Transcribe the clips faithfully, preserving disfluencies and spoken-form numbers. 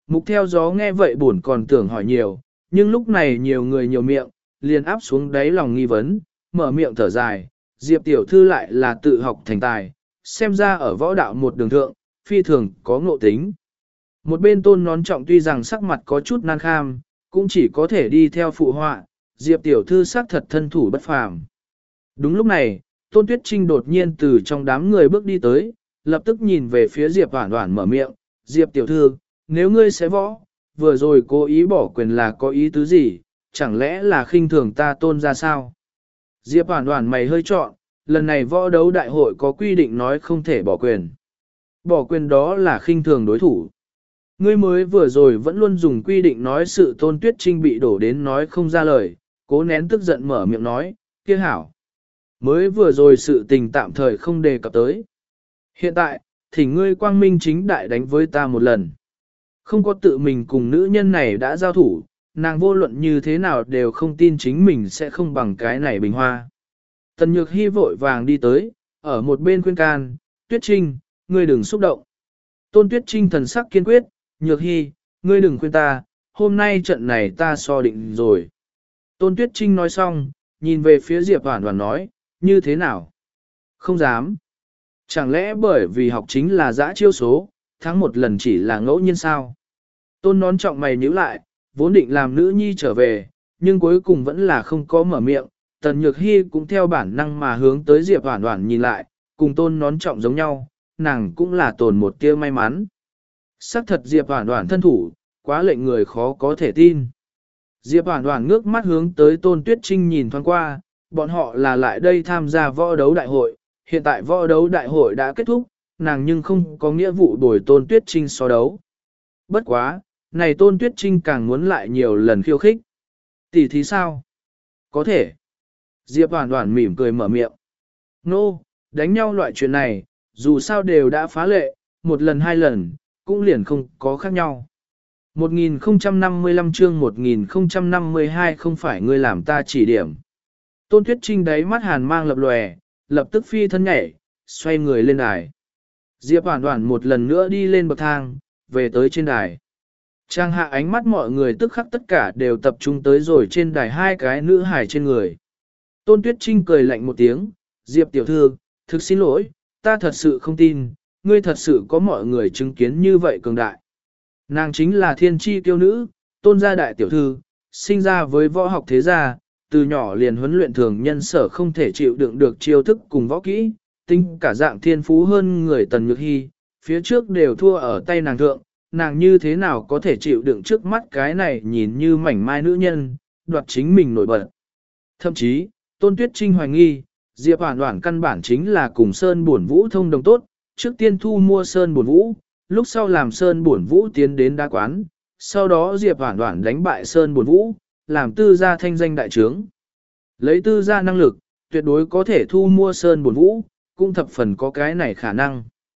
Mục theo gió nghe vậy buồn còn tưởng hỏi nhiều, nhưng lúc này nhiều người nhiều miệng, liền áp xuống đáy lòng nghi vấn, mở miệng thở dài, Diệp tiểu thư lại là tự học thành tài, xem ra ở võ đạo một đường thượng, phi thường có ngộ tính. Một bên tôn nón trọng tuy rằng sắc mặt có chút nan kham, cũng chỉ có thể đi theo phụ họa, Diệp tiểu thư sắc thật thân thủ bất phàm. Đúng lúc này, Tôn Tuyết Trinh đột nhiên từ trong đám người bước đi tới, lập tức nhìn về phía Diệp Hoản Hoản mở miệng, Diệp tiểu thư, nếu ngươi sẽ võ, vừa rồi cố ý bỏ quyền là có ý tứ gì, chẳng lẽ là khinh thường ta tôn ra sao? Diệp Hoản Hoản mày hơi trọn, lần này võ đấu đại hội có quy định nói không thể bỏ quyền. Bỏ quyền đó là khinh thường đối thủ. Ngươi mới vừa rồi vẫn luôn dùng quy định nói sự Tôn Tuyết Trinh bị đổ đến nói không ra lời, cố nén tức giận mở miệng nói, kia hảo. Mới vừa rồi sự tình tạm thời không đề cập tới. Hiện tại, thỉnh ngươi quang minh chính đại đánh với ta một lần. Không có tự mình cùng nữ nhân này đã giao thủ, nàng vô luận như thế nào đều không tin chính mình sẽ không bằng cái này bình hoa. Tần Nhược Hy vội vàng đi tới, ở một bên khuyên can, Tuyết Trinh, ngươi đừng xúc động. Tôn Tuyết Trinh thần sắc kiên quyết, Nhược Hy, ngươi đừng khuyên ta, hôm nay trận này ta so định rồi. Tôn Tuyết Trinh nói xong, nhìn về phía Diệp Hoản Hoản nói, như thế nào? Không dám. Chẳng lẽ bởi vì học chính là dã chiêu số, thắng một lần chỉ là ngẫu nhiên sao? Tôn nón trọng mày nhíu lại, vốn định làm nữ nhi trở về, nhưng cuối cùng vẫn là không có mở miệng. Tần Nhược Hy cũng theo bản năng mà hướng tới Diệp Hoản Hoản nhìn lại, cùng tôn nón trọng giống nhau, nàng cũng là tồn một tia may mắn. Sắc thật Diệp Hoản Hoản thân thủ, quá lệnh người khó có thể tin. Diệp Hoản Hoản ngước mắt hướng tới Tôn Tuyết Trinh nhìn thoáng qua, bọn họ là lại đây tham gia võ đấu đại hội, hiện tại võ đấu đại hội đã kết thúc, nàng nhưng không có nghĩa vụ bồi Tôn Tuyết Trinh so đấu. Bất quá, này Tôn Tuyết Trinh càng muốn lại nhiều lần khiêu khích. Tỷ thí sao? Có thể. Diệp Hoản Hoản mỉm cười mở miệng. Nô, no, đánh nhau loại chuyện này, dù sao đều đã phá lệ, một lần hai lần, cũng liền không có khác nhau. một nghìn không trăm năm mươi lăm chương một nghìn không trăm năm mươi hai không phải ngươi làm ta chỉ điểm. Tôn Tuyết Trinh đáy mắt hàn mang lập lòe, lập tức phi thân nhảy, xoay người lên đài. Diệp Hoản Hoản một lần nữa đi lên bậc thang, về tới trên đài. Trang hạ ánh mắt mọi người tức khắc tất cả đều tập trung tới rồi trên đài hai cái nữ hài trên người. Tôn Tuyết Trinh cười lạnh một tiếng, Diệp tiểu thư, thực xin lỗi, ta thật sự không tin, ngươi thật sự có mọi người chứng kiến như vậy cường đại. Nàng chính là thiên tri kiêu nữ, Tôn gia đại tiểu thư, sinh ra với võ học thế gia, từ nhỏ liền huấn luyện thường nhân sở không thể chịu đựng được chiêu thức cùng võ kỹ, tinh cả dạng thiên phú hơn người Tần Nhược Hy, phía trước đều thua ở tay nàng thượng, nàng như thế nào có thể chịu đựng trước mắt cái này nhìn như mảnh mai nữ nhân, đoạt chính mình nổi bật. Thậm chí, Tôn Tuyết Trinh hoài nghi, Diệp Hoản Hoản căn bản chính là cùng Sơn Bổn Vũ thông đồng tốt, trước tiên thu mua Sơn Bổn Vũ, lúc sau làm Sơn Bổn Vũ tiến đến đá quán, sau đó Diệp Hoản Hoản đánh bại Sơn Bổn Vũ, làm tư gia thanh danh đại trướng. Lấy tư gia năng lực, tuyệt đối có thể thu mua Sơn Bổn Vũ, cũng thập phần có cái này khả năng.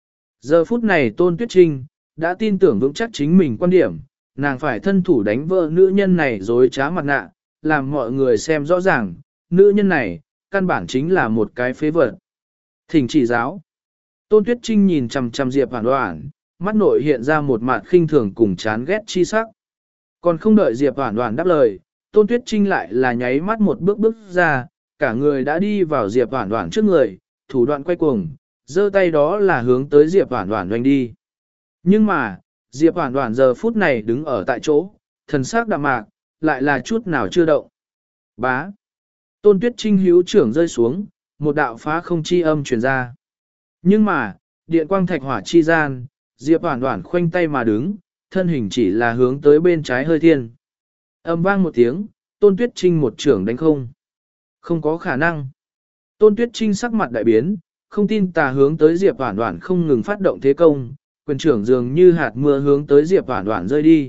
Giờ phút này Tôn Tuyết Trinh đã tin tưởng vững chắc chính mình quan điểm, nàng phải thân thủ đánh vỡ nữ nhân này dối trá mặt nạ, làm mọi người xem rõ ràng, nữ nhân này, căn bản chính là một cái phế vật. Thỉnh chỉ giáo. Tôn Tuyết Trinh nhìn chằm chằm Diệp Hoản Hoản, mắt nội hiện ra một mặt khinh thường cùng chán ghét chi sắc. Còn không đợi Diệp Hoản Hoản đáp lời, Tôn Tuyết Trinh lại là nháy mắt một bước bước ra, cả người đã đi vào Diệp Hoản Hoản trước người, thủ đoạn quay cuồng, giơ tay đó là hướng tới Diệp Hoản Hoản doanh đi. Nhưng mà, Diệp Hoản Hoản giờ phút này đứng ở tại chỗ, thần sắc đạm mạc, lại là chút nào chưa động. Bá. Tôn Tuyết Trinh hữu trưởng rơi xuống, một đạo phá không chi âm truyền ra. Nhưng mà, điện quang thạch hỏa chi gian, Diệp Hoản Hoản khoanh tay mà đứng, thân hình chỉ là hướng tới bên trái hơi thiên. Âm vang một tiếng, Tôn Tuyết Trinh một trưởng đánh không. Không có khả năng. Tôn Tuyết Trinh sắc mặt đại biến, không tin tà hướng tới Diệp Hoản Hoản không ngừng phát động thế công, quyền trưởng dường như hạt mưa hướng tới Diệp Hoản Hoản rơi đi.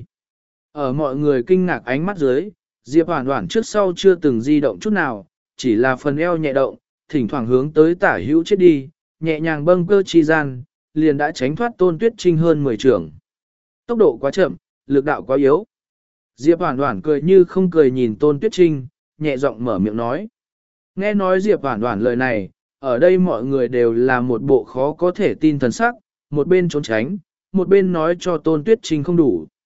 Ở mọi người kinh ngạc ánh mắt dưới, Diệp Hoản Hoản trước sau chưa từng di động chút nào, chỉ là phần eo nhẹ động, thỉnh thoảng hướng tới tả hữu chết đi, nhẹ nhàng bâng cơ chi gian, liền đã tránh thoát Tôn Tuyết Trinh hơn mười trưởng. Tốc độ quá chậm, lực đạo quá yếu. Diệp Hoản Hoản cười như không cười nhìn Tôn Tuyết Trinh, nhẹ giọng mở miệng nói. Nghe nói Diệp Hoản Hoản lời này, ở đây mọi người đều là một bộ khó có thể tin thần sắc, một bên trốn tránh, một bên nói cho Tôn Tuyết Trinh không đủ.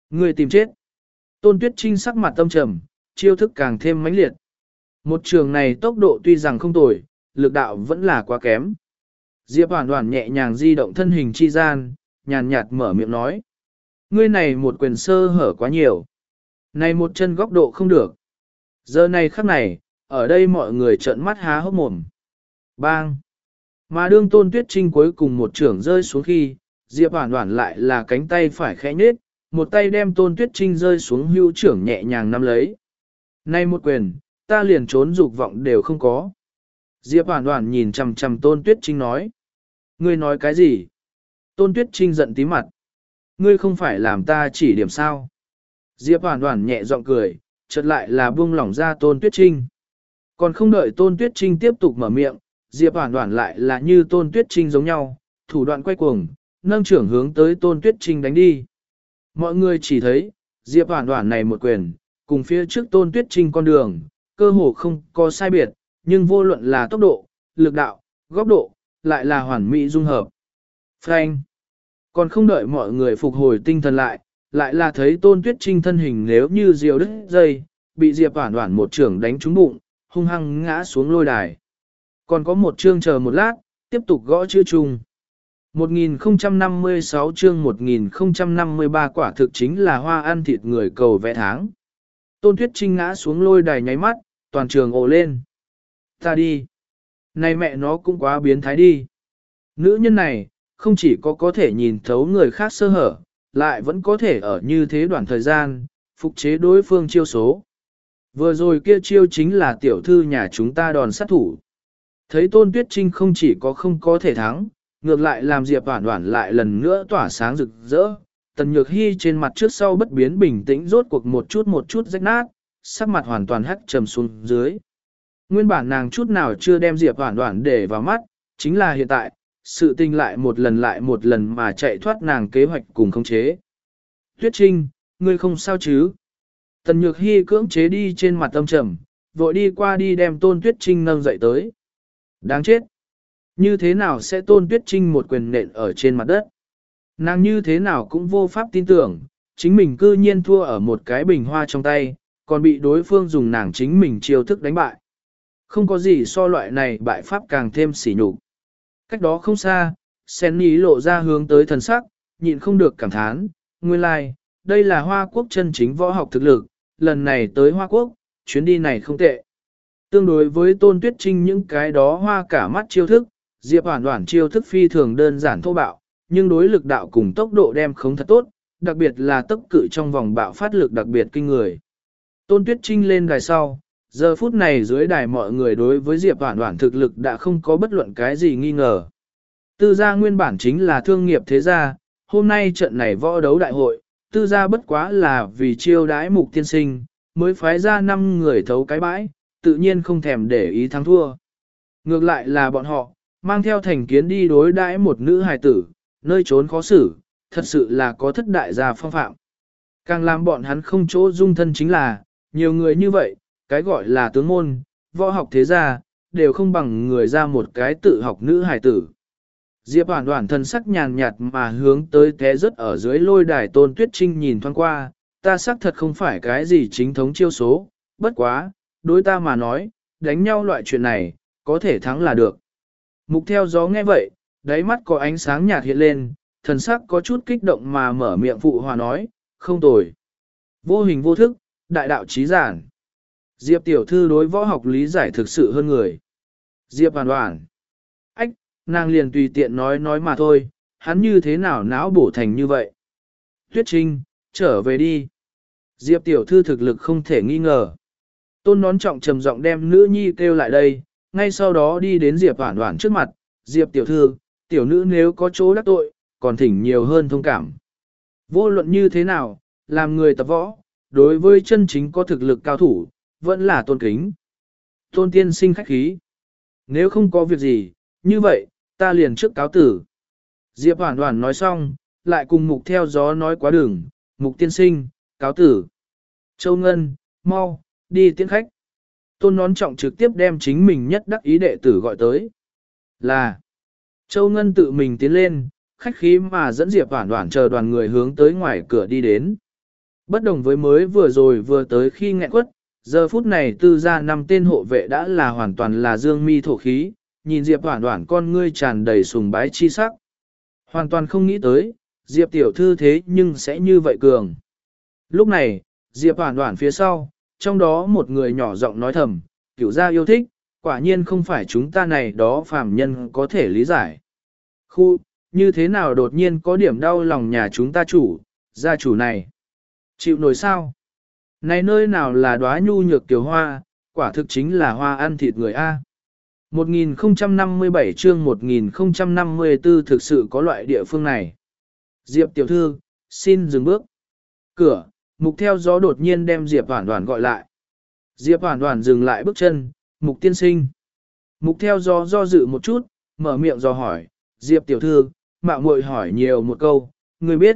Người tìm chết. Tôn Tuyết Trinh sắc mặt tâm trầm, chiêu thức càng thêm mãnh liệt. Một trường này tốc độ tuy rằng không tồi, lực đạo vẫn là quá kém. Diệp Hoàn Hoàn nhẹ nhàng di động thân hình chi gian, nhàn nhạt mở miệng nói. Ngươi này một quyền sơ hở quá nhiều. Này một chân góc độ không được. Giờ này khắc này, ở đây mọi người trợn mắt há hốc mồm. Bang! Mà đương Tôn Tuyết Trinh cuối cùng một trưởng rơi xuống khi, Diệp Hoàn Hoàn lại là cánh tay phải khẽ nhết, một tay đem Tôn Tuyết Trinh rơi xuống hưu trưởng nhẹ nhàng nắm lấy. Này một quyền, ta liền trốn dục vọng đều không có. Diệp Hoàn Hoàn nhìn chằm chằm Tôn Tuyết Trinh nói. Ngươi nói cái gì? Tôn Tuyết Trinh giận tí mặt. Ngươi không phải làm ta chỉ điểm sao? Diệp Hoàn Hoàn nhẹ giọng cười, chợt lại là buông lỏng ra Tôn Tuyết Trinh. Còn không đợi Tôn Tuyết Trinh tiếp tục mở miệng, Diệp Hoàn Hoàn lại là như Tôn Tuyết Trinh giống nhau, thủ đoạn quay cuồng, nâng trưởng hướng tới Tôn Tuyết Trinh đánh đi. Mọi người chỉ thấy, Diệp Hoàn Hoàn này một quyền, cùng phía trước Tôn Tuyết Trinh con đường, cơ hồ không có sai biệt, nhưng vô luận là tốc độ, lực đạo, góc độ, lại là hoàn mỹ dung hợp. Frank! Còn không đợi mọi người phục hồi tinh thần lại, lại là thấy Tôn Tuyết Trinh thân hình nếu như diều đứt dây, bị Diệp Hoàn Hoàn một trưởng đánh trúng bụng, hung hăng ngã xuống lôi đài. Còn có một chương chờ một lát, tiếp tục gõ chữ chung. một nghìn không trăm năm mươi sáu chương một nghìn không trăm năm mươi ba quả thực chính là hoa ăn thịt người cầu vẽ tháng. Tôn Tuyết Trinh ngã xuống lôi đài nháy mắt, toàn trường ồ lên. Ta đi. Này mẹ nó cũng quá biến thái đi. Nữ nhân này, không chỉ có có thể nhìn thấu người khác sơ hở, lại vẫn có thể ở như thế đoạn thời gian, phục chế đối phương chiêu số. Vừa rồi kia chiêu chính là tiểu thư nhà chúng ta đòn sát thủ. Thấy Tôn Tuyết Trinh không chỉ có không có thể thắng, ngược lại làm Diệp Hoàn Hoàn lại lần nữa tỏa sáng rực rỡ. Tần Nhược Hy trên mặt trước sau bất biến bình tĩnh rốt cuộc một chút một chút rách nát, sắc mặt hoàn toàn hắt trầm xuống dưới. Nguyên bản nàng chút nào chưa đem Diệp Hoàn Hoàn để vào mắt, chính là hiện tại, sự tình lại một lần lại một lần mà chạy thoát nàng kế hoạch cùng khống chế. Tuyết Trinh, ngươi không sao chứ? Tần Nhược Hy cưỡng chế đi trên mặt âm trầm, vội đi qua đi đem Tôn Tuyết Trinh nâng dậy tới. Đáng chết! Như thế nào sẽ Tôn Tuyết Trinh một quyền nện ở trên mặt đất? Nàng như thế nào cũng vô pháp tin tưởng, chính mình cư nhiên thua ở một cái bình hoa trong tay, còn bị đối phương dùng nàng chính mình chiêu thức đánh bại. Không có gì so loại này bại pháp càng thêm sỉ nhục. Cách đó không xa, Sen Ý lộ ra hướng tới thần sắc, nhịn không được cảm thán, nguyên lai, like, đây là Hoa Quốc chân chính võ học thực lực, lần này tới Hoa Quốc, chuyến đi này không tệ. Tương đối với Tôn Tuyết Trinh những cái đó hoa cả mắt chiêu thức, Diệp Hoàn Hoàn chiêu thức phi thường đơn giản thô bạo, nhưng đối lực đạo cùng tốc độ đem không thật tốt, đặc biệt là tốc cự trong vòng bạo phát lực đặc biệt kinh người. Tôn Tuyết Trinh lên đài sau, giờ phút này dưới đài mọi người đối với Diệp Hoàn Hoàn thực lực đã không có bất luận cái gì nghi ngờ. Tư gia nguyên bản chính là thương nghiệp thế gia, hôm nay trận này võ đấu đại hội, tư gia bất quá là vì chiêu đãi Mục tiên sinh, mới phái ra năm người thấu cái bãi, tự nhiên không thèm để ý thắng thua. Ngược lại là bọn họ, mang theo thành kiến đi đối đãi một nữ hài tử, nơi trốn khó xử, thật sự là có thất đại gia phong phạm. Càng làm bọn hắn không chỗ dung thân chính là, nhiều người như vậy, cái gọi là tướng môn, võ học thế gia, đều không bằng người ra một cái tự học nữ hài tử. Diệp Hoàn Hoàn thân sắc nhàn nhạt mà hướng tới té rất ở dưới lôi đài Tôn Tuyết Trinh nhìn thoáng qua, ta xác thật không phải cái gì chính thống chiêu số, bất quá, đối ta mà nói, đánh nhau loại chuyện này, có thể thắng là được. Mục theo gió nghe vậy, đáy mắt có ánh sáng nhạt hiện lên, thần sắc có chút kích động mà mở miệng phụ hòa nói, không tồi. Vô hình vô thức, đại đạo trí giản. Diệp tiểu thư đối võ học lý giải thực sự hơn người. Diệp Hoàn Hoàn. Ách, nàng liền tùy tiện nói nói mà thôi, hắn như thế nào não bổ thành như vậy. Tuyết Trinh, trở về đi. Diệp tiểu thư thực lực không thể nghi ngờ. Tôn nón trọng trầm giọng đem nữ nhi kêu lại đây, ngay sau đó đi đến Diệp Hoàn Hoàn trước mặt, Diệp tiểu thư, tiểu nữ nếu có chỗ đắc tội, còn thỉnh nhiều hơn thông cảm. Vô luận như thế nào, làm người tập võ, đối với chân chính có thực lực cao thủ, vẫn là tôn kính. Tôn tiên sinh khách khí. Nếu không có việc gì, như vậy, ta liền trước cáo tử. Diệp Hoàn Hoàn nói xong, lại cùng Mục theo gió nói quá đường, Mục tiên sinh, cáo tử. Châu Ngân, mau, đi tiễn khách. Tôn nón trọng trực tiếp đem chính mình nhất đắc ý đệ tử gọi tới. Là, Châu Ngân tự mình tiến lên, khách khí mà dẫn Diệp Hoàn Hoàn chờ đoàn người hướng tới ngoài cửa đi đến. Bất đồng với mới vừa rồi vừa tới khi nghẹn quất, giờ phút này tư ra năm tên hộ vệ đã là hoàn toàn là dương mi thổ khí, nhìn Diệp Hoản Hoản con ngươi tràn đầy sùng bái chi sắc. Hoàn toàn không nghĩ tới, Diệp tiểu thư thế nhưng sẽ như vậy cường. Lúc này, Diệp Hoản Hoản phía sau, trong đó một người nhỏ giọng nói thầm, cửu gia yêu thích, quả nhiên không phải chúng ta này đó phàm nhân có thể lý giải. Khu, như thế nào đột nhiên có điểm đau lòng nhà chúng ta chủ, gia chủ này. Chịu nổi sao? Này nơi nào là đóa nhu nhược tiểu hoa, quả thực chính là hoa ăn thịt người A. một nghìn không trăm năm mươi bảy chương một nghìn không trăm năm mươi tư thực sự có loại địa phương này. Diệp tiểu thư, xin dừng bước. Cửa, Mục theo gió đột nhiên đem Diệp Hoản Hoản gọi lại. Diệp Hoản Hoản dừng lại bước chân, Mục tiên sinh. Mục theo gió do dự một chút, mở miệng dò hỏi, Diệp tiểu thư, mạo muội hỏi nhiều một câu, ngươi biết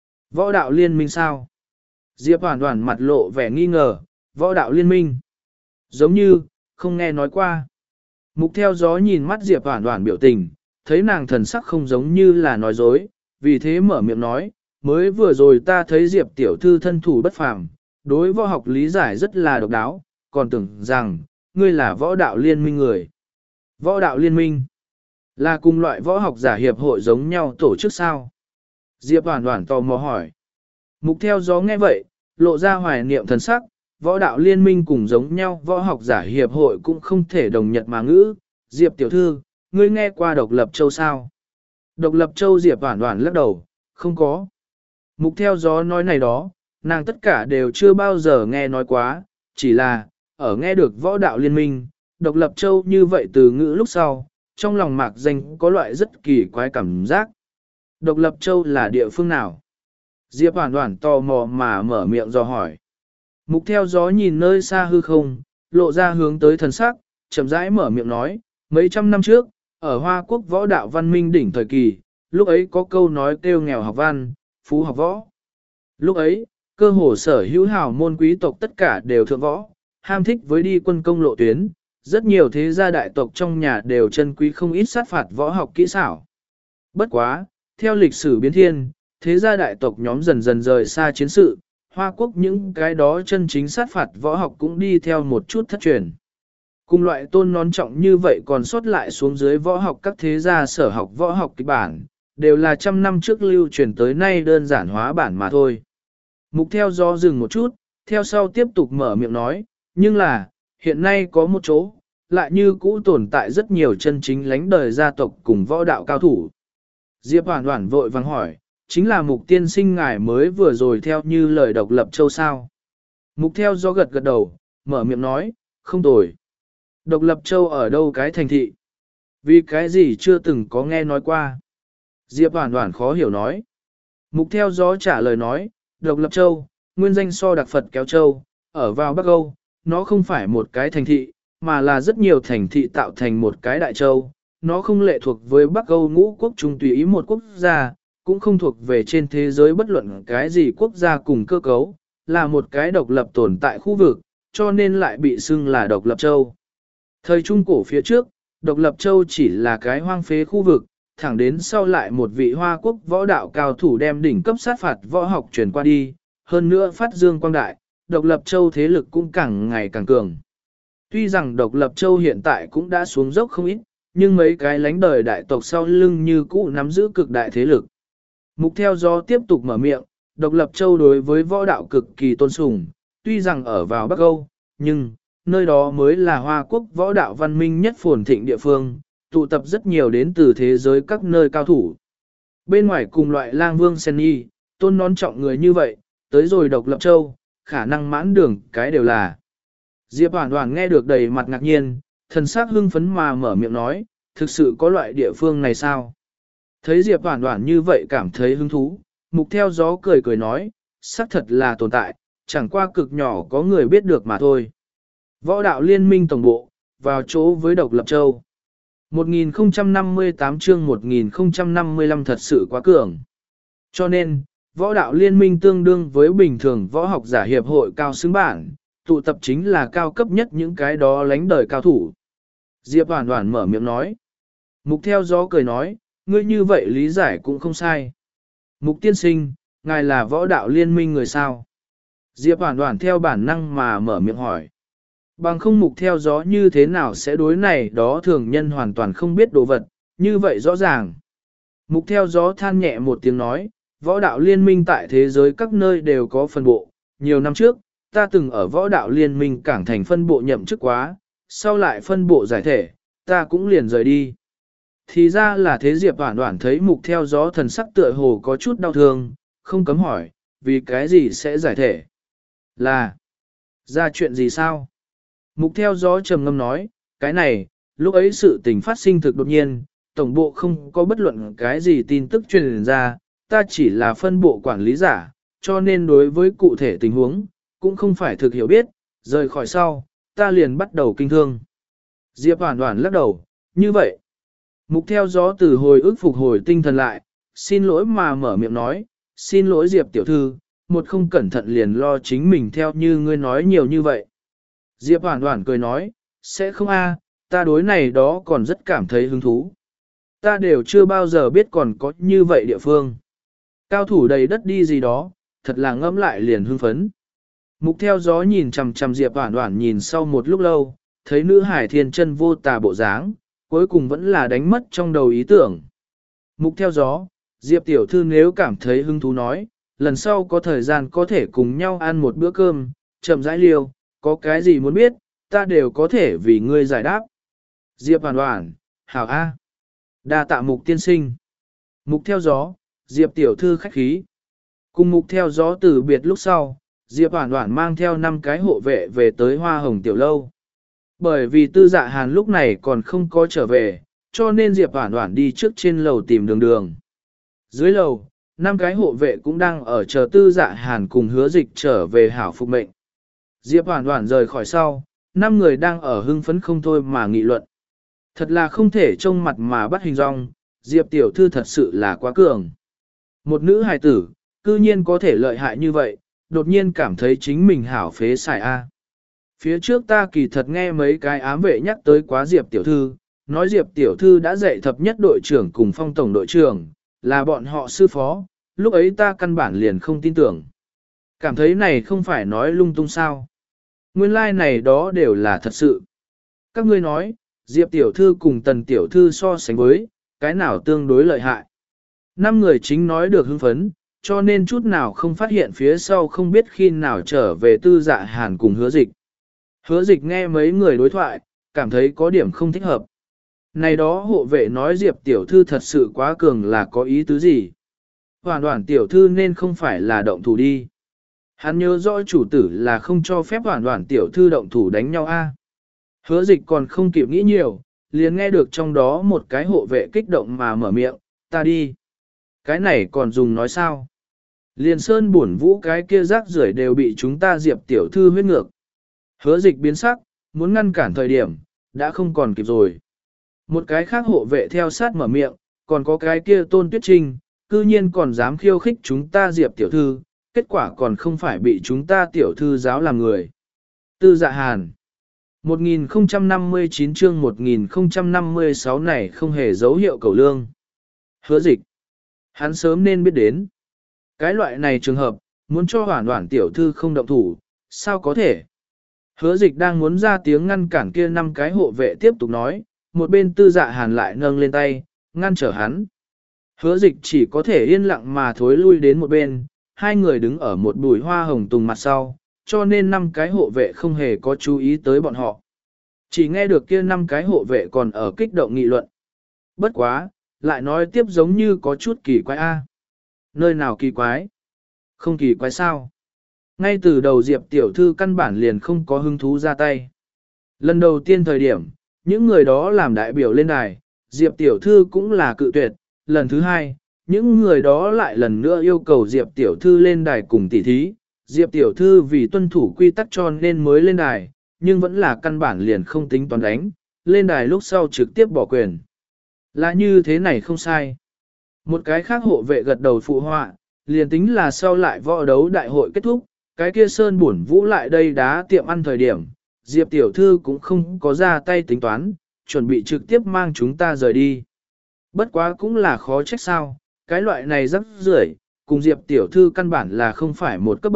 võ đạo liên minh sao? Diệp Hoản Hoản mặt lộ vẻ nghi ngờ, võ đạo liên minh. Giống như, không nghe nói qua. Mục theo gió nhìn mắt Diệp Hoản Hoản biểu tình, thấy nàng thần sắc không giống như là nói dối, vì thế mở miệng nói, mới vừa rồi ta thấy Diệp tiểu thư thân thủ bất phàm, đối võ học lý giải rất là độc đáo, còn tưởng rằng, ngươi là võ đạo liên minh người. Võ đạo liên minh là cùng loại võ học giả hiệp hội giống nhau tổ chức sao? Diệp Hoản Hoản tò mò hỏi. Mục theo gió nghe vậy, lộ ra hoài niệm thần sắc, võ đạo liên minh cùng giống nhau võ học giả hiệp hội cũng không thể đồng nhật mà ngữ. Diệp tiểu thư, ngươi nghe qua độc lập châu sao? Độc lập châu Diệp Hoản Hoản lắc đầu, không có. Mục theo gió nói này đó, nàng tất cả đều chưa bao giờ nghe nói quá, chỉ là, ở nghe được võ đạo liên minh, độc lập châu như vậy từ ngữ lúc sau, trong lòng mạc danh có loại rất kỳ quái cảm giác. Độc lập châu là địa phương nào? Diệp Hoản Hoản tò mò mà mở miệng dò hỏi. Mục theo gió nhìn nơi xa hư không, lộ ra hướng tới thần sắc, chậm rãi mở miệng nói, mấy trăm năm trước, ở Hoa Quốc võ đạo văn minh đỉnh thời kỳ, lúc ấy có câu nói kêu nghèo học văn, phú học võ. Lúc ấy, cơ hồ sở hữu hào môn quý tộc tất cả đều thượng võ, ham thích với đi quân công lộ tuyến, rất nhiều thế gia đại tộc trong nhà đều chân quý không ít sát phạt võ học kỹ xảo. Bất quá, theo lịch sử biến thiên, thế gia đại tộc nhóm dần dần rời xa chiến sự, Hoa Quốc những cái đó chân chính sát phạt võ học cũng đi theo một chút thất truyền. Cùng loại tôn nón trọng như vậy còn sót lại xuống dưới võ học các thế gia sở học võ học kịch bản, đều là trăm năm trước lưu truyền tới nay đơn giản hóa bản mà thôi. Mục theo gió dừng một chút, theo sau tiếp tục mở miệng nói, nhưng là, hiện nay có một chỗ, lại như cũ tồn tại rất nhiều chân chính lãnh đời gia tộc cùng võ đạo cao thủ. Diệp Hoản Hoản vội vàng hỏi, chính là Mục tiên sinh ngài mới vừa rồi theo như lời độc lập châu sao. Mục theo gió gật gật đầu, mở miệng nói, không tồi. Độc lập châu ở đâu cái thành thị? Vì cái gì chưa từng có nghe nói qua? Diệp Hoản Hoản khó hiểu nói. Mục theo gió trả lời nói, độc lập châu, nguyên danh so đặc Phật kéo châu, ở vào Bắc Âu, nó không phải một cái thành thị, mà là rất nhiều thành thị tạo thành một cái đại châu. Nó không lệ thuộc với Bắc Âu ngũ quốc trung tùy ý một quốc gia, cũng không thuộc về trên thế giới bất luận cái gì quốc gia cùng cơ cấu, là một cái độc lập tồn tại khu vực, cho nên lại bị xưng là độc lập châu. Thời Trung Cổ phía trước, độc lập châu chỉ là cái hoang phế khu vực, thẳng đến sau lại một vị Hoa Quốc võ đạo cao thủ đem đỉnh cấp sát phạt võ học truyền qua đi, hơn nữa phát dương quang đại, độc lập châu thế lực cũng càng ngày càng cường. Tuy rằng độc lập châu hiện tại cũng đã xuống dốc không ít, nhưng mấy cái lánh đời đại tộc sau lưng như cũ nắm giữ cực đại thế lực. Mục theo gió tiếp tục mở miệng, độc lập châu đối với võ đạo cực kỳ tôn sùng, tuy rằng ở vào Bắc Âu, nhưng nơi đó mới là Hoa Quốc võ đạo văn minh nhất phồn thịnh địa phương, tụ tập rất nhiều đến từ thế giới các nơi cao thủ. Bên ngoài cùng loại lang vương sen y, tôn nón trọng người như vậy, tới rồi độc lập châu, khả năng mãn đường cái đều là. Diệp Hoản Hoản nghe được đầy mặt ngạc nhiên, thần sắc hưng phấn mà mở miệng nói, thực sự có loại địa phương này sao? Thấy Diệp Hoản Hoản như vậy cảm thấy hứng thú, Mục theo gió cười cười nói, xác thật là tồn tại, chẳng qua cực nhỏ có người biết được mà thôi. Võ đạo liên minh tổng bộ, vào chỗ với độc lập châu. một nghìn không trăm năm mươi tám chương một nghìn không trăm năm mươi lăm thật sự quá cường. Cho nên, võ đạo liên minh tương đương với bình thường võ học giả hiệp hội cao xứng bản, tụ tập chính là cao cấp nhất những cái đó lánh đời cao thủ. Diệp Hoản Hoản mở miệng nói. Mục theo gió cười nói, ngươi như vậy lý giải cũng không sai. Mục tiên sinh, ngài là võ đạo liên minh người sao? Diệp Hoản Hoản theo bản năng mà mở miệng hỏi. Bằng không mục theo gió như thế nào sẽ đối này đó thường nhân hoàn toàn không biết đồ vật, như vậy rõ ràng. Mục theo gió than nhẹ một tiếng nói, võ đạo liên minh tại thế giới các nơi đều có phân bộ. Nhiều năm trước, ta từng ở võ đạo liên minh cảng thành phân bộ nhậm chức quá, sau lại phân bộ giải thể, ta cũng liền rời đi. Thì ra là thế. Diệp Hoản Hoản thấy mục theo gió thần sắc tựa hồ có chút đau thương, không cấm hỏi, vì cái gì sẽ giải thể? Là, ra chuyện gì sao? Mục theo gió trầm ngâm nói, cái này, lúc ấy sự tình phát sinh thực đột nhiên, tổng bộ không có bất luận cái gì tin tức truyền ra, ta chỉ là phân bộ quản lý giả, cho nên đối với cụ thể tình huống, cũng không phải thực hiểu biết, rời khỏi sau, ta liền bắt đầu kinh thương. Diệp Hoản Hoản lắc đầu, như vậy. Mục theo gió từ hồi ức phục hồi tinh thần lại, xin lỗi mà mở miệng nói, xin lỗi Diệp tiểu thư, một không cẩn thận liền lo chính mình theo như ngươi nói nhiều như vậy. Diệp Hoản Hoản cười nói, sẽ không a, ta đối này đó còn rất cảm thấy hứng thú. Ta đều chưa bao giờ biết còn có như vậy địa phương. Cao thủ đầy đất đi gì đó, thật là ngẫm lại liền hưng phấn. Mục theo gió nhìn chằm chằm Diệp Hoản Hoản nhìn sau một lúc lâu, thấy nữ hải thiên chân vô tà bộ dáng, cuối cùng vẫn là đánh mất trong đầu ý tưởng. Mục theo gió, Diệp tiểu thư nếu cảm thấy hứng thú nói, lần sau có thời gian có thể cùng nhau ăn một bữa cơm, chậm rãi liêu, có cái gì muốn biết, ta đều có thể vì ngươi giải đáp. Diệp Hoản Hoản, hảo A. Đa tạ mục tiên sinh. Mục theo gió, Diệp tiểu thư khách khí. Cùng mục theo gió từ biệt lúc sau, Diệp Hoản Hoản mang theo năm cái hộ vệ về tới Hoa Hồng tiểu lâu. Bởi vì Tư Dạ Hàn lúc này còn không có trở về, cho nên Diệp Hoản Hoản đi trước trên lầu tìm đường đường. Dưới lầu, năm cái hộ vệ cũng đang ở chờ Tư Dạ Hàn cùng Hứa Dịch trở về hảo phục mệnh. Diệp Hoản Hoản rời khỏi sau, năm người đang ở hưng phấn không thôi mà nghị luận. Thật là không thể trông mặt mà bắt hình dong, Diệp tiểu thư thật sự là quá cường. Một nữ hài tử, cư nhiên có thể lợi hại như vậy, đột nhiên cảm thấy chính mình hảo phế xài a. Phía trước ta kỳ thật nghe mấy cái ám vệ nhắc tới quá Diệp tiểu thư, nói Diệp tiểu thư đã dạy thập nhất đội trưởng cùng Phong tổng đội trưởng, là bọn họ sư phó, lúc ấy ta căn bản liền không tin tưởng. Cảm thấy này không phải nói lung tung sao. Nguyên lai like này đó đều là thật sự. Các ngươi nói, Diệp tiểu thư cùng Tần tiểu thư so sánh với, cái nào tương đối lợi hại. Năm người chính nói được hưng phấn, cho nên chút nào không phát hiện phía sau không biết khi nào trở về Tư Dạ Hàn cùng Hứa Dịch. Hứa Dịch nghe mấy người đối thoại, cảm thấy có điểm không thích hợp. Này đó hộ vệ nói Diệp tiểu thư thật sự quá cường là có ý tứ gì? Hoản Hoản tiểu thư nên không phải là động thủ đi. Hắn nhớ rõ chủ tử là không cho phép Hoản Hoản tiểu thư động thủ đánh nhau a. Hứa Dịch còn không kịp nghĩ nhiều, liền nghe được trong đó một cái hộ vệ kích động mà mở miệng, ta đi. Cái này còn dùng nói sao? Liền sơn bổn vũ cái kia rác rưởi đều bị chúng ta Diệp tiểu thư huyết ngược. Hứa Dịch biến sắc, muốn ngăn cản thời điểm, đã không còn kịp rồi. Một cái khác hộ vệ theo sát mở miệng, còn có cái kia Tôn Tuyết Trinh, cư nhiên còn dám khiêu khích chúng ta Diệp tiểu thư, kết quả còn không phải bị chúng ta tiểu thư giáo làm người. Tư Dạ Hàn một nghìn không trăm năm mươi chín chương một nghìn không trăm năm mươi sáu này không hề dấu hiệu cầu lương. Hứa Dịch, hắn sớm nên biết đến. Cái loại này trường hợp, muốn cho Hoản Hoản tiểu thư không động thủ, sao có thể? Hứa Dịch đang muốn ra tiếng ngăn cản kia năm cái hộ vệ tiếp tục nói, một bên Tư Dạ Hàn lại nâng lên tay, ngăn trở hắn. Hứa Dịch chỉ có thể yên lặng mà thối lui đến một bên, hai người đứng ở một bụi hoa hồng tùng mặt sau, cho nên năm cái hộ vệ không hề có chú ý tới bọn họ. Chỉ nghe được kia năm cái hộ vệ còn ở kích động nghị luận. Bất quá, lại nói tiếp giống như có chút kỳ quái a. Nơi nào kỳ quái? Không kỳ quái sao? Ngay từ đầu Diệp tiểu thư căn bản liền không có hứng thú ra tay. Lần đầu tiên thời điểm, những người đó làm đại biểu lên đài, Diệp tiểu thư cũng là cự tuyệt. Lần thứ hai, những người đó lại lần nữa yêu cầu Diệp tiểu thư lên đài cùng tỉ thí. Diệp tiểu thư vì tuân thủ quy tắc cho nên mới lên đài, nhưng vẫn là căn bản liền không tính toán đánh, lên đài lúc sau trực tiếp bỏ quyền. Là như thế này không sai. Một cái khác hộ vệ gật đầu phụ họa, liền tính là sau lại võ đấu đại hội kết thúc, cái kia Sơn Bổn Vũ lại đây đá tiệm ăn thời điểm, Diệp tiểu thư cũng không có ra tay tính toán, chuẩn bị trực tiếp mang chúng ta rời đi. Bất quá cũng là khó trách sao, cái loại này rất rưởi, cùng Diệp tiểu thư căn bản là không phải một cấp bậc,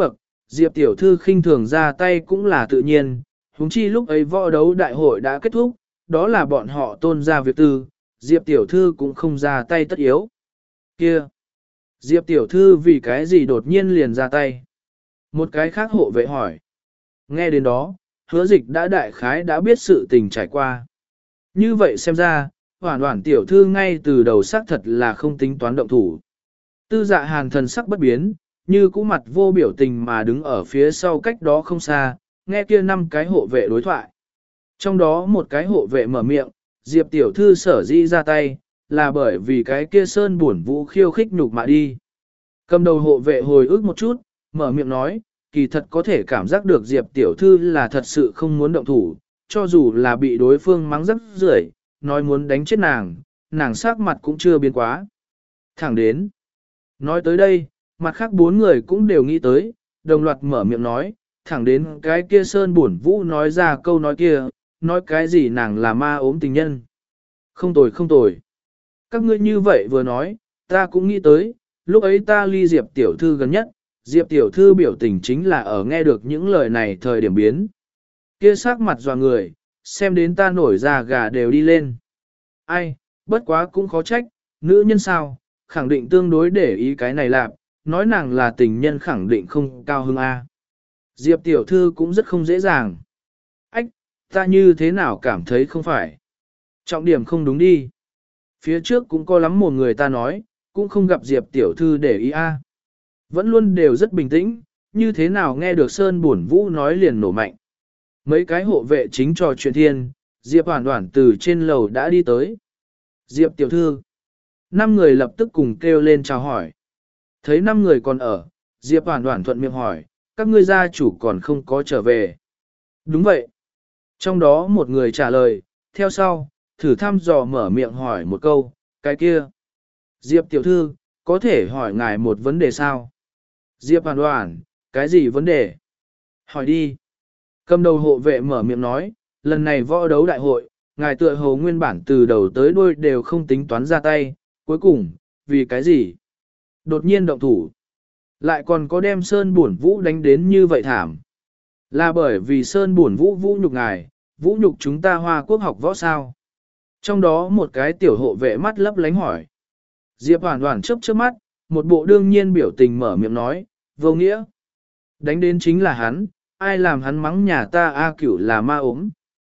Diệp tiểu thư khinh thường ra tay cũng là tự nhiên, huống chi lúc ấy võ đấu đại hội đã kết thúc, đó là bọn họ tôn ra việc tư, Diệp tiểu thư cũng không ra tay tất yếu. Kia! Diệp tiểu thư vì cái gì đột nhiên liền ra tay? Một cái khác hộ vệ hỏi. Nghe đến đó, hứa dịch đã đại khái đã biết sự tình trải qua. Như vậy xem ra, Hoản Hoản tiểu thư ngay từ đầu xác thật là không tính toán động thủ. Tư Dạ Hàn thần sắc bất biến, như cũ mặt vô biểu tình mà đứng ở phía sau cách đó không xa, nghe kia năm cái hộ vệ đối thoại. Trong đó một cái hộ vệ mở miệng, Diệp tiểu thư sở di ra tay, là bởi vì cái kia sơn buồn vũ khiêu khích nhục mạ đi. Cầm đầu hộ vệ hồi ức một chút, mở miệng nói, kỳ thật có thể cảm giác được Diệp tiểu thư là thật sự không muốn động thủ, cho dù là bị đối phương mắng rất rưởi, nói muốn đánh chết nàng, nàng sắc mặt cũng chưa biến quá. Thẳng đến. Nói tới đây, mặt khác bốn người cũng đều nghĩ tới, đồng loạt mở miệng nói, thẳng đến cái kia sơn buồn vũ nói ra câu nói kia, nói cái gì nàng là ma ốm tình nhân. Không tồi không tồi. Các ngươi như vậy vừa nói, ta cũng nghĩ tới, lúc ấy ta ly Diệp tiểu thư gần nhất, Diệp tiểu thư biểu tình chính là ở nghe được những lời này thời điểm biến. Kia sắc mặt dò người, xem đến ta nổi da gà đều đi lên. Ai, bất quá cũng khó trách, nữ nhân sao, khẳng định tương đối để ý cái này làm, nói nàng là tình nhân khẳng định không cao hứng A. Diệp tiểu thư cũng rất không dễ dàng. Ách, ta như thế nào cảm thấy không phải. Trọng điểm không đúng đi. Phía trước cũng có lắm một người ta nói, cũng không gặp Diệp tiểu thư để ý A. Vẫn luôn đều rất bình tĩnh, như thế nào nghe được Sơn Bổn Vũ nói liền nổ mạnh. Mấy cái hộ vệ chính trò chuyện thiên, Diệp Hoản Hoản từ trên lầu đã đi tới. Diệp tiểu thư. Năm người lập tức cùng kêu lên chào hỏi. Thấy năm người còn ở, Diệp Hoản Hoản thuận miệng hỏi, các ngươi gia chủ còn không có trở về. Đúng vậy. Trong đó một người trả lời, theo sau, thử thăm dò mở miệng hỏi một câu, cái kia. Diệp tiểu thư, có thể hỏi ngài một vấn đề sao? Diệp Hoản Hoản, cái gì vấn đề? Hỏi đi. Cầm đầu hộ vệ mở miệng nói, lần này võ đấu đại hội, ngài tựa hồ nguyên bản từ đầu tới đuôi đều không tính toán ra tay, cuối cùng, vì cái gì? Đột nhiên động thủ. Lại còn có đem Sơn Bổn Vũ đánh đến như vậy thảm. Là bởi vì Sơn Bổn Vũ vũ nhục ngài, vũ nhục chúng ta Hoa Quốc học võ sao? Trong đó một cái tiểu hộ vệ mắt lấp lánh hỏi. Diệp Hoản Hoản chớp chớp mắt, một bộ đương nhiên biểu tình mở miệng nói, vô nghĩa. Đánh đến chính là hắn, ai làm hắn mắng nhà ta A Cửu là ma ốm.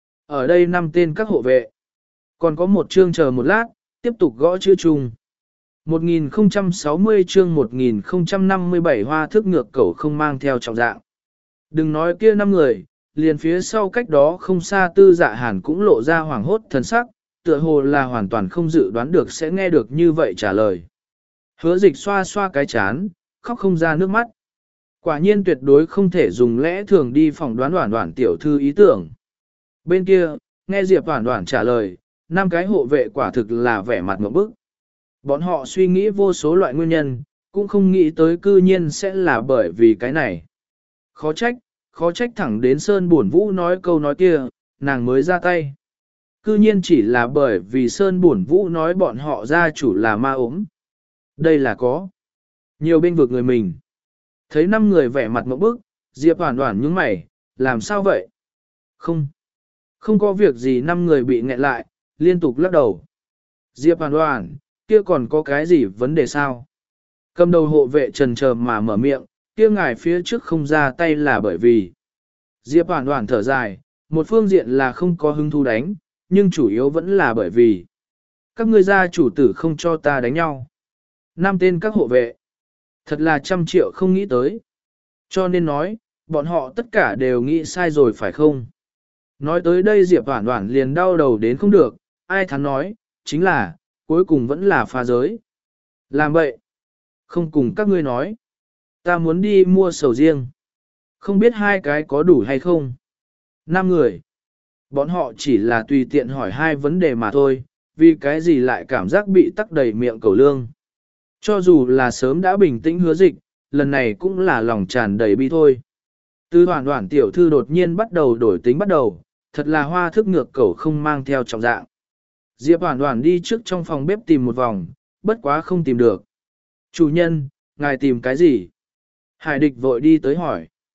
Ở đây năm tên các hộ vệ. Còn có một chương chờ một lát, tiếp tục gõ chữ chung. một nghìn không trăm sáu mươi chương một nghìn không trăm năm mươi bảy hoa thức ngược cẩu không mang theo trọng dạng. Đừng nói kia năm người, liền phía sau cách đó không xa Tư Dạ Hàn cũng lộ ra hoảng hốt thần sắc, tựa hồ là hoàn toàn không dự đoán được sẽ nghe được như vậy trả lời. Hứa Dịch xoa xoa cái chán, khóc không ra nước mắt. Quả nhiên tuyệt đối không thể dùng lẽ thường đi phỏng đoán Hoản Hoản tiểu thư ý tưởng. Bên kia, nghe Diệp Hoản Hoản trả lời, năm cái hộ vệ quả thực là vẻ mặt ngộp bức. Bọn họ suy nghĩ vô số loại nguyên nhân, cũng không nghĩ tới cư nhiên sẽ là bởi vì cái này. Khó trách, khó trách thẳng đến Sơn Bổn Vũ nói câu nói kia, nàng mới ra tay. Cư nhiên chỉ là bởi vì Sơn Bổn Vũ nói bọn họ gia chủ là ma ốm. Đây là có nhiều bên vực người mình. Thấy năm người vẻ mặt ngộp bức, Diệp Hoản Hoản nhướng mày, làm sao vậy? Không, không có việc gì, năm người bị nghẹn lại, liên tục lắc đầu. Diệp Hoản Hoản, kia còn có cái gì vấn đề sao? Cầm đầu hộ vệ trần chờ mà mở miệng, kia ngài phía trước không ra tay là bởi vì. Diệp Hoản Hoản thở dài, một phương diện là không có hứng thú đánh, nhưng chủ yếu vẫn là bởi vì các ngươi gia chủ tử không cho ta đánh nhau. Năm tên các hộ vệ. Thật là trăm triệu không nghĩ tới. Cho nên nói, bọn họ tất cả đều nghĩ sai rồi phải không? Nói tới đây Diệp Hoản Hoản liền đau đầu đến không được, ai thắn nói, chính là, cuối cùng vẫn là pha giới. Làm vậy, không cùng các ngươi nói. Ta muốn đi mua sầu riêng. Không biết hai cái có đủ hay không? Năm người. Bọn họ chỉ là tùy tiện hỏi hai vấn đề mà thôi, vì cái gì lại cảm giác bị tắc đầy miệng cầu lương. Cho dù là sớm đã bình tĩnh Hứa Dịch, lần này cũng là lòng tràn đầy bi thôi. Từ Hoản Hoản tiểu thư đột nhiên bắt đầu đổi tính bắt đầu, thật là hoa thức ngược cẩu không mang theo trọng dạng. Diệp Hoản Hoản đi trước trong phòng bếp tìm một vòng, bất quá không tìm được. Chủ nhân, ngài tìm cái gì? Hải Địch vội đi tới hỏi.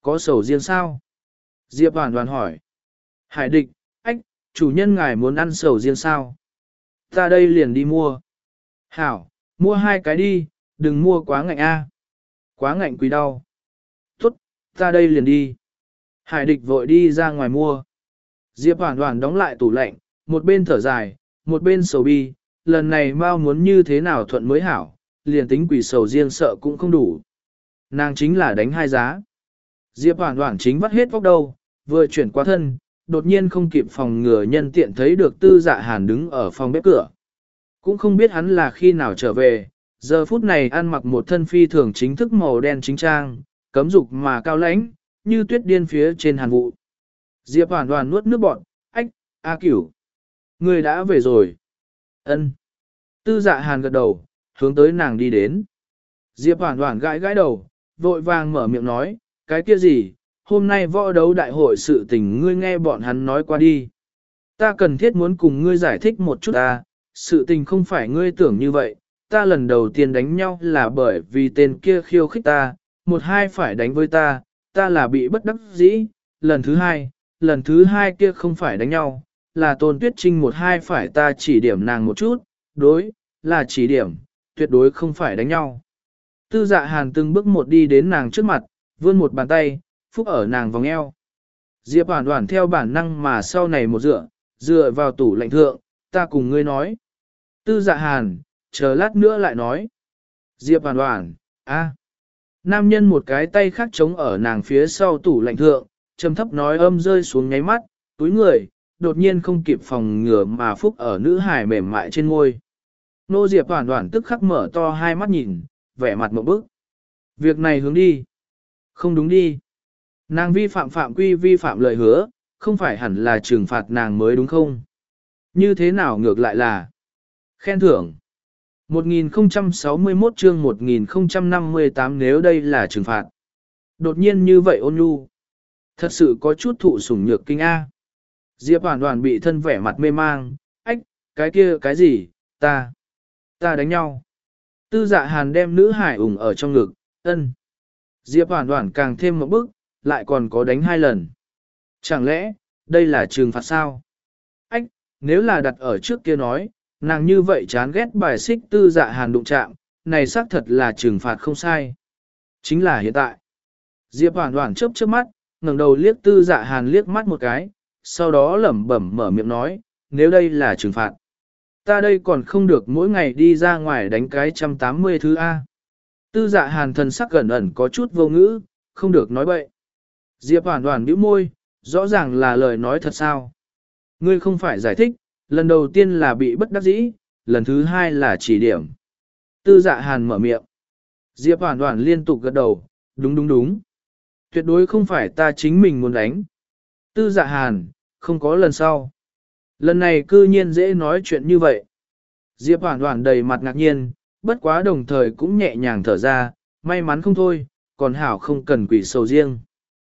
có sầu riêng sao? Diệp Hoàn Hoàn hỏi. Hải địch, ách, chủ nhân ngài muốn ăn sầu riêng sao? Ta đây liền đi mua. Hảo, mua hai cái đi, đừng mua quá ngạnh a. Quá ngạnh quý đau. Tốt, ta đây liền đi. Hải địch vội đi ra ngoài mua. Diệp Hoàn Hoàn đóng lại tủ lạnh, một bên thở dài, một bên sầu bi, lần này mau muốn như thế nào thuận mới hảo, liền tính quỷ sầu riêng sợ cũng không đủ. Nàng chính là đánh hai giá. Diệp Hoàn Hoàn chính vắt hết vóc đầu, vừa chuyển qua thân, đột nhiên không kịp phòng ngừa nhân tiện thấy được Tư Dạ Hàn đứng ở phòng bếp cửa. Cũng không biết hắn là khi nào trở về, giờ phút này ăn mặc một thân phi thường chính thức màu đen chính trang, cấm dục mà cao lãnh, như tuyết điên phía trên hàn vụ. Diệp Hoàn Hoàn nuốt nước bọt, ách, A Cửu, người đã về rồi. Ân. Tư Dạ Hàn gật đầu, hướng tới nàng đi đến. Diệp Hoàn Hoàn gãi gãi đầu, vội vàng mở miệng nói, cái kia gì, hôm nay võ đấu đại hội sự tình ngươi nghe bọn hắn nói qua đi. Ta cần thiết muốn cùng ngươi giải thích một chút ta, sự tình không phải ngươi tưởng như vậy, ta lần đầu tiên đánh nhau là bởi vì tên kia khiêu khích ta, một hai phải đánh với ta, ta là bị bất đắc dĩ, lần thứ hai, lần thứ hai kia không phải đánh nhau, là Tôn Tuyết Trinh một hai phải ta chỉ điểm nàng một chút, đối, là chỉ điểm, tuyệt đối không phải đánh nhau. Tư Dạ Hàn từng bước một đi đến nàng trước mặt, vươn một bàn tay, phúc ở nàng vòng eo. Diệp Hoàn Hoàn theo bản năng mà sau này một dựa, dựa vào tủ lạnh thượng, ta cùng ngươi nói. Tư Dạ Hàn, chờ lát nữa lại nói. Diệp Hoàn Hoàn, a. Nam nhân một cái tay khác chống ở nàng phía sau tủ lạnh thượng, trầm thấp nói âm rơi xuống nháy mắt, túi người, đột nhiên không kịp phòng ngừa mà phúc ở nữ hài mềm mại trên môi. Nô Diệp Hoàn Hoàn tức khắc mở to hai mắt nhìn, vẻ mặt một bức. Việc này hướng đi. Không đúng đi. Nàng vi phạm phạm quy vi phạm lời hứa, không phải hẳn là trừng phạt nàng mới đúng không? Như thế nào ngược lại là khen thưởng. một nghìn không trăm sáu mươi mốt chương một nghìn không trăm năm mươi tám nếu đây là trừng phạt. Đột nhiên như vậy ôn nhu. Thật sự có chút thụ sủng nhược kinh A. Diệp Hoàn Hoàn bị thân vẻ mặt mê mang, ách, cái kia cái gì, ta, ta đánh nhau. Tư Dạ Hàn đem nữ hải ủng ở trong ngực, ân. Diệp Hoàn Hoàn càng thêm một bước, lại còn có đánh hai lần. Chẳng lẽ, đây là trừng phạt sao? Ách, nếu là đặt ở trước kia nói, nàng như vậy chán ghét bài xích Tư Dạ Hàn đụng chạm, này xác thật là trừng phạt không sai. Chính là hiện tại. Diệp Hoàn Hoàn chớp chớp mắt, ngẩng đầu liếc Tư Dạ Hàn liếc mắt một cái, sau đó lẩm bẩm mở miệng nói, nếu đây là trừng phạt. Ta đây còn không được mỗi ngày đi ra ngoài đánh cái trăm tám mươi thứ A. Tư Dạ Hàn thần sắc gần ẩn có chút vô ngữ, không được nói bậy. Diệp Hoàn Hoàn bĩu môi, rõ ràng là lời nói thật sao. Ngươi không phải giải thích, lần đầu tiên là bị bất đắc dĩ, lần thứ hai là chỉ điểm. Tư Dạ Hàn mở miệng. Diệp Hoàn Hoàn liên tục gật đầu, đúng đúng đúng. Tuyệt đối không phải ta chính mình muốn đánh. Tư Dạ Hàn, không có lần sau. Lần này cư nhiên dễ nói chuyện như vậy. Diệp Hoàn Hoàn đầy mặt ngạc nhiên, bất quá đồng thời cũng nhẹ nhàng thở ra, may mắn không thôi, còn hảo không cần quỷ sầu riêng.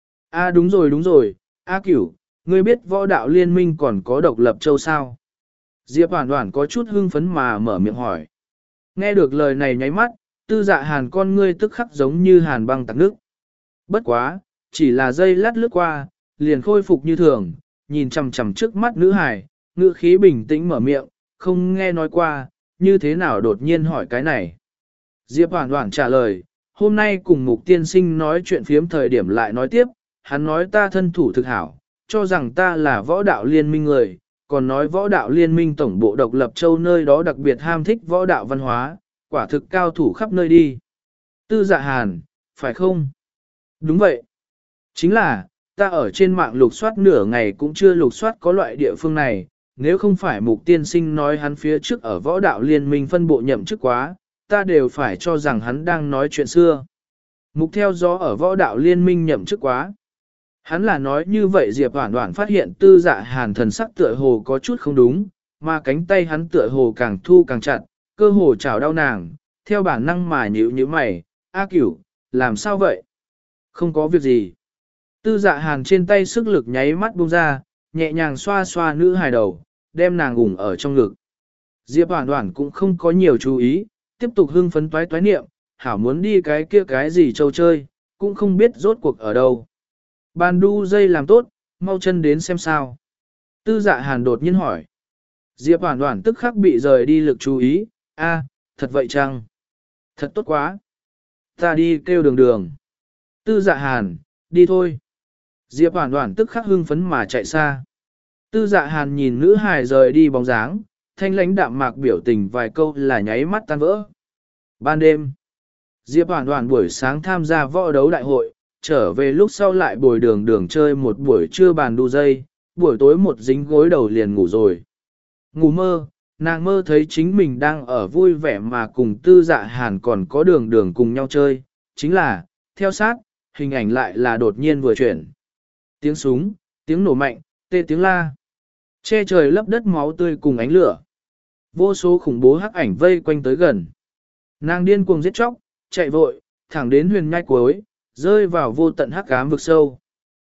A đúng rồi đúng rồi, A Cửu, ngươi biết võ đạo liên minh còn có độc lập châu sao? Diệp Hoàn Hoàn có chút hưng phấn mà mở miệng hỏi. Nghe được lời này nháy mắt, Tư Dạ Hàn con ngươi tức khắc giống như hàn băng tạc nước. Bất quá, chỉ là giây lát lướt qua, liền khôi phục như thường, nhìn chằm chằm trước mắt nữ hài, ngữ khí bình tĩnh mở miệng, không nghe nói qua, như thế nào đột nhiên hỏi cái này. Diệp Hoàn Hoàn trả lời, hôm nay cùng Mục Tiên Sinh nói chuyện phiếm thời điểm lại nói tiếp, hắn nói ta thân thủ thực hảo, cho rằng ta là võ đạo liên minh người, còn nói võ đạo liên minh tổng bộ độc lập châu nơi đó đặc biệt ham thích võ đạo văn hóa, quả thực cao thủ khắp nơi đi. Tư Dạ Hàn, phải không? Đúng vậy. Chính là, ta ở trên mạng lục soát nửa ngày cũng chưa lục soát có loại địa phương này, nếu không phải Mục Tiên Sinh nói hắn phía trước ở võ đạo liên minh phân bộ nhậm chức quá, ta đều phải cho rằng hắn đang nói chuyện xưa. Mục theo gió ở võ đạo liên minh nhậm chức quá. Hắn là nói như vậy Diệp Hoàn Hoàn phát hiện Tư Dạ Hàn thần sắc tựa hồ có chút không đúng, mà cánh tay hắn tựa hồ càng thu càng chặt, cơ hồ chảo đau nàng, theo bản năng mà nhíu nhíu mày, A Cửu, làm sao vậy? Không có việc gì. Tư Dạ Hàn trên tay sức lực nháy mắt buông ra, nhẹ nhàng xoa xoa nữ hài đầu, đem nàng ủng ở trong ngực. Diệp Hoàn Hoàn cũng không có nhiều chú ý, tiếp tục hưng phấn toái toái niệm, hảo muốn đi cái kia cái gì châu chơi, cũng không biết rốt cuộc ở đâu. Bàn đu dây làm tốt, mau chân đến xem sao. Tư dạ hàn đột nhiên hỏi. Diệp Hoản Hoản tức khắc bị rời đi lực chú ý, a, thật vậy chăng? Thật tốt quá. Ta đi kêu đường đường. Tư dạ hàn, đi thôi. Diệp Hoản Hoản tức khắc hưng phấn mà chạy xa. Tư dạ hàn nhìn nữ hài rời đi bóng dáng, thanh lãnh đạm mạc biểu tình vài câu là nháy mắt tan vỡ. Ban đêm, Diệp Hoản Hoản buổi sáng tham gia võ đấu đại hội, trở về lúc sau lại bồi đường đường chơi một buổi trưa bàn đu dây, buổi tối một dính gối đầu liền ngủ rồi. Ngủ mơ, nàng mơ thấy chính mình đang ở vui vẻ mà cùng tư dạ hàn còn có đường đường cùng nhau chơi, chính là, theo sát, hình ảnh lại là đột nhiên vừa chuyển. Tiếng súng, tiếng nổ mạnh, tê tiếng la. Che trời lấp đất máu tươi cùng ánh lửa. Vô số khủng bố hắc ảnh vây quanh tới gần. Nàng điên cuồng giết chóc, chạy vội, thẳng đến huyền nhai cuối, rơi vào vô tận hắc ám vực sâu.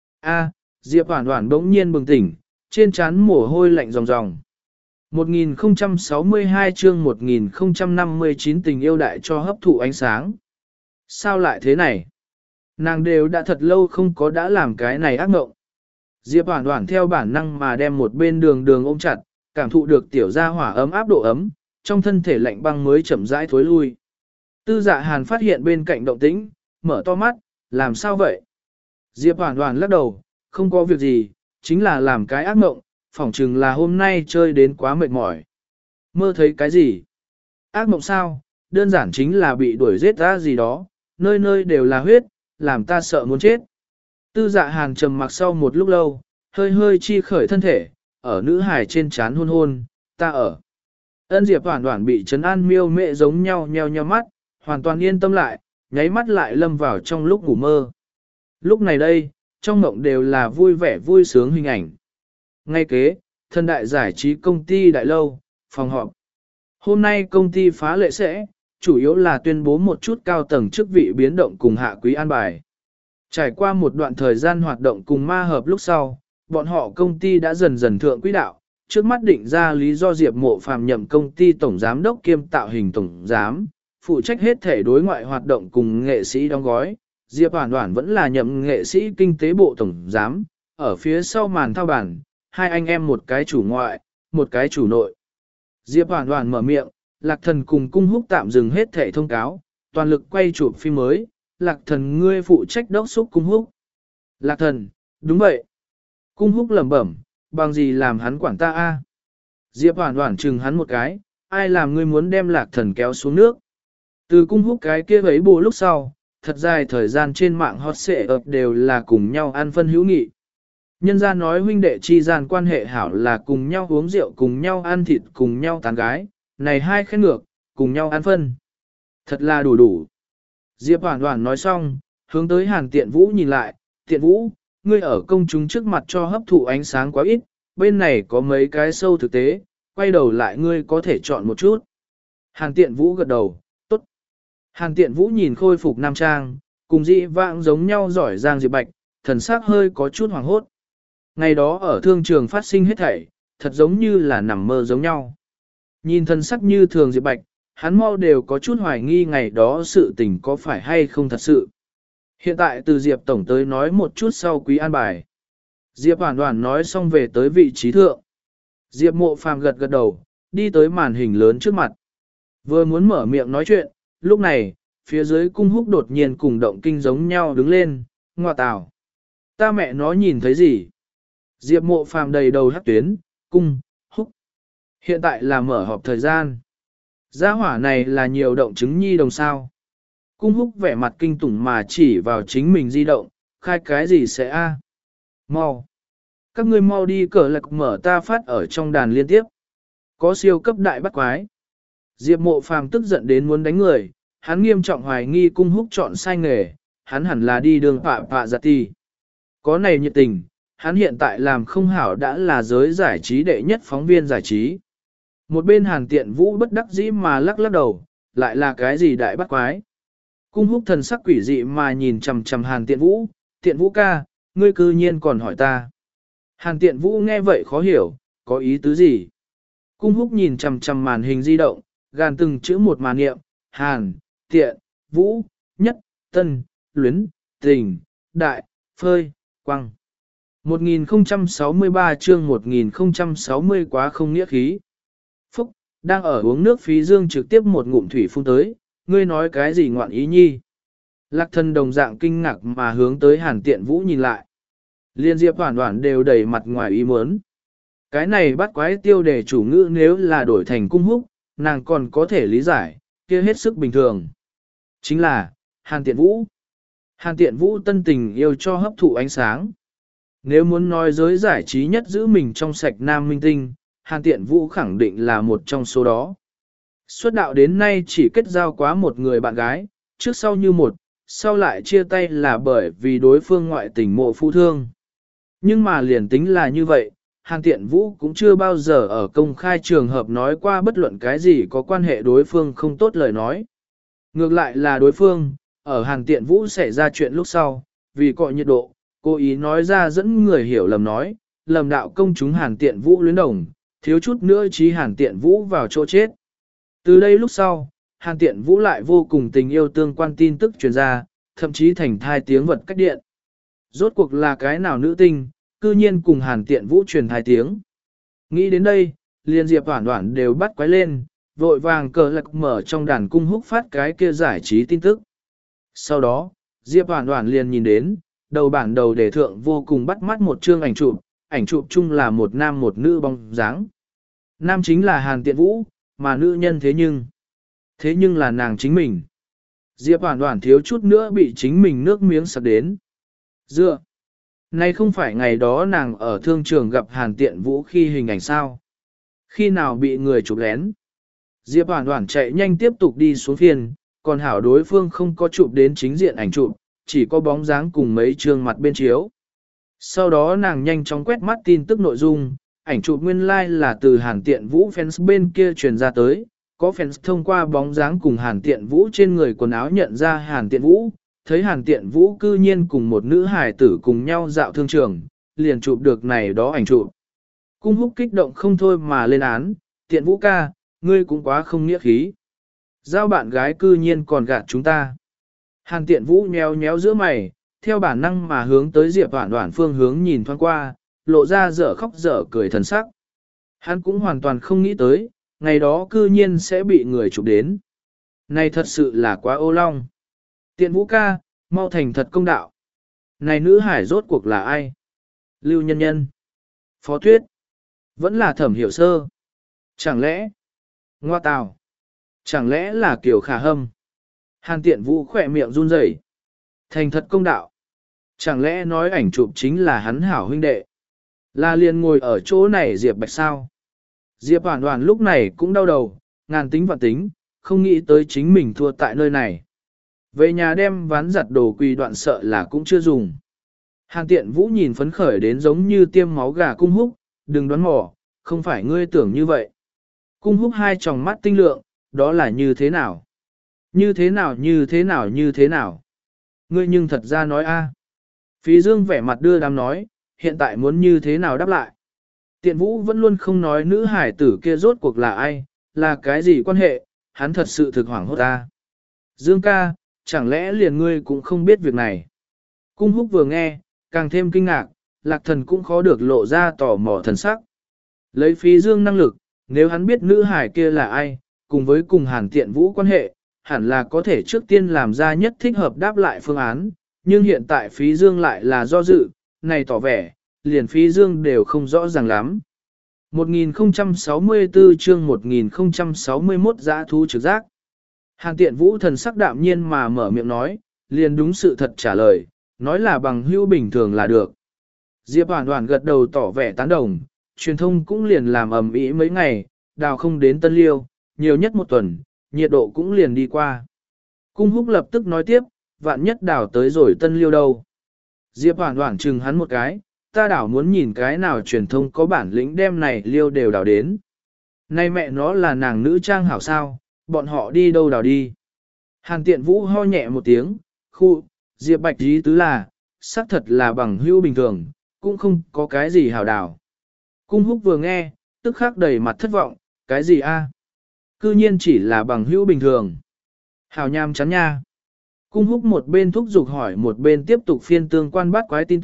A, Diệp Hoản Hoản bỗng nhiên bừng tỉnh, trên trán mồ hôi lạnh ròng ròng. một nghìn không trăm sáu mươi hai chương một nghìn không trăm năm mươi chín tình yêu đại cho hấp thụ ánh sáng. Sao lại thế này? Nàng đều đã thật lâu không có đã làm cái này ác mộng. Diệp Hoản Hoản theo bản năng mà đem một bên đường đường ôm chặt, cảm thụ được tiểu gia hỏa ấm áp độ ấm, trong thân thể lạnh băng mới chậm rãi thối lui. Tư Dạ Hàn phát hiện bên cạnh động tĩnh, mở to mắt, làm sao vậy? Diệp Hoản Hoản lắc đầu, không có việc gì, chính là làm cái ác mộng, phỏng chừng là hôm nay chơi đến quá mệt mỏi. Mơ thấy cái gì? Ác mộng sao? Đơn giản chính là bị đuổi giết ra gì đó, nơi nơi đều là huyết, làm ta sợ muốn chết. Tư Dạ Hàn trầm mặc sau một lúc lâu, hơi hơi chi khởi thân thể, ở nữ hài trên trán hôn hôn, ta ở. Ân Diệp Hoản Hoản bị trấn an miêu mẹ giống nhau nheo nheo mắt, hoàn toàn yên tâm lại, nháy mắt lại lâm vào trong lúc ngủ mơ. Lúc này đây, trong mộng đều là vui vẻ vui sướng hình ảnh. Ngay kế, thân đại giải trí công ty đại lâu, phòng họp. Hôm nay công ty phá lệ sẽ, chủ yếu là tuyên bố một chút cao tầng chức vị biến động cùng hạ quý an bài. Trải qua một đoạn thời gian hoạt động cùng ma hợp lúc sau, bọn họ công ty đã dần dần thượng quỹ đạo, trước mắt định ra lý do Diệp Mộ Phàm nhậm công ty tổng giám đốc kiêm tạo hình tổng giám, phụ trách hết thể đối ngoại hoạt động cùng nghệ sĩ đóng gói. Diệp Hoản Hoản vẫn là nhậm nghệ sĩ kinh tế bộ tổng giám, ở phía sau màn thao bản, hai anh em một cái chủ ngoại, một cái chủ nội. Diệp Hoản Hoản mở miệng, Lạc Thần cùng Cung Húc tạm dừng hết thể thông cáo, toàn lực quay chụp phim mới, Lạc Thần ngươi phụ trách đốc xúc Cung Húc. Lạc Thần, đúng vậy. Cung Húc lẩm bẩm, bằng gì làm hắn quản ta a? Diệp Hoản Hoản chừng hắn một cái, ai làm ngươi muốn đem Lạc Thần kéo xuống nước? Từ Cung Húc cái kia ấy bù lúc sau, thật dài thời gian trên mạng hot xệ ập đều là cùng nhau ăn phân hữu nghị. Nhân gia nói huynh đệ chi gian quan hệ hảo là cùng nhau uống rượu, cùng nhau ăn thịt, cùng nhau tán gái, này hai khen ngược, cùng nhau ăn phân. Thật là đủ đủ. Diệp Hoản Hoản nói xong, hướng tới Hàn Tiện Vũ nhìn lại, Tiện Vũ, ngươi ở công chúng trước mặt cho hấp thụ ánh sáng quá ít, bên này có mấy cái sâu thực tế, quay đầu lại ngươi có thể chọn một chút. Hàn Tiện Vũ gật đầu, tốt. Hàn Tiện Vũ nhìn khôi phục nam trang, cùng dị vãng giống nhau giỏi giang Diệp Bạch, thần sắc hơi có chút hoảng hốt. Ngày đó ở thương trường phát sinh hết thảy, thật giống như là nằm mơ giống nhau. Nhìn thần sắc như thường Diệp Bạch, hắn mau đều có chút hoài nghi ngày đó sự tình có phải hay không thật sự. Hiện tại từ Diệp Tổng tới nói một chút sau quý an bài. Diệp Hoản Hoản nói xong về tới vị trí thượng. Diệp Mộ Phàm gật gật đầu, đi tới màn hình lớn trước mặt. Vừa muốn mở miệng nói chuyện, lúc này, phía dưới Cung Húc đột nhiên cùng động kinh giống nhau đứng lên, ngoa tào. Ta mẹ nó nhìn thấy gì? Diệp Mộ Phàm đầy đầu hắc tuyến, Cung, Húc. Hiện tại là mở họp thời gian. Gia hỏa này là nhiều động chứng nhi đồng sao. Cung Húc vẻ mặt kinh tủng mà chỉ vào chính mình di động, khai cái gì sẽ a? Mau. Các ngươi mau đi cờ lạc mở ta phát ở trong đàn liên tiếp. Có siêu cấp đại bắt quái. Diệp Mộ Phàm tức giận đến muốn đánh người, hắn nghiêm trọng hoài nghi Cung Húc chọn sai nghề, hắn hẳn là đi đường phạ phạ giặt ti. Có này nhiệt tình, hắn hiện tại làm không hảo đã là giới giải trí đệ nhất phóng viên giải trí. Một bên Hàn Tiện Vũ bất đắc dĩ mà lắc lắc đầu, lại là cái gì đại bắt quái. Cung Húc thần sắc quỷ dị mà nhìn chằm chằm Hàn Tiện Vũ, Tiện Vũ ca, ngươi cư nhiên còn hỏi ta. Hàn Tiện Vũ nghe vậy khó hiểu, có ý tứ gì? Cung Húc nhìn chằm chằm màn hình di động, gàn từng chữ một mà niệm, Hàn, Tiện, Vũ, Nhất, Tân, Luyến, Tình, Đại, Phơi, Quăng. một nghìn không trăm sáu mươi ba chương một nghìn không trăm sáu mươi quá không nghĩa khí. Phúc, đang ở uống nước Phí Dương trực tiếp một ngụm thủy phun tới, ngươi nói cái gì ngoạn ý nhi. Lạc Thần đồng dạng kinh ngạc mà hướng tới Hàn Tiện Vũ nhìn lại. Liên Diệp Hoản Hoản đều đầy mặt ngoài ý muốn. Cái này bắt quái tiêu đề chủ ngữ nếu là đổi thành cung húc, nàng còn có thể lý giải, kia hết sức bình thường. Chính là, Hàn Tiện Vũ. Hàn Tiện Vũ tân tình yêu cho hấp thụ ánh sáng. Nếu muốn nói giới giải trí nhất giữ mình trong sạch nam minh tinh, Hàn Tiện Vũ khẳng định là một trong số đó. Xuất đạo đến nay chỉ kết giao quá một người bạn gái, trước sau như một, sau lại chia tay là bởi vì đối phương ngoại tình mộ phu thương. Nhưng mà liền tính là như vậy, Hàn Tiện Vũ cũng chưa bao giờ ở công khai trường hợp nói qua bất luận cái gì có quan hệ đối phương không tốt lời nói. Ngược lại là đối phương, ở Hàn Tiện Vũ xảy ra chuyện lúc sau, vì cọ nhiệt độ, cố ý nói ra dẫn người hiểu lầm nói, lầm đạo công chúng Hàn Tiện Vũ luyến đồng, thiếu chút nữa chí Hàn Tiện Vũ vào chỗ chết. Từ đây lúc sau, Hàn Tiện Vũ lại vô cùng tình yêu tương quan tin tức truyền ra, thậm chí thành thai tiếng vật cách điện. Rốt cuộc là cái nào nữ tinh, cư nhiên cùng Hàn Tiện Vũ truyền thai tiếng. Nghĩ đến đây, liền Diệp Hoản Hoản đều bắt quái lên, vội vàng cờ lạc mở trong đàn cung húc phát cái kia giải trí tin tức. Sau đó, Diệp Hoản Hoản liền nhìn đến, đầu bản đầu đề thượng vô cùng bắt mắt một chương ảnh chụp, ảnh chụp chung là một nam một nữ bóng dáng. Nam chính là Hàn Tiện Vũ, mà nữ nhân thế nhưng, thế nhưng là nàng chính mình. Diệp Hoản Hoản thiếu chút nữa bị chính mình nước miếng sặc đến. Dựa, này không phải ngày đó nàng ở thương trường gặp Hàn Tiện Vũ khi hình ảnh sao? Khi nào bị người chụp lén? Diệp Hoản Hoản chạy nhanh tiếp tục đi xuống phiên, còn hảo đối phương không có chụp đến chính diện ảnh chụp, chỉ có bóng dáng cùng mấy trương mặt bên chiếu. Sau đó nàng nhanh chóng quét mắt tin tức nội dung, ảnh chụp nguyên lai like là từ Hàn Tiện Vũ fans bên kia truyền ra tới, có fans thông qua bóng dáng cùng Hàn Tiện Vũ trên người quần áo nhận ra Hàn Tiện Vũ, thấy Hàn Tiện Vũ cư nhiên cùng một nữ hài tử cùng nhau dạo thương trường, liền chụp được này đó ảnh chụp. Cung húc kích động không thôi mà lên án, Tiện Vũ ca, ngươi cũng quá không nghĩa khí. Giao bạn gái cư nhiên còn gạt chúng ta. Hàn Tiện Vũ nhéo nhéo giữa mày, theo bản năng mà hướng tới Diệp Hoản Hoản phương hướng nhìn thoáng qua, lộ ra dở khóc dở cười thần sắc. Hắn cũng hoàn toàn không nghĩ tới, ngày đó cư nhiên sẽ bị người chụp đến. Này thật sự là quá ô long. Tiện Vũ ca, mau thành thật công đạo. Này nữ hải rốt cuộc là ai? Lưu Nhân Nhân, Phó Tuyết, vẫn là Thẩm Hiểu Sơ. Chẳng lẽ, Ngoa Tào, chẳng lẽ là Kiều Khả Hâm? Hàn Tiện Vũ khỏe miệng run rẩy. Thành thật công đạo. Chẳng lẽ nói ảnh chụp chính là hắn hảo huynh đệ? Là liền ngồi ở chỗ này Diệp Bạch sao? Diệp Hoản Hoản lúc này cũng đau đầu, ngàn tính vạn tính, không nghĩ tới chính mình thua tại nơi này. Về nhà đem ván giặt đồ quỳ đoạn sợ là cũng chưa dùng. Hàn Tiện Vũ nhìn phấn khởi đến giống như tiêm máu gà cung húc, đừng đoán mò, không phải ngươi tưởng như vậy. Cung húc hai tròng mắt tinh lượng, đó là như thế nào? Như thế nào như thế nào như thế nào? Ngươi nhưng thật ra nói a. Phí Dương vẻ mặt đưa đám nói, hiện tại muốn như thế nào đáp lại. Tiện Vũ vẫn luôn không nói nữ hải tử kia rốt cuộc là ai, là cái gì quan hệ, hắn thật sự thực hoảng hốt ta. Dương ca, chẳng lẽ liền ngươi cũng không biết việc này. Cung húc vừa nghe, càng thêm kinh ngạc, Lạc Thần cũng khó được lộ ra tò mò thần sắc. Lấy Phí Dương năng lực, nếu hắn biết nữ hải kia là ai, cùng với cùng Hàn Tiện Vũ quan hệ, hẳn là có thể trước tiên làm ra nhất thích hợp đáp lại phương án, nhưng hiện tại Phí Dương lại là do dự, này tỏ vẻ, liền Phí Dương đều không rõ ràng lắm. một nghìn không trăm sáu mươi tư chương một nghìn không trăm sáu mươi mốt dã thú trực giác. Hàn Tiện Vũ thần sắc đạm nhiên mà mở miệng nói, liền đúng sự thật trả lời, nói là bằng hữu bình thường là được. Diệp Hoản Hoản gật đầu tỏ vẻ tán đồng, truyền thông cũng liền làm ầm ĩ mấy ngày, đào không đến Tân Liêu, nhiều nhất một tuần, nhiệt độ cũng liền đi qua. Cung húc lập tức nói tiếp, vạn nhất đào tới rồi Tân Liêu đâu. Diệp Hoản Hoản chừng hắn một cái, ta đảo muốn nhìn cái nào truyền thông có bản lĩnh đem này Liêu đều đào đến. Nay mẹ nó là nàng nữ trang hảo sao, bọn họ đi đâu đào đi. Hàn Tiện Vũ ho nhẹ một tiếng, khu, Diệp Bạch ý tứ là, xác thật là bằng hữu bình thường, cũng không có cái gì hảo đào. Cung húc vừa nghe, tức khắc đầy mặt thất vọng, cái gì a? Cư nhiên chỉ là bằng hữu bình thường. Hảo nham chán nha. Cung húc một bên thúc giục hỏi một bên tiếp tục phiên tương quan bắt quái tin tức,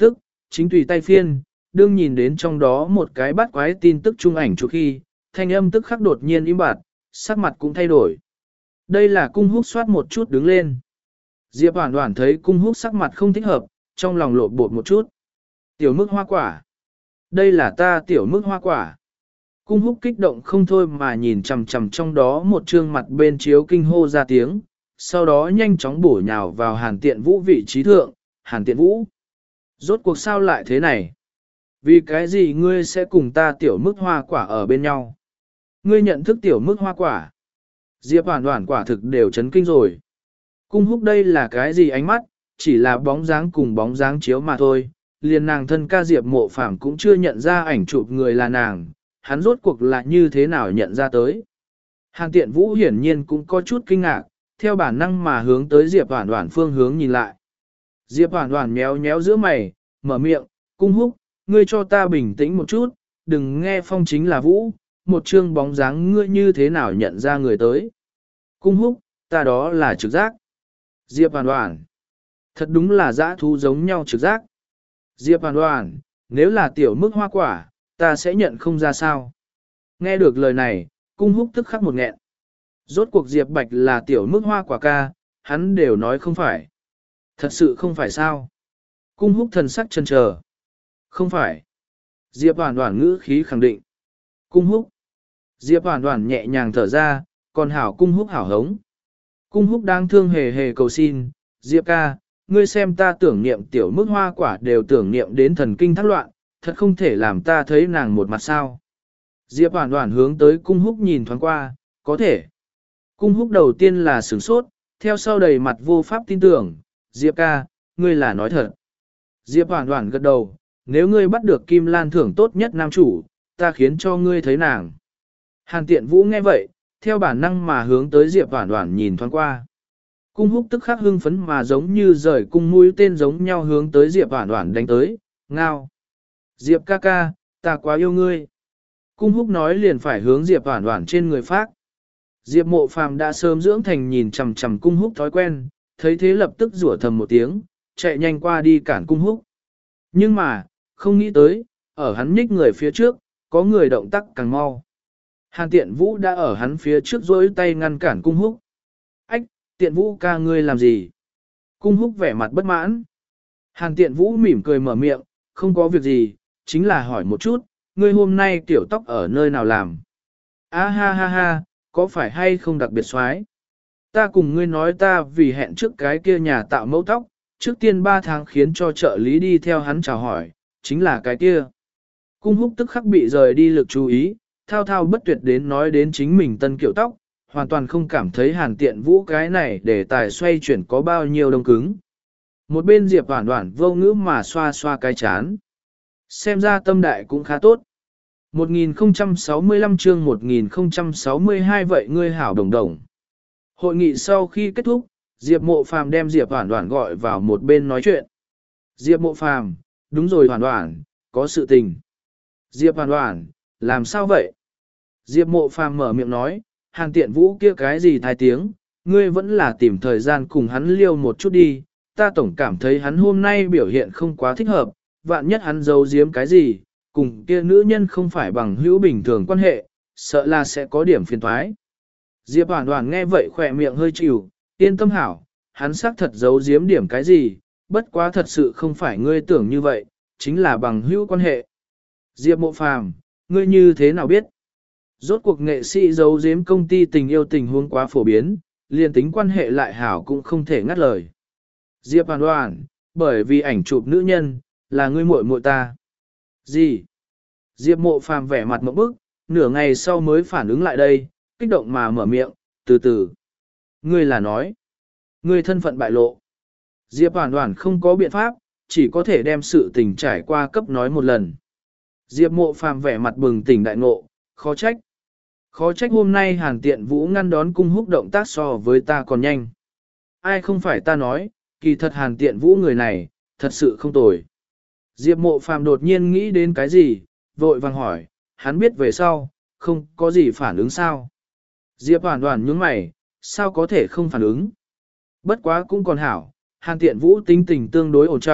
chính tùy tay phiên, đương nhìn đến trong đó một cái bắt quái tin tức trung ảnh chụp khi, thanh âm tức khắc đột nhiên im bặt, sắc mặt cũng thay đổi. Đây là cung húc soát một chút đứng lên. Diệp Hoản Hoản thấy cung húc sắc mặt không thích hợp, trong lòng lộn bột một chút. Tiểu mức hoa quả. Đây là ta tiểu mức hoa quả. Cung húc kích động không thôi mà nhìn chằm chằm trong đó một trương mặt bên chiếu kinh hô ra tiếng, sau đó nhanh chóng bổ nhào vào Hàn Tiện Vũ vị trí thượng. Hàn Tiện Vũ. Rốt cuộc sao lại thế này? Vì cái gì ngươi sẽ cùng ta tiểu mức hoa quả ở bên nhau? Ngươi nhận thức tiểu mức hoa quả. Diệp Hoản Hoản quả thực đều chấn kinh rồi. Cung húc đây là cái gì ánh mắt, chỉ là bóng dáng cùng bóng dáng chiếu mà thôi, liền nàng thân ca Diệp Mộ Phàm cũng chưa nhận ra ảnh chụp người là nàng, hắn rốt cuộc là như thế nào nhận ra tới. Hàn Tiện Vũ hiển nhiên cũng có chút kinh ngạc, theo bản năng mà hướng tới Diệp Hoản Hoản phương hướng nhìn lại. Diệp Hoản Hoản méo méo giữa mày, mở miệng, cung húc, ngươi cho ta bình tĩnh một chút, đừng nghe phong chính là Vũ, một trương bóng dáng ngươi như thế nào nhận ra người tới. Cung húc, ta đó là trực giác. Diệp Hoản Hoản, thật đúng là dã thú giống nhau trực giác. Diệp Hoản Hoản, nếu là tiểu mức hoa quả, ta sẽ nhận không ra sao. Nghe được lời này, cung húc tức khắc một nghẹn. Rốt cuộc Diệp Bạch là tiểu mức hoa quả ca, hắn đều nói không phải. Thật sự không phải sao. Cung húc thần sắc chần chờ. Không phải. Diệp Hoản Hoản ngữ khí khẳng định. Cung húc. Diệp Hoản Hoản nhẹ nhàng thở ra, còn hảo cung húc hảo hống. Cung húc đang thương hề hề cầu xin, Diệp ca, ngươi xem ta tưởng niệm tiểu mức hoa quả đều tưởng niệm đến thần kinh thác loạn, thật không thể làm ta thấy nàng một mặt sao. Diệp Hoản Hoản hướng tới cung húc nhìn thoáng qua, có thể. Cung húc đầu tiên là sửng sốt, theo sau đầy mặt vô pháp tin tưởng, Diệp ca, ngươi là nói thật. Diệp Hoản Hoản gật đầu, nếu ngươi bắt được Kim Lan thưởng tốt nhất nam chủ, ta khiến cho ngươi thấy nàng. Hàn Tiện Vũ nghe vậy, theo bản năng mà hướng tới Diệp Hoản Hoản nhìn thoáng qua. Cung húc tức khắc hưng phấn mà giống như rời cung mũi tên giống nhau hướng tới Diệp Hoản Hoản đánh tới, ngao. Diệp ca ca, ta quá yêu ngươi. Cung húc nói liền phải hướng Diệp Hoản Hoản trên người phát. Diệp Mộ Phàm đã sớm dưỡng thành nhìn chằm chằm cung húc thói quen, thấy thế lập tức rủa thầm một tiếng, chạy nhanh qua đi cản cung húc. Nhưng mà, không nghĩ tới, ở hắn nhích người phía trước, có người động tác càng mau. Hàn Tiện Vũ đã ở hắn phía trước rỗi tay ngăn cản cung húc. Ách, Tiện Vũ ca ngươi làm gì? Cung húc vẻ mặt bất mãn. Hàn Tiện Vũ mỉm cười mở miệng, không có việc gì, chính là hỏi một chút, ngươi hôm nay tiểu tóc ở nơi nào làm? A ha ha ha, có phải hay không đặc biệt xoái? Ta cùng ngươi nói ta vì hẹn trước cái kia nhà tạo mẫu tóc, trước tiên ba tháng khiến cho trợ lý đi theo hắn chào hỏi, chính là cái kia. Cung húc tức khắc bị rời đi lực chú ý, thao thao bất tuyệt đến nói đến chính mình tân kiểu tóc, hoàn toàn không cảm thấy Hàn Tiện Vũ cái này để tài xoay chuyển có bao nhiêu đông cứng. Một bên Diệp Hoản Hoản vô ngữ mà xoa xoa cái chán. Xem ra tâm đại cũng khá tốt. một nghìn không trăm sáu mươi lăm chương một nghìn không trăm sáu mươi hai vậy ngươi hảo đồng đồng. Hội nghị sau khi kết thúc, Diệp Mộ Phàm đem Diệp Hoản Hoản gọi vào một bên nói chuyện. Diệp Mộ Phàm, đúng rồi Hoản Hoản, có sự tình. Diệp Hoản Hoản, làm sao vậy? Diệp Mộ Phàm mở miệng nói, Hàn Tiện Vũ kia cái gì thai tiếng, ngươi vẫn là tìm thời gian cùng hắn liêu một chút đi, ta tổng cảm thấy hắn hôm nay biểu hiện không quá thích hợp, vạn nhất hắn giấu giếm cái gì, cùng kia nữ nhân không phải bằng hữu bình thường quan hệ, sợ là sẽ có điểm phiền toái. Diệp Hoản Hoản nghe vậy khỏe miệng hơi chịu, yên tâm hảo, hắn xác thật giấu giếm điểm cái gì, bất quá thật sự không phải ngươi tưởng như vậy, chính là bằng hữu quan hệ. Diệp Mộ Phàm, ngươi như thế nào biết? Rốt cuộc nghệ sĩ giấu giếm công ty tình yêu tình huống quá phổ biến, liền tính quan hệ lại hảo cũng không thể ngắt lời. Diệp Hoản Hoản, bởi vì ảnh chụp nữ nhân, là ngươi muội muội ta. Gì? Diệp Mộ Phàm vẻ mặt ngộp bức, nửa ngày sau mới phản ứng lại đây, kích động mà mở miệng, từ từ. Ngươi là nói, ngươi thân phận bại lộ. Diệp Hoản Hoản không có biện pháp, chỉ có thể đem sự tình trải qua cấp nói một lần. Diệp Mộ Phàm vẻ mặt bừng tỉnh đại ngộ, khó trách. Khó trách hôm nay Hàn Tiện Vũ ngăn đón cung húc động tác so với ta còn nhanh. Ai không phải ta nói, kỳ thật Hàn Tiện Vũ người này, thật sự không tồi. Diệp Mộ Phàm đột nhiên nghĩ đến cái gì, vội vàng hỏi, hắn biết về sau, không có gì phản ứng sao. Diệp Hoản Hoản nhướng mày, sao có thể không phản ứng. Bất quá cũng còn hảo, Hàn Tiện Vũ tính tình tương đối ổn trọng,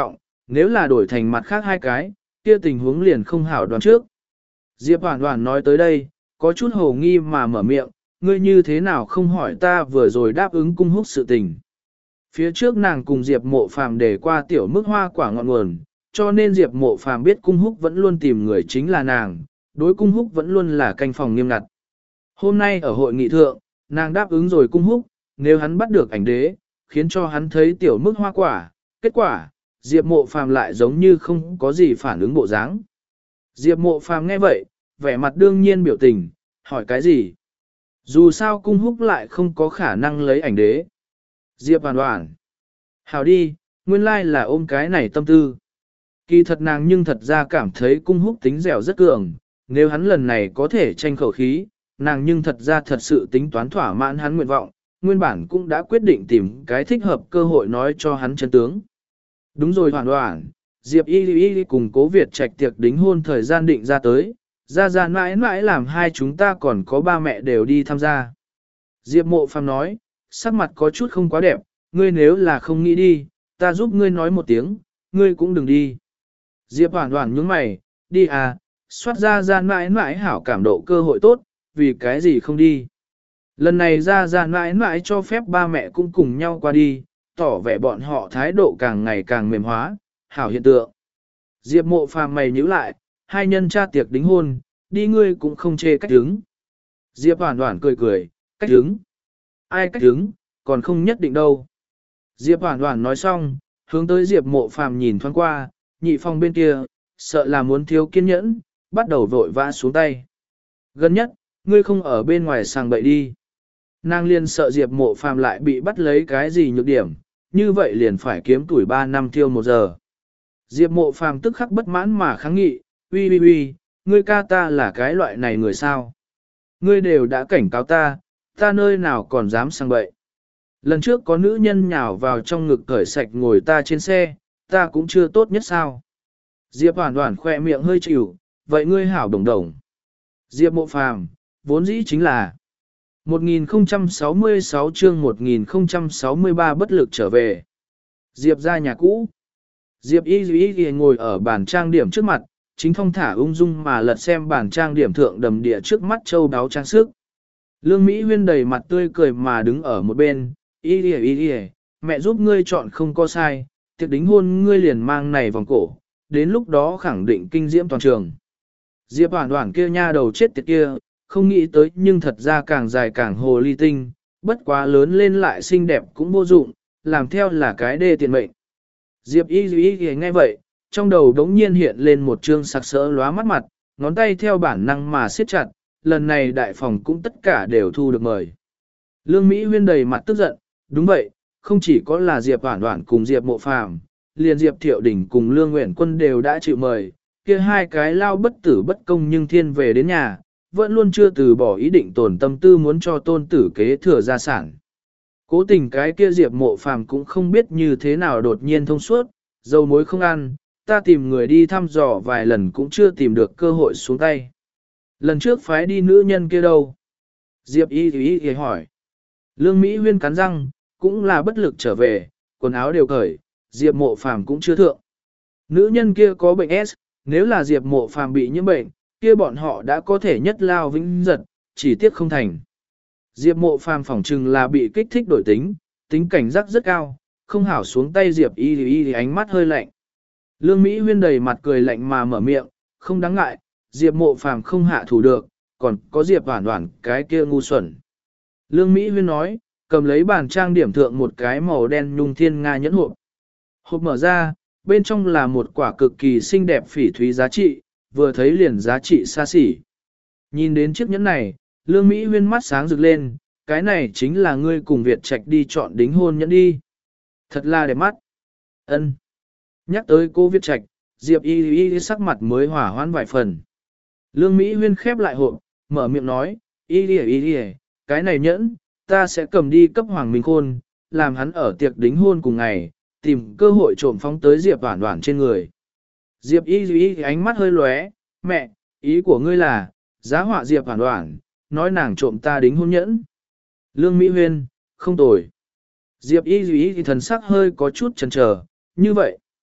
nếu là đổi thành mặt khác hai cái, kia tình huống liền không hảo đoán trước. Diệp Hoản Hoản nói tới đây, có chút hồ nghi mà mở miệng, ngươi như thế nào không hỏi ta vừa rồi đáp ứng cung húc sự tình. Phía trước nàng cùng Diệp Mộ Phàm để qua tiểu mức hoa quả ngọn nguồn, cho nên Diệp Mộ Phàm biết cung húc vẫn luôn tìm người chính là nàng, đối cung húc vẫn luôn là canh phòng nghiêm ngặt. Hôm nay ở hội nghị thượng, nàng đáp ứng rồi cung húc, nếu hắn bắt được ảnh đế, khiến cho hắn thấy tiểu mức hoa quả, kết quả, Diệp Mộ Phàm lại giống như không có gì phản ứng bộ dáng. Diệp Mộ Phàm nghe vậy, vẻ mặt đương nhiên biểu tình, hỏi cái gì? Dù sao cung húc lại không có khả năng lấy ảnh đế. Diệp Hoản Hoản. Hảo đi, nguyên lai là ôm cái này tâm tư. Kỳ thật nàng nhưng thật ra cảm thấy cung húc tính dẻo rất cường, nếu hắn lần này có thể tranh khẩu khí, nàng nhưng thật ra thật sự tính toán thỏa mãn hắn nguyện vọng, nguyên bản cũng đã quyết định tìm cái thích hợp cơ hội nói cho hắn chân tướng. Đúng rồi Hoản Hoản, Diệp Y Y cùng Cố Việt Trạch tiệc đính hôn thời gian định ra tới, ra ra mãi mãi làm hai chúng ta còn có ba mẹ đều đi tham gia. Diệp Mộ Phàm nói, sắc mặt có chút không quá đẹp, ngươi nếu là không nghĩ đi, ta giúp ngươi nói một tiếng, ngươi cũng đừng đi. Diệp Hoản Hoản nhướng mày, đi à, soát ra ra mãi mãi hảo cảm độ cơ hội tốt, vì cái gì không đi. Lần này ra ra mãi mãi cho phép ba mẹ cũng cùng nhau qua đi, tỏ vẻ bọn họ thái độ càng ngày càng mềm hóa, hảo hiện tượng. Diệp Mộ Phàm mày nhíu lại, hai nhân cha tiệc đính hôn, đi ngươi cũng không chê cách đứng. Diệp Hoản Hoản cười cười, cách đứng. Ai cách đứng, còn không nhất định đâu. Diệp Hoản Hoản nói xong, hướng tới Diệp Mộ Phàm nhìn thoáng qua, nhị phòng bên kia, sợ là muốn thiếu kiên nhẫn, bắt đầu vội vã xuống tay. Gần nhất, ngươi không ở bên ngoài sàng bậy đi. Nàng liền sợ Diệp Mộ Phàm lại bị bắt lấy cái gì nhược điểm, như vậy liền phải kiếm tuổi ba năm thiêu một giờ. Diệp Mộ Phàm tức khắc bất mãn mà kháng nghị, uy uy uy, ngươi ca ta là cái loại này người sao? Ngươi đều đã cảnh cáo ta, ta nơi nào còn dám sang bậy. Lần trước có nữ nhân nhào vào trong ngực cởi sạch ngồi ta trên xe, ta cũng chưa tốt nhất sao? Diệp Hoản Hoản khỏe miệng hơi chịu, vậy ngươi hảo đồng đồng. Diệp Mộ Phàm, vốn dĩ chính là một nghìn không trăm sáu mươi sáu chương một nghìn không trăm sáu mươi ba bất lực trở về. Diệp ra nhà cũ. Diệp Y Y Y ngồi ở bàn trang điểm trước mặt, chính thong thả ung dung mà lật xem bàn trang điểm thượng đầm địa trước mắt châu đáo trang sức. Lương Mỹ Huyên đầy mặt tươi cười mà đứng ở một bên, Y Y Y Y, mẹ giúp ngươi chọn không có sai, tiệc đính hôn ngươi liền mang này vòng cổ, đến lúc đó khẳng định kinh diễm toàn trường. Diệp Hoản Hoản kia nha đầu chết tiệt kia, không nghĩ tới nhưng thật ra càng dài càng hồ ly tinh, bất quá lớn lên lại xinh đẹp cũng vô dụng, làm theo là cái đê tiện mệnh. Diệp Y Y Y nghe vậy, trong đầu đống nhiên hiện lên một trương sặc sỡ lóa mắt mặt, ngón tay theo bản năng mà siết chặt, lần này đại phòng cũng tất cả đều thu được mời. Lương Mỹ Huyên đầy mặt tức giận, đúng vậy, không chỉ có là Diệp Hoản Hoản cùng Diệp Mộ Phàm, liền Diệp Thiệu Đình cùng Lương Nguyện Quân đều đã chịu mời, kia hai cái lao bất tử bất công nhưng thiên về đến nhà, vẫn luôn chưa từ bỏ ý định tổn tâm tư muốn cho tôn tử kế thừa gia sản. Cố tình cái kia Diệp Mộ Phàm cũng không biết như thế nào đột nhiên thông suốt, dầu muối không ăn, ta tìm người đi thăm dò vài lần cũng chưa tìm được cơ hội xuống tay. Lần trước phái đi nữ nhân kia đâu? Diệp Y Y Y hỏi. Lương Mỹ Huyên cắn răng, cũng là bất lực trở về, quần áo đều cởi, Diệp Mộ Phàm cũng chưa thượng. Nữ nhân kia có bệnh S, nếu là Diệp Mộ Phàm bị nhiễm bệnh, kia bọn họ đã có thể nhất lao vĩnh giật, chỉ tiếc không thành. Diệp Mộ Phàm phỏng chừng là bị kích thích đổi tính, tính cảnh giác rất cao, không hảo xuống tay Diệp Y Y thì ánh mắt hơi lạnh. Lương Mỹ Huyên đầy mặt cười lạnh mà mở miệng, không đáng ngại, Diệp Mộ Phàm không hạ thủ được, còn có Diệp Hoản Hoản cái kia ngu xuẩn. Lương Mỹ Huyên nói, cầm lấy bàn trang điểm thượng một cái màu đen nhung thiên nga nhẫn hộp. Hộp mở ra, bên trong là một quả cực kỳ xinh đẹp phỉ thúy giá trị, vừa thấy liền giá trị xa xỉ. Nhìn đến chiếc nhẫn này, Lương Mỹ Huyên mắt sáng rực lên, cái này chính là ngươi cùng Việt Trạch đi chọn đính hôn nhẫn đi. Thật là đẹp mắt. Ân. Nhắc tới cô Việt Trạch, Diệp Y Y sắc mặt mới hỏa hoãn vài phần. Lương Mỹ Huyên khép lại hộp, mở miệng nói, Y Y Y Y, cái này nhẫn, ta sẽ cầm đi cấp Hoàng Minh Khôn, làm hắn ở tiệc đính hôn cùng ngày, tìm cơ hội trộm phóng tới Diệp Hoản Hoản trên người. Diệp Y Y ánh mắt hơi lóe, mẹ, ý của ngươi là, giá họa Diệp Hoản Hoản, nói nàng trộm ta đính hôn nhẫn. Lương Mỹ Huyên, không tồi. Diệp Y Y thần sắc hơi có chút chần chờ, như vậy.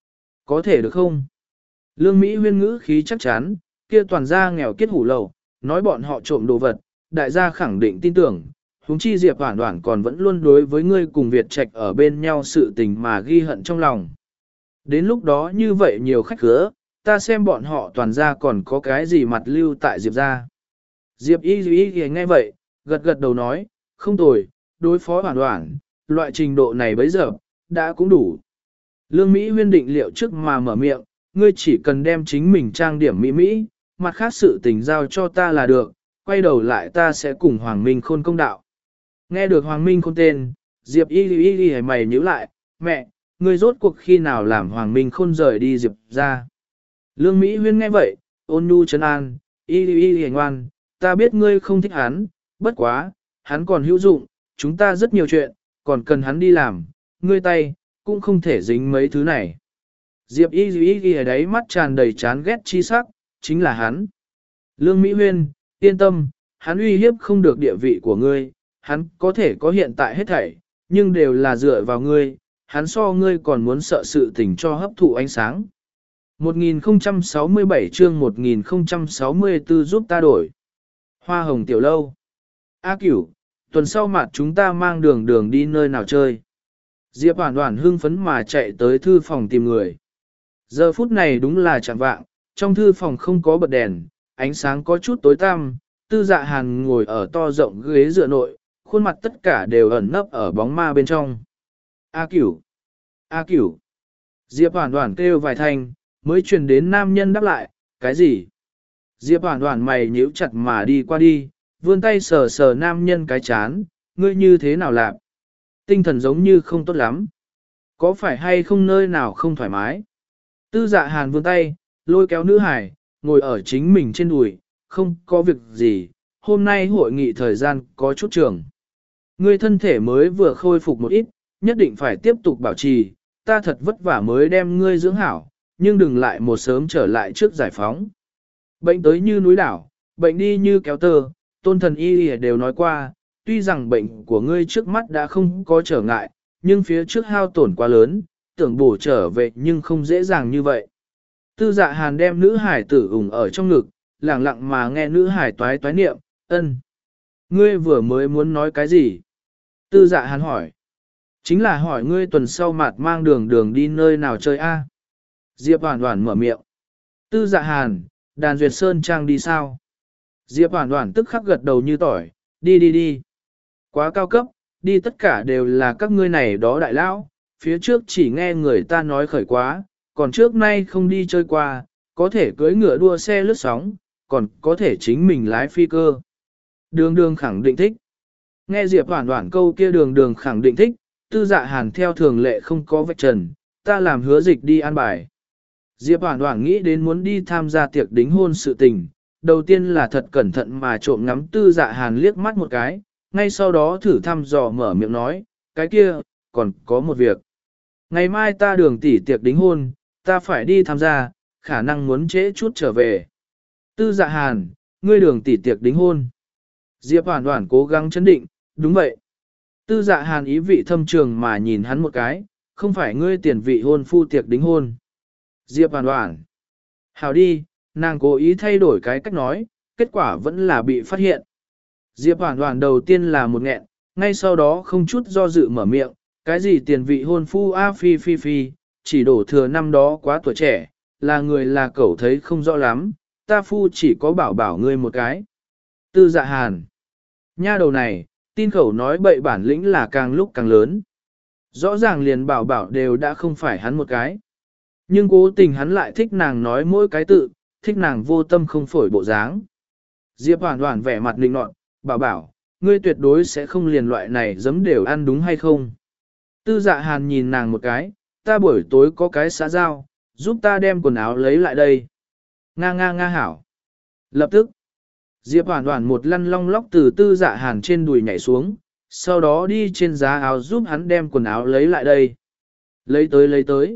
có thể được không? Lương Mỹ Huyên ngữ khí chắc chắn, kia toàn gia nghèo kiết hủ lầu, nói bọn họ trộm đồ vật, đại gia khẳng định tin tưởng, huống chi Diệp Hoản Hoản còn vẫn luôn đối với ngươi cùng Việt Trạch ở bên nhau sự tình mà ghi hận trong lòng. Đến lúc đó như vậy nhiều khách khứa, ta xem bọn họ toàn gia còn có cái gì mặt lưu tại Diệp gia. Diệp Y Y Y nghe vậy, gật gật đầu nói, không tồi, đối phó Hoản Hoản, loại trình độ này bấy giờ, đã cũng đủ. Lương Mỹ Huyên định liệu trước mà mở miệng, ngươi chỉ cần đem chính mình trang điểm mỹ mỹ, mặt khác sự tình giao cho ta là được, quay đầu lại ta sẽ cùng Hoàng Minh Khôn công đạo. Nghe được Hoàng Minh Khôn tên, Diệp Y Y Y mày nhíu lại, mẹ, ngươi rốt cuộc khi nào làm Hoàng Minh Khôn rời đi Diệp ra. Lương Mỹ Huyên nghe vậy, ôn nhu trấn an, Y Y Y ngoan, ta biết ngươi không thích hắn, bất quá, hắn còn hữu dụng, chúng ta rất nhiều chuyện, còn cần hắn đi làm, ngươi tay, cũng không thể dính mấy thứ này. Diệp Y Y Y ở đấy mắt tràn đầy chán ghét chi sắc, chính là hắn. Lương Mỹ Huyên, yên tâm, hắn uy hiếp không được địa vị của ngươi, hắn có thể có hiện tại hết thảy, nhưng đều là dựa vào ngươi, hắn so ngươi còn muốn sợ sự tình cho hấp thụ ánh sáng. một nghìn không trăm sáu mươi bảy chương một nghìn không trăm sáu mươi tư giúp ta đổi. Hoa hồng tiểu lâu. A Cửu, tuần sau mặt chúng ta mang đường đường đi nơi nào chơi. Diệp Hoản Hoản hưng phấn mà chạy tới thư phòng tìm người. Giờ phút này đúng là chẳng vạng, trong thư phòng không có bật đèn, ánh sáng có chút tối tăm, Tư Dạ Hàn ngồi ở to rộng ghế dựa nội, khuôn mặt tất cả đều ẩn nấp ở bóng ma bên trong. A Cửu! A Cửu! Diệp Hoản Hoản kêu vài thanh, mới truyền đến nam nhân đáp lại, cái gì? Diệp Hoản Hoản mày nhíu chặt mà đi qua đi, vươn tay sờ sờ nam nhân cái chán, ngươi như thế nào làm? Tinh thần giống như không tốt lắm. Có phải hay không nơi nào không thoải mái? Tư Dạ Hàn vươn tay, lôi kéo nữ hải, ngồi ở chính mình trên đùi, không có việc gì, hôm nay hội nghị thời gian có chút trường. Ngươi thân thể mới vừa khôi phục một ít, nhất định phải tiếp tục bảo trì, ta thật vất vả mới đem ngươi dưỡng hảo, nhưng đừng lại một sớm trở lại trước giải phóng. Bệnh tới như núi đảo, bệnh đi như kéo tơ, tôn thần y đều nói qua, tuy rằng bệnh của ngươi trước mắt đã không có trở ngại, nhưng phía trước hao tổn quá lớn, tưởng bổ trở về nhưng không dễ dàng như vậy. Tư Dạ Hàn đem nữ hải tử ủng ở trong ngực, lặng lặng mà nghe nữ hải toái toái niệm, ân. Ngươi vừa mới muốn nói cái gì? Tư Dạ Hàn hỏi. Chính là hỏi ngươi tuần sau mặt mang đường đường đi nơi nào chơi a? Diệp Hoản Hoản mở miệng. Tư Dạ Hàn, đàn Duyệt Sơn Trang đi sao? Diệp Hoản Hoản tức khắc gật đầu như tỏi, đi đi đi. Quá cao cấp, đi tất cả đều là các ngươi này đó đại lão, phía trước chỉ nghe người ta nói khởi quá, còn trước nay không đi chơi qua, có thể cưỡi ngựa đua xe lướt sóng, còn có thể chính mình lái phi cơ. Đường đường khẳng định thích. Nghe Diệp Hoản Hoản câu kia đường đường khẳng định thích, Tư Dạ Hàn theo thường lệ không có vạch trần, ta làm hứa dịch đi an bài. Diệp Hoản Hoản nghĩ đến muốn đi tham gia tiệc đính hôn sự tình, đầu tiên là thật cẩn thận mà trộm ngắm Tư Dạ Hàn liếc mắt một cái, ngay sau đó thử thăm dò mở miệng nói, cái kia, còn có một việc. Ngày mai ta đường tỷ tiệc đính hôn, ta phải đi tham gia, khả năng muốn trễ chút trở về. Tư Dạ Hàn, ngươi đường tỷ tiệc đính hôn. Diệp Hoản Hoản cố gắng chấn định, đúng vậy. Tư Dạ Hàn ý vị thâm trường mà nhìn hắn một cái, không phải ngươi tiền vị hôn phu tiệc đính hôn. Diệp Hoản Hoản. Hảo đi, nàng cố ý thay đổi cái cách nói, kết quả vẫn là bị phát hiện. Diệp Hoản Hoản đầu tiên là một nghẹn, ngay sau đó không chút do dự mở miệng, cái gì tiền vị hôn phu a phi phi phi, chỉ đổ thừa năm đó quá tuổi trẻ, là người là cẩu thấy không rõ lắm, ta phu chỉ có bảo bảo ngươi một cái. Tư Dạ Hàn. Nha đầu này, tin khẩu nói bậy bản lĩnh là càng lúc càng lớn. Rõ ràng liền bảo bảo đều đã không phải hắn một cái. Nhưng cố tình hắn lại thích nàng nói mỗi cái tự, thích nàng vô tâm không phổi bộ dáng. Diệp Hoản Hoản vẻ mặt lịnh nọt, bảo bảo, ngươi tuyệt đối sẽ không liền loại này giấm đều ăn đúng hay không. Tư Dạ Hàn nhìn nàng một cái, ta buổi tối có cái xã giao, giúp ta đem quần áo lấy lại đây. Nga nga nga hảo. Lập tức, Diệp Hoản Hoản một lăn long lóc từ Tư Dạ Hàn trên đùi nhảy xuống, sau đó đi trên giá áo giúp hắn đem quần áo lấy lại đây. Lấy tới lấy tới.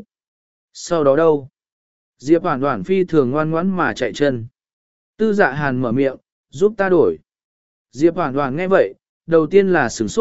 Sau đó đâu? Diệp Hoản Hoản phi thường ngoan ngoãn mà chạy chân. Tư Dạ Hàn mở miệng, giúp ta đổi. Diệp Hoản Hoản nghe vậy, đầu tiên là sửng sốt,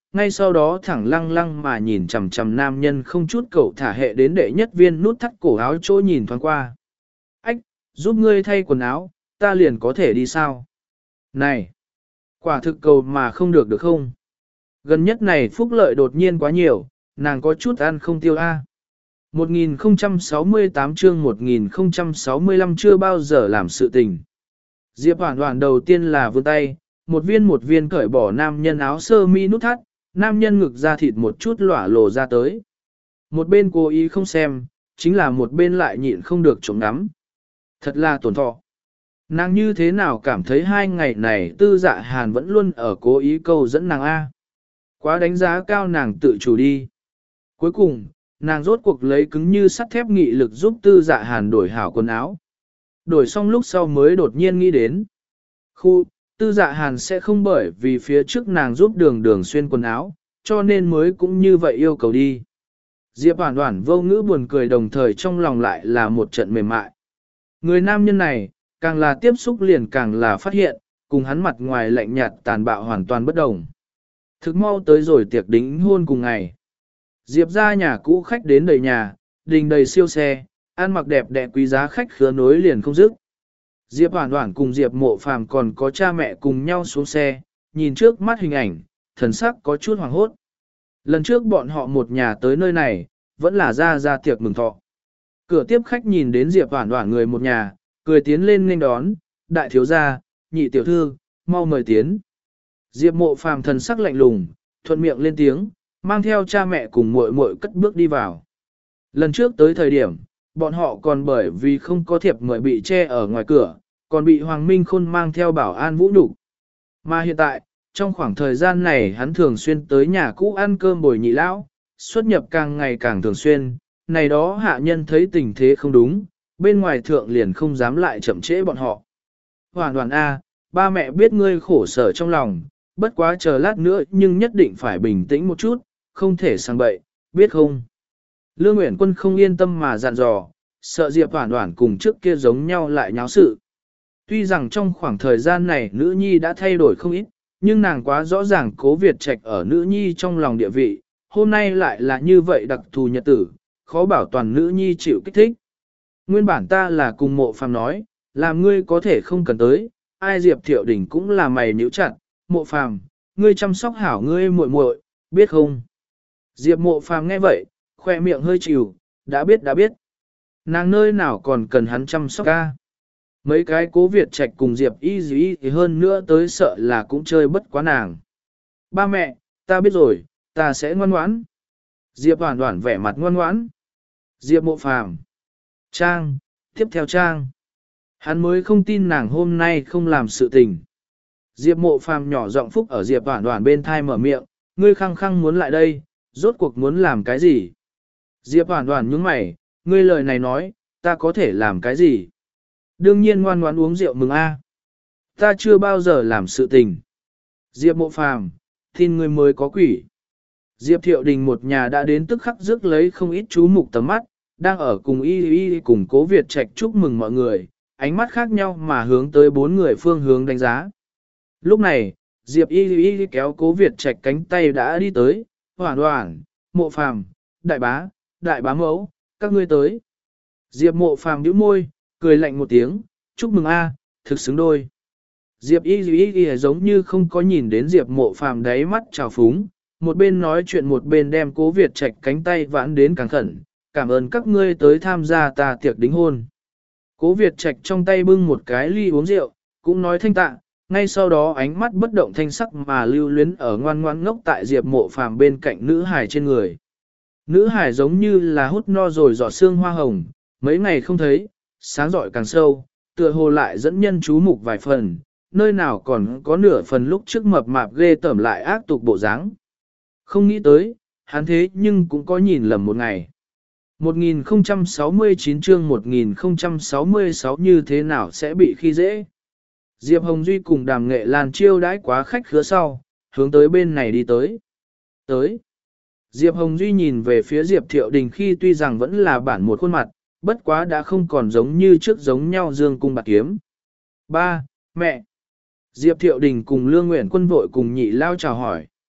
ngay sau đó thẳng lăng lăng mà nhìn chằm chằm nam nhân không chút cậu thả hệ đến đệ nhất viên nút thắt cổ áo chỗ nhìn thoáng qua. Ách, giúp ngươi thay quần áo, ta liền có thể đi sao? Này, quả thực cầu mà không được được không? Gần nhất này phúc lợi đột nhiên quá nhiều, nàng có chút ăn không tiêu a. một nghìn không trăm sáu mươi tám chương một nghìn không trăm sáu mươi lăm chưa bao giờ làm sự tình. Diệp Hoản Hoản đầu tiên là vươn tay, một viên một viên cởi bỏ nam nhân áo sơ mi nút thắt, nam nhân ngực ra thịt một chút lỏa lồ ra tới. Một bên cố ý không xem, chính là một bên lại nhịn không được trộm ngắm. Thật là tổn thọ. Nàng như thế nào cảm thấy hai ngày này Tư Dạ Hàn vẫn luôn ở cố ý câu dẫn nàng A. Quá đánh giá cao nàng tự chủ đi. Cuối cùng, nàng rốt cuộc lấy cứng như sắt thép nghị lực giúp Tư Dạ Hàn đổi hảo quần áo. Đổi xong lúc sau mới đột nhiên nghĩ đến. Khu, Tư Dạ Hàn sẽ không bởi vì phía trước nàng giúp đường đường xuyên quần áo, cho nên mới cũng như vậy yêu cầu đi. Diệp Hoản Hoản vô ngữ buồn cười đồng thời trong lòng lại là một trận mềm mại. Người nam nhân này, càng là tiếp xúc liền càng là phát hiện, cùng hắn mặt ngoài lạnh nhạt tàn bạo hoàn toàn bất đồng. Thực mau tới rồi tiệc đính hôn cùng ngày. Diệp ra nhà cũ khách đến đầy nhà, đình đầy siêu xe, ăn mặc đẹp đẽ quý giá khách khứa nối liền không dứt. Diệp Hoản Hoản cùng Diệp Mộ Phàm còn có cha mẹ cùng nhau xuống xe, nhìn trước mắt hình ảnh, thần sắc có chút hoảng hốt. Lần trước bọn họ một nhà tới nơi này, vẫn là ra ra tiệc mừng thọ. Cửa tiếp khách nhìn đến Diệp Hoản Hoản người một nhà, cười tiến lên nghênh đón, đại thiếu gia, nhị tiểu thư, mau mời tiến. Diệp Mộ Phàm thần sắc lạnh lùng, thuận miệng lên tiếng, mang theo cha mẹ cùng muội muội cất bước đi vào. Lần trước tới thời điểm, bọn họ còn bởi vì không có thiệp mời bị che ở ngoài cửa, còn bị Hoàng Minh Khôn mang theo bảo an vũ nhục. Mà hiện tại, trong khoảng thời gian này hắn thường xuyên tới nhà cũ ăn cơm bồi nhị lão, xuất nhập càng ngày càng thường xuyên, này đó hạ nhân thấy tình thế không đúng, bên ngoài thượng liền không dám lại chậm trễ bọn họ. Hoàn toàn A, ba mẹ biết ngươi khổ sở trong lòng, bất quá chờ lát nữa nhưng nhất định phải bình tĩnh một chút, không thể sang bậy, biết không? Lương Uyển Quân không yên tâm mà dặn dò, sợ Diệp Hoản Hoản cùng trước kia giống nhau lại nháo sự. Tuy rằng trong khoảng thời gian này nữ nhi đã thay đổi không ít, nhưng nàng quá rõ ràng Cố Việt Trạch ở nữ nhi trong lòng địa vị, hôm nay lại là như vậy đặc thù nhật tử, khó bảo toàn nữ nhi chịu kích thích. Nguyên bản ta là cùng Mộ Phàm nói, làm ngươi có thể không cần tới, ai Diệp Thiệu Đình cũng là mày níu chặt, Mộ Phàm, ngươi chăm sóc hảo ngươi muội muội, biết không? Diệp Mộ Phàm nghe vậy, khoe miệng hơi chịu, đã biết đã biết. Nàng nơi nào còn cần hắn chăm sóc ca. Mấy cái Cố Việt Trạch cùng Diệp Y Dĩ thì hơn nữa tới sợ là cũng chơi bất quá nàng. Ba mẹ, ta biết rồi, ta sẽ ngoan ngoãn. Diệp Hoản Hoản vẻ mặt ngoan ngoãn. Diệp Mộ Phàm, Trang, tiếp theo Trang. Hắn mới không tin nàng hôm nay không làm sự tình. Diệp Mộ Phàm nhỏ giọng phúc ở Diệp Hoản Hoản bên thai mở miệng, ngươi khăng khăng muốn lại đây, rốt cuộc muốn làm cái gì? Diệp Hoản Hoản nhướng mày, ngươi lời này nói, ta có thể làm cái gì? Đương nhiên ngoan ngoãn uống rượu mừng a. Ta chưa bao giờ làm sự tình. Diệp Mộ Phàm, tin ngươi mới có quỷ. Diệp Thiệu Đình một nhà đã đến tức khắc rước lấy không ít chú mục tầm mắt, đang ở cùng y y cùng Cố Việt Trạch chúc mừng mọi người, ánh mắt khác nhau mà hướng tới bốn người phương hướng đánh giá. Lúc này, Diệp y y kéo Cố Việt Trạch cánh tay đã đi tới, Hoản Hoản, Mộ Phàm, đại bá, đại bá mẫu, các ngươi tới. Diệp Mộ Phàm nhíu môi, cười lạnh một tiếng, chúc mừng a, thực xứng đôi. Diệp y y y giống như không có nhìn đến Diệp Mộ Phàm đáy mắt trào phúng, một bên nói chuyện một bên đem Cố Việt Trạch cánh tay vãn đến càng khẩn, cảm ơn các ngươi tới tham gia ta tiệc đính hôn. Cố Việt Trạch trong tay bưng một cái ly uống rượu, cũng nói thanh tạ, ngay sau đó ánh mắt bất động thanh sắc mà lưu luyến ở ngoan ngoan ngốc tại Diệp Mộ Phàm bên cạnh nữ hài trên người. Nữ hài giống như là hút no rồi giọt xương hoa hồng, mấy ngày không thấy, sáng rọi càng sâu, tựa hồ lại dẫn nhân chú mục vài phần, nơi nào còn có nửa phần lúc trước mập mạp ghê tởm lại ác tục bộ dáng. Không nghĩ tới, hắn thế nhưng cũng có nhìn lầm một ngày. một nghìn không trăm sáu mươi chín chương một nghìn không trăm sáu mươi sáu như thế nào sẽ bị khi dễ. Diệp Hồng Duy cùng Đàm Nghệ Lan chiêu đãi quá khách khứa sau, hướng tới bên này đi tới. Tới. Diệp Hồng Duy nhìn về phía Diệp Thiệu Đình khi tuy rằng vẫn là bản một khuôn mặt, bất quá đã không còn giống như trước giống nhau dương cung bạc kiếm. Ba, mẹ. Diệp Thiệu Đình cùng Lương Nguyện Quân vội cùng nhị lao chào hỏi.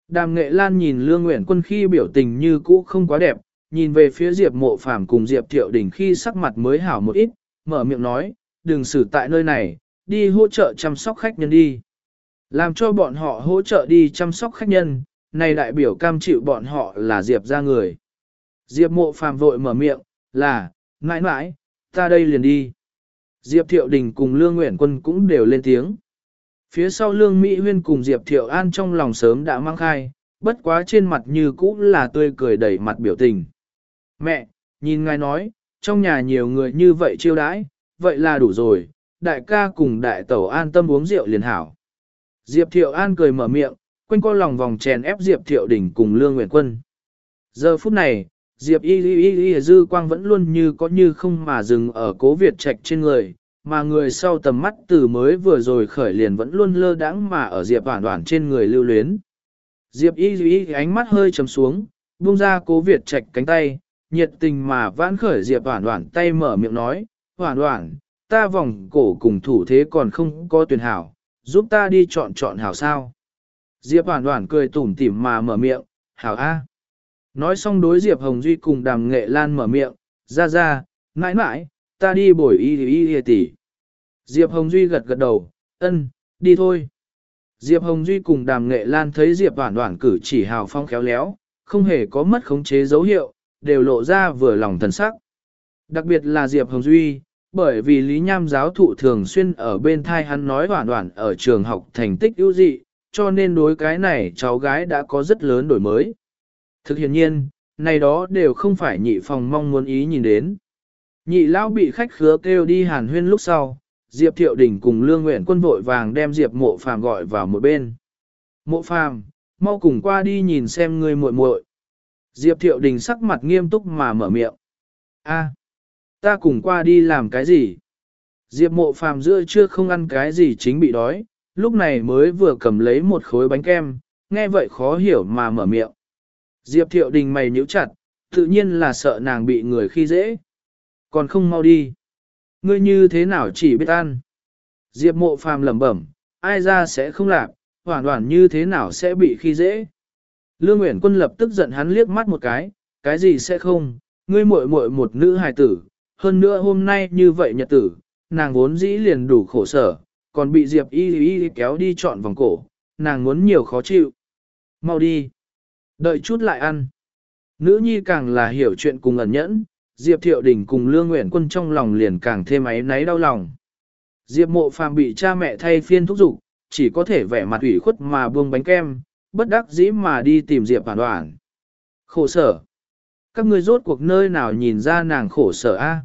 Đàm Nghệ Lan nhìn Lương Nguyện Quân khi biểu tình như cũ không quá đẹp, nhìn về phía Diệp Mộ Phàm cùng Diệp Thiệu Đình khi sắc mặt mới hảo một ít, mở miệng nói, đừng xử tại nơi này, đi hỗ trợ chăm sóc khách nhân đi. Làm cho bọn họ hỗ trợ đi chăm sóc khách nhân, này đại biểu cam chịu bọn họ là Diệp ra người. Diệp Mộ Phàm vội mở miệng, là, mãi mãi, ta đây liền đi. Diệp Thiệu Đình cùng Lương Nguyện Quân cũng đều lên tiếng. Phía sau Lương Mỹ Huyên cùng Diệp Thiệu An trong lòng sớm đã mang khai, bất quá trên mặt như cũ là tươi cười đẩy mặt biểu tình. Mẹ, nhìn ngài nói, trong nhà nhiều người như vậy chiêu đãi, vậy là đủ rồi, đại ca cùng đại tẩu an tâm uống rượu liền hảo. Diệp Thiệu An cười mở miệng, quanh co lòng vòng chèn ép Diệp Thiệu Đình cùng Lương Nguyện Quân. Giờ phút này, Diệp Y Y Y Y dư quang vẫn luôn như có như không mà dừng ở Cố Việt Trạch trên người, mà người sau tầm mắt từ mới vừa rồi khởi liền vẫn luôn lơ đãng mà ở Diệp Hoản Hoản trên người lưu luyến. Diệp Y Y Y ánh mắt hơi trầm xuống, buông ra Cố Việt Trạch cánh tay, nhiệt tình mà vãn khởi Diệp Hoản Hoản tay mở miệng nói, Hoản Hoản, ta vòng cổ cùng thủ thế còn không có tuyển hảo, giúp ta đi chọn chọn hảo sao. Diệp Hoản Hoản cười tủm tỉm mà mở miệng, hảo a. Nói xong đối Diệp Hồng Duy cùng Đàm Nghệ Lan mở miệng, ra ra, mãi mãi, ta đi bồi y y y tỷ. Diệp Hồng Duy gật gật đầu, ân, đi thôi. Diệp Hồng Duy cùng Đàm Nghệ Lan thấy Diệp Hoản Hoản cử chỉ hào phong khéo léo, không hề có mất khống chế dấu hiệu, đều lộ ra vừa lòng thần sắc. Đặc biệt là Diệp Hồng Duy, bởi vì Lý Nham giáo thụ thường xuyên ở bên thai hắn nói Hoản Hoản ở trường học thành tích ưu dị, cho nên đối cái này cháu gái đã có rất lớn đổi mới. Thực hiện nhiên, này đó đều không phải nhị phòng mong muốn ý nhìn đến. Nhị lão bị khách khứa kêu đi hàn huyên lúc sau, Diệp Thiệu Đình cùng Lương Nguyện Quân vội vàng đem Diệp Mộ Phàm gọi vào một bên. Mộ Phàm, mau cùng qua đi nhìn xem ngươi muội muội. Diệp Thiệu Đình sắc mặt nghiêm túc mà mở miệng. A, ta cùng qua đi làm cái gì? Diệp Mộ Phàm giữa trưa không ăn cái gì chính bị đói, lúc này mới vừa cầm lấy một khối bánh kem, nghe vậy khó hiểu mà mở miệng. Diệp Thiệu Đình mày nhíu chặt, tự nhiên là sợ nàng bị người khi dễ. Còn không mau đi. Ngươi như thế nào chỉ biết ăn. Diệp Mộ Phàm lẩm bẩm, ai ra sẽ không làm, hoàn toàn như thế nào sẽ bị khi dễ. Lương Nguyễn Quân lập tức giận hắn liếc mắt một cái, cái gì sẽ không, ngươi muội muội một nữ hài tử, hơn nữa hôm nay như vậy nhật tử, nàng vốn dĩ liền đủ khổ sở, còn bị Diệp Y Y kéo đi chọn vòng cổ, nàng muốn nhiều khó chịu. Mau đi. Đợi chút lại ăn. Nữ nhi càng là hiểu chuyện cùng ẩn nhẫn, Diệp Thiệu Đình cùng Lương Nguyện Quân trong lòng liền càng thêm áy náy đau lòng. Diệp Mộ Phàm bị cha mẹ thay phiên thúc giục, chỉ có thể vẻ mặt ủy khuất mà buông bánh kem, bất đắc dĩ mà đi tìm Diệp Hoản Hoản. Khổ sở. Các ngươi rốt cuộc nơi nào nhìn ra nàng khổ sở a?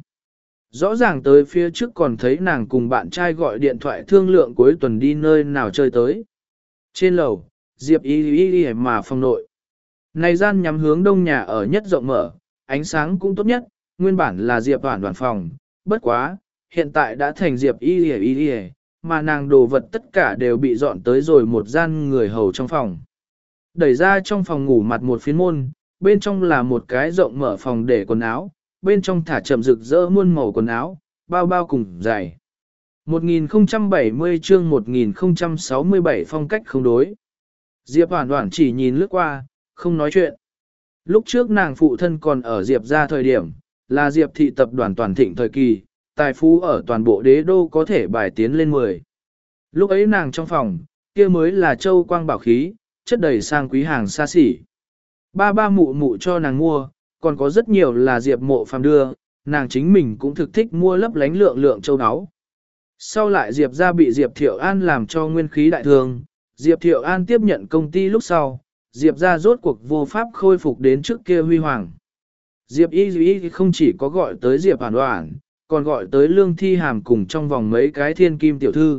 Rõ ràng tới phía trước còn thấy nàng cùng bạn trai gọi điện thoại thương lượng cuối tuần đi nơi nào chơi tới. Trên lầu, Diệp Y Y Y mà phòng nội. Này gian nhắm hướng đông nhà ở nhất rộng mở, ánh sáng cũng tốt nhất, nguyên bản là Diệp Hoản Hoản phòng, bất quá, hiện tại đã thành Diệp Y Y Y, mà nàng đồ vật tất cả đều bị dọn tới rồi một gian người hầu trong phòng. Đẩy ra trong phòng ngủ mặt một phiến môn, bên trong là một cái rộng mở phòng để quần áo, bên trong thả chậm rực rỡ muôn màu quần áo, bao bao cùng giày. một nghìn không trăm bảy mươi chương một nghìn không trăm sáu mươi bảy phong cách không đối. Diệp Hoản Hoản chỉ nhìn lướt qua, không nói chuyện. Lúc trước nàng phụ thân còn ở Diệp ra thời điểm, là Diệp thị tập đoàn toàn thịnh thời kỳ, tài phú ở toàn bộ đế đô có thể bài tiến lên mười. Lúc ấy nàng trong phòng, kia mới là châu quang bảo khí, chất đầy sang quý hàng xa xỉ. Ba ba mụ mụ cho nàng mua, còn có rất nhiều là Diệp Mộ Phàm đưa, nàng chính mình cũng thực thích mua lấp lánh lượng lượng châu áo. Sau lại Diệp ra bị Diệp Thiệu An làm cho nguyên khí đại thương, Diệp Thiệu An tiếp nhận công ty lúc sau, Diệp ra rốt cuộc vô pháp khôi phục đến trước kia huy hoàng. Diệp Y Y không chỉ có gọi tới Diệp Hoản Hoản, còn gọi tới Lương Thi Hàm cùng trong vòng mấy cái thiên kim tiểu thư.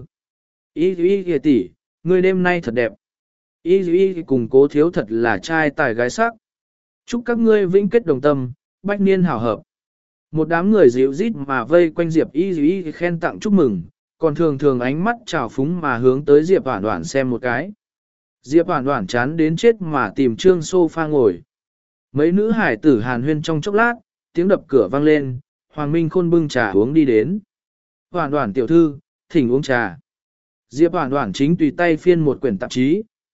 Y Y tỷ, ngươi đêm nay thật đẹp. Y Y cùng Cố thiếu thật là trai tài gái sắc. Chúc các ngươi vĩnh kết đồng tâm, bách niên hảo hợp. Một đám người dịu rít mà vây quanh Diệp Y Y khen tặng chúc mừng, còn thường thường ánh mắt trào phúng mà hướng tới Diệp Hoản Hoản xem một cái. Diệp Hoản Hoản chán đến chết mà tìm trương sofa ngồi. Mấy nữ hải tử hàn huyên trong chốc lát, tiếng đập cửa vang lên, Hoàng Minh Khôn bưng trà uống đi đến. Hoản Hoản tiểu thư, thỉnh uống trà. Diệp Hoản Hoản chính tùy tay phiên một quyển tạp chí,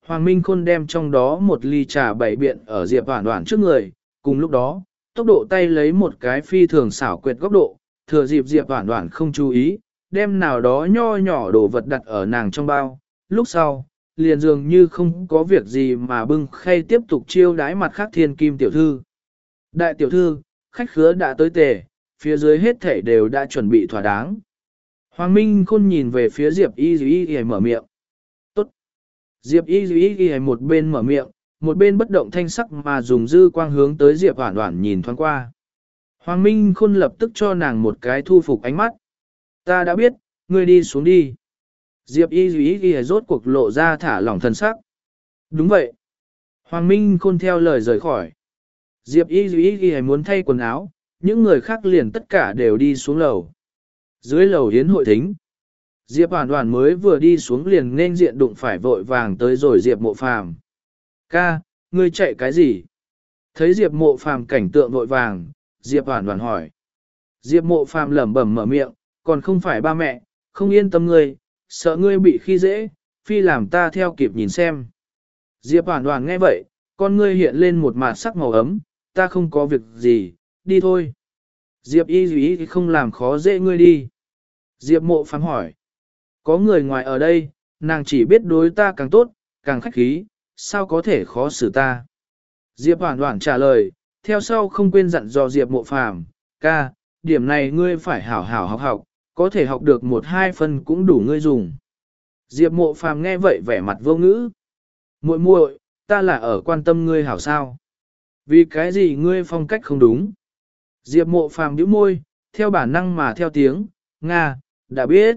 Hoàng Minh Khôn đem trong đó một ly trà bảy biện ở Diệp Hoản Hoản trước người, cùng lúc đó, tốc độ tay lấy một cái phi thường xảo quyệt góc độ, thừa dịp Diệp Hoản Hoản không chú ý, đem nào đó nho nhỏ đồ vật đặt ở nàng trong bao, lúc sau, liền dường như không có việc gì mà bưng khay tiếp tục chiêu đái mặt khác thiên kim tiểu thư. Đại tiểu thư, khách khứa đã tới tề, phía dưới hết thảy đều đã chuẩn bị thỏa đáng. Hoàng Minh Khôn nhìn về phía Diệp Y Y Y mở miệng. Tốt. Diệp Y Y Y một bên mở miệng, một bên bất động thanh sắc mà dùng dư quang hướng tới Diệp Hoản Hoản nhìn thoáng qua. Hoàng Minh Khôn lập tức cho nàng một cái thu phục ánh mắt. Ta đã biết, ngươi đi xuống đi. Diệp Y Y Y rốt cuộc lộ ra thả lỏng thân sắc. Đúng vậy. Hoàng Minh Khôn theo lời rời khỏi. Diệp Y Y Y muốn thay quần áo, những người khác liền tất cả đều đi xuống lầu. Dưới lầu hiến hội thính, Diệp Hoản Hoản mới vừa đi xuống liền nên diện đụng phải vội vàng tới rồi Diệp Mộ Phàm. Ca, ngươi chạy cái gì? Thấy Diệp Mộ Phàm cảnh tượng vội vàng, Diệp Hoản Hoản hỏi. Diệp Mộ Phàm lẩm bẩm mở miệng, còn không phải ba mẹ, không yên tâm ngươi, sợ ngươi bị khi dễ, phi làm ta theo kịp nhìn xem. Diệp Hoản Hoản nghe vậy, con ngươi hiện lên một mạt sắc màu ấm, ta không có việc gì, đi thôi. Diệp Y Y không làm khó dễ ngươi đi. Diệp Mộ Phàm hỏi. Có người ngoài ở đây, nàng chỉ biết đối ta càng tốt, càng khách khí, sao có thể khó xử ta. Diệp Hoản Hoản trả lời, theo sau không quên dặn dò Diệp Mộ Phàm, ca, điểm này ngươi phải hảo hảo học học, có thể học được một hai phần cũng đủ ngươi dùng. Diệp Mộ Phàm nghe vậy vẻ mặt vô ngữ. Muội muội, ta là ở quan tâm ngươi hảo sao? Vì cái gì ngươi phong cách không đúng? Diệp Mộ Phàm nhíu môi, theo bản năng mà theo tiếng, Nga, đã biết.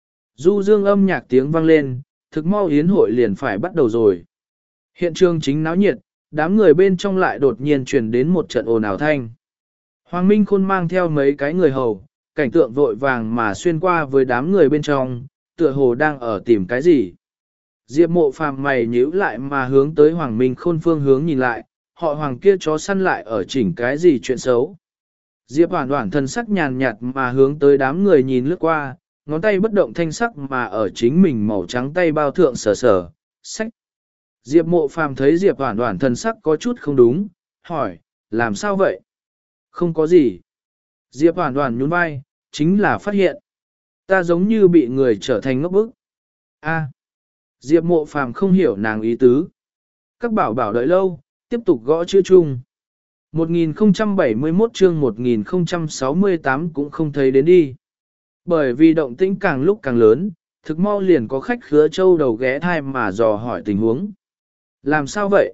Du dương âm nhạc tiếng vang lên, thực mau yến hội liền phải bắt đầu rồi. Hiện trường chính náo nhiệt, đám người bên trong lại đột nhiên truyền đến một trận ồn ào thanh. Hoàng Minh Khôn mang theo mấy cái người hầu, cảnh tượng vội vàng mà xuyên qua với đám người bên trong, tựa hồ đang ở tìm cái gì. Diệp Mộ Phàm mày nhíu lại mà hướng tới Hoàng Minh Khôn phương hướng nhìn lại, họ Hoàng kia chó săn lại ở chỉnh cái gì chuyện xấu. Diệp Hoản Hoản thân sắc nhàn nhạt mà hướng tới đám người nhìn lướt qua, ngón tay bất động thanh sắc mà ở chính mình màu trắng tay bao thượng sờ sờ, sách. Diệp Mộ Phàm thấy Diệp Hoản Hoản thân sắc có chút không đúng, hỏi, làm sao vậy? Không có gì. Diệp Hoản Hoản nhún vai, chính là phát hiện. Ta giống như bị người trở thành ngốc bức. A. Diệp Mộ Phàm không hiểu nàng ý tứ. Các bảo bảo đợi lâu, tiếp tục gõ chữ chung. một nghìn không trăm bảy mươi mốt chương một nghìn không trăm sáu mươi tám cũng không thấy đến đi. Bởi vì động tĩnh càng lúc càng lớn, thực mau liền có khách khứa châu đầu ghé thai mà dò hỏi tình huống. Làm sao vậy?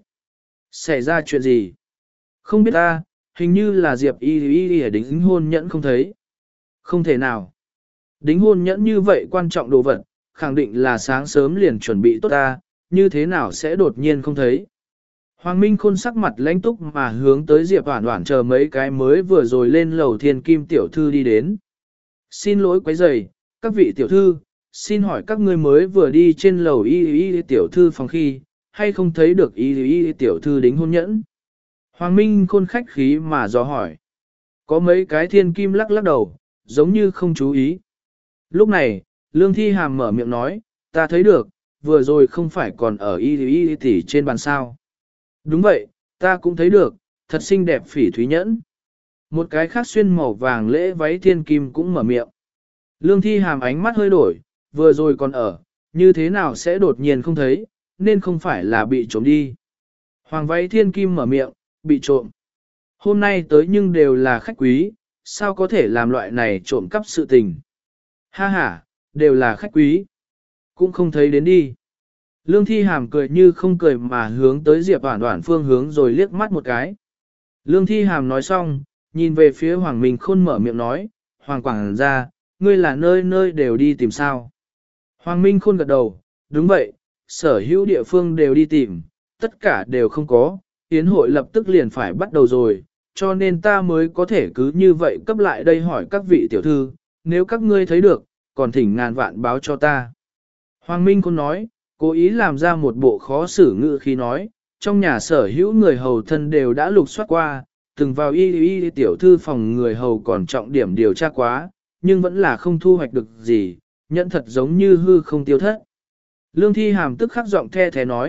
Xảy ra chuyện gì? Không biết ta, hình như là Diệp Y Y Y đính hôn nhẫn không thấy. Không thể nào. Đính hôn nhẫn như vậy quan trọng đồ vật, khẳng định là sáng sớm liền chuẩn bị tốt ta, như thế nào sẽ đột nhiên không thấy. Hoàng Minh Khôn sắc mặt lãnh túc mà hướng tới Diệp Hoản Hoản chờ mấy cái mới vừa rồi lên lầu thiên kim tiểu thư đi đến. Xin lỗi quấy rầy, các vị tiểu thư, xin hỏi các ngươi mới vừa đi trên lầu y y tiểu thư phòng khi, hay không thấy được y y tiểu thư đính hôn nhẫn? Hoàng Minh Khôn khách khí mà dò hỏi. Có mấy cái thiên kim lắc lắc đầu, giống như không chú ý. Lúc này, Lương Thi Hàm mở miệng nói, ta thấy được, vừa rồi không phải còn ở y y tỷ trên bàn sao. Đúng vậy, ta cũng thấy được, thật xinh đẹp phỉ thúy nhẫn. Một cái khác xuyên màu vàng lễ váy thiên kim cũng mở miệng. Lương Thi Hàm ánh mắt hơi đổi, vừa rồi còn ở, như thế nào sẽ đột nhiên không thấy, nên không phải là bị trộm đi. Hoàng váy thiên kim mở miệng, bị trộm. Hôm nay tới nhưng đều là khách quý, sao có thể làm loại này trộm cắp sự tình. Ha ha, đều là khách quý. Cũng không thấy đến đi. Lương Thi Hàm cười như không cười mà hướng tới Diệp Hoản Hoản phương hướng rồi liếc mắt một cái. Lương Thi Hàm nói xong, nhìn về phía Hoàng Minh Khôn mở miệng nói, Hoàng quảng gia, ngươi là nơi nơi đều đi tìm sao. Hoàng Minh Khôn gật đầu, đúng vậy, sở hữu địa phương đều đi tìm, tất cả đều không có, yến hội lập tức liền phải bắt đầu rồi, cho nên ta mới có thể cứ như vậy cấp lại đây hỏi các vị tiểu thư, nếu các ngươi thấy được, còn thỉnh ngàn vạn báo cho ta. Hoàng Minh Khôn nói, cố ý làm ra một bộ khó xử ngữ khi nói, trong nhà sở hữu người hầu thân đều đã lục soát qua, từng vào y y tiểu thư phòng người hầu còn trọng điểm điều tra quá, nhưng vẫn là không thu hoạch được gì, nhận thật giống như hư không tiêu thất. Lương Thi Hàm tức khắc giọng the thế nói,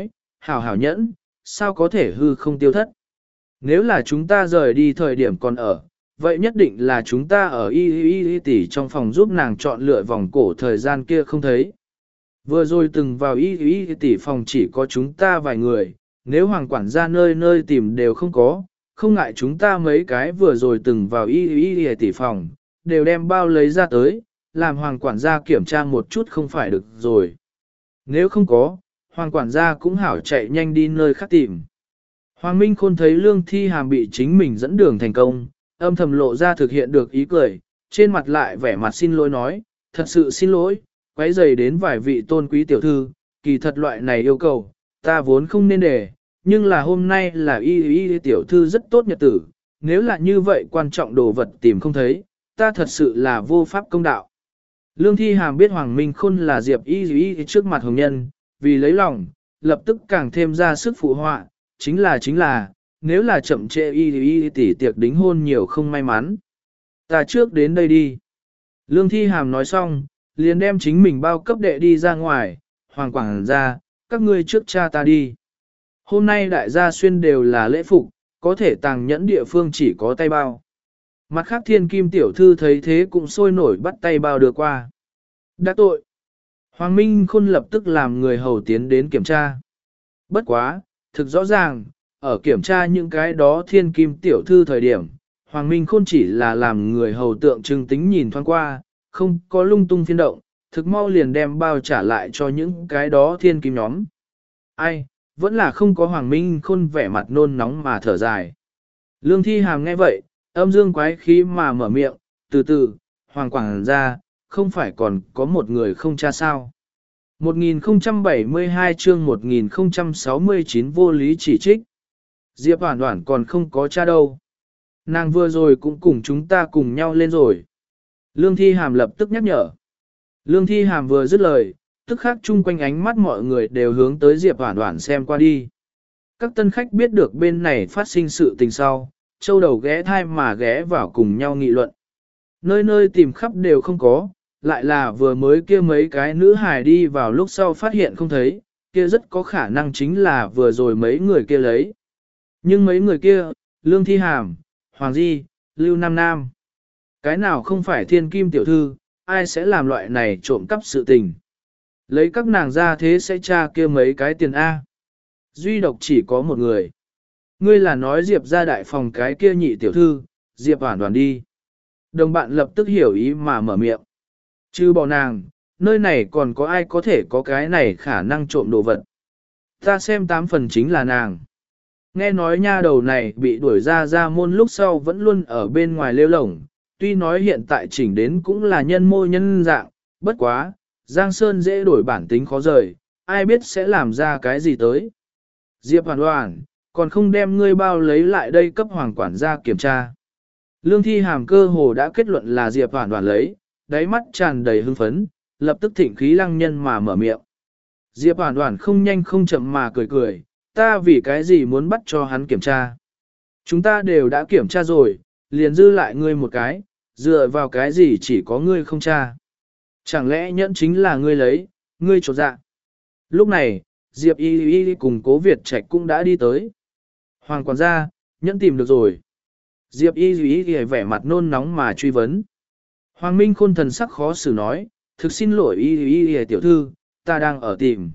hảo hảo nhẫn, sao có thể hư không tiêu thất. Nếu là chúng ta rời đi thời điểm còn ở, vậy nhất định là chúng ta ở y y y tỷ trong phòng giúp nàng chọn lựa vòng cổ thời gian kia không thấy. Vừa rồi từng vào y y tỷ phòng chỉ có chúng ta vài người, nếu hoàng quản gia nơi nơi tìm đều không có, không ngại chúng ta mấy cái vừa rồi từng vào y y y tỷ phòng, đều đem bao lấy ra tới, làm hoàng quản gia kiểm tra một chút không phải được rồi. Nếu không có, hoàng quản gia cũng hảo chạy nhanh đi nơi khác tìm. Hoàng Minh Khôn thấy Lương Thi Hàm bị chính mình dẫn đường thành công, âm thầm lộ ra thực hiện được ý cười, trên mặt lại vẻ mặt xin lỗi nói, thật sự xin lỗi, quấy rầy đến vài vị tôn quý tiểu thư, kỳ thật loại này yêu cầu, ta vốn không nên để, nhưng là hôm nay là y y tiểu thư rất tốt nhật tử, nếu là như vậy quan trọng đồ vật tìm không thấy, ta thật sự là vô pháp công đạo. Lương Thi Hàm biết Hoàng Minh Khôn là Diệp y y trước mặt hồng nhân, vì lấy lòng, lập tức càng thêm ra sức phụ họa, chính là chính là, nếu là chậm trễ y y tỷ tiệc đính hôn nhiều không may mắn. Ta trước đến đây đi. Lương Thi Hàm nói xong, liền đem chính mình bao cấp đệ đi ra ngoài, hoàng quảng ra, các ngươi trước cha ta đi. Hôm nay đại gia xuyên đều là lễ phục, có thể tàng nhẫn địa phương chỉ có tay bao. Mặt khác thiên kim tiểu thư thấy thế cũng sôi nổi bắt tay bao đưa qua. Đã tội. Hoàng Minh Khôn lập tức làm người hầu tiến đến kiểm tra. Bất quá, thực rõ ràng, ở kiểm tra những cái đó thiên kim tiểu thư thời điểm, Hoàng Minh Khôn chỉ là làm người hầu tượng trưng tính nhìn thoáng qua, không có lung tung phiên động, thực mau liền đem bao trả lại cho những cái đó thiên kim nhóm. Ai, vẫn là không có Hoàng Minh Khôn vẻ mặt nôn nóng mà thở dài. Lương Thi Hàm nghe vậy, âm dương quái khí mà mở miệng, từ từ, Hoàng Quảng ra, không phải còn có một người không cha sao. một nghìn không trăm bảy mươi hai chương một nghìn không trăm sáu mươi chín vô lý chỉ trích. Diệp Hoản Hoản còn không có cha đâu. Nàng vừa rồi cũng cùng chúng ta cùng nhau lên rồi. Lương Thi Hàm lập tức nhắc nhở. Lương Thi Hàm vừa dứt lời, tức khắc chung quanh ánh mắt mọi người đều hướng tới Diệp Hoản Hoản xem qua đi. Các tân khách biết được bên này phát sinh sự tình sau, châu đầu ghé thai mà ghé vào cùng nhau nghị luận. Nơi nơi tìm khắp đều không có, lại là vừa mới kia mấy cái nữ hài đi vào lúc sau phát hiện không thấy, kia rất có khả năng chính là vừa rồi mấy người kia lấy. Nhưng mấy người kia, Lương Thi Hàm, Hoàng Di, Lưu Nam Nam. Cái nào không phải thiên kim tiểu thư, ai sẽ làm loại này trộm cắp sự tình. Lấy các nàng ra thế sẽ tra kia mấy cái tiền A. Duy độc chỉ có một người. Ngươi là nói Diệp ra đại phòng cái kia nhị tiểu thư, Diệp Hoản Hoản đi. Đồng bạn lập tức hiểu ý mà mở miệng. Chứ bỏ nàng, nơi này còn có ai có thể có cái này khả năng trộm đồ vật. Ta xem tám phần chính là nàng. Nghe nói nha đầu này bị đuổi ra ra môn lúc sau vẫn luôn ở bên ngoài lêu lổng, tuy nói hiện tại chỉnh đến cũng là nhân mô nhân dạng, bất quá, Giang Sơn dễ đổi bản tính khó rời, ai biết sẽ làm ra cái gì tới. Diệp Hoản Hoản, còn không đem ngươi bao lấy lại đây cấp hoàng quản gia kiểm tra. Lương Thi Hàm cơ hồ đã kết luận là Diệp Hoản Hoản lấy, đáy mắt tràn đầy hưng phấn, lập tức thịnh khí lăng nhân mà mở miệng. Diệp Hoản Hoản không nhanh không chậm mà cười cười, ta vì cái gì muốn bắt cho hắn kiểm tra. Chúng ta đều đã kiểm tra rồi, liền dư lại ngươi một cái, dựa vào cái gì chỉ có ngươi không tra. Chẳng lẽ nhẫn chính là ngươi lấy, ngươi trột dạ. Lúc này, Diệp Y Y cùng Cố Việt Trạch cũng đã đi tới. Hoàng quản gia, nhẫn tìm được rồi. Diệp Y Y vẻ mặt nôn nóng mà truy vấn. Hoàng Minh Khôn thần sắc khó xử nói, thực xin lỗi Y Y tiểu thư, ta đang ở tìm.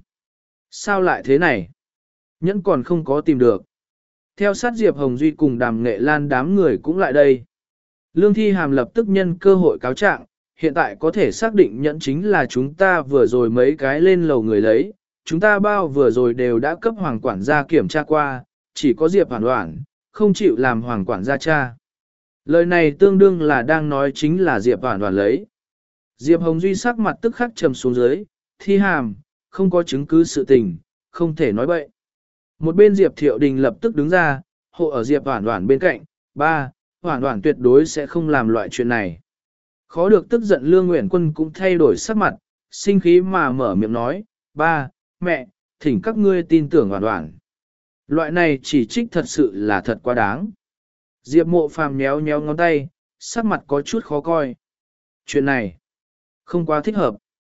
Sao lại thế này? Nhẫn còn không có tìm được. Theo sát Diệp Hồng Duy cùng Đàm Nghệ Lan đám người cũng lại đây. Lương Thi Hàm lập tức nhân cơ hội cáo trạng, hiện tại có thể xác định nhẫn chính là chúng ta vừa rồi mấy cái lên lầu người lấy, chúng ta bao vừa rồi đều đã cấp hoàng quản gia kiểm tra qua, chỉ có Diệp Hoản Hoản, không chịu làm hoàng quản gia tra. Lời này tương đương là đang nói chính là Diệp Hoản Hoản lấy. Diệp Hồng Duy sắc mặt tức khắc trầm xuống dưới, Thi Hàm, không có chứng cứ sự tình, không thể nói bậy. Một bên Diệp Thiệu Đình lập tức đứng ra, hộ ở Diệp Hoản Hoản bên cạnh, ba, Hoản Hoản tuyệt đối sẽ không làm loại chuyện này. Khó được tức giận Lương Nguyễn Quân cũng thay đổi sắc mặt, sinh khí mà mở miệng nói, ba, mẹ, thỉnh các ngươi tin tưởng Hoản Hoản. Loại này chỉ trích thật sự là thật quá đáng. Diệp Mộ Phàm nhéo nhéo ngón tay, sắc mặt có chút khó coi. Chuyện này, không quá thích hợp.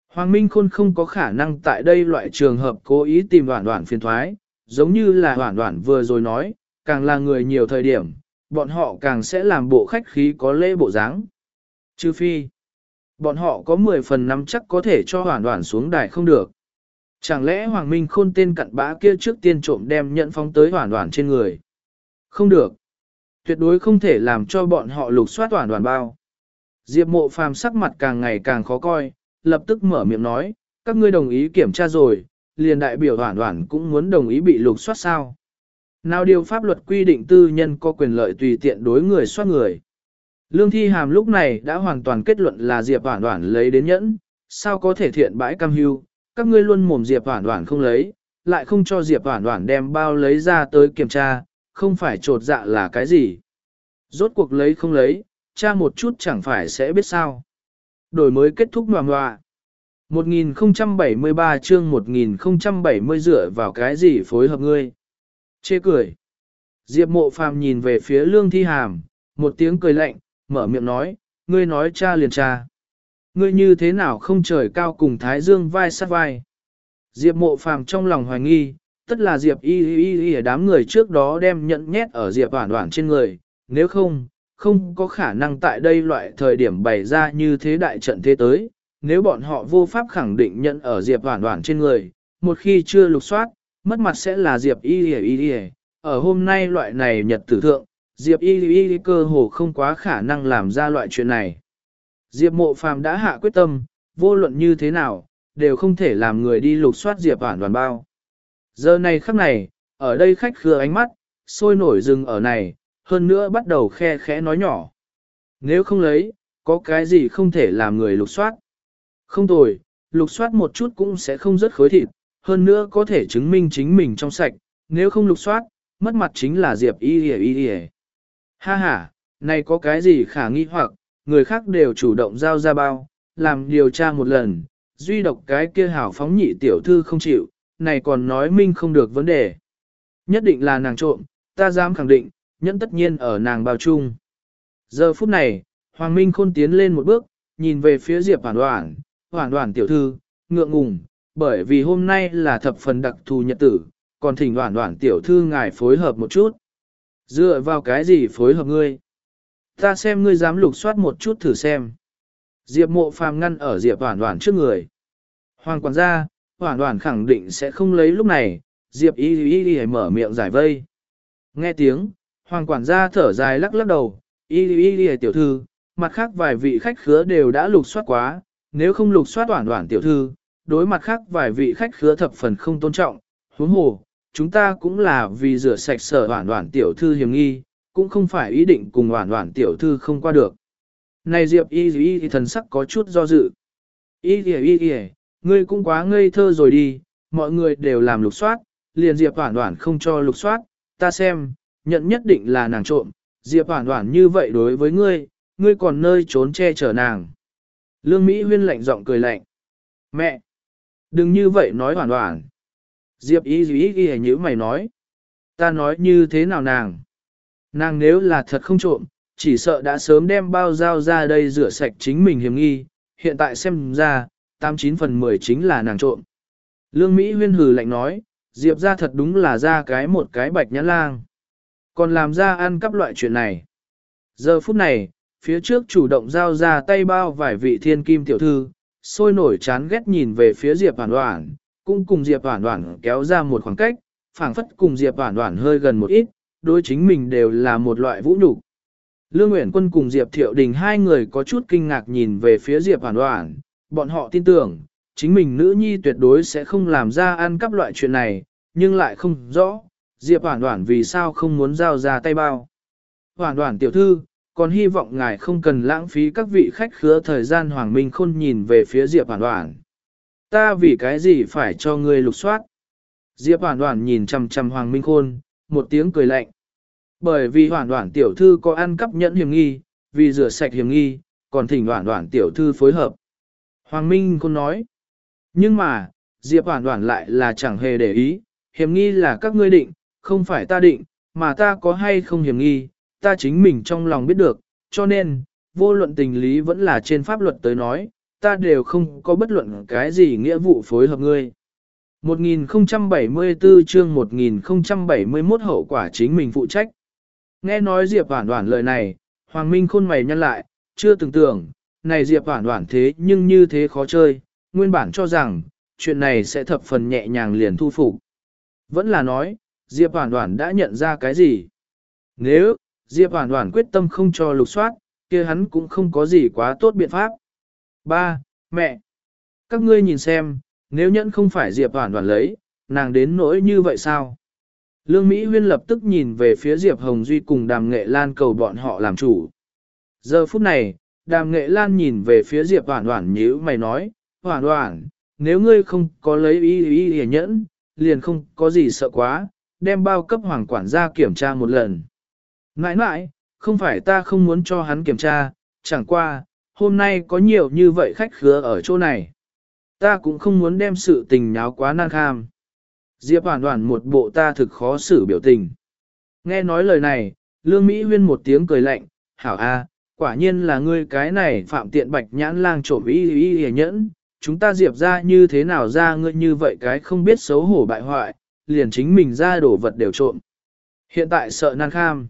Hoàng Minh Khôn không có khả năng tại đây loại trường hợp cố ý tìm Hoản Hoản phiền thoái, giống như là Hoản Hoản vừa rồi nói, càng là người nhiều thời điểm, bọn họ càng sẽ làm bộ khách khí có lễ bộ dáng. Trừ phi, bọn họ có mười phần nắm chắc có thể cho Hoản Hoản xuống đài không được. Chẳng lẽ Hoàng Minh Khôn tên cặn bã kia trước tiên trộm đem nhận phóng tới Hoản Hoản trên người? Không được. Tuyệt đối không thể làm cho bọn họ lục soát Hoản Hoản bao. Diệp Mộ Phàm sắc mặt càng ngày càng khó coi, lập tức mở miệng nói, các ngươi đồng ý kiểm tra rồi, liền đại biểu Hoản Hoản cũng muốn đồng ý bị lục soát sao? Nào điều pháp luật quy định tư nhân có quyền lợi tùy tiện đối người soát người. Lương Thi Hàm lúc này đã hoàn toàn kết luận là Diệp Hoản Hoản lấy đến nhẫn, sao có thể thiện bãi cam hưu, các ngươi luôn mồm Diệp Hoản Hoản không lấy, lại không cho Diệp Hoản Hoản đem bao lấy ra tới kiểm tra, không phải trột dạ là cái gì. Rốt cuộc lấy không lấy, tra một chút chẳng phải sẽ biết sao. Đổi mới kết thúc ngoà ngoạ. một nghìn không trăm bảy mươi ba chương một nghìn không trăm bảy mươi dựa vào cái gì phối hợp ngươi. Chê cười. Diệp Mộ Phàm nhìn về phía Lương Thi Hàm, một tiếng cười lạnh, mở miệng nói, ngươi nói cha liền cha. Ngươi như thế nào không trời cao cùng Thái Dương vai sát vai. Diệp Mộ Phàm trong lòng hoài nghi, tất là Diệp y y y y đám người trước đó đem nhận nhét ở Diệp Hoản Hoản trên người, nếu không, không có khả năng tại đây loại thời điểm bày ra như thế đại trận thế tới, nếu bọn họ vô pháp khẳng định nhận ở Diệp Hoản Hoản trên người, một khi chưa lục soát, mất mặt sẽ là Diệp y y y, ở hôm nay loại này nhật tử thượng, Diệp y y y cơ hồ không quá khả năng làm ra loại chuyện này. Diệp Mộ Phàm đã hạ quyết tâm, vô luận như thế nào, đều không thể làm người đi lục soát Diệp Hoản Hoản bao. Giờ này khắc này, ở đây khách khứa ánh mắt, sôi nổi dừng ở này, hơn nữa bắt đầu khe khẽ nói nhỏ. Nếu không lấy, có cái gì không thể làm người lục soát? Không tồi, lục soát một chút cũng sẽ không rất khối thịt, hơn nữa có thể chứng minh chính mình trong sạch, nếu không lục soát, mất mặt chính là Diệp y y y. Ha ha, này có cái gì khả nghi hoặc, người khác đều chủ động giao ra bao, làm điều tra một lần, duy độc cái kia hảo phóng nhị tiểu thư không chịu, này còn nói minh không được vấn đề. Nhất định là nàng trộm, ta dám khẳng định, nhẫn tất nhiên ở nàng bao chung. Giờ phút này, Hoàng Minh Khôn tiến lên một bước, nhìn về phía Diệp Hoản Hoản, Hoản Hoản tiểu thư, ngượng ngùng, bởi vì hôm nay là thập phần đặc thù nhật tử, còn thỉnh Hoản Hoản tiểu thư ngài phối hợp một chút. Dựa vào cái gì phối hợp ngươi? Ta xem ngươi dám lục soát một chút thử xem. Diệp Mộ Phàm ngăn ở Diệp Hoản Hoản trước người. Hoàng quản gia, Hoản Hoản khẳng định sẽ không lấy lúc này, Diệp y y y mở miệng giải vây. Nghe tiếng, Hoàng quản gia thở dài lắc lắc đầu, y y y tiểu thư, mặt khác vài vị khách khứa đều đã lục soát quá, nếu không lục soát Hoản Hoản tiểu thư, đối mặt khác vài vị khách khứa thập phần không tôn trọng, huống hồ, chúng ta cũng là vì rửa sạch sở Hoản Hoản tiểu thư hiểm nghi, cũng không phải ý định cùng Hoản Hoản tiểu thư không qua được. Này Diệp y y y thần sắc có chút do dự. Y y y y, ngươi cũng quá ngây thơ rồi đi, mọi người đều làm lục soát, liền Diệp Hoản Hoản không cho lục soát, ta xem, nhận nhất định là nàng trộm, Diệp Hoản Hoản như vậy đối với ngươi, ngươi còn nơi trốn che chở nàng. Lương Mỹ Huyên lạnh giọng cười lạnh. Mẹ! Đừng như vậy nói Hoản Hoản. Diệp y y y như mày nói. Ta nói như thế nào nàng? Nàng nếu là thật không trộm, chỉ sợ đã sớm đem bao dao ra đây rửa sạch chính mình hiểm nghi, hiện tại xem ra, tám chín phần mười chính là nàng trộm. Lương Mỹ Huyên hừ lạnh nói, Diệp ra thật đúng là ra cái một cái bạch nhãn lang. Còn làm ra ăn cắp loại chuyện này. Giờ phút này, phía trước chủ động giao ra tay bao vài vị thiên kim tiểu thư, sôi nổi chán ghét nhìn về phía Diệp Hoản Hoản, cũng cùng Diệp Hoản Hoản kéo ra một khoảng cách, phảng phất cùng Diệp Hoản Hoản hơi gần một ít, đối chính mình đều là một loại vũ nhục. Lương Uyển Quân cùng Diệp Thiệu Đình hai người có chút kinh ngạc nhìn về phía Diệp Hoản Hoản, bọn họ tin tưởng, chính mình nữ nhi tuyệt đối sẽ không làm ra ăn cắp loại chuyện này, nhưng lại không rõ, Diệp Hoản Hoản vì sao không muốn giao ra tay bao. Hoản Hoản tiểu thư, còn hy vọng ngài không cần lãng phí các vị khách khứa thời gian. Hoàng Minh Khôn nhìn về phía Diệp Hoản Hoản. Ta vì cái gì phải cho ngươi lục soát? Diệp Hoản Hoản nhìn chằm chằm Hoàng Minh Khôn, một tiếng cười lạnh. Bởi vì Hoản Hoản tiểu thư có ăn cắp nhẫn hiểm nghi, vì rửa sạch hiểm nghi, còn thỉnh Hoản Hoản tiểu thư phối hợp. Hoàng Minh Khôn nói. Nhưng mà, Diệp Hoản Hoản lại là chẳng hề để ý, hiểm nghi là các ngươi định, không phải ta định, mà ta có hay không hiểm nghi, ta chính mình trong lòng biết được, cho nên, vô luận tình lý vẫn là trên pháp luật tới nói, ta đều không có bất luận cái gì nghĩa vụ phối hợp ngươi. một nghìn không trăm bảy mươi tư chương một nghìn không trăm bảy mươi mốt hậu quả chính mình phụ trách. Nghe nói Diệp Hoản Hoản lời này, Hoàng Minh Khôn mày nhăn lại, chưa từng tưởng, này Diệp Hoản Hoản thế nhưng như thế khó chơi, nguyên bản cho rằng, chuyện này sẽ thập phần nhẹ nhàng liền thu phục. Vẫn là nói, Diệp Hoản Hoản đã nhận ra cái gì? Nếu, Diệp Hoản Hoản quyết tâm không cho lục soát, kia hắn cũng không có gì quá tốt biện pháp. Ba, mẹ, các ngươi nhìn xem, nếu nhẫn không phải Diệp Hoản Hoản lấy, nàng đến nỗi như vậy sao? Lương Mỹ Huyên lập tức nhìn về phía Diệp Hồng Duy cùng Đàm Nghệ Lan cầu bọn họ làm chủ. Giờ phút này, Đàm Nghệ Lan nhìn về phía Diệp Hoản Hoản nhíu mày nói, Hoản Hoản, nếu ngươi không có lấy ý ý ý nhẫn, liền không có gì sợ quá, đem bao cấp hoàng quản gia kiểm tra một lần. Mãi mãi, không phải ta không muốn cho hắn kiểm tra, chẳng qua, hôm nay có nhiều như vậy khách khứa ở chỗ này. Ta cũng không muốn đem sự tình nháo quá nan kham. Diệp Hoản Hoản một bộ ta thực khó xử biểu tình. Nghe nói lời này, Lương Mỹ Huyên một tiếng cười lạnh, hảo a, quả nhiên là ngươi cái này phạm tiện bạch nhãn lang trộm y y y nhẫn, chúng ta Diệp ra như thế nào ra ngươi như vậy cái không biết xấu hổ bại hoại, liền chính mình ra đổ vật đều trộm. Hiện tại sợ nan kham.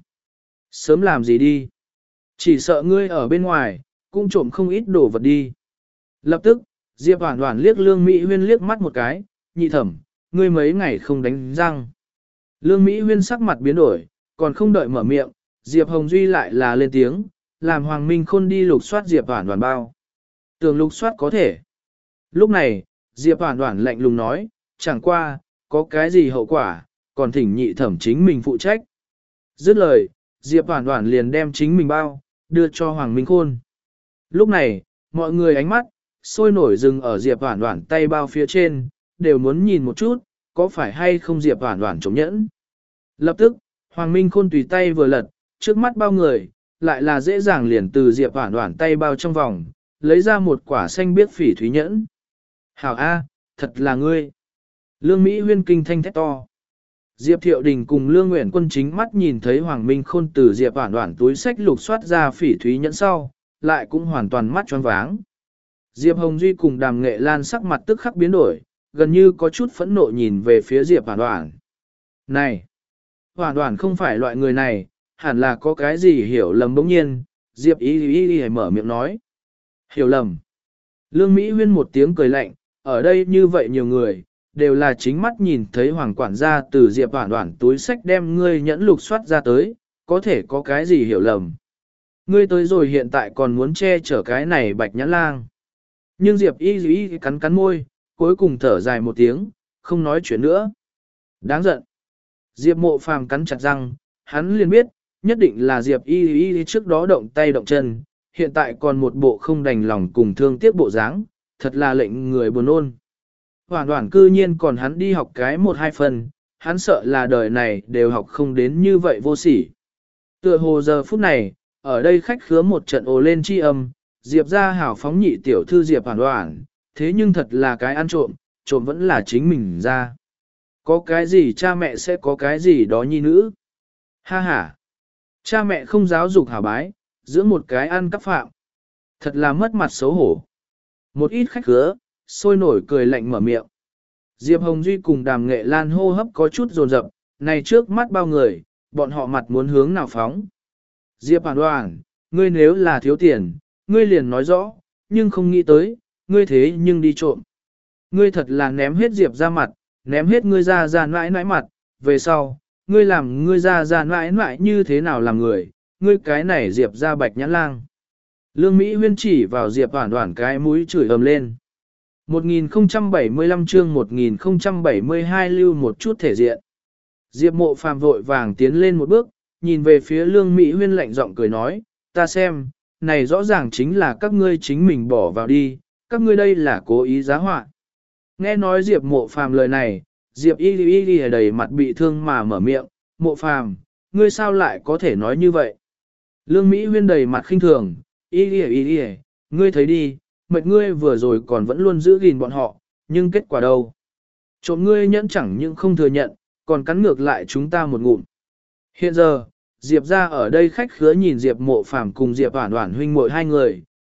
Sớm làm gì đi. Chỉ sợ ngươi ở bên ngoài, cũng trộm không ít đồ vật đi. Lập tức, Diệp Hoản Hoản liếc Lương Mỹ Huyên liếc mắt một cái, nhị thẩm, ngươi mấy ngày không đánh răng. Lương Mỹ Huyên sắc mặt biến đổi, còn không đợi mở miệng, Diệp Hồng Duy lại là lên tiếng, làm Hoàng Minh Khôn đi lục soát Diệp Hoản Hoản bao. Tưởng lục soát có thể. Lúc này, Diệp Hoản Hoản lạnh lùng nói, chẳng qua, có cái gì hậu quả, còn thỉnh nhị thẩm chính mình phụ trách. Dứt lời, Diệp Hoản Hoản liền đem chính mình bao, đưa cho Hoàng Minh Khôn. Lúc này, mọi người ánh mắt, sôi nổi dừng ở Diệp Hoản Hoản tay bao phía trên, đều muốn nhìn một chút, có phải hay không Diệp Hoản Hoản trộm nhẫn. Lập tức, Hoàng Minh Khôn tùy tay vừa lật, trước mắt bao người, lại là dễ dàng liền từ Diệp Hoản Hoản tay bao trong vòng, lấy ra một quả xanh biếc phỉ thúy nhẫn. Hảo A, thật là ngươi. Lương Mỹ Huyên kinh thanh thét to. Diệp Thiệu Đình cùng Lương Nguyễn Quân chính mắt nhìn thấy Hoàng Minh Khôn từ Diệp Hoản Hoản túi sách lục soát ra phỉ thúy nhẫn sau, lại cũng hoàn toàn mắt choáng váng. Diệp Hồng Duy cùng Đàm Nghệ Lan sắc mặt tức khắc biến đổi, gần như có chút phẫn nộ nhìn về phía Diệp Hoản Hoản. Này! Hoản Hoản không phải loại người này, hẳn là có cái gì hiểu lầm bỗng nhiên, Diệp Y Y Y mở miệng nói. Hiểu lầm. Lương Mỹ Huyên một tiếng cười lạnh, ở đây như vậy nhiều người, đều là chính mắt nhìn thấy Hoàng quản gia từ Diệp Hoản Hoản túi sách đem ngươi nhẫn lục soát ra tới, có thể có cái gì hiểu lầm. Ngươi tới rồi hiện tại còn muốn che chở cái này bạch nhãn lang. Nhưng Diệp Y Y cắn cắn môi, cuối cùng thở dài một tiếng, không nói chuyện nữa. Đáng giận. Diệp Mộ Phàm cắn chặt răng, hắn liền biết, nhất định là Diệp Y Y trước đó động tay động chân, hiện tại còn một bộ không đành lòng cùng thương tiếc bộ dáng, thật là lệnh người buồn nôn. Hoản Hoản cư nhiên còn hắn đi học cái một hai phần, hắn sợ là đời này đều học không đến như vậy vô sỉ. Tựa hồ giờ phút này, ở đây khách khứa một trận ồ lên chi âm, Diệp ra hảo phóng nhị tiểu thư Diệp Hoản Hoản, thế nhưng thật là cái ăn trộm, trộm vẫn là chính mình ra. Có cái gì cha mẹ sẽ có cái gì đó nhi nữ. Ha ha. Cha mẹ không giáo dục hảo bái, giữa một cái ăn cắp phạm. Thật là mất mặt xấu hổ. Một ít khách khứa, sôi nổi cười lạnh mở miệng. Diệp Hồng Duy cùng Đàm Nghệ Lan hô hấp có chút dồn dập, này trước mắt bao người, bọn họ mặt muốn hướng nào phóng. Diệp Hoản Hoản, ngươi nếu là thiếu tiền, ngươi liền nói rõ, nhưng không nghĩ tới, ngươi thế nhưng đi trộm. Ngươi thật là ném hết Diệp ra mặt, ném hết ngươi ra ra nãi nãi mặt, về sau, ngươi làm ngươi ra ra nãi nãi như thế nào làm người, ngươi cái này Diệp ra bạch nhãn lang. Lương Mỹ Huyên chỉ vào Diệp Hoản Hoản cái mũi chửi ầm lên. một nghìn không trăm bảy mươi lăm chương một nghìn không trăm bảy mươi hai lưu một chút thể diện. Diệp Mộ Phàm vội vàng tiến lên một bước, nhìn về phía Lương Mỹ Huyên lạnh giọng cười nói, ta xem, này rõ ràng chính là các ngươi chính mình bỏ vào đi, các ngươi đây là cố ý giá họa. Nghe nói Diệp Mộ Phàm lời này, Diệp Y Y Y đầy mặt bị thương mà mở miệng, Mộ Phàm, ngươi sao lại có thể nói như vậy? Lương Mỹ Huyên đầy mặt khinh thường, Y Y Y Y, ngươi thấy đi, mệt ngươi vừa rồi còn vẫn luôn giữ gìn bọn họ, nhưng kết quả đâu? Trộm ngươi nhẫn chẳng những không thừa nhận, còn cắn ngược lại chúng ta một ngụm. Hiện giờ, Diệp ra ở đây khách khứa nhìn Diệp Mộ Phàm cùng Diệp Hoản Hoản huynh muội hai người,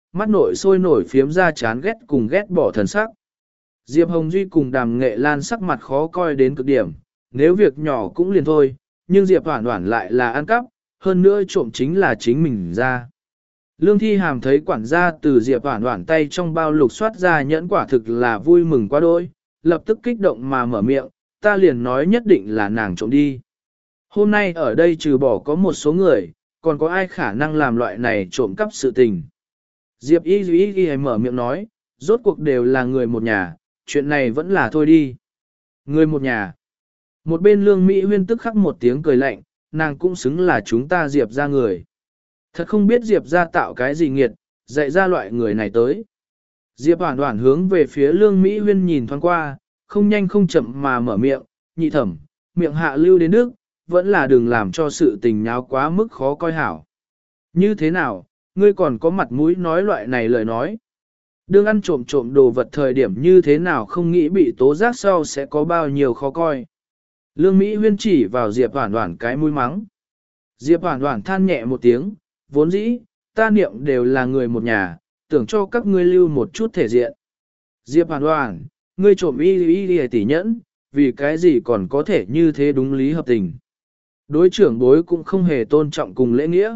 mắt nội sôi nổi phiếm ra chán ghét cùng ghét bỏ thần sắc. Diệp Hồng Duy cùng Đàm Nghệ Lan sắc mặt khó coi đến cực điểm, nếu việc nhỏ cũng liền thôi, nhưng Diệp Hoản Hoản lại là ăn cắp, hơn nữa trộm chính là chính mình ra. Lương Thi Hàm thấy quản gia từ Diệp Hoản Hoản tay trong bao lục soát ra nhẫn quả thực là vui mừng quá đôi, lập tức kích động mà mở miệng, ta liền nói nhất định là nàng trộm đi. Hôm nay ở đây trừ bỏ có một số người, còn có ai khả năng làm loại này trộm cắp sự tình. Diệp Y Y Y mở miệng nói, rốt cuộc đều là người một nhà, chuyện này vẫn là thôi đi. Người một nhà. Một bên Lương Mỹ Huyên tức khắc một tiếng cười lạnh, nàng cũng xứng là chúng ta Diệp ra người. Thật không biết Diệp ra tạo cái gì nghiệt, dạy ra loại người này tới. Diệp Hoản Hoản hướng về phía Lương Mỹ Huyên nhìn thoáng qua, không nhanh không chậm mà mở miệng, nhị thẩm, miệng hạ lưu đến nước, vẫn là đừng làm cho sự tình nháo quá mức khó coi hảo. Như thế nào, ngươi còn có mặt mũi nói loại này lời nói. Đương ăn trộm trộm đồ vật thời điểm như thế nào không nghĩ bị tố giác sau sẽ có bao nhiêu khó coi. Lương Mỹ Huyên chỉ vào Diệp Hoản Hoản cái mũi mắng. Diệp Hoản Hoản than nhẹ một tiếng, vốn dĩ, ta niệm đều là người một nhà, tưởng cho các ngươi lưu một chút thể diện. Diệp Hoản Hoản, ngươi trộm y y y tỷ nhẫn, vì cái gì còn có thể như thế đúng lý hợp tình. Đối trưởng bối cũng không hề tôn trọng cùng lễ nghĩa.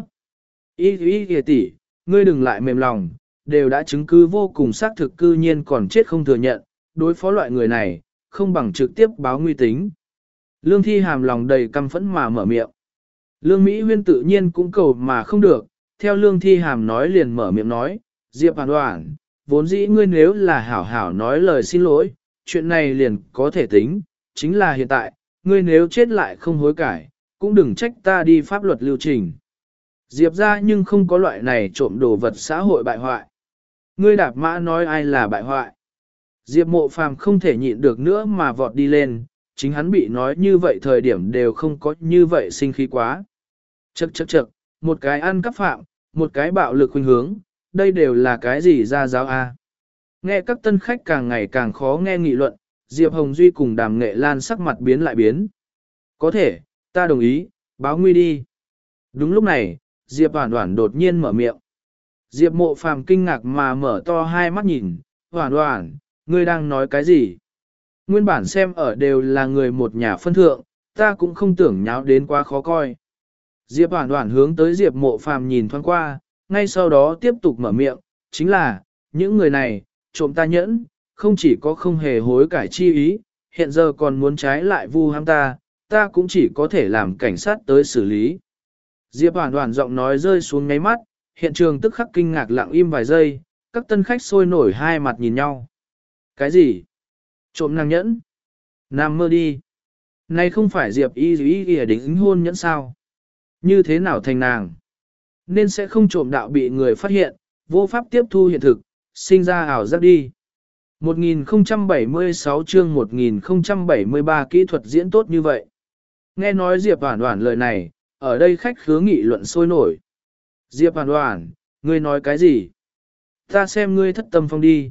Y y y tỷ, ngươi đừng lại mềm lòng, đều đã chứng cứ vô cùng xác thực cư nhiên còn chết không thừa nhận, đối phó loại người này, không bằng trực tiếp báo nguy tính. Lương Thi Hàm lòng đầy căm phẫn mà mở miệng. Lương Mỹ Huyên tự nhiên cũng cầu mà không được, theo Lương Thi Hàm nói liền mở miệng nói, Diệp Hoản Hoản, vốn dĩ ngươi nếu là hảo hảo nói lời xin lỗi, chuyện này liền có thể tính, chính là hiện tại, ngươi nếu chết lại không hối cải, cũng đừng trách ta đi pháp luật lưu trình. Diệp ra nhưng không có loại này trộm đồ vật xã hội bại hoại. Ngươi đạp mã nói ai là bại hoại. Diệp Mộ Phàm không thể nhịn được nữa mà vọt đi lên, chính hắn bị nói như vậy thời điểm đều không có như vậy sinh khí quá. Chậc chậc chậc, một cái ăn cắp phạm, một cái bạo lực khuynh hướng, đây đều là cái gì ra giáo a? Nghe các tân khách càng ngày càng khó nghe nghị luận, Diệp Hồng Duy cùng Đàm Nghệ Lan sắc mặt biến lại biến. Có thể, ta đồng ý, báo nguy đi. Đúng lúc này, Diệp Hoản Hoản đột nhiên mở miệng. Diệp Mộ Phàm kinh ngạc mà mở to hai mắt nhìn, Hoản Hoản, ngươi đang nói cái gì? Nguyên bản xem ở đều là người một nhà phân thượng, ta cũng không tưởng nháo đến quá khó coi. Diệp Hoản Hoản hướng tới Diệp Mộ Phàm nhìn thoáng qua, ngay sau đó tiếp tục mở miệng, chính là, những người này, trộm ta nhẫn, không chỉ có không hề hối cải chi ý, hiện giờ còn muốn trái lại vu ham ta, ta cũng chỉ có thể làm cảnh sát tới xử lý. Diệp Hoản Hoản giọng nói rơi xuống ngáy mắt, hiện trường tức khắc kinh ngạc lặng im vài giây, các tân khách sôi nổi hai mặt nhìn nhau. Cái gì? Trộm nàng nhẫn? Nam mơ đi. Này không phải Diệp y y y đính hôn nhẫn sao? Như thế nào thành nàng? Nên sẽ không trộm đạo bị người phát hiện, vô pháp tiếp thu hiện thực, sinh ra ảo giác đi. một nghìn không trăm bảy mươi sáu chương một nghìn không trăm bảy mươi ba kỹ thuật diễn tốt như vậy. Nghe nói Diệp Hoản Hoản lời này, ở đây khách khứa nghị luận sôi nổi. Diệp Hoản Hoản, ngươi nói cái gì? Ta xem ngươi thất tâm phong đi.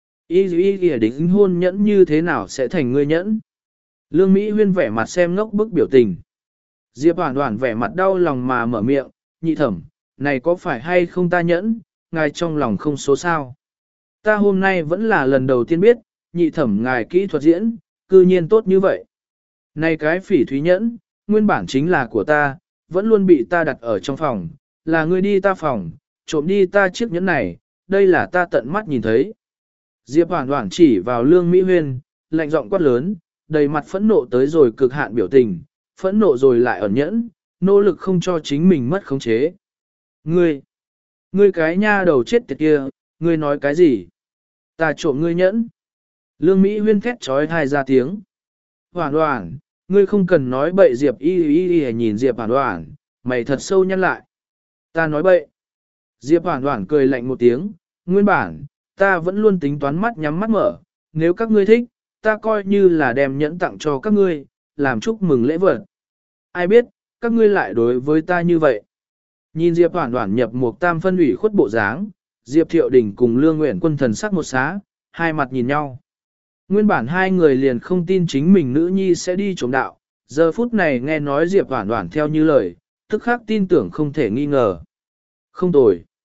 Y y y đính hôn nhẫn như thế nào sẽ thành ngươi nhẫn? Lương Mỹ Huyên vẻ mặt xem ngốc bức biểu tình. Diệp Hoản Hoản vẻ mặt đau lòng mà mở miệng, nhị thẩm, này có phải hay không ta nhẫn, ngài trong lòng không số sao. Ta hôm nay vẫn là lần đầu tiên biết, nhị thẩm ngài kỹ thuật diễn, cư nhiên tốt như vậy. Này cái phỉ thúy nhẫn, nguyên bản chính là của ta, vẫn luôn bị ta đặt ở trong phòng, là ngươi đi ta phòng, trộm đi ta chiếc nhẫn này, đây là ta tận mắt nhìn thấy. Diệp Hoản Hoản chỉ vào Lương Mỹ Huyên, lạnh giọng quát lớn, đầy mặt phẫn nộ tới rồi cực hạn biểu tình, phẫn nộ rồi lại ẩn nhẫn, nỗ lực không cho chính mình mất khống chế. Ngươi, ngươi cái nha đầu chết tiệt kia, ngươi nói cái gì? Ta trộm ngươi nhẫn. Lương Mỹ Huyên thét trói thai ra tiếng. Hoản Hoản, ngươi không cần nói bậy. Diệp y y y nhìn Diệp Hoản Hoản, mày thật sâu nhăn lại. Ta nói bậy. Diệp Hoản Hoản cười lạnh một tiếng, nguyên bản, ta vẫn luôn tính toán mắt nhắm mắt mở, nếu các ngươi thích, ta coi như là đem nhẫn tặng cho các ngươi, làm chúc mừng lễ vật. Ai biết, các ngươi lại đối với ta như vậy. Nhìn Diệp Hoản Hoản nhập một tam phân ủy khuất bộ dáng, Diệp Thiệu Đình cùng Lương Nguyện Quân thần sắc một xá, hai mặt nhìn nhau. Nguyên bản hai người liền không tin chính mình nữ nhi sẽ đi trộm đạo, giờ phút này nghe nói Diệp Hoản Hoản theo như lời, tức khắc tin tưởng không thể nghi ngờ. Không tồi.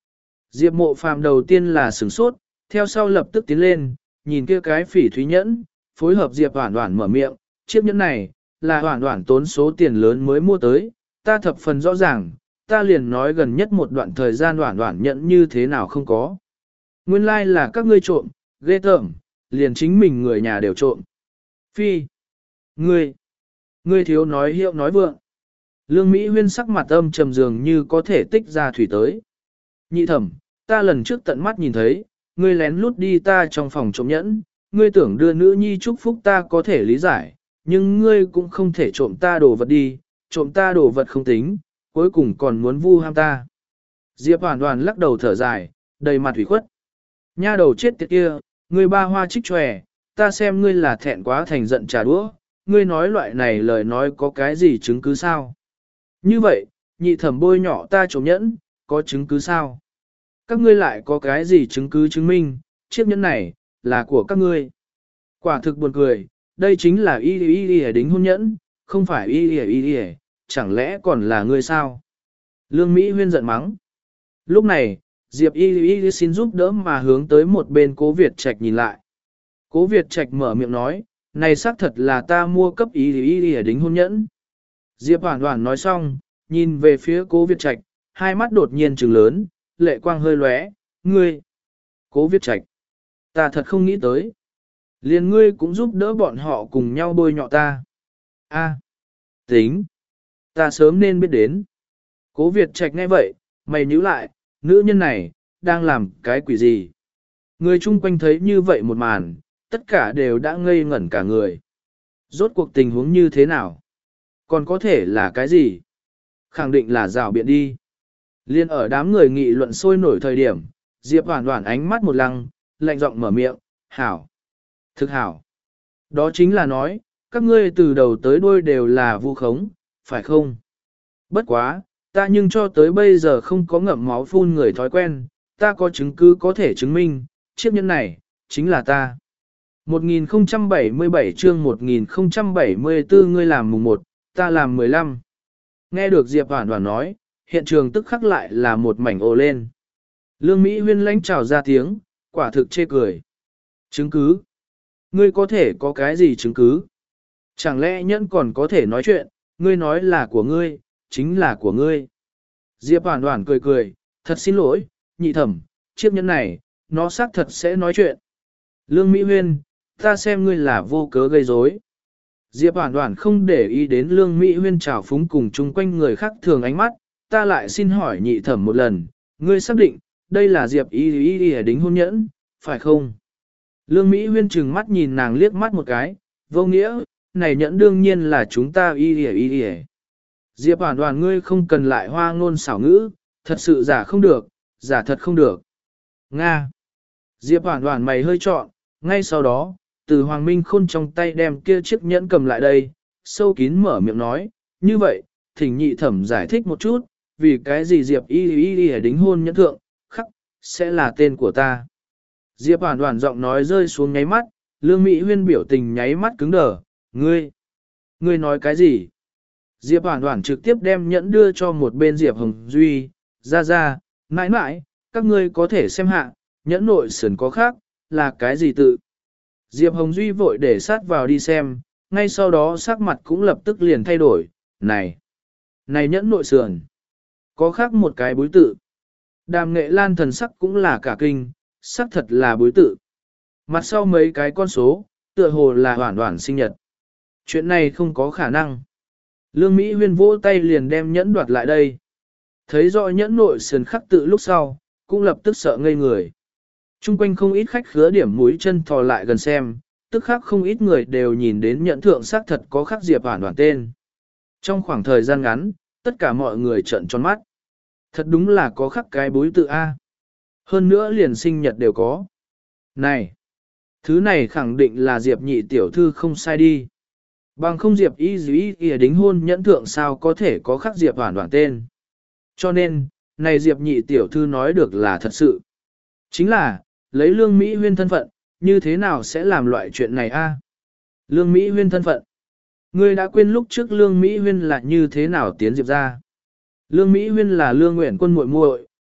Diệp mộ phàm đầu tiên là sửng sốt, theo sau lập tức tiến lên, nhìn kia cái phỉ thúy nhẫn, phối hợp Diệp Hoản Hoản mở miệng, chiếc nhẫn này, là Hoản Hoản tốn số tiền lớn mới mua tới, ta thập phần rõ ràng, ta liền nói gần nhất một đoạn thời gian Hoản Hoản nhẫn như thế nào không có. Nguyên lai like là các ngươi trộm, ghê tởm, liền chính mình người nhà đều trộm. Phi, ngươi, ngươi thiếu nói hiệu nói vượng. Lương Mỹ Huyên sắc mặt âm trầm dường như có thể tích ra thủy tới. Nhị thẩm, ta lần trước tận mắt nhìn thấy, ngươi lén lút đi ta trong phòng trộm nhẫn, ngươi tưởng đưa nữ nhi chúc phúc ta có thể lý giải, nhưng ngươi cũng không thể trộm ta đồ vật đi, trộm ta đồ vật không tính, cuối cùng còn muốn vu ham ta. Diệp Hoàn Hoàn lắc đầu thở dài, đầy mặt ủy khuất. Nha đầu chết tiệt kia, ngươi ba hoa trích tròe, ta xem ngươi là thẹn quá thành giận trả đũa, ngươi nói loại này lời nói có cái gì chứng cứ sao? Như vậy, nhị thẩm bôi nhỏ ta trộm nhẫn, có chứng cứ sao? Các ngươi lại có cái gì chứng cứ chứng minh, chiếc nhẫn này, là của các ngươi. Quả thực buồn cười, đây chính là y y y đính hôn nhẫn, không phải y y y y, chẳng lẽ còn là ngươi sao? Lương Mỹ Huyên giận mắng. Lúc này, Diệp y y xin giúp đỡ mà hướng tới một bên Cố Việt Trạch nhìn lại. Cố Việt Trạch mở miệng nói, này xác thật là ta mua cấp y y y đính hôn nhẫn. Diệp Hoàn Hoàn nói xong, nhìn về phía Cố Việt Trạch, hai mắt đột nhiên trừng lớn, lệ quang hơi lóe, ngươi. Cố Việt Trạch, ta thật không nghĩ tới. Liền ngươi cũng giúp đỡ bọn họ cùng nhau bôi nhọ ta. A, tính, ta sớm nên biết đến. Cố Việt Trạch nghe vậy, mày nhíu lại, nữ nhân này, đang làm cái quỷ gì? Người chung quanh thấy như vậy một màn, tất cả đều đã ngây ngẩn cả người. Rốt cuộc tình huống như thế nào? Còn có thể là cái gì? Khẳng định là rào biện đi. Liên ở đám người nghị luận sôi nổi thời điểm, Diệp Hoàn Hoàn ánh mắt một lăng, lạnh giọng mở miệng, hảo. Thực hảo. Đó chính là nói, các ngươi từ đầu tới đuôi đều là vu khống, phải không? Bất quá, ta nhưng cho tới bây giờ không có ngậm máu phun người thói quen, ta có chứng cứ có thể chứng minh, chiếc nhẫn này, chính là ta. một nghìn không trăm bảy mươi bảy chương một nghìn không trăm bảy mươi tư ngươi làm mùng một, ta làm mười lăm. Nghe được Diệp Hoàn Hoàn nói, hiện trường tức khắc lại là một mảnh ồ lên. Lương Mỹ Huyên lãnh trào ra tiếng, quả thực chê cười. Chứng cứ? Ngươi có thể có cái gì chứng cứ? Chẳng lẽ nhẫn còn có thể nói chuyện, ngươi nói là của ngươi, chính là của ngươi. Diệp Hoàn Hoàn cười cười, thật xin lỗi, nhị thẩm, chiếc nhẫn này, nó xác thật sẽ nói chuyện. Lương Mỹ Huyên, ta xem ngươi là vô cớ gây rối. Diệp Hoàn Hoàn không để ý đến Lương Mỹ Huyên trào phúng cùng chung quanh người khác thường ánh mắt, ta lại xin hỏi nhị thẩm một lần, ngươi xác định, đây là Diệp y y y đính hôn nhẫn, phải không? Lương Mỹ Huyên trừng mắt nhìn nàng liếc mắt một cái, vô nghĩa, này nhẫn đương nhiên là chúng ta y y y y. Diệp Hoàn Hoàn ngươi không cần lại hoa ngôn xảo ngữ, thật sự giả không được, giả thật không được. Nga. Diệp Hoàn Hoàn mày hơi trọn, ngay sau đó, từ Hoàng Minh Khôn trong tay đem kia chiếc nhẫn cầm lại đây, sâu kín mở miệng nói, như vậy, thỉnh nhị thẩm giải thích một chút, vì cái gì Diệp y y y đính hôn nhẫn thượng, khắc, sẽ là tên của ta. Diệp Hoàn Hoàn giọng nói rơi xuống nháy mắt, Lương Mỹ Huyên biểu tình nháy mắt cứng đờ, ngươi, ngươi nói cái gì? Diệp Hoàn Hoàn trực tiếp đem nhẫn đưa cho một bên Diệp Hồng Duy, ra ra, mãi mãi, các ngươi có thể xem hạ, nhẫn nội sườn có khác, là cái gì tự? Diệp Hồng Duy vội để sát vào đi xem, ngay sau đó sắc mặt cũng lập tức liền thay đổi, này, này nhẫn nội sườn, có khác một cái bối tự. Đàm Nghệ Lan thần sắc cũng là cả kinh, sắc thật là bối tự. Mặt sau mấy cái con số, tựa hồ là Hoàn Hoàn sinh nhật. Chuyện này không có khả năng. Lương Mỹ Huyên vỗ tay liền đem nhẫn đoạt lại đây. Thấy rõ nhẫn nội sườn khắc tự lúc sau, cũng lập tức sợ ngây người. Trung quanh không ít khách khứa điểm mũi chân thò lại gần xem, tức khắc không ít người đều nhìn đến nhẫn thượng sắc thật có khắc Diệp Hoàn Hoàn tên. Trong khoảng thời gian ngắn, tất cả mọi người trợn tròn mắt. Thật đúng là có khắc cái bối tự A. Hơn nữa liền sinh nhật đều có. Này! Thứ này khẳng định là Diệp nhị tiểu thư không sai đi. Bằng không Diệp y dĩ y đính hôn nhẫn thượng sao có thể có khắc Diệp Hoàn Hoàn tên. Cho nên, này Diệp nhị tiểu thư nói được là thật sự. Chính là, lấy Lương Mỹ Huyên thân phận, như thế nào sẽ làm loại chuyện này a? Lương Mỹ Huyên thân phận. Ngươi đã quên lúc trước Lương Mỹ Huyên là như thế nào tiến Diệp ra. Lương Mỹ Huyên là Lương Nguyện Quân muội muội,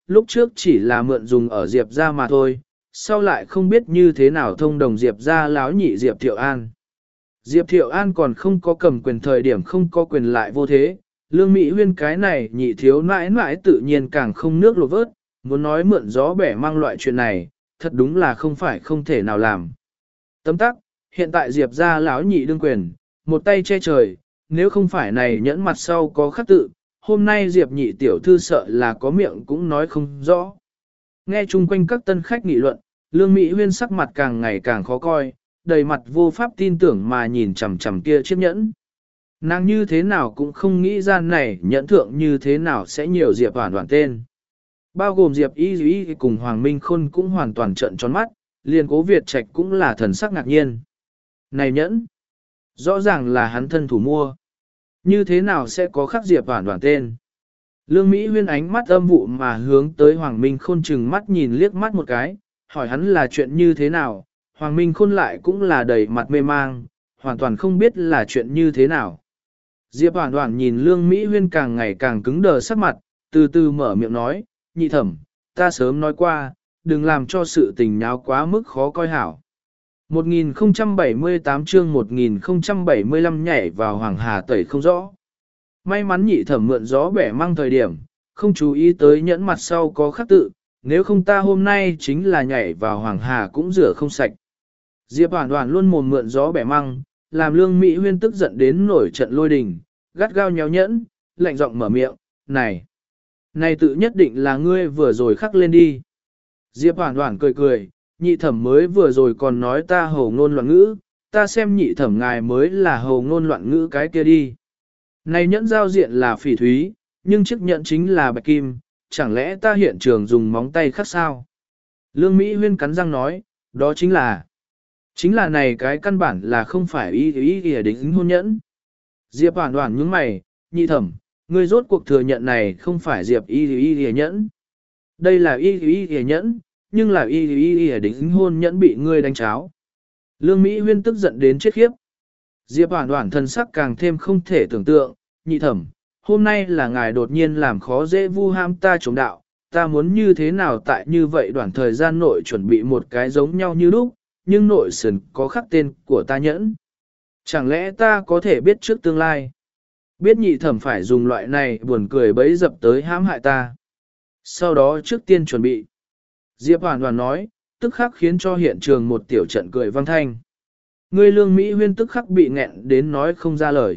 lúc trước chỉ là mượn dùng ở Diệp ra mà thôi, sau lại không biết như thế nào thông đồng Diệp ra láo nhị Diệp Thiệu An. Diệp Thiệu An còn không có cầm quyền thời điểm không có quyền lại vô thế, Lương Mỹ Huyên cái này nhị thiếu nãi nãi tự nhiên càng không nước lột vớt, muốn nói mượn gió bẻ mang loại chuyện này, thật đúng là không phải không thể nào làm. Tấm tắc, hiện tại Diệp ra lão nhị đương quyền, một tay che trời, nếu không phải này nhẫn mặt sau có khắc tự, hôm nay Diệp nhị tiểu thư sợ là có miệng cũng nói không rõ. Nghe chung quanh các tân khách nghị luận, Lương Mỹ Huyên sắc mặt càng ngày càng khó coi, đầy mặt vô pháp tin tưởng mà nhìn chằm chằm kia chiếc nhẫn. Nàng như thế nào cũng không nghĩ ra này nhẫn thượng như thế nào sẽ nhiều Diệp Hoản Hoản tên. Bao gồm Diệp Y Y cùng Hoàng Minh Khôn cũng hoàn toàn trợn tròn mắt, liền Cố Việt Trạch cũng là thần sắc ngạc nhiên. Này nhẫn, rõ ràng là hắn thân thủ mua. Như thế nào sẽ có khắc Diệp Hoản Hoản tên? Lương Mỹ Huyên ánh mắt âm vụ mà hướng tới Hoàng Minh Khôn chừng mắt nhìn liếc mắt một cái, hỏi hắn là chuyện như thế nào, Hoàng Minh Khôn lại cũng là đầy mặt mê mang, hoàn toàn không biết là chuyện như thế nào. Diệp Hoản Hoản nhìn Lương Mỹ Huyên càng ngày càng cứng đờ sắc mặt, từ từ mở miệng nói, nhị thẩm, ta sớm nói qua, đừng làm cho sự tình nháo quá mức khó coi hảo. một nghìn không trăm bảy mươi tám chương một nghìn không trăm bảy mươi lăm nhảy vào Hoàng Hà tẩy không rõ. May mắn nhị thẩm mượn gió bẻ mang thời điểm, không chú ý tới nhẫn mặt sau có khắc tự, nếu không ta hôm nay chính là nhảy vào Hoàng Hà cũng rửa không sạch. Diệp Hoản Hoản luôn mồm mượn gió bẻ măng, làm Lương Mỹ Huyên tức giận đến nổi trận lôi đình, gắt gao nhéo nhẫn, lạnh giọng mở miệng, này, này tự nhất định là ngươi vừa rồi khắc lên đi. Diệp Hoản Hoản cười cười, nhị thẩm mới vừa rồi còn nói ta hồ ngôn loạn ngữ, ta xem nhị thẩm ngài mới là hồ ngôn loạn ngữ cái kia đi. Này nhẫn giao diện là phỉ thúy, nhưng chiếc nhẫn chính là bạch kim, chẳng lẽ ta hiện trường dùng móng tay khắc sao? Lương Mỹ Huyên cắn răng nói, đó chính là, chính là này cái căn bản là không phải ý ý ý đính hôn nhẫn. Diệp Hoản Hoản nhướng mày, nhị thẩm, ngươi rốt cuộc thừa nhận này không phải Diệp y ý ý nhẫn. Đây là y ý ý nhẫn, nhưng là y ý ý đính hôn nhẫn bị ngươi đánh cháo. Lương Mỹ Huyên tức giận đến chết khiếp. Diệp Hoản Hoản thân sắc càng thêm không thể tưởng tượng, nhị thẩm, hôm nay là ngài đột nhiên làm khó dễ vu ham ta chống đạo, ta muốn như thế nào tại như vậy đoạn thời gian nội chuẩn bị một cái giống nhau như lúc, nhưng nội sườn có khắc tên của ta nhẫn. Chẳng lẽ ta có thể biết trước tương lai? Biết nhị thẩm phải dùng loại này buồn cười bấy dập tới hãm hại ta. Sau đó trước tiên chuẩn bị. Diệp Hoản Hoản nói, tức khắc khiến cho hiện trường một tiểu trận cười vang thanh. Ngươi Lương Mỹ Huyên tức khắc bị nghẹn đến nói không ra lời.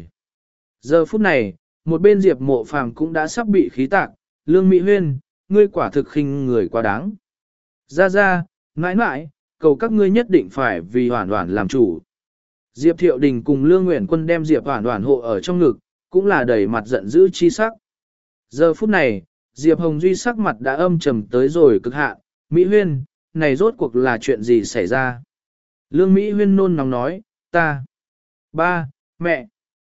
Giờ phút này, một bên Diệp Mộ Phàm cũng đã sắp bị khí tạc, Lương Mỹ Huyên, ngươi quả thực khinh người quá đáng. Ra ra, mãi mãi, cầu các ngươi nhất định phải vì Hoản Hoản làm chủ. Diệp Thiệu Đình cùng Lương Nguyễn Quân đem Diệp Hoản Hoản hộ ở trong ngực, cũng là đầy mặt giận dữ chi sắc. Giờ phút này, Diệp Hồng Duy sắc mặt đã âm trầm tới rồi cực hạn, Mỹ Huyên, này rốt cuộc là chuyện gì xảy ra? Lương Mỹ Huyên nôn nóng nói, ta, ba, mẹ,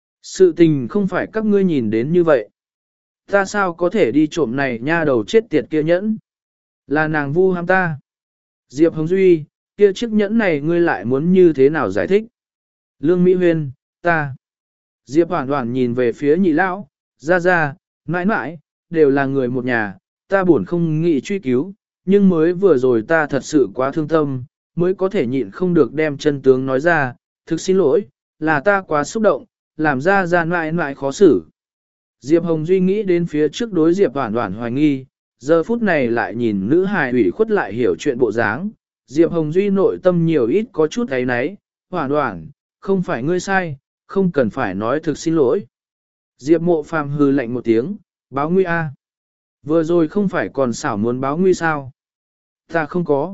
sự tình không phải các ngươi nhìn đến như vậy. Ta sao có thể đi trộm này nha đầu chết tiệt kia nhẫn? Là nàng vu ham ta. Diệp Hồng Duy, kia chiếc nhẫn này ngươi lại muốn như thế nào giải thích? Lương Mỹ Huyên, ta. Diệp Hoản Hoản nhìn về phía nhị lão, ra ra, mãi mãi, đều là người một nhà, ta buồn không nghĩ truy cứu, nhưng mới vừa rồi ta thật sự quá thương tâm, mới có thể nhịn không được đem chân tướng nói ra, thực xin lỗi, là ta quá xúc động, làm ra ra mãi mãi khó xử. Diệp Hồng Duy nghĩ đến phía trước đối Diệp Hoản Hoản hoài nghi, giờ phút này lại nhìn nữ hài ủy khuất lại hiểu chuyện bộ dáng, Diệp Hồng Duy nội tâm nhiều ít có chút ấy náy, Hoản Hoản, không phải ngươi sai, không cần phải nói thực xin lỗi. Diệp Mộ Phàm hừ lạnh một tiếng, báo nguy a. Vừa rồi không phải còn xảo muốn báo nguy sao? Ta không có.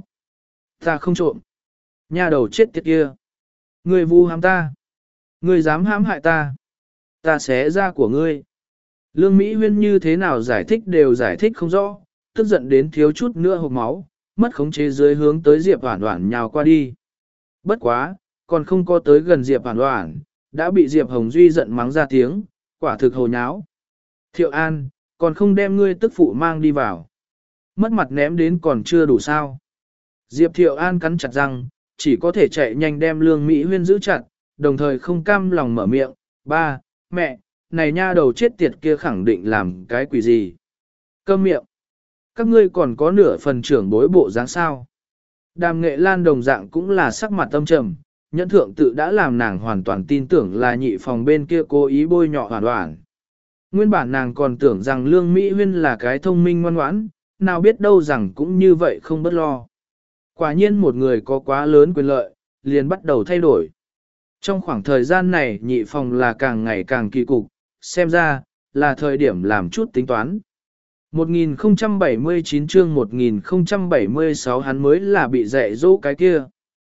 Ta không trộm. Nhà đầu chết tiệt kia. Ngươi vu hãm ta. Ngươi dám hãm hại ta. Ta xé da của ngươi. Lương Mỹ Huyên như thế nào giải thích đều giải thích không rõ, tức giận đến thiếu chút nữa hộc máu, mất khống chế dưới hướng tới Diệp Hoản Hoản nhào qua đi. Bất quá, còn không có tới gần Diệp Hoản Hoản, đã bị Diệp Hồng Duy giận mắng ra tiếng, quả thực hồ nháo. Thiệu An, còn không đem ngươi tức phụ mang đi vào. Mất mặt ném đến còn chưa đủ sao. Diệp Thiệu An cắn chặt răng, chỉ có thể chạy nhanh đem Lương Mỹ Huyên giữ chặt, đồng thời không cam lòng mở miệng, ba, mẹ, này nha đầu chết tiệt kia khẳng định làm cái quỷ gì. Câm miệng. các ngươi còn có nửa phần trưởng bối bộ dáng sao. Đàm Nghệ Lan đồng dạng cũng là sắc mặt tâm trầm, nhẫn thượng tự đã làm nàng hoàn toàn tin tưởng là nhị phòng bên kia cố ý bôi nhọ hoàn toàn. Nguyên bản nàng còn tưởng rằng Lương Mỹ Huyên là cái thông minh ngoan ngoãn, nào biết đâu rằng cũng như vậy không bất lo. Quả nhiên một người có quá lớn quyền lợi, liền bắt đầu thay đổi. Trong khoảng thời gian này nhị phòng là càng ngày càng kỳ cục, xem ra, là thời điểm làm chút tính toán. một nghìn không trăm bảy mươi chín chương một nghìn không trăm bảy mươi sáu hắn mới là bị dạy dỗ cái kia.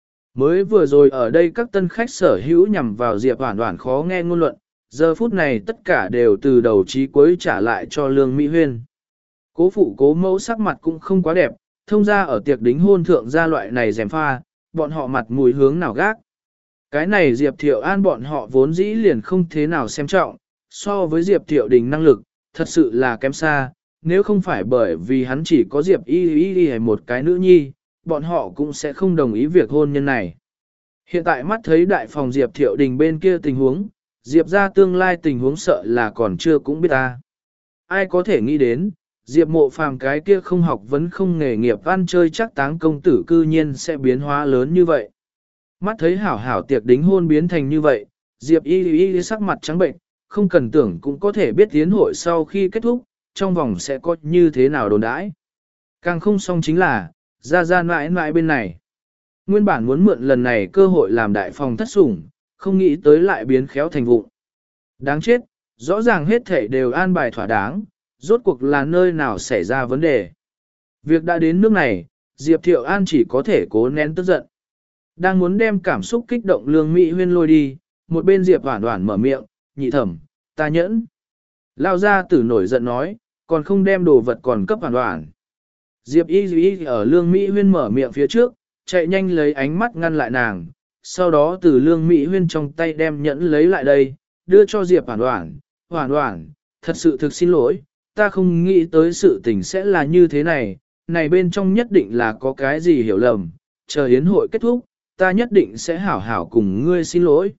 Mới vừa rồi ở đây các tân khách sở hữu nhằm vào Diệp Hoản Hoản khó nghe ngôn luận, giờ phút này tất cả đều từ đầu chí cuối trả lại cho Lương Mỹ Huyên. Cố phụ cố mẫu sắc mặt cũng không quá đẹp, thông ra ở tiệc đính hôn thượng gia loại này dèm pha, bọn họ mặt mũi hướng nào gác. Cái này Diệp Thiệu An bọn họ vốn dĩ liền không thế nào xem trọng, so với Diệp Thiệu Đình năng lực, thật sự là kém xa, nếu không phải bởi vì hắn chỉ có Diệp y y y một cái nữ nhi, bọn họ cũng sẽ không đồng ý việc hôn nhân này. Hiện tại mắt thấy đại phòng Diệp Thiệu Đình bên kia tình huống, Diệp ra tương lai tình huống sợ là còn chưa cũng biết ta. Ai có thể nghĩ đến, Diệp Mộ Phàm cái kia không học vấn không nghề nghiệp ăn chơi chắc táng công tử cư nhiên sẽ biến hóa lớn như vậy. Mắt thấy hảo hảo tiệc đính hôn biến thành như vậy, Diệp y y y sắc mặt trắng bệnh, không cần tưởng cũng có thể biết tiến hội sau khi kết thúc, trong vòng sẽ có như thế nào đồn đãi. Càng không xong chính là, ra ra mãi mãi bên này. Nguyên bản muốn mượn lần này cơ hội làm đại phòng thất sủng, không nghĩ tới lại biến khéo thành vụng. Đáng chết, rõ ràng hết thể đều an bài thỏa đáng, rốt cuộc là nơi nào xảy ra vấn đề. Việc đã đến nước này, Diệp Thiệu An chỉ có thể cố nén tức giận. Đang muốn đem cảm xúc kích động Lương Mỹ Huyên lôi đi, một bên Diệp Hoản Hoản mở miệng, nhị thẩm, ta nhẫn. Lao ra tử nổi giận nói, còn không đem đồ vật còn cấp Hoản Hoản. Diệp y y ở Lương Mỹ Huyên mở miệng phía trước, chạy nhanh lấy ánh mắt ngăn lại nàng, sau đó từ Lương Mỹ Huyên trong tay đem nhẫn lấy lại đây, đưa cho Diệp Hoản Hoản. Hoản Hoản, thật sự thực xin lỗi, ta không nghĩ tới sự tình sẽ là như thế này, này bên trong nhất định là có cái gì hiểu lầm, chờ yến hội kết thúc, ta nhất định sẽ hảo hảo cùng ngươi xin lỗi.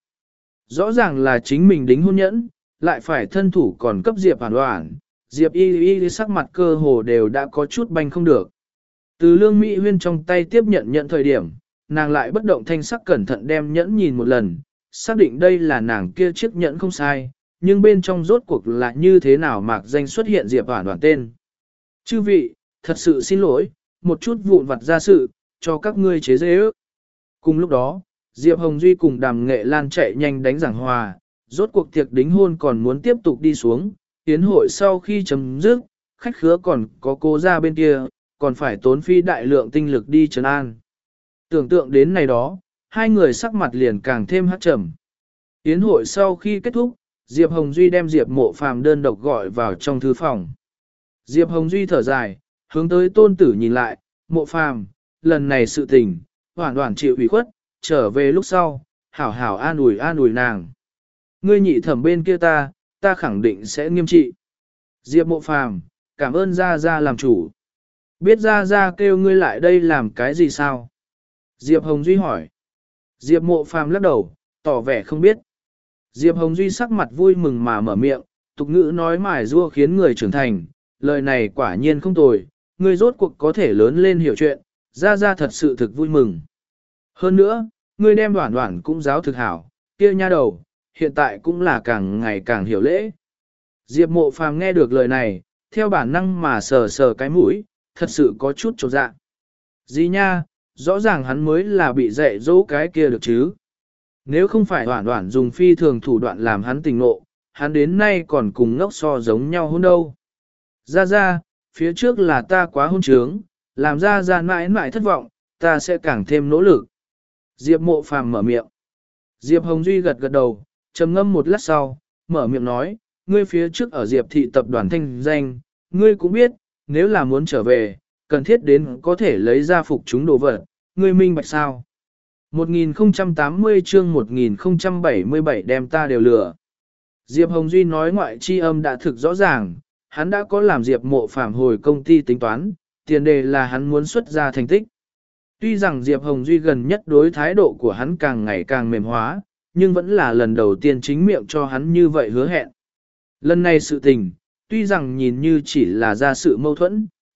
Rõ ràng là chính mình đính hôn nhẫn, lại phải thân thủ còn cấp Diệp Hoản Hoản, Diệp y y sắc mặt cơ hồ đều đã có chút banh không được. Từ Lương Mỹ Huyên trong tay tiếp nhận nhận thời điểm, nàng lại bất động thanh sắc cẩn thận đem nhẫn nhìn một lần, xác định đây là nàng kia chiếc nhẫn không sai, nhưng bên trong rốt cuộc là như thế nào mạc danh xuất hiện Diệp Hoản Hoản tên. Chư vị, thật sự xin lỗi, một chút vụn vặt ra sự, cho các ngươi chế dễ ước. Cùng lúc đó, Diệp Hồng Duy cùng Đàm Nghệ Lan chạy nhanh đánh giảng hòa, rốt cuộc tiệc đính hôn còn muốn tiếp tục đi xuống, tiến hội sau khi chấm dứt, khách khứa còn có cô ra bên kia, còn phải tốn phi đại lượng tinh lực đi trấn an. Tưởng tượng đến này đó, hai người sắc mặt liền càng thêm hắc trầm. Tiến hội sau khi kết thúc, Diệp Hồng Duy đem Diệp Mộ Phàm đơn độc gọi vào trong thư phòng. Diệp Hồng Duy thở dài, hướng tới tôn tử nhìn lại, Mộ Phàm, lần này sự tình, Hoản Hoản chịu ủy khuất, trở về lúc sau, hảo hảo an ủi an ủi nàng. Ngươi nhị thẩm bên kia ta, ta khẳng định sẽ nghiêm trị. Diệp Mộ Phàm, cảm ơn Gia Gia làm chủ. Biết Gia Gia kêu ngươi lại đây làm cái gì sao? Diệp Hồng Duy hỏi. Diệp Mộ Phàm lắc đầu, tỏ vẻ không biết. Diệp Hồng Duy sắc mặt vui mừng mà mở miệng, tục ngữ nói mải rua khiến người trưởng thành, lời này quả nhiên không tồi, ngươi rốt cuộc có thể lớn lên hiểu chuyện, Gia Gia thật sự thực vui mừng. Hơn nữa, ngươi đem Hoản Hoản cũng giáo thực hảo, kia nha đầu, hiện tại cũng là càng ngày càng hiểu lễ. Diệp Mộ Phàm nghe được lời này, theo bản năng mà sờ sờ cái mũi, thật sự có chút chột dạ. Gì nha, rõ ràng hắn mới là bị dạy dỗ cái kia được chứ. Nếu không phải Hoản Hoản dùng phi thường thủ đoạn làm hắn tình nộ, hắn đến nay còn cùng ngốc so giống nhau hôn đâu. Ra ra, phía trước là ta quá hôn trướng, làm ra ra mãi mãi thất vọng, ta sẽ càng thêm nỗ lực. Diệp Mộ Phàm mở miệng. Diệp Hồng Duy gật gật đầu, trầm ngâm một lát sau, mở miệng nói, ngươi phía trước ở Diệp thị tập đoàn thanh danh, ngươi cũng biết, nếu là muốn trở về, cần thiết đến có thể lấy ra phục chúng đồ vật, ngươi minh bạch sao. một nghìn không trăm tám mươi chương một nghìn không trăm bảy mươi bảy đem ta đều lừa. Diệp Hồng Duy nói ngoại chi âm đã thực rõ ràng, hắn đã có làm Diệp Mộ Phàm hồi công ty tính toán, tiền đề là hắn muốn xuất ra thành tích. Tuy rằng Diệp Hồng Duy gần nhất đối thái độ của hắn càng ngày càng mềm hóa, nhưng vẫn là lần đầu tiên chính miệng cho hắn như vậy hứa hẹn. Lần này sự tình, tuy rằng nhìn như chỉ là ra sự mâu thuẫn,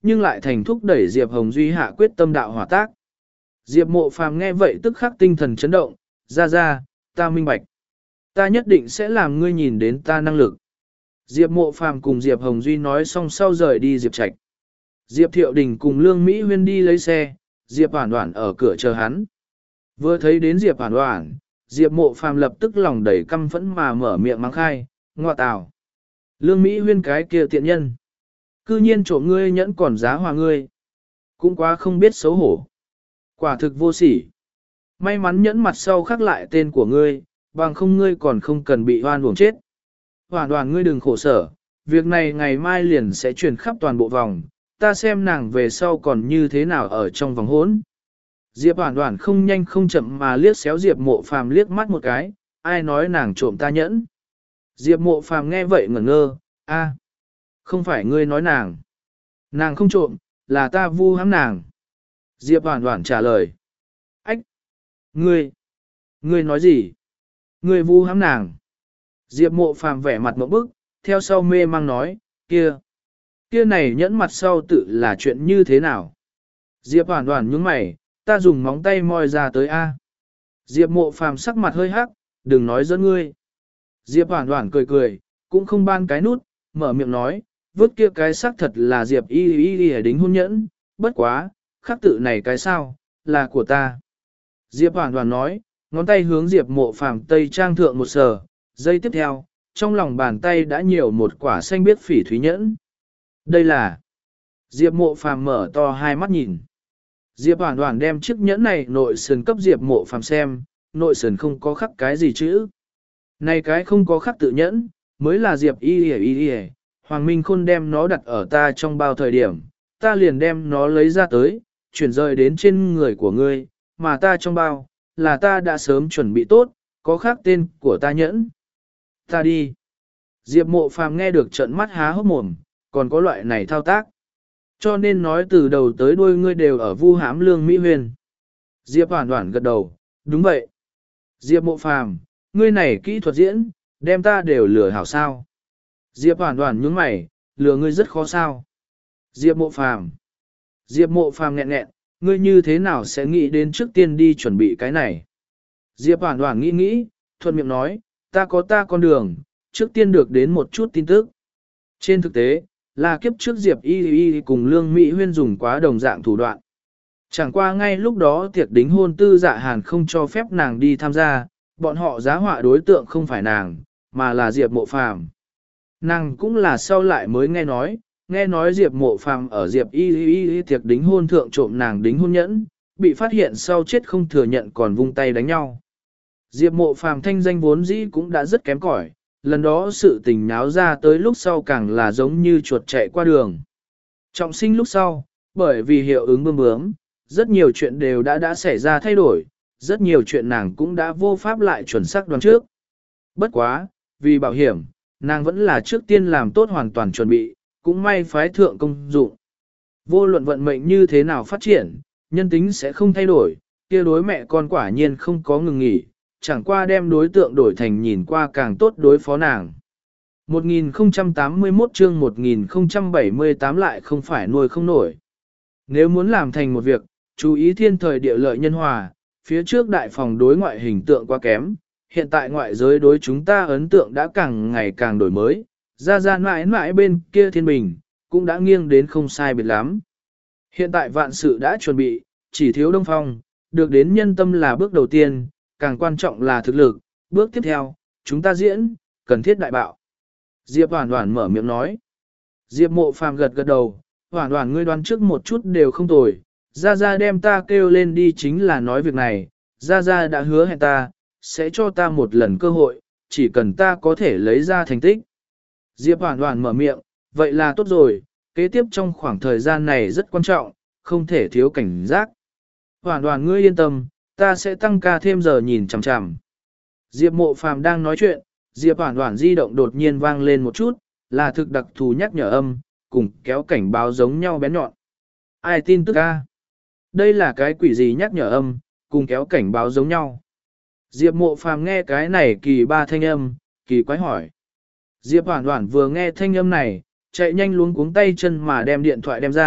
nhưng lại thành thúc đẩy Diệp Hồng Duy hạ quyết tâm đạo hỏa tác. Diệp Mộ Phàm nghe vậy tức khắc tinh thần chấn động, ra ra, ta minh bạch. Ta nhất định sẽ làm ngươi nhìn đến ta năng lực. Diệp Mộ Phàm cùng Diệp Hồng Duy nói xong sau rời đi Diệp Trạch. Diệp Thiệu Đình cùng Lương Mỹ Huyên đi lấy xe, Diệp Hoản Hoản ở cửa chờ hắn. Vừa thấy đến Diệp Hoản Hoản, Diệp Mộ Phàm lập tức lòng đầy căm phẫn mà mở miệng mắng khai, ngoa tào. Lương Mỹ Huyên cái kia tiện nhân. Cư nhiên trộm ngươi nhẫn còn giá hòa ngươi. Cũng quá không biết xấu hổ. Quả thực vô sỉ. May mắn nhẫn mặt sau khắc lại tên của ngươi, bằng không ngươi còn không cần bị hoan uổng chết. Hoản Hoản ngươi đừng khổ sở, việc này ngày mai liền sẽ truyền khắp toàn bộ vòng, ta xem nàng về sau còn như thế nào ở trong vòng hỗn. Diệp Hoản Hoản không nhanh không chậm mà liếc xéo Diệp Mộ Phàm liếc mắt một cái, ai nói nàng trộm ta nhẫn. Diệp Mộ Phàm nghe vậy ngẩn ngơ, a, không phải ngươi nói nàng. Nàng không trộm, là ta vu hãm nàng. Diệp Hoản Hoản trả lời. Ách! Ngươi! Ngươi nói gì? Ngươi vu hãm nàng. Diệp Mộ Phàm vẻ mặt ngộp bức, theo sau mê mang nói, kia! Kia này nhẫn mặt sau tự là chuyện như thế nào? Diệp Hoản Hoản nhướng mày, ta dùng móng tay moi ra tới A. Diệp Mộ Phàm sắc mặt hơi hắc, đừng nói dẫn ngươi. Diệp Hoản Hoản cười cười, cũng không ban cái nút, mở miệng nói, vứt kia cái xác thật là Diệp y y y đính hôn nhẫn, bất quá, khắc tự này cái sao, là của ta. Diệp Hoản Hoản nói, ngón tay hướng Diệp Mộ Phàm tây trang thượng một sờ, giây tiếp theo, trong lòng bàn tay đã nhiều một quả xanh biếc phỉ thúy nhẫn. Đây là... Diệp Mộ Phàm mở to hai mắt nhìn. Diệp Hoản Hoản đem chiếc nhẫn này nội sườn cấp Diệp Mộ Phàm xem, nội sườn không có khắc cái gì chữ. Này cái không có khắc tự nhẫn, mới là Diệp y y y y. Hoàng Minh Khôn đem nó đặt ở ta trong bao thời điểm, ta liền đem nó lấy ra tới, chuyển rời đến trên người của ngươi, mà ta trong bao, là ta đã sớm chuẩn bị tốt, có khắc tên của ta nhẫn. Ta đi. Diệp Mộ Phàm nghe được trợn mắt há hốc mồm, còn có loại này thao tác. Cho nên nói từ đầu tới đuôi ngươi đều ở vu hãm Lương Mỹ Huyền. Diệp Hoản Hoản gật đầu, đúng vậy. Diệp Mộ Phàm, ngươi này kỹ thuật diễn, đem ta đều lừa hảo sao. Diệp Hoản Hoản nhướng mày, lừa ngươi rất khó sao. Diệp Mộ Phàm. Diệp Mộ Phàm nghẹn nghẹn, ngươi như thế nào sẽ nghĩ đến trước tiên đi chuẩn bị cái này. Diệp Hoản Hoản nghĩ nghĩ, thuận miệng nói, ta có ta con đường, trước tiên được đến một chút tin tức. Trên thực tế, là kiếp trước Diệp Y Y cùng Lương Mỹ Huyên dùng quá đồng dạng thủ đoạn. Chẳng qua ngay lúc đó tiệc đính hôn Tư Dạ Hàn không cho phép nàng đi tham gia, bọn họ giá họa đối tượng không phải nàng, mà là Diệp Mộ Phàm. Nàng cũng là sau lại mới nghe nói, nghe nói Diệp Mộ Phàm ở Diệp Y Y Y tiệc đính hôn thượng trộm nàng đính hôn nhẫn, bị phát hiện sau chết không thừa nhận còn vung tay đánh nhau. Diệp Mộ Phàm thanh danh vốn dĩ cũng đã rất kém cỏi, lần đó sự tình náo ra tới lúc sau càng là giống như chuột chạy qua đường. Trọng sinh lúc sau, bởi vì hiệu ứng bơm bướm, rất nhiều chuyện đều đã đã xảy ra thay đổi, rất nhiều chuyện nàng cũng đã vô pháp lại chuẩn xác đoán trước. Bất quá, vì bảo hiểm, nàng vẫn là trước tiên làm tốt hoàn toàn chuẩn bị, cũng may phái thượng công dụng. Vô luận vận mệnh như thế nào phát triển, nhân tính sẽ không thay đổi, kia đối mẹ con quả nhiên không có ngừng nghỉ, chẳng qua đem đối tượng đổi thành nhìn qua càng tốt đối phó nàng. một nghìn không trăm tám mươi mốt chương một nghìn không trăm bảy mươi tám lại không phải nuôi không nổi. Nếu muốn làm thành một việc, chú ý thiên thời địa lợi nhân hòa, phía trước đại phòng đối ngoại hình tượng quá kém, hiện tại ngoại giới đối chúng ta ấn tượng đã càng ngày càng đổi mới, ra ra mãi mãi bên kia thiên bình, cũng đã nghiêng đến không sai biệt lắm. Hiện tại vạn sự đã chuẩn bị, chỉ thiếu Đông Phong, được đến nhân tâm là bước đầu tiên, càng quan trọng là thực lực, bước tiếp theo, chúng ta diễn, cần thiết đại bạo. Diệp Hoản Hoản mở miệng nói. Diệp Mộ Phàm gật gật đầu, Hoản Hoản ngươi đoán trước một chút đều không tồi, Gia Gia đem ta kêu lên đi chính là nói việc này, Gia Gia đã hứa hẹn ta, sẽ cho ta một lần cơ hội, chỉ cần ta có thể lấy ra thành tích. Diệp Hoản Hoản mở miệng, vậy là tốt rồi, kế tiếp trong khoảng thời gian này rất quan trọng, không thể thiếu cảnh giác. Hoản Hoản ngươi yên tâm, ta sẽ tăng ca thêm giờ nhìn chằm chằm. Diệp Mộ Phàm đang nói chuyện, Diệp Hoản Hoản di động đột nhiên vang lên một chút, là thực đặc thù nhắc nhở âm, cùng kéo cảnh báo giống nhau bén nhọn. Ai tin tức a? Đây là cái quỷ gì nhắc nhở âm, cùng kéo cảnh báo giống nhau. Diệp Mộ Phàm nghe cái này kỳ ba thanh âm, kỳ quái hỏi. Diệp Hoản Hoản vừa nghe thanh âm này, chạy nhanh luống cuống tay chân mà đem điện thoại đem ra,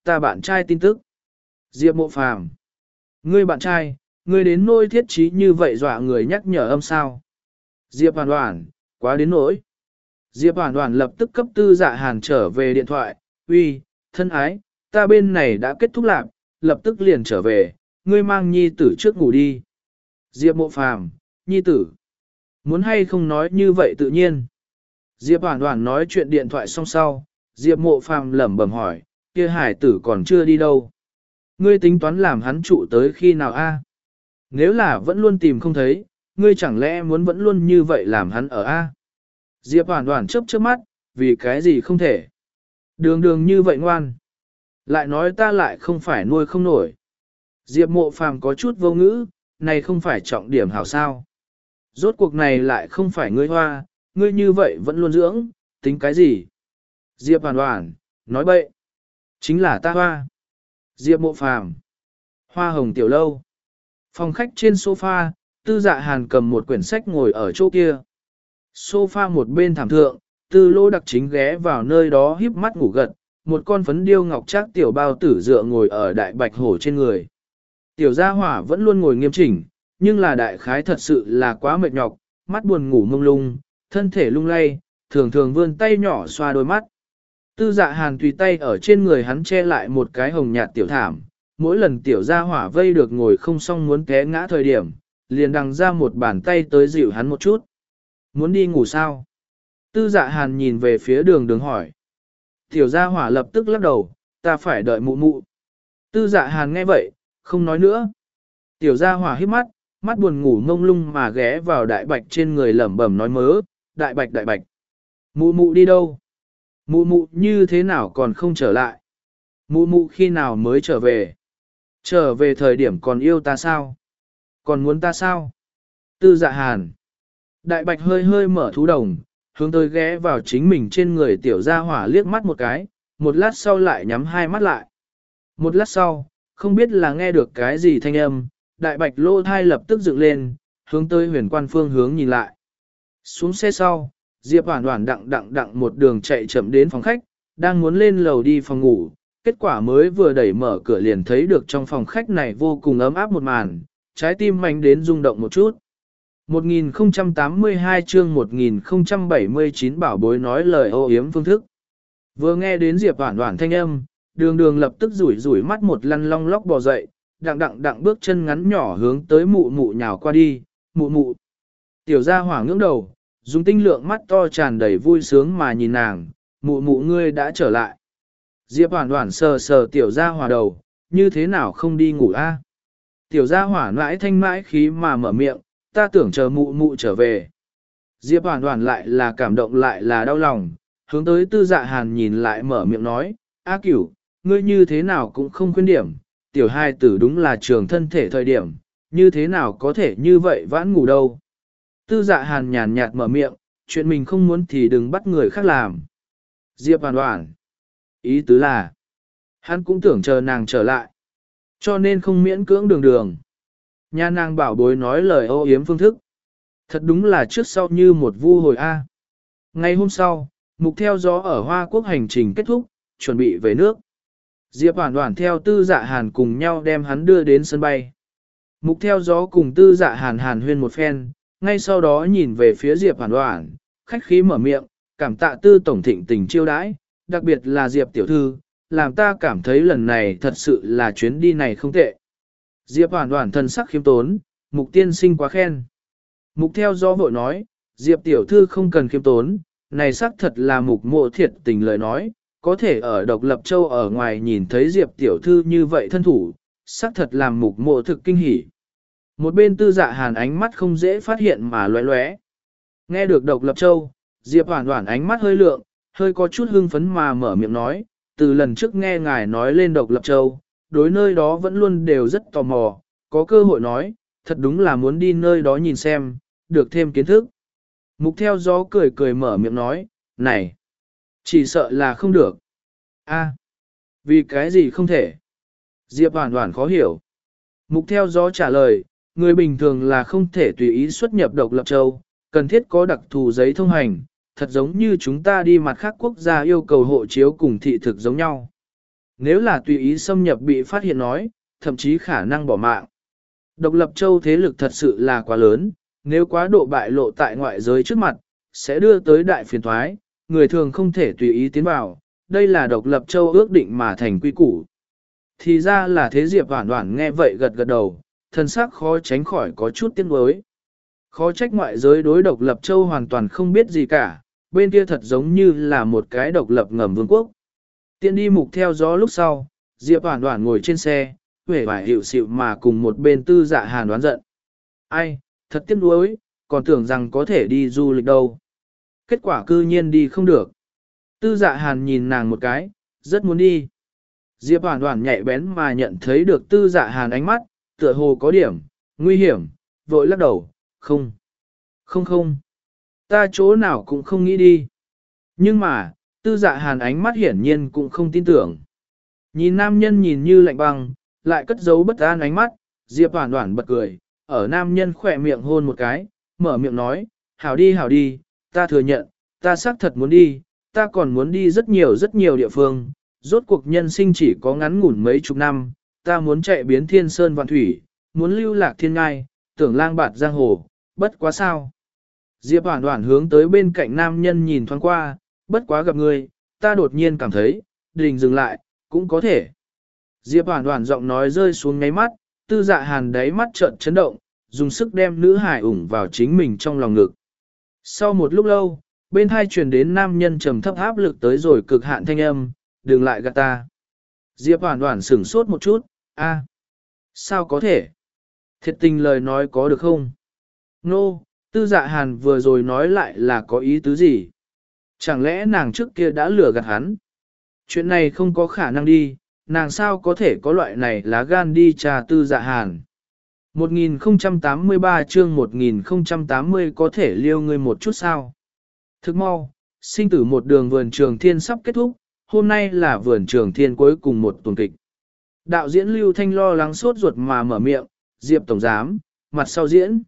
ta bạn trai tin tức. Diệp Mộ Phàm, ngươi bạn trai, ngươi đến nỗi thiết trí như vậy dọa người nhắc nhở âm sao. Diệp Hoàn Hoàn, quá đến nỗi. Diệp Hoàn Hoàn lập tức cấp Tư Dạ Hàn trở về điện thoại, uy, thân ái, ta bên này đã kết thúc lạc, lập tức liền trở về, ngươi mang nhi tử trước ngủ đi. Diệp Mộ Phàm, nhi tử, muốn hay không nói như vậy tự nhiên. Diệp Hoàn Hoàn nói chuyện điện thoại xong sau, Diệp Mộ Phàm lẩm bẩm hỏi, kia hải tử còn chưa đi đâu. Ngươi tính toán làm hắn trụ tới khi nào a? Nếu là vẫn luôn tìm không thấy, ngươi chẳng lẽ muốn vẫn luôn như vậy làm hắn ở a? Diệp Hoàn Hoàn chớp chớp mắt, vì cái gì không thể. Đường đường như vậy ngoan. Lại nói ta lại không phải nuôi không nổi. Diệp Mộ Phàm có chút vô ngữ, này không phải trọng điểm hảo sao. Rốt cuộc này lại không phải ngươi hoa, ngươi như vậy vẫn luôn dưỡng, tính cái gì? Diệp Hoàn Hoàn, nói bậy. Chính là ta hoa. Diệp Mộ Phàm, hoa hồng tiểu lâu. Phòng khách trên sofa, Tư Dạ Hàn cầm một quyển sách ngồi ở chỗ kia. Sofa một bên thảm thượng, Tư Lô Đặc chính ghé vào nơi đó híp mắt ngủ gật, một con phấn điêu ngọc trác tiểu bao tử dựa ngồi ở đại bạch hổ trên người. Tiểu gia hỏa vẫn luôn ngồi nghiêm chỉnh, nhưng là đại khái thật sự là quá mệt nhọc, mắt buồn ngủ mông lung, thân thể lung lay, thường thường vươn tay nhỏ xoa đôi mắt. Tư Dạ Hàn tùy tay ở trên người hắn che lại một cái hồng nhạt tiểu thảm, mỗi lần tiểu gia hỏa vây được ngồi không xong muốn té ngã thời điểm, liền đằng ra một bàn tay tới dịu hắn một chút. Muốn đi ngủ sao? Tư Dạ Hàn nhìn về phía đường đường hỏi. Tiểu gia hỏa lập tức lắc đầu, ta phải đợi mụ mụ. Tư Dạ Hàn nghe vậy, không nói nữa. Tiểu gia hỏa hít mắt, mắt buồn ngủ mông lung mà ghé vào đại bạch trên người lẩm bẩm nói mớ, đại bạch đại bạch. Mụ mụ đi đâu? Mụ mụ như thế nào còn không trở lại? Mụ mụ khi nào mới trở về? Trở về thời điểm còn yêu ta sao? Còn muốn ta sao? Tư Dạ Hàn. Đại bạch hơi hơi mở thú đồng, hướng tới ghé vào chính mình trên người tiểu gia hỏa liếc mắt một cái, một lát sau lại nhắm hai mắt lại. Một lát sau, không biết là nghe được cái gì thanh âm, đại bạch lô thai lập tức dựng lên, hướng tới huyền quan phương hướng nhìn lại. Xuống xe sau, Diệp Hoàn Hoàn đặng đặng đặng một đường chạy chậm đến phòng khách, đang muốn lên lầu đi phòng ngủ, kết quả mới vừa đẩy mở cửa liền thấy được trong phòng khách này vô cùng ấm áp một màn, trái tim mạnh đến rung động một chút. một nghìn không trăm tám mươi hai chương một nghìn không trăm bảy mươi chín bảo bối nói lời ô yếm phương thức. Vừa nghe đến Diệp Hoàn Hoàn thanh âm, đường đường lập tức rủi rủi mắt một lăn long lóc bò dậy, đặng đặng đặng bước chân ngắn nhỏ hướng tới mụ mụ nhào qua đi, mụ mụ. Tiểu gia hỏa ngưỡng đầu, dùng tinh lượng mắt to tràn đầy vui sướng mà nhìn nàng, mụ mụ ngươi đã trở lại. Diệp Hoàn Hoàn sờ sờ tiểu gia hỏa đầu, như thế nào không đi ngủ a? Tiểu gia hỏa mãi thanh mãi khí mà mở miệng, ta tưởng chờ mụ mụ trở về. Diệp Hoàn Hoàn lại là cảm động lại là đau lòng, hướng tới Tư Dạ Hàn nhìn lại mở miệng nói, A Cửu, ngươi như thế nào cũng không khuyên điểm, tiểu hai tử đúng là trường thân thể thời điểm, như thế nào có thể như vậy vãn ngủ đâu. Tư Dạ Hàn nhàn nhạt mở miệng, chuyện mình không muốn thì đừng bắt người khác làm. Diệp Hoàn Hoàn, ý tứ là, hắn cũng tưởng chờ nàng trở lại, cho nên không miễn cưỡng đường đường. Nhà nàng bảo bối nói lời ô yếm phương thức. Thật đúng là trước sau như một vu hồi A. Ngày hôm sau, mục theo gió ở Hoa Quốc hành trình kết thúc, chuẩn bị về nước. Diệp Hoàn Hoàn theo Tư Dạ Hàn cùng nhau đem hắn đưa đến sân bay. Mục theo gió cùng Tư Dạ Hàn hàn huyên một phen, ngay sau đó nhìn về phía Diệp Hoàn Hoàn, khách khí mở miệng, cảm tạ Tư tổng thịnh tình chiêu đãi, đặc biệt là Diệp tiểu thư, làm ta cảm thấy lần này thật sự là chuyến đi này không tệ. Diệp Hoàn Hoàn thân sắc khiêm tốn, mục tiên sinh quá khen. Mục theo gió vội nói, Diệp tiểu thư không cần khiêm tốn, này xác thật là mục mộ thiệt tình lời nói, có thể ở độc lập châu ở ngoài nhìn thấy Diệp tiểu thư như vậy thân thủ, xác thật làm mục mộ thực kinh hỉ. Một bên Tư Dạ Hàn ánh mắt không dễ phát hiện mà lóe lóe. Nghe được độc lập châu, Diệp Hoàn Hoàn ánh mắt hơi lượng, hơi có chút hưng phấn mà mở miệng nói, từ lần trước nghe ngài nói lên độc lập châu, đối nơi đó vẫn luôn đều rất tò mò, có cơ hội nói, thật đúng là muốn đi nơi đó nhìn xem, được thêm kiến thức. Mục theo gió cười cười mở miệng nói, này, chỉ sợ là không được. A, vì cái gì không thể? Diệp Hoàn Hoàn khó hiểu. Mục theo gió trả lời, người bình thường là không thể tùy ý xuất nhập độc lập châu, cần thiết có đặc thù giấy thông hành, thật giống như chúng ta đi mặt khác quốc gia yêu cầu hộ chiếu cùng thị thực giống nhau. Nếu là tùy ý xâm nhập bị phát hiện nói, thậm chí khả năng bỏ mạng. Độc lập châu thế lực thật sự là quá lớn, nếu quá độ bại lộ tại ngoại giới trước mặt, sẽ đưa tới đại phiền thoái, người thường không thể tùy ý tiến vào, đây là độc lập châu ước định mà thành quy củ. Thì ra là thế. Diệp Hoản Hoản nghe vậy gật gật đầu, thân xác khó tránh khỏi có chút tiếc nuối. Khó trách ngoại giới đối độc lập châu hoàn toàn không biết gì cả, bên kia thật giống như là một cái độc lập ngầm vương quốc. Tiện đi mục theo gió lúc sau, Diệp Hoản Hoản ngồi trên xe, vẻ vải hiệu xịu mà cùng một bên Tư Dạ Hàn đoán giận. Ai, thật tiếc nuối, còn tưởng rằng có thể đi du lịch đâu. Kết quả cư nhiên đi không được. Tư Dạ Hàn nhìn nàng một cái, rất muốn đi. Diệp Hoản Hoản nhạy bén mà nhận thấy được Tư Dạ Hàn ánh mắt, tựa hồ có điểm, nguy hiểm, vội lắc đầu, không, không không, ta chỗ nào cũng không nghĩ đi. Nhưng mà, Tư Dạ Hàn ánh mắt hiển nhiên cũng không tin tưởng. Nhìn nam nhân nhìn như lạnh băng, lại cất giấu bất an ánh mắt, Diệp Hoản Hoản bật cười, ở nam nhân khỏe miệng hôn một cái, mở miệng nói, hảo đi hảo đi, ta thừa nhận, ta xác thật muốn đi, ta còn muốn đi rất nhiều rất nhiều địa phương, rốt cuộc nhân sinh chỉ có ngắn ngủn mấy chục năm, ta muốn chạy biến thiên sơn vạn thủy, muốn lưu lạc thiên ngai, tưởng lang bạt giang hồ, bất quá sao. Diệp Hoản Hoản hướng tới bên cạnh nam nhân nhìn thoáng qua, bất quá gặp người, ta đột nhiên cảm thấy, đình dừng lại, cũng có thể. Diệp Hoản Hoản giọng nói rơi xuống ngáy mắt, Tư Dạ Hàn đáy mắt trợn chấn động, dùng sức đem nữ hải ủng vào chính mình trong lòng ngực. Sau một lúc lâu, bên hai truyền đến nam nhân trầm thấp áp lực tới rồi cực hạn thanh âm, đừng lại gạt ta. Diệp Hoản Hoản sửng sốt một chút, a, sao có thể? Thiệt tình lời nói có được không? Nô, no, Tư Dạ Hàn vừa rồi nói lại là có ý tứ gì? Chẳng lẽ nàng trước kia đã lừa gạt hắn? Chuyện này không có khả năng đi, nàng sao có thể có loại này lá gan đi trà Tư Dạ Hàn. một nghìn không trăm tám mươi ba chương một nghìn không trăm tám mươi có thể liêu ngươi một chút sao? Thức mau, sinh tử một đường vườn trường thiên sắp kết thúc, hôm nay là vườn trường thiên cuối cùng một tuần kịch. Đạo diễn Lưu Thanh lo lắng sốt ruột mà mở miệng, Diệp Tổng Giám, mặt sau diễn.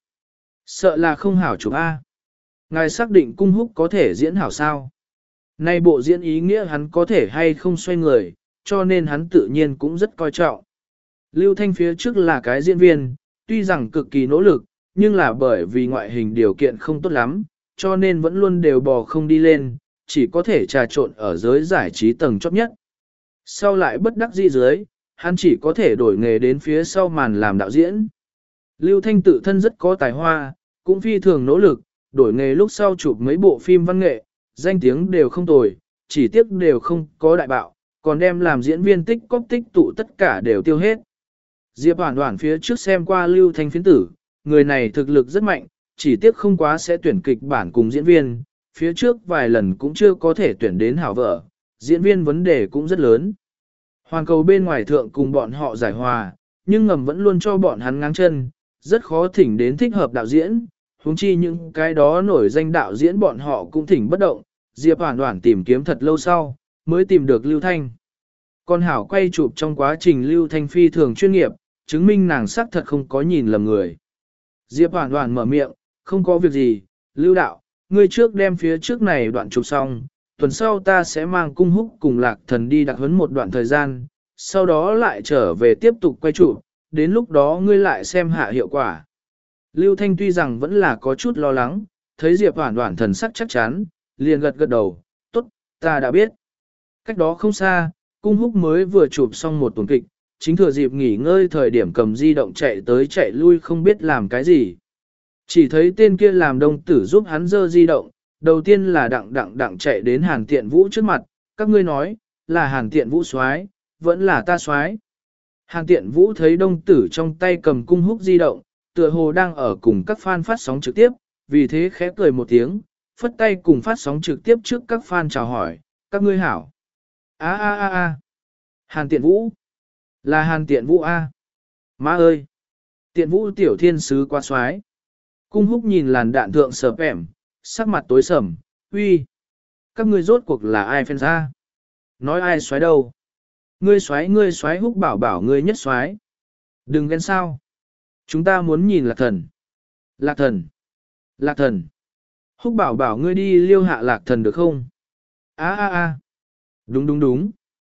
Sợ là không hảo chụp A. Ngài xác định cung húc có thể diễn hảo sao? Nay bộ diễn ý nghĩa hắn có thể hay không xoay người, cho nên hắn tự nhiên cũng rất coi trọng. Lưu Thanh phía trước là cái diễn viên, tuy rằng cực kỳ nỗ lực, nhưng là bởi vì ngoại hình điều kiện không tốt lắm, cho nên vẫn luôn đều bò không đi lên, chỉ có thể trà trộn ở giới giải trí tầng chóp nhất. Sau lại bất đắc dĩ dưới, hắn chỉ có thể đổi nghề đến phía sau màn làm đạo diễn. Lưu Thanh tự thân rất có tài hoa, cũng phi thường nỗ lực, đổi nghề lúc sau chụp mấy bộ phim văn nghệ, danh tiếng đều không tồi, chỉ tiếc đều không có đại bạo, còn đem làm diễn viên tích cóp tích tụ tất cả đều tiêu hết. Diệp Hoản Hoản phía trước xem qua Lưu Thanh phiến tử, người này thực lực rất mạnh, chỉ tiếc không quá sẽ tuyển kịch bản cùng diễn viên, phía trước vài lần cũng chưa có thể tuyển đến hảo vợ, diễn viên vấn đề cũng rất lớn. Hoàn cầu bên ngoài thượng cùng bọn họ giải hòa, nhưng ngầm vẫn luôn cho bọn hắn ngang chân, rất khó thỉnh đến thích hợp đạo diễn, huống chi những cái đó nổi danh đạo diễn bọn họ cũng thỉnh bất động, Diệp Hoản Hoản tìm kiếm thật lâu sau, mới tìm được Lưu Thanh. Còn hảo quay chụp trong quá trình Lưu Thanh phi thường chuyên nghiệp, chứng minh nàng sắc thật không có nhìn lầm người. Diệp Hoản Hoản mở miệng, không có việc gì, Lưu đạo, ngươi trước đem phía trước này đoạn chụp xong, tuần sau ta sẽ mang cung húc cùng lạc thần đi đặc huấn một đoạn thời gian, sau đó lại trở về tiếp tục quay chụp, đến lúc đó ngươi lại xem hạ hiệu quả. Lưu Thanh tuy rằng vẫn là có chút lo lắng, thấy Diệp Hoản Hoản thần sắc chắc chắn, liền gật gật đầu, tốt, ta đã biết. Cách đó không xa, cung húc mới vừa chụp xong một tuần kịch, chính thừa dịp nghỉ ngơi thời điểm cầm di động chạy tới chạy lui không biết làm cái gì. Chỉ thấy tên kia làm đông tử giúp hắn dơ di động, đầu tiên là đặng đặng đặng chạy đến Hàn Tiện Vũ trước mặt, các ngươi nói, là Hàn Tiện Vũ soái, vẫn là ta soái. Hàn Tiện Vũ thấy đông tử trong tay cầm cung húc di động, tựa hồ đang ở cùng các fan phát sóng trực tiếp, vì thế khẽ cười một tiếng, phất tay cùng phát sóng trực tiếp trước các fan chào hỏi, các ngươi hảo. A a a a. Hàn Tiện Vũ. Là Hàn Tiện Vũ a. Má ơi. Tiện Vũ tiểu thiên sứ quá soái. Cung húc nhìn làn đạn thượng sợp ẻm, sắc mặt tối sầm, uy. Các ngươi rốt cuộc là ai fan ra? Nói ai soái đâu? Ngươi soái ngươi soái húc bảo bảo ngươi nhất soái. Đừng ghen sao. Chúng ta muốn nhìn lạc thần. Lạc thần. Lạc thần. Húc bảo bảo ngươi đi liêu hạ lạc thần được không? A a a. Đúng đúng đúng.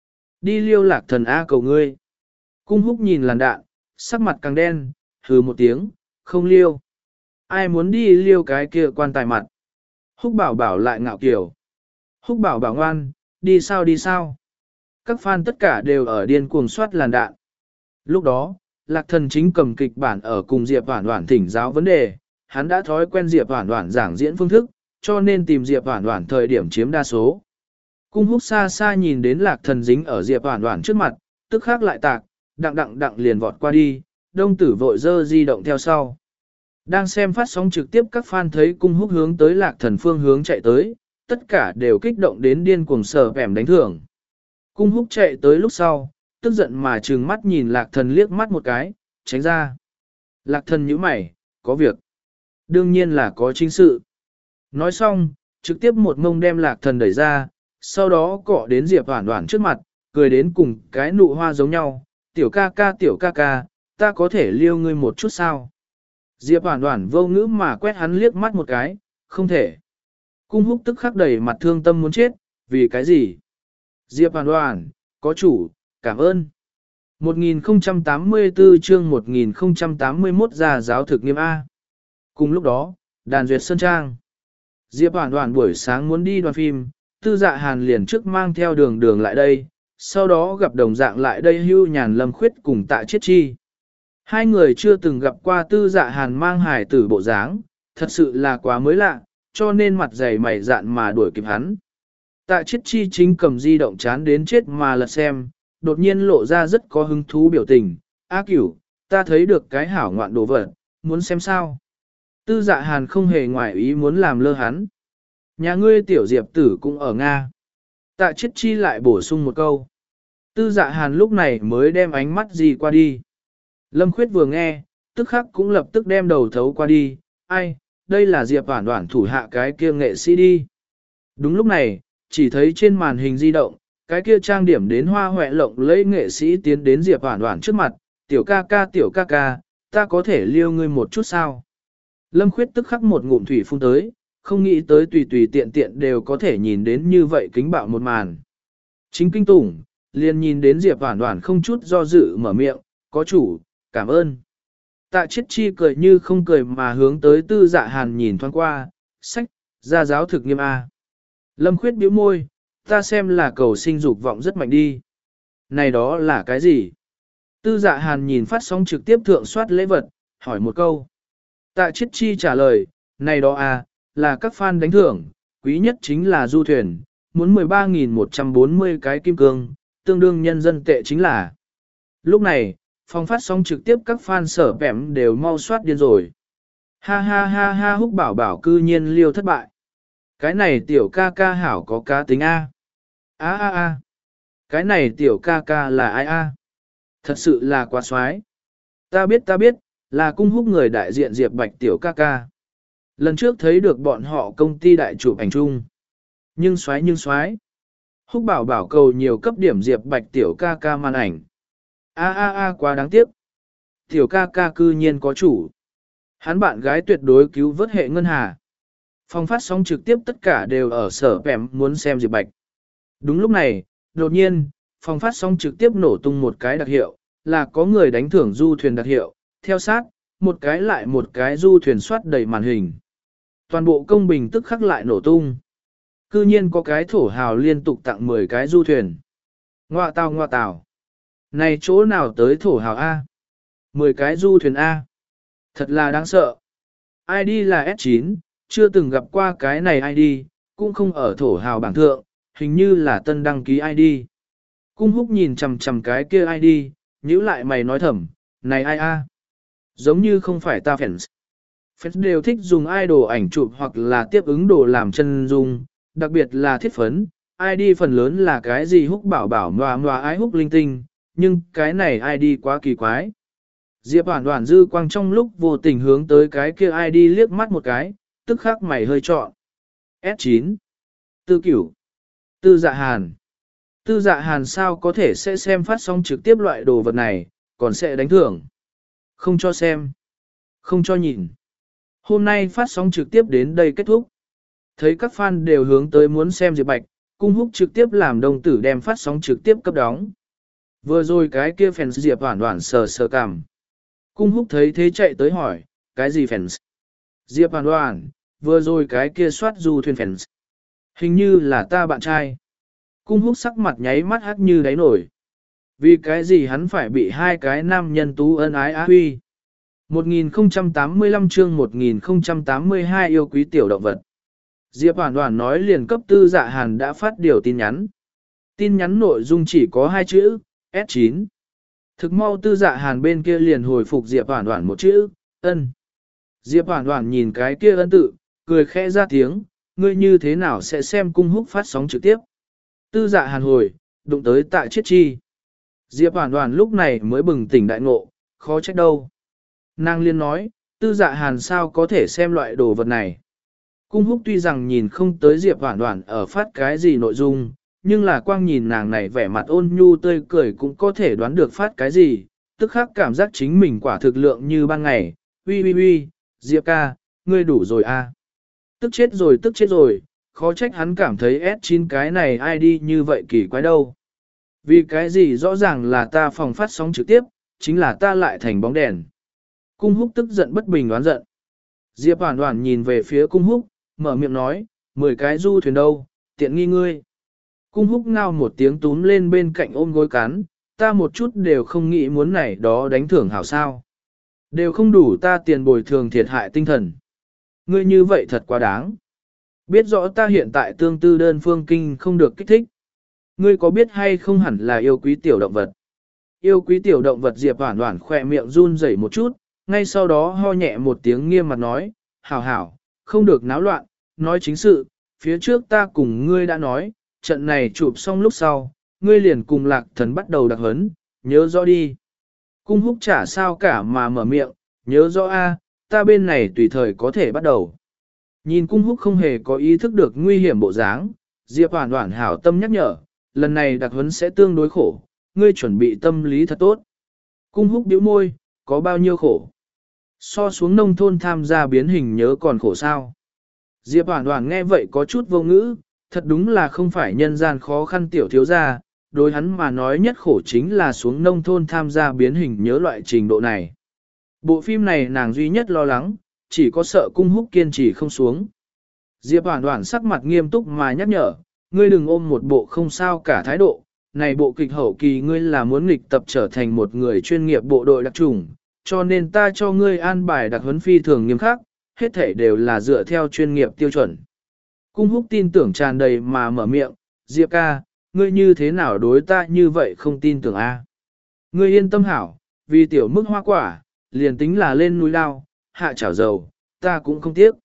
Đi liêu lạc thần A cầu ngươi. Cung húc nhìn làn đạn, sắc mặt càng đen, hừ một tiếng, không liêu. Ai muốn đi liêu cái kia quan tài mặt. Húc bảo bảo lại ngạo kiểu. Húc bảo bảo ngoan, đi sao đi sao. Các fan tất cả đều ở điên cuồng soát làn đạn. Lúc đó, lạc thần chính cầm kịch bản ở cùng Diệp Hoản Hoản thỉnh giáo vấn đề. Hắn đã thói quen Diệp Hoản Hoản giảng diễn phương thức, cho nên tìm Diệp Hoản Hoản thời điểm chiếm đa số. Cung húc xa xa nhìn đến lạc thần dính ở Diệp Hoản Hoản trước mặt, tức khắc lại tạc, đặng đặng đặng liền vọt qua đi, đông tử vội dơ di động theo sau. Đang xem phát sóng trực tiếp các fan thấy cung húc hướng tới lạc thần phương hướng chạy tới, tất cả đều kích động đến điên cuồng sờ vẻm đánh thưởng. Cung húc chạy tới lúc sau, tức giận mà trừng mắt nhìn lạc thần liếc mắt một cái, tránh ra. Lạc thần nhíu mày, có việc. Đương nhiên là có chính sự. Nói xong, trực tiếp một mông đem lạc thần đẩy ra, sau đó cọ đến Diệp Hoản Hoản trước mặt, cười đến cùng cái nụ hoa giống nhau. Tiểu ca ca tiểu ca ca, ta có thể liêu ngươi một chút sao? Diệp Hoản Hoản vô ngữ mà quét hắn liếc mắt một cái, không thể. Cung húc tức khắc đầy mặt thương tâm muốn chết, vì cái gì? Diệp Hoản Hoản, có chủ, cảm ơn. một nghìn không trăm tám mươi tư chương một nghìn không trăm tám mươi mốt gia giáo thực nghiêm A. Cùng lúc đó, đàn duyệt Sơn Trang. Diệp Hoản Hoản buổi sáng muốn đi đoàn phim, Tư Dạ Hàn liền trước mang theo đường đường lại đây, sau đó gặp đồng dạng lại đây Hưu Nhàn Lâm Khuyết cùng Tạ Chiết Chi. Hai người chưa từng gặp qua Tư Dạ Hàn mang hài tử bộ dáng, thật sự là quá mới lạ, cho nên mặt dày mày dạn mà đuổi kịp hắn. Tạ Chiết Chi chính cầm di động chán đến chết mà lật xem, đột nhiên lộ ra rất có hứng thú biểu tình. A Cửu, ta thấy được cái hảo ngoạn đồ vật, muốn xem sao? Tư Dạ Hàn không hề ngoại ý muốn làm lơ hắn. Nhà ngươi tiểu Diệp tử cũng ở Nga. Tạ Chiết Chi lại bổ sung một câu. Tư Dạ Hàn lúc này mới đem ánh mắt gì qua đi. Lâm Khuyết vừa nghe, tức khắc cũng lập tức đem đầu thấu qua đi. Ai, đây là Diệp Hoản Hoản thủ hạ cái kia nghệ sĩ đi. Đúng lúc này, chỉ thấy trên màn hình di động, cái kia trang điểm đến hoa hoẹ lộng lẫy nghệ sĩ tiến đến Diệp Hoản Hoản trước mặt. Tiểu ca ca tiểu ca ca, ta có thể liêu ngươi một chút sao? Lâm Khuyết tức khắc một ngụm thủy phun tới, không nghĩ tới tùy tùy tiện tiện đều có thể nhìn đến như vậy kính bạo một màn. Chính kinh tủng, liền nhìn đến Diệp Hoản Hoản không chút do dự mở miệng, có chủ, cảm ơn. Tạ Chiết Chi cười như không cười mà hướng tới Tư Dạ Hàn nhìn thoáng qua, sách, gia giáo thực nghiêm A. Lâm Khuyết bĩu môi, ta xem là cầu sinh dục vọng rất mạnh đi. Này đó là cái gì? Tư Dạ Hàn nhìn phát sóng trực tiếp thượng soát lễ vật, hỏi một câu. Tạ Chiết Chi trả lời, này đó à, là các fan đánh thưởng, quý nhất chính là du thuyền, muốn mười ba nghìn một trăm bốn mươi cái kim cương, tương đương nhân dân tệ chính là. Lúc này, phòng phát sóng trực tiếp các fan sở bẻm đều mau soát điên rồi. Ha ha ha ha Húc bảo bảo cư nhiên liêu thất bại. Cái này tiểu ca ca hảo có cá tính A. A a a. Cái này tiểu ca ca là ai A? Thật sự là quá xoái. Ta biết ta biết, là cung húc người đại diện Diệp Bạch tiểu ca ca. Lần trước thấy được bọn họ công ty đại chụp ảnh chung. Nhưng xoái nhưng xoái. Húc bảo bảo cầu nhiều cấp điểm Diệp Bạch tiểu ca ca màn ảnh. A a a quá đáng tiếc. Tiểu ca ca cư nhiên có chủ. Hắn bạn gái tuyệt đối cứu vớt hệ ngân hà. Phòng phát sóng trực tiếp tất cả đều ở sở vẻm muốn xem Diệp Bạch. Đúng lúc này, đột nhiên, phòng phát sóng trực tiếp nổ tung một cái đặc hiệu, là có người đánh thưởng du thuyền đặc hiệu, theo sát, một cái lại một cái du thuyền soát đầy màn hình. Toàn bộ công bình tức khắc lại nổ tung. Cư nhiên có cái thổ hào liên tục tặng mười cái du thuyền. Ngoạ tào ngoạ tào. Này chỗ nào tới thổ hào A? mười cái du thuyền A. Thật là đáng sợ. i đê là ét chín, chưa từng gặp qua cái này i đê, cũng không ở thổ hào bảng thượng, hình như là tân đăng ký i đê. Cung húc nhìn chằm chằm cái kia i đê, nhíu lại mày nói thầm, này ai a? Giống như không phải ta fans. Fans đều thích dùng idol ảnh chụp hoặc là tiếp ứng đồ làm chân dung, đặc biệt là thiết phấn. i đê phần lớn là cái gì Húc bảo bảo ngoà ngoà ái húc linh tinh, nhưng cái này i đê quá kỳ quái. Diệp Hoản Hoản dư quang trong lúc vô tình hướng tới cái kia i đê liếc mắt một cái, tức khắc mày hơi trọn. ét chín. Tư Cửu. Tư Dạ Hàn. Tư Dạ Hàn sao có thể sẽ xem phát sóng trực tiếp loại đồ vật này, còn sẽ đánh thưởng. Không cho xem. Không cho nhìn. Hôm nay phát sóng trực tiếp đến đây kết thúc. Thấy các fan đều hướng tới muốn xem Diệp Bạch, Cung húc trực tiếp làm đồng tử đem phát sóng trực tiếp cấp đóng. Vừa rồi cái kia fans Diệp Hoản Hoản sờ sờ cằm. Cung húc thấy thế chạy tới hỏi, cái gì fans? Diệp Hoản Hoản, vừa rồi cái kia soát du thuyền fans. Hình như là ta bạn trai. Cung húc sắc mặt nháy mắt hắt như đáy nổi. Vì cái gì hắn phải bị hai cái nam nhân tú ân ái á huy. một nghìn không trăm tám mươi lăm chương một nghìn không trăm tám mươi hai yêu quý tiểu động vật. Diệp Hoản Hoản nói liền cấp Tư Dạ Hàn đã phát điều tin nhắn. Tin nhắn nội dung chỉ có hai chữ, ét chín. Thực mau Tư Dạ Hàn bên kia liền hồi phục Diệp Hoản Hoản một chữ, ân. Diệp Hoản Hoản nhìn cái kia ân tự, cười khẽ ra tiếng, ngươi như thế nào sẽ xem cung húc phát sóng trực tiếp. Tư Dạ Hàn hồi, đụng tới Tạ Chiết Chi. Diệp Hoản Hoản lúc này mới bừng tỉnh đại ngộ, khó trách đâu. Nàng liên nói, Tư Dạ Hàn sao có thể xem loại đồ vật này. Cung húc tuy rằng nhìn không tới Diệp Hoản Hoản ở phát cái gì nội dung, nhưng là quang nhìn nàng này vẻ mặt ôn nhu tươi cười cũng có thể đoán được phát cái gì, tức khắc cảm giác chính mình quả thực lượng như ban ngày, uy uy uy, Diệp ca, ngươi đủ rồi a. Tức chết rồi tức chết rồi, khó trách hắn cảm thấy ét chín cái này ai đi như vậy kỳ quái đâu. Vì cái gì rõ ràng là ta phòng phát sóng trực tiếp, chính là ta lại thành bóng đèn. Cung húc tức giận bất bình đoán giận. Diệp Hoản Hoản nhìn về phía cung húc, mở miệng nói, mười cái du thuyền đâu, tiện nghi ngươi. Cung húc ngao một tiếng túm lên bên cạnh ôm gối cắn, ta một chút đều không nghĩ muốn này đó đánh thưởng hảo sao. Đều không đủ ta tiền bồi thường thiệt hại tinh thần. Ngươi như vậy thật quá đáng. Biết rõ ta hiện tại tương tư đơn phương kinh không được kích thích. Ngươi có biết hay không hẳn là yêu quý tiểu động vật. Yêu quý tiểu động vật Diệp Hoản Hoản khỏe miệng run rẩy một chút, ngay sau đó ho nhẹ một tiếng nghiêm mặt nói, hảo hảo, không được náo loạn, nói chính sự, phía trước ta cùng ngươi đã nói, trận này chụp xong lúc sau, ngươi liền cùng Lạc Thần bắt đầu đặc huấn, nhớ rõ đi. Cung húc chả sao cả mà mở miệng, nhớ rõ a, ta bên này tùy thời có thể bắt đầu. Nhìn cung húc không hề có ý thức được nguy hiểm bộ dáng, Diệp Hoản Hoản hảo tâm nhắc nhở, lần này đặc huấn sẽ tương đối khổ, ngươi chuẩn bị tâm lý thật tốt. Cung húc bĩu môi, có bao nhiêu khổ? So xuống nông thôn tham gia biến hình nhớ còn khổ sao? Diệp Hoản Hoản nghe vậy có chút vô ngữ, thật đúng là không phải nhân gian khó khăn tiểu thiếu gia, đối hắn mà nói nhất khổ chính là xuống nông thôn tham gia biến hình nhớ loại trình độ này. Bộ phim này nàng duy nhất lo lắng, chỉ có sợ cung húc kiên trì không xuống. Diệp Hoản Hoản sắc mặt nghiêm túc mà nhắc nhở, ngươi đừng ôm một bộ không sao cả thái độ, này bộ kịch hậu kỳ ngươi là muốn nghịch tập trở thành một người chuyên nghiệp bộ đội đặc chủng, cho nên ta cho ngươi an bài đặc huấn phi thường nghiêm khắc, hết thể đều là dựa theo chuyên nghiệp tiêu chuẩn. Cung húc tin tưởng tràn đầy mà mở miệng, Diệp ca, ngươi như thế nào đối ta như vậy không tin tưởng a? Ngươi yên tâm hảo, vì tiểu mức hoa quả, liền tính là lên núi lao, hạ chảo dầu, ta cũng không tiếc.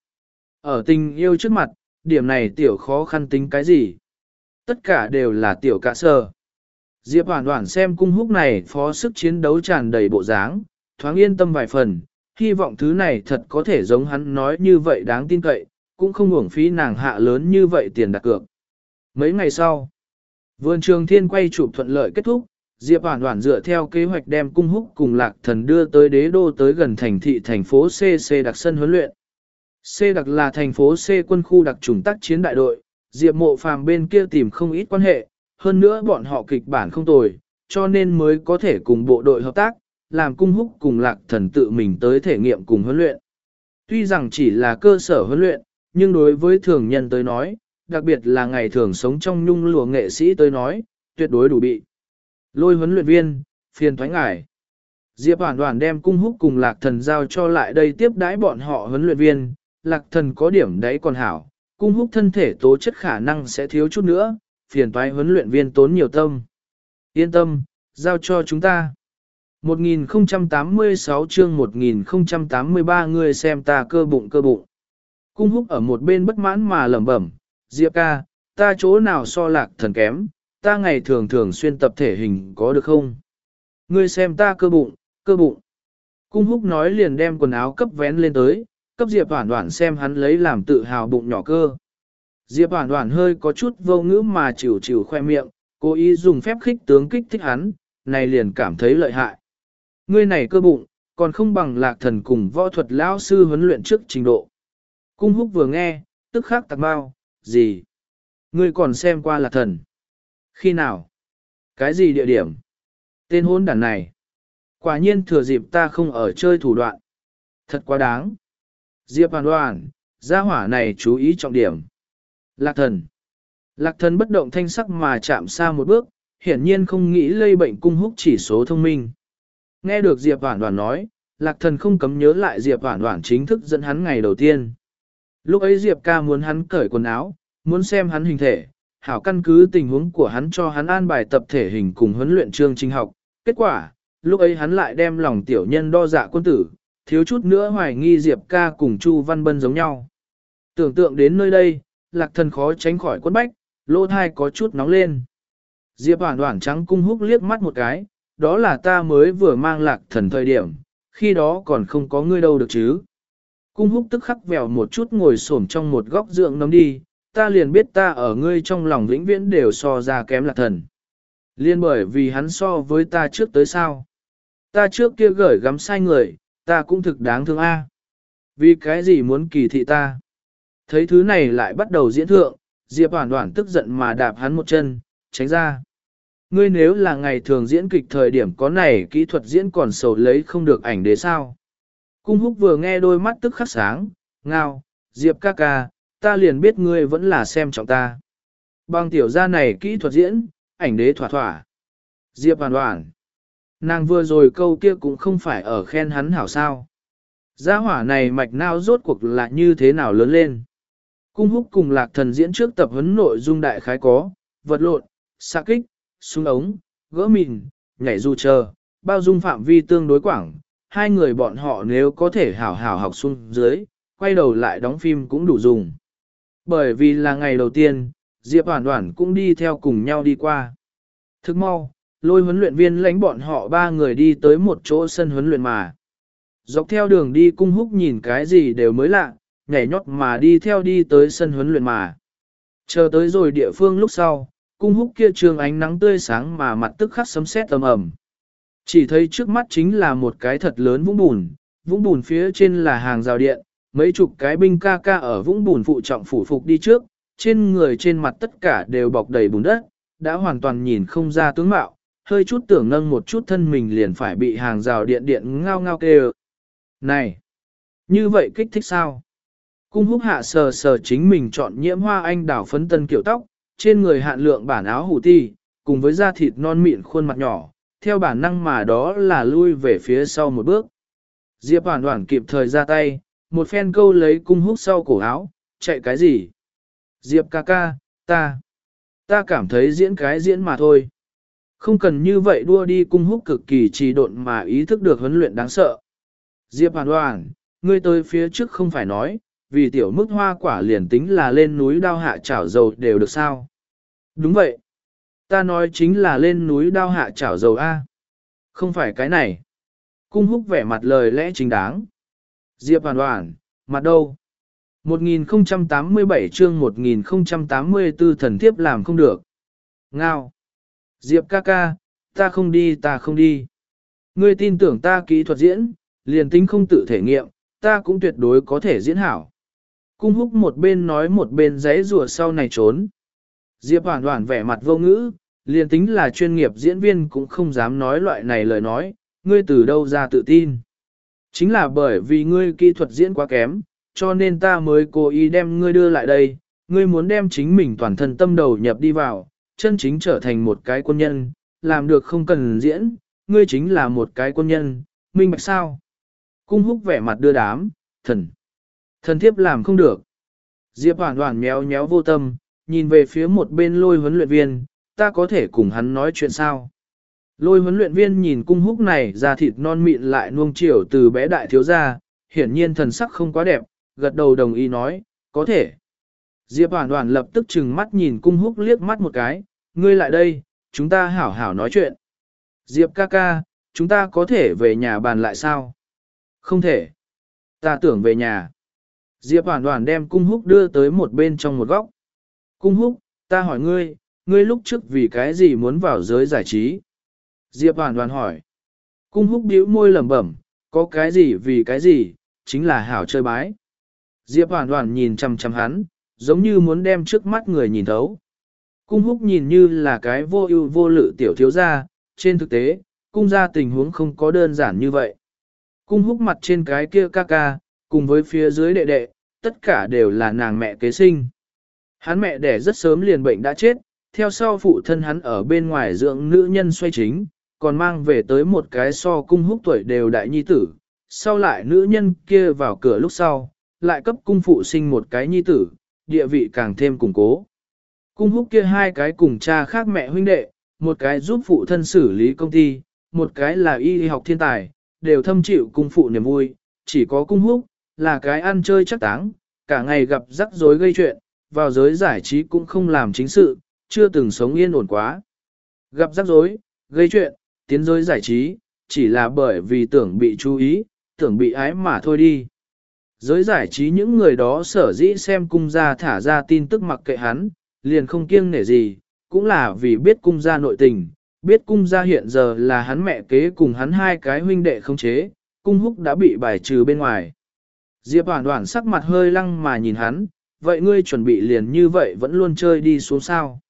Ở tình yêu trước mặt, điểm này tiểu khó khăn tính cái gì? Tất cả đều là tiểu cả sơ. Diệp Hoản Hoản xem cung húc này phó sức chiến đấu tràn đầy bộ dáng, thoáng yên tâm vài phần, hy vọng thứ này thật có thể giống hắn nói như vậy đáng tin cậy, cũng không uổng phí nàng hạ lớn như vậy tiền đặt cược. Mấy ngày sau, vườn trường thiên quay chụp thuận lợi kết thúc, Diệp Hoản Hoản dựa theo kế hoạch đem cung húc cùng Lạc Thần đưa tới đế đô tới gần thành thị thành phố C C đặc sân huấn luyện. C đặc là thành phố C quân khu đặc chủng tác chiến đại đội, Diệp Mộ Phàm bên kia tìm không ít quan hệ, hơn nữa bọn họ kịch bản không tồi, cho nên mới có thể cùng bộ đội hợp tác, làm cung húc cùng Lạc Thần tự mình tới thể nghiệm cùng huấn luyện. Tuy rằng chỉ là cơ sở huấn luyện, nhưng đối với thường nhân tới nói, đặc biệt là ngày thường sống trong nhung lụa nghệ sĩ tới nói, tuyệt đối đủ bị. Lôi huấn luyện viên, phiền thoái ngải. Diệp Hoản Hoản đem cung húc cùng Lạc Thần giao cho lại đây tiếp đãi bọn họ huấn luyện viên, Lạc Thần có điểm đấy còn hảo, cung húc thân thể tố chất khả năng sẽ thiếu chút nữa, phiền toái huấn luyện viên tốn nhiều tâm. Yên tâm, giao cho chúng ta. một nghìn không trăm tám mươi sáu chương một nghìn không trăm tám mươi ba người xem ta cơ bụng cơ bụng. Cung húc ở một bên bất mãn mà lẩm bẩm, Diệp ca, ta chỗ nào so Lạc Thần kém, ta ngày thường thường xuyên tập thể hình có được không? Ngươi xem ta cơ bụng, cơ bụng. Cung húc nói liền đem quần áo cấp vén lên tới, cấp Diệp Hoản Hoản xem hắn lấy làm tự hào bụng nhỏ cơ. Diệp Hoản Hoản hơi có chút vô ngữ mà chịu chịu khoe miệng, cố ý dùng phép khích tướng kích thích hắn, này liền cảm thấy lợi hại. Ngươi này cơ bụng, còn không bằng Lạc Thần cùng võ thuật lão sư huấn luyện trước trình độ. Cung húc vừa nghe, tức khắc tạc bao, gì? Ngươi còn xem qua Lạc Thần. Khi nào? Cái gì địa điểm? Tên hôn đàn này. Quả nhiên thừa dịp ta không ở chơi thủ đoạn. Thật quá đáng. Diệp Hoàn Hoàn, gia hỏa này chú ý trọng điểm. Lạc Thần. Lạc Thần bất động thanh sắc mà chạm xa một bước, hiển nhiên không nghĩ lây bệnh cung húc chỉ số thông minh. Nghe được Diệp Hoàn Hoàn nói, Lạc Thần không cấm nhớ lại Diệp Hoàn Hoàn chính thức dẫn hắn ngày đầu tiên. Lúc ấy Diệp ca muốn hắn cởi quần áo, muốn xem hắn hình thể, hảo căn cứ tình huống của hắn cho hắn an bài tập thể hình cùng huấn luyện chương trình học. Kết quả, lúc ấy hắn lại đem lòng tiểu nhân đo dạ quân tử, thiếu chút nữa hoài nghi Diệp ca cùng Chu Văn Bân giống nhau. Tưởng tượng đến nơi đây, Lạc Thần khó tránh khỏi quấn bách, lỗ thai có chút nóng lên. Diệp Hoàn Hoàn trắng cung húc liếc mắt một cái, đó là ta mới vừa mang Lạc Thần thời điểm, khi đó còn không có ngươi đâu được chứ. Cung húc tức khắc vèo một chút ngồi xổm trong một góc dưỡng nấm đi, ta liền biết ta ở ngươi trong lòng vĩnh viễn đều so ra kém Lạc Thần. Liên bởi vì hắn so với ta trước tới sao. Ta trước kia gửi gắm sai người, ta cũng thực đáng thương a. Vì cái gì muốn kỳ thị ta? Thấy thứ này lại bắt đầu diễn thượng, Diệp Hoàn Hoàn tức giận mà đạp hắn một chân, tránh ra. Ngươi nếu là ngày thường diễn kịch thời điểm có này kỹ thuật diễn còn sầu lấy không được ảnh đế sao. Cung húc vừa nghe đôi mắt tức khắc sáng, ngao, Diệp ca ca, ta liền biết ngươi vẫn là xem trọng ta. Bằng tiểu gia này kỹ thuật diễn, ảnh đế thỏa thỏa. Diệp Hoàn Hoàn. Nàng vừa rồi câu kia cũng không phải ở khen hắn hảo sao. Gia hỏa này mạch não rốt cuộc là như thế nào lớn lên. Cung húc cùng Lạc Thần diễn trước tập huấn nội dung đại khái có, vật lộn, xạ kích, súng ống, gỡ mìn, nhảy dù chờ, bao dung phạm vi tương đối quảng. Hai người bọn họ nếu có thể hảo hảo học xuống dưới, quay đầu lại đóng phim cũng đủ dùng. Bởi vì là ngày đầu tiên, Diệp Hoàn Hoàn cũng đi theo cùng nhau đi qua. Thức mau, lôi huấn luyện viên lãnh bọn họ ba người đi tới một chỗ sân huấn luyện mà. Dọc theo đường đi cung húc nhìn cái gì đều mới lạ, nhảy nhót mà đi theo đi tới sân huấn luyện mà. Chờ tới rồi địa phương lúc sau, cung húc kia trường ánh nắng tươi sáng mà mặt tức khắc sấm sét ầm ầm. Chỉ thấy trước mắt chính là một cái thật lớn vũng bùn, vũng bùn phía trên là hàng rào điện, mấy chục cái binh ca ca ở vũng bùn phụ trọng phủ phục đi trước, trên người trên mặt tất cả đều bọc đầy bùn đất, đã hoàn toàn nhìn không ra tướng mạo, hơi chút tưởng nâng một chút thân mình liền phải bị hàng rào điện điện ngao ngao kêu. Này! Như vậy kích thích sao? Cung húc hạ sờ sờ chính mình chọn nhiễm hoa anh đào phấn tân kiểu tóc, trên người hạn lượng bản áo hủ ti, cùng với da thịt non mịn khuôn mặt nhỏ, theo bản năng mà đó là lui về phía sau một bước. Diệp Hoàn Hoàn kịp thời ra tay, một phen câu lấy cung húc sau cổ áo, chạy cái gì? Diệp ca ca, ta, ta cảm thấy diễn cái diễn mà thôi. Không cần như vậy đua đi, cung húc cực kỳ trì độn mà ý thức được huấn luyện đáng sợ. Diệp Hoàn Hoàn, ngươi tới phía trước không phải nói, vì tiểu mức hoa quả liền tính là lên núi đao hạ chảo dầu đều được sao? Đúng vậy. Ta nói chính là lên núi đao hạ chảo dầu A. Không phải cái này. Cung húc vẻ mặt lời lẽ chính đáng. Diệp Hoàn Hoàn, mặt đâu? một nghìn không trăm tám mươi bảy chương một nghìn không trăm tám mươi tư thần thiếp làm không được. Ngao. Diệp ca ca, ta không đi ta không đi. Ngươi tin tưởng ta kỹ thuật diễn, liền tính không tự thể nghiệm, ta cũng tuyệt đối có thể diễn hảo. Cung húc một bên nói một bên giấy rùa sau này trốn. Diệp Hoàn Hoàn vẻ mặt vô ngữ, liền tính là chuyên nghiệp diễn viên cũng không dám nói loại này lời nói, ngươi từ đâu ra tự tin. Chính là bởi vì ngươi kỹ thuật diễn quá kém, cho nên ta mới cố ý đem ngươi đưa lại đây, ngươi muốn đem chính mình toàn thân tâm đầu nhập đi vào, chân chính trở thành một cái quân nhân, làm được không cần diễn, ngươi chính là một cái quân nhân, minh bạch sao? Cung húc vẻ mặt đưa đám, thần, thần thiếp làm không được. Diệp Hoàn Hoàn méo méo vô tâm, nhìn về phía một bên lôi huấn luyện viên, ta có thể cùng hắn nói chuyện sao? Lôi huấn luyện viên nhìn cung húc này da thịt non mịn lại nuông chiều từ bé đại thiếu gia, hiển nhiên thần sắc không quá đẹp, gật đầu đồng ý nói, có thể. Diệp Hoàn Hoàn lập tức chừng mắt nhìn cung húc liếc mắt một cái, ngươi lại đây, chúng ta hảo hảo nói chuyện. Diệp ca ca, chúng ta có thể về nhà bàn lại sao? Không thể. Ta tưởng về nhà. Diệp Hoàn Hoàn đem cung húc đưa tới một bên trong một góc. Cung húc, ta hỏi ngươi, ngươi lúc trước vì cái gì muốn vào giới giải trí? Diệp Hoàn Hoàn hỏi. Cung húc bĩu môi lẩm bẩm, có cái gì vì cái gì, chính là hảo chơi bái. Diệp Hoàn Hoàn nhìn chằm chằm hắn, giống như muốn đem trước mắt người nhìn thấu. Cung húc nhìn như là cái vô ưu vô lự tiểu thiếu gia, trên thực tế, cung gia tình huống không có đơn giản như vậy. Cung húc mặt trên cái kia ca ca, cùng với phía dưới đệ đệ, tất cả đều là nàng mẹ kế sinh. Hắn mẹ đẻ rất sớm liền bệnh đã chết, theo sau phụ thân hắn ở bên ngoài dưỡng nữ nhân xoay chính, còn mang về tới một cái so cung húc tuổi đều đại nhi tử. Sau lại nữ nhân kia vào cửa lúc sau, lại cấp cung phụ sinh một cái nhi tử, địa vị càng thêm củng cố. Cung húc kia hai cái cùng cha khác mẹ huynh đệ, một cái giúp phụ thân xử lý công ty, một cái là y học thiên tài, đều thâm chịu cung phụ niềm vui, chỉ có cung húc, là cái ăn chơi chắc táng, cả ngày gặp rắc rối gây chuyện, vào giới giải trí cũng không làm chính sự, chưa từng sống yên ổn quá. Gặp rắc rối, gây chuyện, tiến giới giải trí, chỉ là bởi vì tưởng bị chú ý, tưởng bị ái mà thôi đi. Giới giải trí những người đó sở dĩ xem cung gia thả ra tin tức mặc kệ hắn, liền không kiêng nể gì, cũng là vì biết cung gia nội tình, biết cung gia hiện giờ là hắn mẹ kế cùng hắn hai cái huynh đệ không chế, cung húc đã bị bài trừ bên ngoài. Diệp Hoản Hoản sắc mặt hơi lăng mà nhìn hắn, vậy ngươi chuẩn bị liền như vậy vẫn luôn chơi đi xuống sao?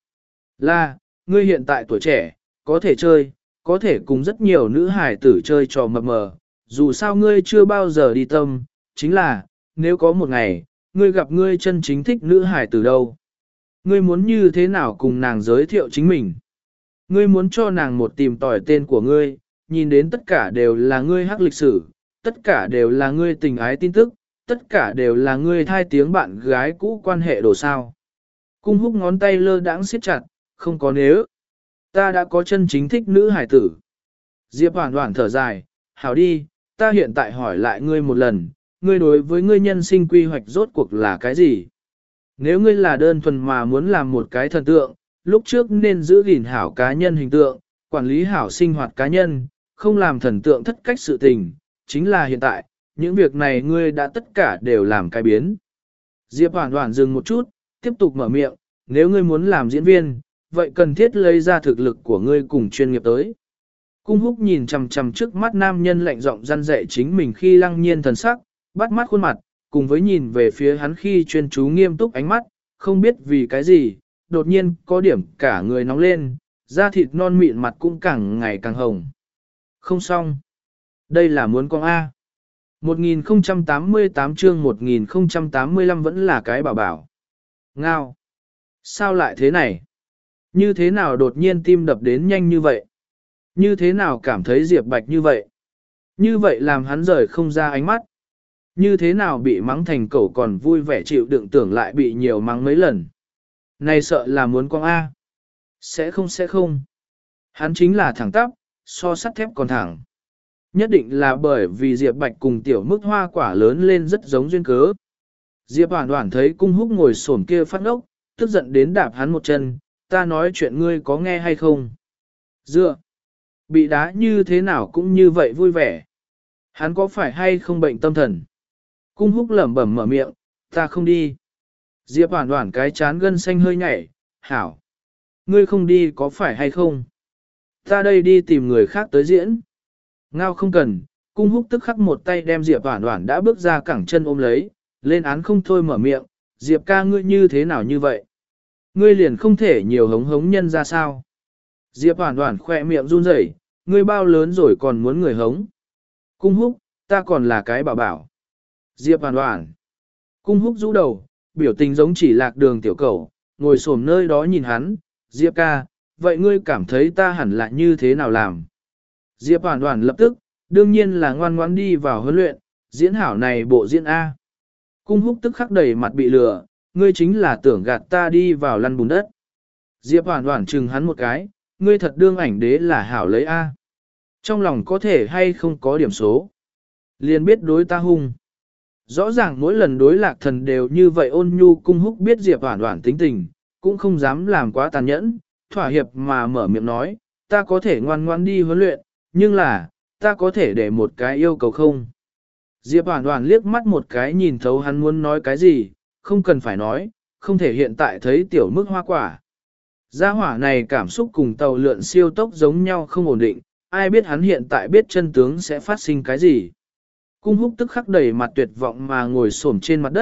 Là, ngươi hiện tại tuổi trẻ, có thể chơi, có thể cùng rất nhiều nữ hài tử chơi trò mập mờ, dù sao ngươi chưa bao giờ đi tâm, chính là, nếu có một ngày, ngươi gặp ngươi chân chính thích nữ hài tử đâu? Ngươi muốn như thế nào cùng nàng giới thiệu chính mình? Ngươi muốn cho nàng một tìm tỏi tên của ngươi, nhìn đến tất cả đều là ngươi hắc lịch sử, tất cả đều là ngươi tình ái tin tức, tất cả đều là ngươi thai tiếng bạn gái cũ quan hệ đồ sao. Cung húc ngón tay lơ đãng siết chặt, không có nếu. Ta đã có chân chính thích nữ hải tử. Diệp Hoản Hoản thở dài, hảo đi, ta hiện tại hỏi lại ngươi một lần, ngươi đối với ngươi nhân sinh quy hoạch rốt cuộc là cái gì? Nếu ngươi là đơn thuần mà muốn làm một cái thần tượng, lúc trước nên giữ gìn hảo cá nhân hình tượng, quản lý hảo sinh hoạt cá nhân, không làm thần tượng thất cách sự tình, chính là hiện tại, những việc này ngươi đã tất cả đều làm cái biến. Diệp Hoản Hoản dừng một chút, tiếp tục mở miệng, nếu ngươi muốn làm diễn viên, vậy cần thiết lấy ra thực lực của ngươi cùng chuyên nghiệp tới. Cung húc nhìn chằm chằm trước mắt nam nhân lạnh giọng răn dạy chính mình khi lăng nhiên thần sắc, bắt mắt khuôn mặt, cùng với nhìn về phía hắn khi chuyên chú nghiêm túc ánh mắt, không biết vì cái gì, đột nhiên có điểm cả người nóng lên, da thịt non mịn mặt cũng càng ngày càng hồng. Không xong. Đây là muốn con A. một nghìn không trăm tám mươi tám chương một nghìn không trăm tám mươi lăm vẫn là cái bảo bảo. Ngao. Sao lại thế này? Như thế nào đột nhiên tim đập đến nhanh như vậy? Như thế nào cảm thấy Diệp Bạch như vậy? Như vậy làm hắn rời không ra ánh mắt. Như thế nào bị mắng thành cẩu còn vui vẻ chịu đựng tưởng lại bị nhiều mắng mấy lần. Này sợ là muốn con A. Sẽ không sẽ không. Hắn chính là thẳng tắp, so sắt thép còn thẳng. Nhất định là bởi vì Diệp Bạch cùng tiểu mức hoa quả lớn lên rất giống duyên cớ. Diệp Hoản Hoản thấy cung húc ngồi xổm kia phát ốc, tức giận đến đạp hắn một chân, ta nói chuyện ngươi có nghe hay không? Dựa, bị đá như thế nào cũng như vậy vui vẻ. Hắn có phải hay không bệnh tâm thần? Cung húc lẩm bẩm mở miệng, ta không đi. Diệp Hoản Hoản cái chán gân xanh hơi nhảy, hảo. Ngươi không đi có phải hay không? Ta đây đi tìm người khác tới diễn. Ngao không cần, cung húc tức khắc một tay đem Diệp Hoản Hoản đã bước ra cẳng chân ôm lấy, lên án không thôi mở miệng, Diệp ca ngươi như thế nào như vậy? Ngươi liền không thể nhiều hống hống nhân ra sao? Diệp Hoản Hoản khỏe miệng run rẩy, ngươi bao lớn rồi còn muốn người hống? Cung húc, ta còn là cái bảo bảo. Diệp Hoản Hoản. Cung húc rũ đầu, biểu tình giống chỉ lạc đường tiểu cẩu, ngồi xổm nơi đó nhìn hắn, Diệp ca, vậy ngươi cảm thấy ta hẳn là như thế nào làm? Diệp Hoản Hoản lập tức, đương nhiên là ngoan ngoãn đi vào huấn luyện, diễn hảo này bộ diễn A. Cung húc tức khắc đầy mặt bị lừa, ngươi chính là tưởng gạt ta đi vào lăn bùn đất. Diệp Hoản Hoản chừng hắn một cái, ngươi thật đương ảnh đế là hảo lấy A. Trong lòng có thể hay không có điểm số. Liền biết đối ta hung. Rõ ràng mỗi lần đối lạc thần đều như vậy ôn nhu, cung húc biết Diệp Hoản Hoản tính tình, cũng không dám làm quá tàn nhẫn, thỏa hiệp mà mở miệng nói, ta có thể ngoan ngoan đi huấn luyện, nhưng là, ta có thể để một cái yêu cầu không? Diệp Hoản Hoản liếc mắt một cái nhìn thấu hắn muốn nói cái gì, không cần phải nói, không thể hiện tại thấy tiểu mức hoa quả. Gia hỏa này cảm xúc cùng tàu lượn siêu tốc giống nhau không ổn định, ai biết hắn hiện tại biết chân tướng sẽ phát sinh cái gì. Cung húc tức khắc đầy mặt tuyệt vọng mà ngồi xổm trên mặt đất,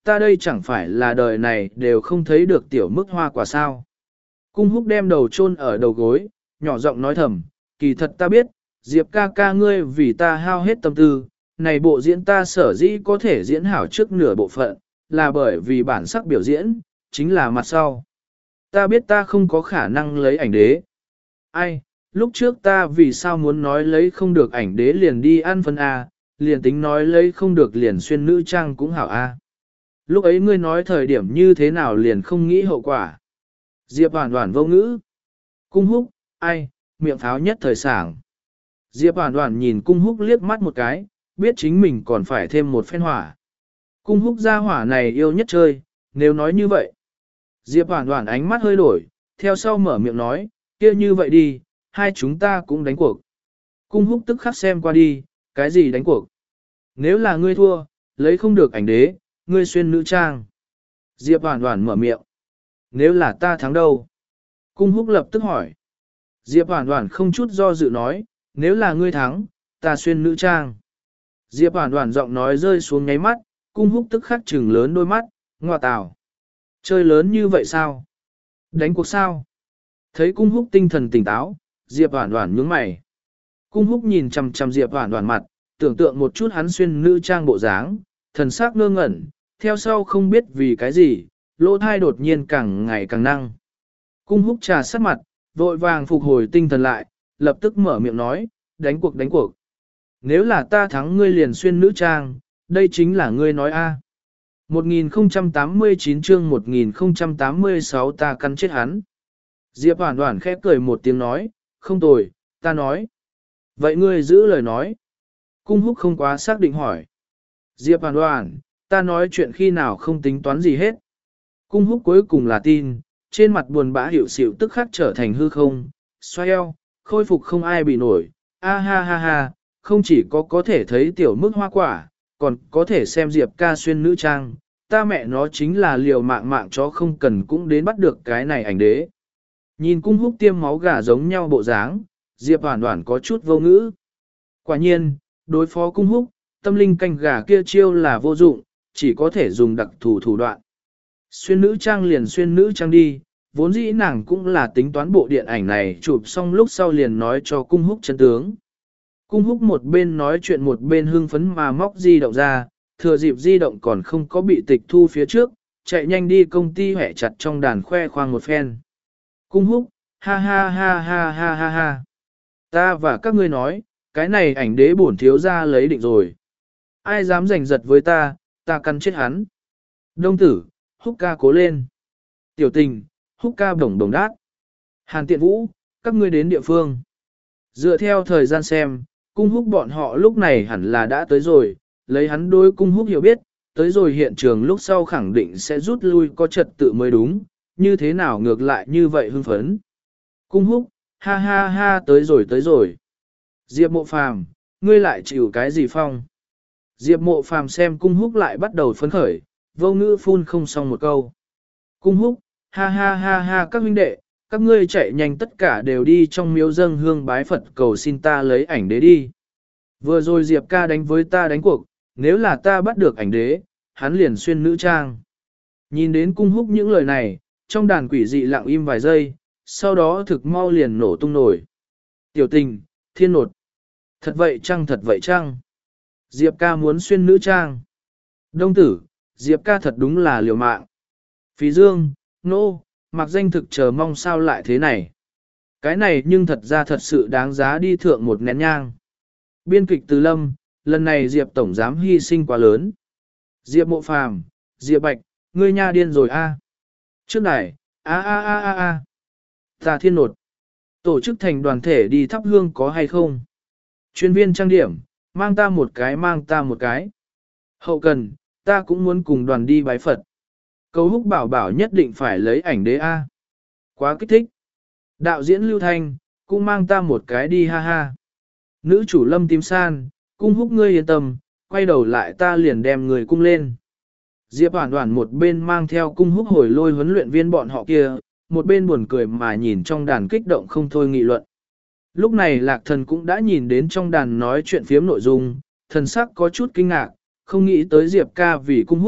ta đây chẳng phải là đời này đều không thấy được tiểu mức hoa quả sao. Cung húc đem đầu chôn ở đầu gối, nhỏ giọng nói thầm, kỳ thật ta biết, Diệp ca ca ngươi vì ta hao hết tâm tư, này bộ diễn ta sở dĩ có thể diễn hảo trước nửa bộ phận, là bởi vì bản sắc biểu diễn, chính là mặt sau. Ta biết ta không có khả năng lấy ảnh đế. Ai, lúc trước ta vì sao muốn nói lấy không được ảnh đế liền đi ăn phân A, liền tính nói lấy không được liền xuyên nữ trang cũng hảo A. Lúc ấy ngươi nói thời điểm như thế nào liền không nghĩ hậu quả. Diệp Hoàn Hoàn vô ngữ. Cung húc, ai, miệng pháo nhất thời sảng. Diệp Hoàn Hoàn nhìn cung húc liếc mắt một cái, biết chính mình còn phải thêm một phen hỏa. Cung húc gia hỏa này yêu nhất chơi, nếu nói như vậy. Diệp Hoàn Hoàn ánh mắt hơi đổi, theo sau mở miệng nói, kia như vậy đi, hai chúng ta cũng đánh cuộc. Cung húc tức khắc xem qua đi, cái gì đánh cuộc? Nếu là ngươi thua, lấy không được ảnh đế, ngươi xuyên nữ trang. Diệp Hoàn Hoàn mở miệng. Nếu là ta thắng đâu? Cung húc lập tức hỏi. Diệp Hoàn Hoàn không chút do dự nói, nếu là ngươi thắng, ta xuyên nữ trang. Diệp Hoàn Hoàn giọng nói rơi xuống nháy mắt, cung húc tức khắc trừng lớn đôi mắt, ngọa tào. Chơi lớn như vậy sao? Đánh cuộc sao? Thấy cung húc tinh thần tỉnh táo, Diệp Hoàn Hoàn nhướng mày. Cung húc nhìn chằm chằm Diệp Hoàn Hoàn mặt, tưởng tượng một chút hắn xuyên nữ trang bộ dáng, thần sắc ngơ ngẩn, theo sau không biết vì cái gì, lỗ thai đột nhiên càng ngày càng năng. Cung húc trà sát mặt, vội vàng phục hồi tinh thần lại, lập tức mở miệng nói, đánh cuộc đánh cuộc. Nếu là ta thắng ngươi liền xuyên nữ trang, đây chính là ngươi nói a. một nghìn không trăm tám mươi chín chương một nghìn không trăm tám mươi sáu ta cắn chết hắn. Diệp Hoàn Hoàn khẽ cười một tiếng nói, không tồi, ta nói. Vậy ngươi giữ lời nói. Cung húc không quá xác định hỏi. Diệp Hoàn Hoàn, ta nói chuyện khi nào không tính toán gì hết. Cung húc cuối cùng là tin, trên mặt buồn bã hiểu xỉu tức khắc trở thành hư không, xoay eo, khôi phục không ai bị nổi, a ha ha ha, không chỉ có có thể thấy tiểu mức hoa quả, còn có thể xem Diệp ca xuyên nữ trang, ta mẹ nó chính là liều mạng mạng chó không cần cũng đến bắt được cái này ảnh đế. Nhìn cung húc tiêm máu gà giống nhau bộ dáng, Diệp Hoàn Hoàn có chút vô ngữ. Quả nhiên, đối phó cung húc, tâm linh canh gà kia chiêu là vô dụng, chỉ có thể dùng đặc thù thủ đoạn. Xuyên nữ trang liền xuyên nữ trang đi, vốn dĩ nàng cũng là tính toán bộ điện ảnh này chụp xong lúc sau liền nói cho cung húc chân tướng. Cung húc một bên nói chuyện một bên hưng phấn mà móc di động ra, thừa dịp di động còn không có bị tịch thu phía trước, chạy nhanh đi công ty hẻ chặt trong đàn khoe khoang một phen. Cung húc, ha ha ha ha ha ha ha. Ta và các ngươi nói, cái này ảnh đế bổn thiếu ra lấy định rồi. Ai dám giành giật với ta, ta căn chết hắn. Đông tử, húc ca cố lên. Tiểu tình, húc ca bổng bổng đát. Hàn tiện vũ, các ngươi đến địa phương. Dựa theo thời gian xem, cung húc bọn họ lúc này hẳn là đã tới rồi, lấy hắn đối cung húc hiểu biết, tới rồi hiện trường lúc sau khẳng định sẽ rút lui có trật tự mới đúng, như thế nào ngược lại như vậy hưng phấn. Cung húc, ha ha ha tới rồi tới rồi. Diệp mộ phàm, ngươi lại chịu cái gì phong? Diệp mộ phàm xem cung húc lại bắt đầu phấn khởi, vô ngữ phun không xong một câu. Cung húc, ha ha ha ha các huynh đệ, các ngươi chạy nhanh tất cả đều đi trong miếu dâng hương bái Phật cầu xin ta lấy ảnh đế đi. Vừa rồi Diệp ca đánh với ta đánh cuộc, nếu là ta bắt được ảnh đế, hắn liền xuyên nữ trang. Nhìn đến cung húc những lời này, trong đàn quỷ dị lặng im vài giây, sau đó thực mau liền nổ tung nổi. Tiểu tình, thiên nột. Thật vậy chăng thật vậy chăng? Diệp ca muốn xuyên nữ trang. Đông tử, Diệp ca thật đúng là liều mạng. Phí dương, nô, no, mặc danh thực chờ mong sao lại thế này. Cái này nhưng thật ra thật sự đáng giá đi thượng một nén nhang. Biên kịch Từ Lâm, lần này Diệp Tổng giám hy sinh quá lớn. Diệp Mộ Phàm, Diệp Bạch, ngươi nha điên rồi a. Trước này, a a a a a. Ta thiên nột. Tổ chức thành đoàn thể đi thắp hương có hay không? Chuyên viên trang điểm, mang ta một cái mang ta một cái. Hậu cần, ta cũng muốn cùng đoàn đi bái Phật. Cầu húc bảo bảo nhất định phải lấy ảnh đế A. Quá kích thích. Đạo diễn Lưu Thanh, cũng mang ta một cái đi ha ha. Nữ chủ Lâm Tím San, cung húc ngươi yên tâm, quay đầu lại ta liền đem người cung lên. Diệp Hoàn Hoàn một bên mang theo cung húc hồi lôi huấn luyện viên bọn họ kia, một bên buồn cười mà nhìn trong đàn kích động không thôi nghị luận. Lúc này Lạc Thần cũng đã nhìn đến trong đàn nói chuyện phiếm nội dung, thần sắc có chút kinh ngạc, không nghĩ tới Diệp ca vì cung húc,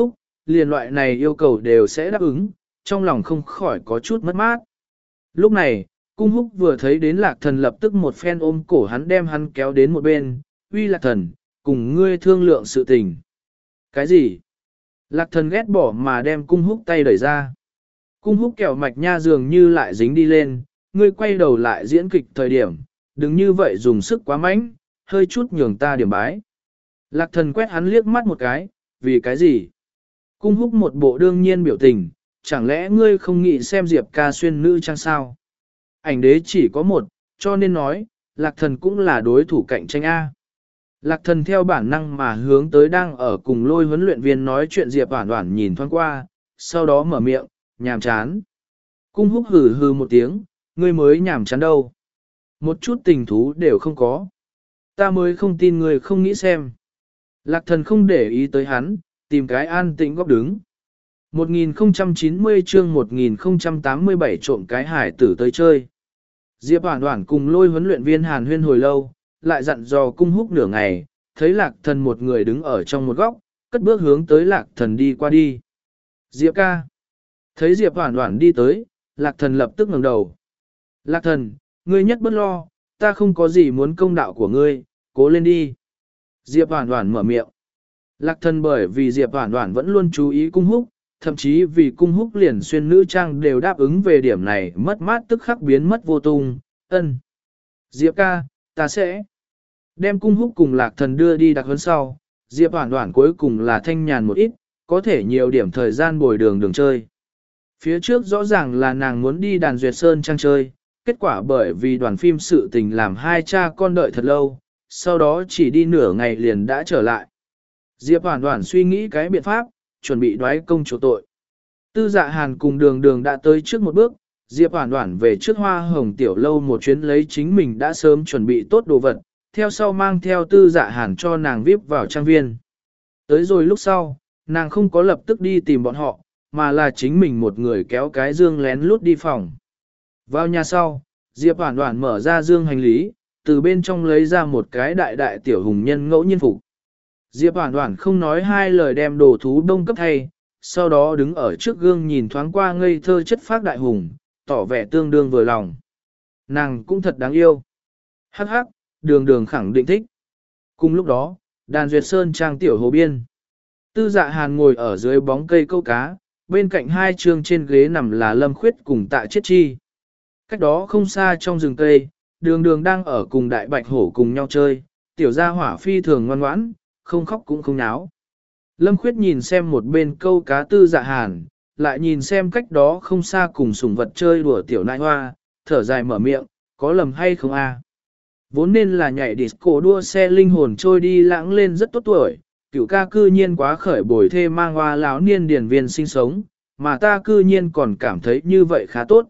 liền loại này yêu cầu đều sẽ đáp ứng, trong lòng không khỏi có chút mất mát. Lúc này, cung húc vừa thấy đến lạc thần lập tức một phen ôm cổ hắn đem hắn kéo đến một bên, uy lạc thần, cùng ngươi thương lượng sự tình. Cái gì? Lạc thần ghét bỏ mà đem cung húc tay đẩy ra. Cung húc kẹo mạch nha dường như lại dính đi lên, ngươi quay đầu lại diễn kịch thời điểm, đừng như vậy dùng sức quá mạnh, hơi chút nhường ta điểm bái. Lạc thần quét hắn liếc mắt một cái, vì cái gì? Cung húc một bộ đương nhiên biểu tình, chẳng lẽ ngươi không nghĩ xem Diệp ca xuyên nữ trang sao? Ảnh đế chỉ có một, cho nên nói, lạc thần cũng là đối thủ cạnh tranh A. Lạc thần theo bản năng mà hướng tới đang ở cùng lôi huấn luyện viên nói chuyện Diệp Oản Oản nhìn thoáng qua, sau đó mở miệng, nhàm chán. Cung húc hừ hừ một tiếng, ngươi mới nhàm chán đâu. Một chút tình thú đều không có. Ta mới không tin ngươi không nghĩ xem. Lạc thần không để ý tới hắn, tìm cái an tĩnh góc đứng. một nghìn không trăm chín mươi chương một nghìn không trăm tám mươi bảy trộm cái hải tử tới chơi. Diệp Oản Oản cùng lôi huấn luyện viên Hàn Huyên hồi lâu, lại dặn dò cung húc nửa ngày, thấy lạc thần một người đứng ở trong một góc, cất bước hướng tới lạc thần đi qua đi. Diệp ca. Thấy Diệp Oản Oản đi tới, lạc thần lập tức ngẩng đầu. Lạc thần, ngươi nhất bất lo, ta không có gì muốn công đạo của ngươi, cố lên đi. Diệp Oản Oản mở miệng. Lạc thần bởi vì Diệp Oản Oản vẫn luôn chú ý cung húc, thậm chí vì cung húc liền xuyên nữ trang đều đáp ứng về điểm này mất mát tức khắc biến mất vô tung, ân. Diệp ca, ta sẽ đem cung húc cùng lạc thần đưa đi đặc huấn sau, Diệp Oản Oản cuối cùng là thanh nhàn một ít, có thể nhiều điểm thời gian bồi đường đường chơi. Phía trước rõ ràng là nàng muốn đi đàn duyệt sơn trang chơi, kết quả bởi vì đoàn phim sự tình làm hai cha con đợi thật lâu, sau đó chỉ đi nửa ngày liền đã trở lại. Diệp Oản Oản suy nghĩ cái biện pháp, chuẩn bị đoái công chỗ tội. Tư Dạ Hàn cùng Đường Đường đã tới trước một bước, Diệp Oản Oản về trước Hoa Hồng tiểu lâu một chuyến lấy chính mình đã sớm chuẩn bị tốt đồ vật, theo sau mang theo Tư Dạ Hàn cho nàng vê i pê vào trang viên. Tới rồi lúc sau, nàng không có lập tức đi tìm bọn họ, mà là chính mình một người kéo cái dương lén lút đi phòng. Vào nhà sau, Diệp Oản Oản mở ra dương hành lý, từ bên trong lấy ra một cái đại đại tiểu hùng nhân ngẫu nhiên phục. Diệp Oản Oản không nói hai lời đem đồ thú đông cấp thay, sau đó đứng ở trước gương nhìn thoáng qua ngây thơ chất phác đại hùng, tỏ vẻ tương đương vừa lòng. Nàng cũng thật đáng yêu. Hắc hắc, Đường Đường khẳng định thích. Cùng lúc đó, đàn duyệt sơn trang tiểu hồ biên. Tư Dạ Hàn ngồi ở dưới bóng cây câu cá, bên cạnh hai trường trên ghế nằm là Lâm Khuyết cùng Tạ Chiết Chi. Cách đó không xa trong rừng cây, Đường Đường đang ở cùng đại bạch hổ cùng nhau chơi, tiểu gia hỏa phi thường ngoan ngoãn, không khóc cũng không náo. Lâm Khuyết nhìn xem một bên câu cá Tư Dạ Hàn, lại nhìn xem cách đó không xa cùng sủng vật chơi đùa tiểu nại hoa, thở dài mở miệng, có lầm hay không a? Vốn nên là nhảy disco đua xe linh hồn trôi đi lãng lên rất tốt tuổi, cửu ca cư nhiên quá khởi bồi thê mang hoa lão niên điển viên sinh sống, mà ta cư nhiên còn cảm thấy như vậy khá tốt.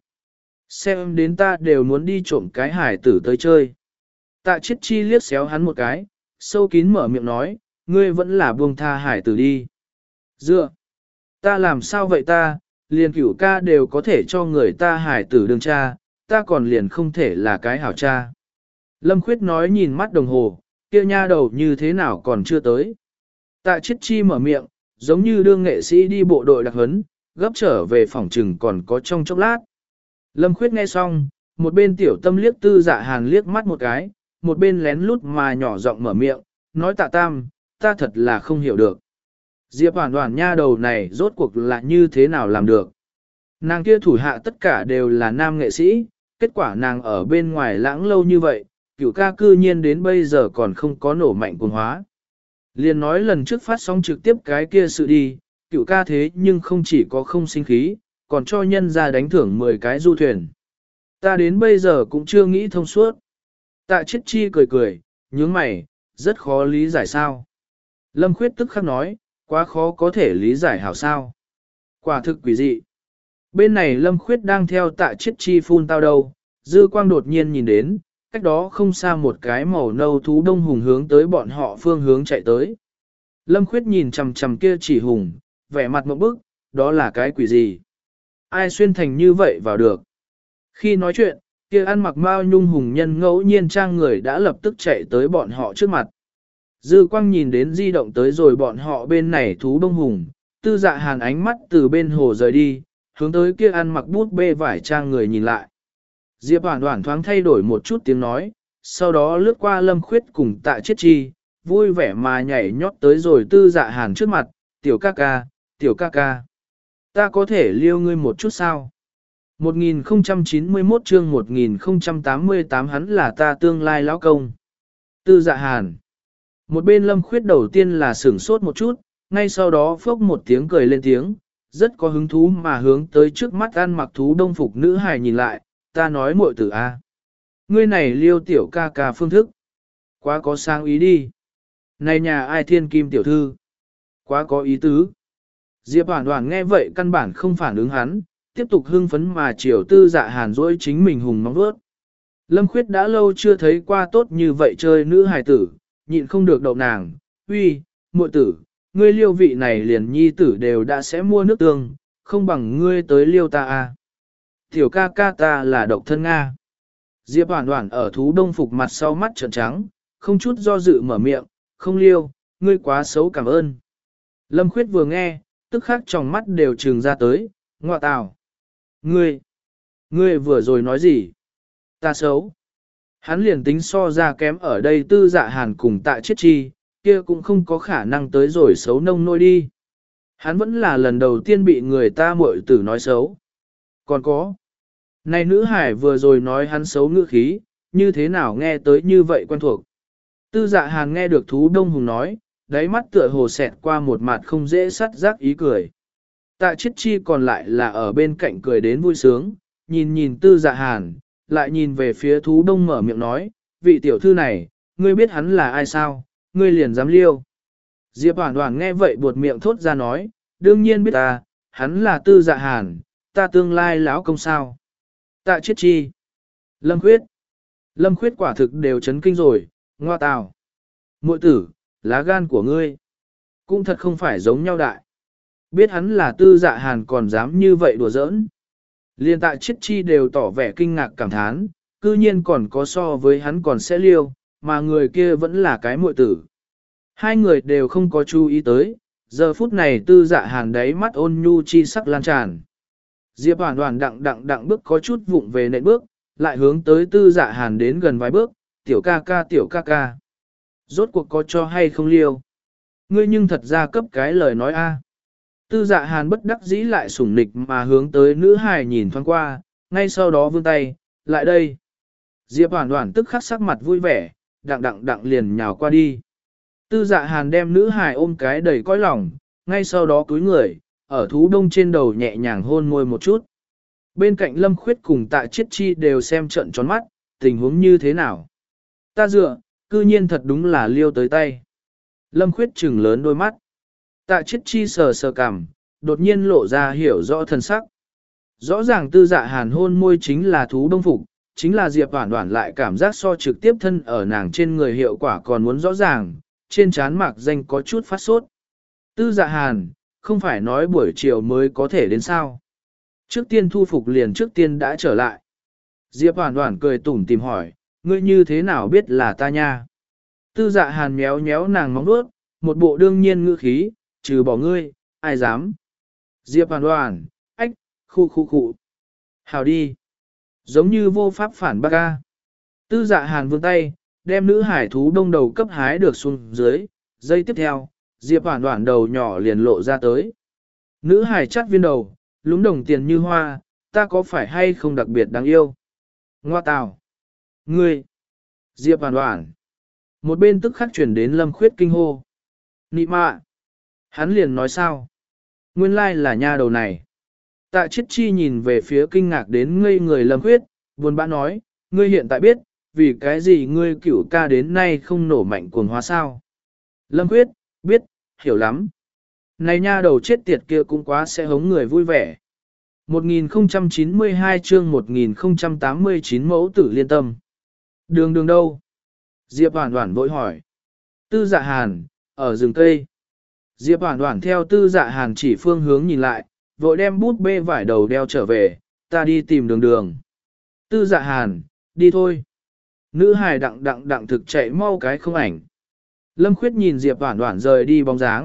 Xem đến ta đều muốn đi trộm cái hải tử tới chơi. Tạ Chiết Chi liếc xéo hắn một cái, sâu kín mở miệng nói, ngươi vẫn là buông tha hải tử đi. Dựa, ta làm sao vậy ta, liền cửu ca đều có thể cho người ta hải tử đương cha, ta còn liền không thể là cái hảo cha. Lâm Khuyết nói nhìn mắt đồng hồ, kia nha đầu như thế nào còn chưa tới. Tạ Chiết Chi mở miệng, giống như đương nghệ sĩ đi bộ đội đặc huấn, gấp trở về phòng trừng còn có trong chốc lát. Lâm Khuyết nghe xong, một bên tiểu tâm liếc Tư Dạ Hàn liếc mắt một cái, một bên lén lút mà nhỏ giọng mở miệng, nói Tạ Tam, ta thật là không hiểu được. Diệp Oản Oản nha đầu này rốt cuộc là như thế nào làm được. Nàng kia thủ hạ tất cả đều là nam nghệ sĩ, kết quả nàng ở bên ngoài lãng lâu như vậy, cửu ca cư nhiên đến bây giờ còn không có nổ mạnh cuồng hóa. Liên nói lần trước phát sóng trực tiếp cái kia sự đi, cửu ca thế nhưng không chỉ có không sinh khí, còn cho nhân ra đánh thưởng mười cái du thuyền. Ta đến bây giờ cũng chưa nghĩ thông suốt. Tạ Chiết Chi cười cười, nhướng mày, rất khó lý giải sao. Lâm Khuyết tức khắc nói, quá khó có thể lý giải hảo sao. Quả thực quỷ dị. Bên này Lâm Khuyết đang theo Tạ Chiết Chi phun tao đâu, dư quang đột nhiên nhìn đến, cách đó không xa một cái màu nâu thú đông hùng hướng tới bọn họ phương hướng chạy tới. Lâm Khuyết nhìn chằm chằm kia chỉ hùng, vẻ mặt một bức, đó là cái quỷ gì? Ai xuyên thành như vậy vào được? Khi nói chuyện, kia ăn mặc mao nhung hùng nhân ngẫu nhiên trang người đã lập tức chạy tới bọn họ trước mặt. Dư quang nhìn đến di động tới rồi bọn họ bên này thú đông hùng, Tư Dạ Hàn ánh mắt từ bên hồ rời đi, hướng tới kia ăn mặc bút bê vải trang người nhìn lại. Diệp Hoản Hoản thoáng thay đổi một chút tiếng nói, sau đó lướt qua Lâm Khuyết cùng Tạ Chiết Chi, vui vẻ mà nhảy nhót tới rồi Tư Dạ Hàn trước mặt, tiểu ca ca, tiểu ca ca. Ta có thể liêu ngươi một chút sao? một nghìn không trăm chín mươi mốt chương một nghìn không trăm tám mươi tám hắn là ta tương lai lão công. Tư Dạ Hàn. Một bên Lâm Khuyết đầu tiên là sửng sốt một chút, ngay sau đó phốc một tiếng cười lên tiếng, rất có hứng thú mà hướng tới trước mắt ăn mặc thú đông phục nữ hài nhìn lại, ta nói muội tử a, ngươi này liêu tiểu ca ca phương thức, quá có sang ý đi. Này nhà ai thiên kim tiểu thư, quá có ý tứ. Diệp Hoản Hoản nghe vậy căn bản không phản ứng hắn, tiếp tục hưng phấn mà chiều Tư Dạ Hàn dỗi chính mình hùng móng vuốt. Lâm Khuyết đã lâu chưa thấy qua tốt như vậy chơi nữ hài tử, nhịn không được đậu nàng, uy, muội tử, ngươi liêu vị này liền nhi tử đều đã sẽ mua nước tương, không bằng ngươi tới liêu ta à. Tiểu ca ca ta là độc thân Nga. Diệp Hoản Hoản ở thú đông phục mặt sau mắt trợn trắng, không chút do dự mở miệng, không liêu, ngươi quá xấu cảm ơn. Lâm Khuyết vừa nghe, tức khắc trong mắt đều trừng ra tới, ngọa tào. Ngươi, ngươi vừa rồi nói gì? Ta xấu. Hắn liền tính so ra kém ở đây Tư Dạ Hàn cùng Tạ Chiết Chi, kia cũng không có khả năng tới rồi xấu nông nôi đi. Hắn vẫn là lần đầu tiên bị người ta muội tử nói xấu. Còn có, này nữ hải vừa rồi nói hắn xấu ngữ khí, như thế nào nghe tới như vậy quen thuộc. Tư Dạ Hàn nghe được thú đông hùng nói, đáy mắt tựa hồ xẹt qua một mặt không dễ sắt giác ý cười. Tạ Chiết Chi còn lại là ở bên cạnh cười đến vui sướng, nhìn nhìn Tư Dạ Hàn, lại nhìn về phía thú đông mở miệng nói, vị tiểu thư này, ngươi biết hắn là ai sao, ngươi liền dám liêu. Diệp Hoản Hoản nghe vậy buột miệng thốt ra nói, đương nhiên biết ta, hắn là Tư Dạ Hàn, ta tương lai lão công sao. Tạ Chiết Chi, Lâm Khuyết, Lâm Khuyết quả thực đều chấn kinh rồi, ngoa tào. Muội tử, lá gan của ngươi, cũng thật không phải giống nhau đại. Biết hắn là Tư Dạ Hàn còn dám như vậy đùa giỡn. Liên Tạ Chiết Chi đều tỏ vẻ kinh ngạc cảm thán, cư nhiên còn có so với hắn còn sẽ liêu, mà người kia vẫn là cái muội tử. Hai người đều không có chú ý tới, giờ phút này Tư Dạ Hàn đáy mắt ôn nhu chi sắc lan tràn. Diệp Hoản Hoản đặng đặng đặng bước có chút vụng về nện bước, lại hướng tới Tư Dạ Hàn đến gần vài bước, tiểu ca ca tiểu ca ca. Rốt cuộc có cho hay không liêu? Ngươi nhưng thật ra cấp cái lời nói a. Tư Dạ Hàn bất đắc dĩ lại sủng nịch mà hướng tới nữ hài nhìn thoáng qua, ngay sau đó vươn tay, lại đây. Diệp Hoản Hoản tức khắc sắc mặt vui vẻ, đặng đặng đặng liền nhào qua đi. Tư Dạ Hàn đem nữ hài ôm cái đầy cõi lòng, ngay sau đó cúi người, ở thú đông trên đầu nhẹ nhàng hôn môi một chút. Bên cạnh Lâm Khuyết cùng Tạ Chiết Chi đều xem trận tròn mắt, tình huống như thế nào. Ta dựa, cư nhiên thật đúng là liêu tới tay. Lâm Khuyết trừng lớn đôi mắt. Tạ Chiết Chi sờ sờ cằm, đột nhiên lộ ra hiểu rõ thân sắc. Rõ ràng Tư Dạ Hàn hôn môi chính là thú đông phục, chính là Diệp Hoản Hoản lại cảm giác so trực tiếp thân ở nàng trên người hiệu quả còn muốn rõ ràng, trên trán mạc danh có chút phát sốt. Tư Dạ Hàn, không phải nói buổi chiều mới có thể đến sao. Trước tiên thu phục liền trước tiên đã trở lại. Diệp Hoản Hoản cười tủm tìm hỏi, ngươi như thế nào biết là ta nha? Tư Dạ Hàn méo méo nàng móng vuốt, một bộ đương nhiên ngữ khí, trừ bỏ ngươi, ai dám? Diệp Hoản Hoản, ách, khu khu khu. Hào đi. Giống như vô pháp phản bác ca. Tư Dạ Hàn vươn tay, đem nữ hải thú đông đầu cấp hái được xuống dưới, giây tiếp theo, Diệp Hoản Hoản đầu nhỏ liền lộ ra tới. Nữ hải chắt viên đầu, lúng đồng tiền như hoa, ta có phải hay không đặc biệt đáng yêu? Ngoa tào. Ngươi. Diệp Hoản Hoản. Một bên tức khắc chuyển đến Lâm Khuyết kinh hô. Nị mạ. Hắn liền nói sao? Nguyên lai là nha đầu này. Tạ Chiết Chi nhìn về phía kinh ngạc đến ngây người Lâm Khuyết, buồn bã nói, ngươi hiện tại biết, vì cái gì ngươi cửu ca đến nay không nổ mạnh cuồng hóa sao? Lâm Khuyết, biết, hiểu lắm. Này nha đầu chết tiệt kia cũng quá sẽ hống người vui vẻ. một nghìn không trăm chín mươi hai chương một nghìn không trăm tám mươi chín mẫu tử liên tâm. Đường đường đâu? Diệp Hoản Hoản vội hỏi. Tư Dạ Hàn, ở rừng cây. Diệp Hoản Hoản theo Tư Dạ Hàn chỉ phương hướng nhìn lại, vội đem bút bê vải đầu đeo trở về, ta đi tìm đường đường. Tư Dạ Hàn, đi thôi. Nữ hài đặng đặng đặng thực chạy mau cái không ảnh. Lâm Khuyết nhìn Diệp Hoản Hoản rời đi bóng dáng,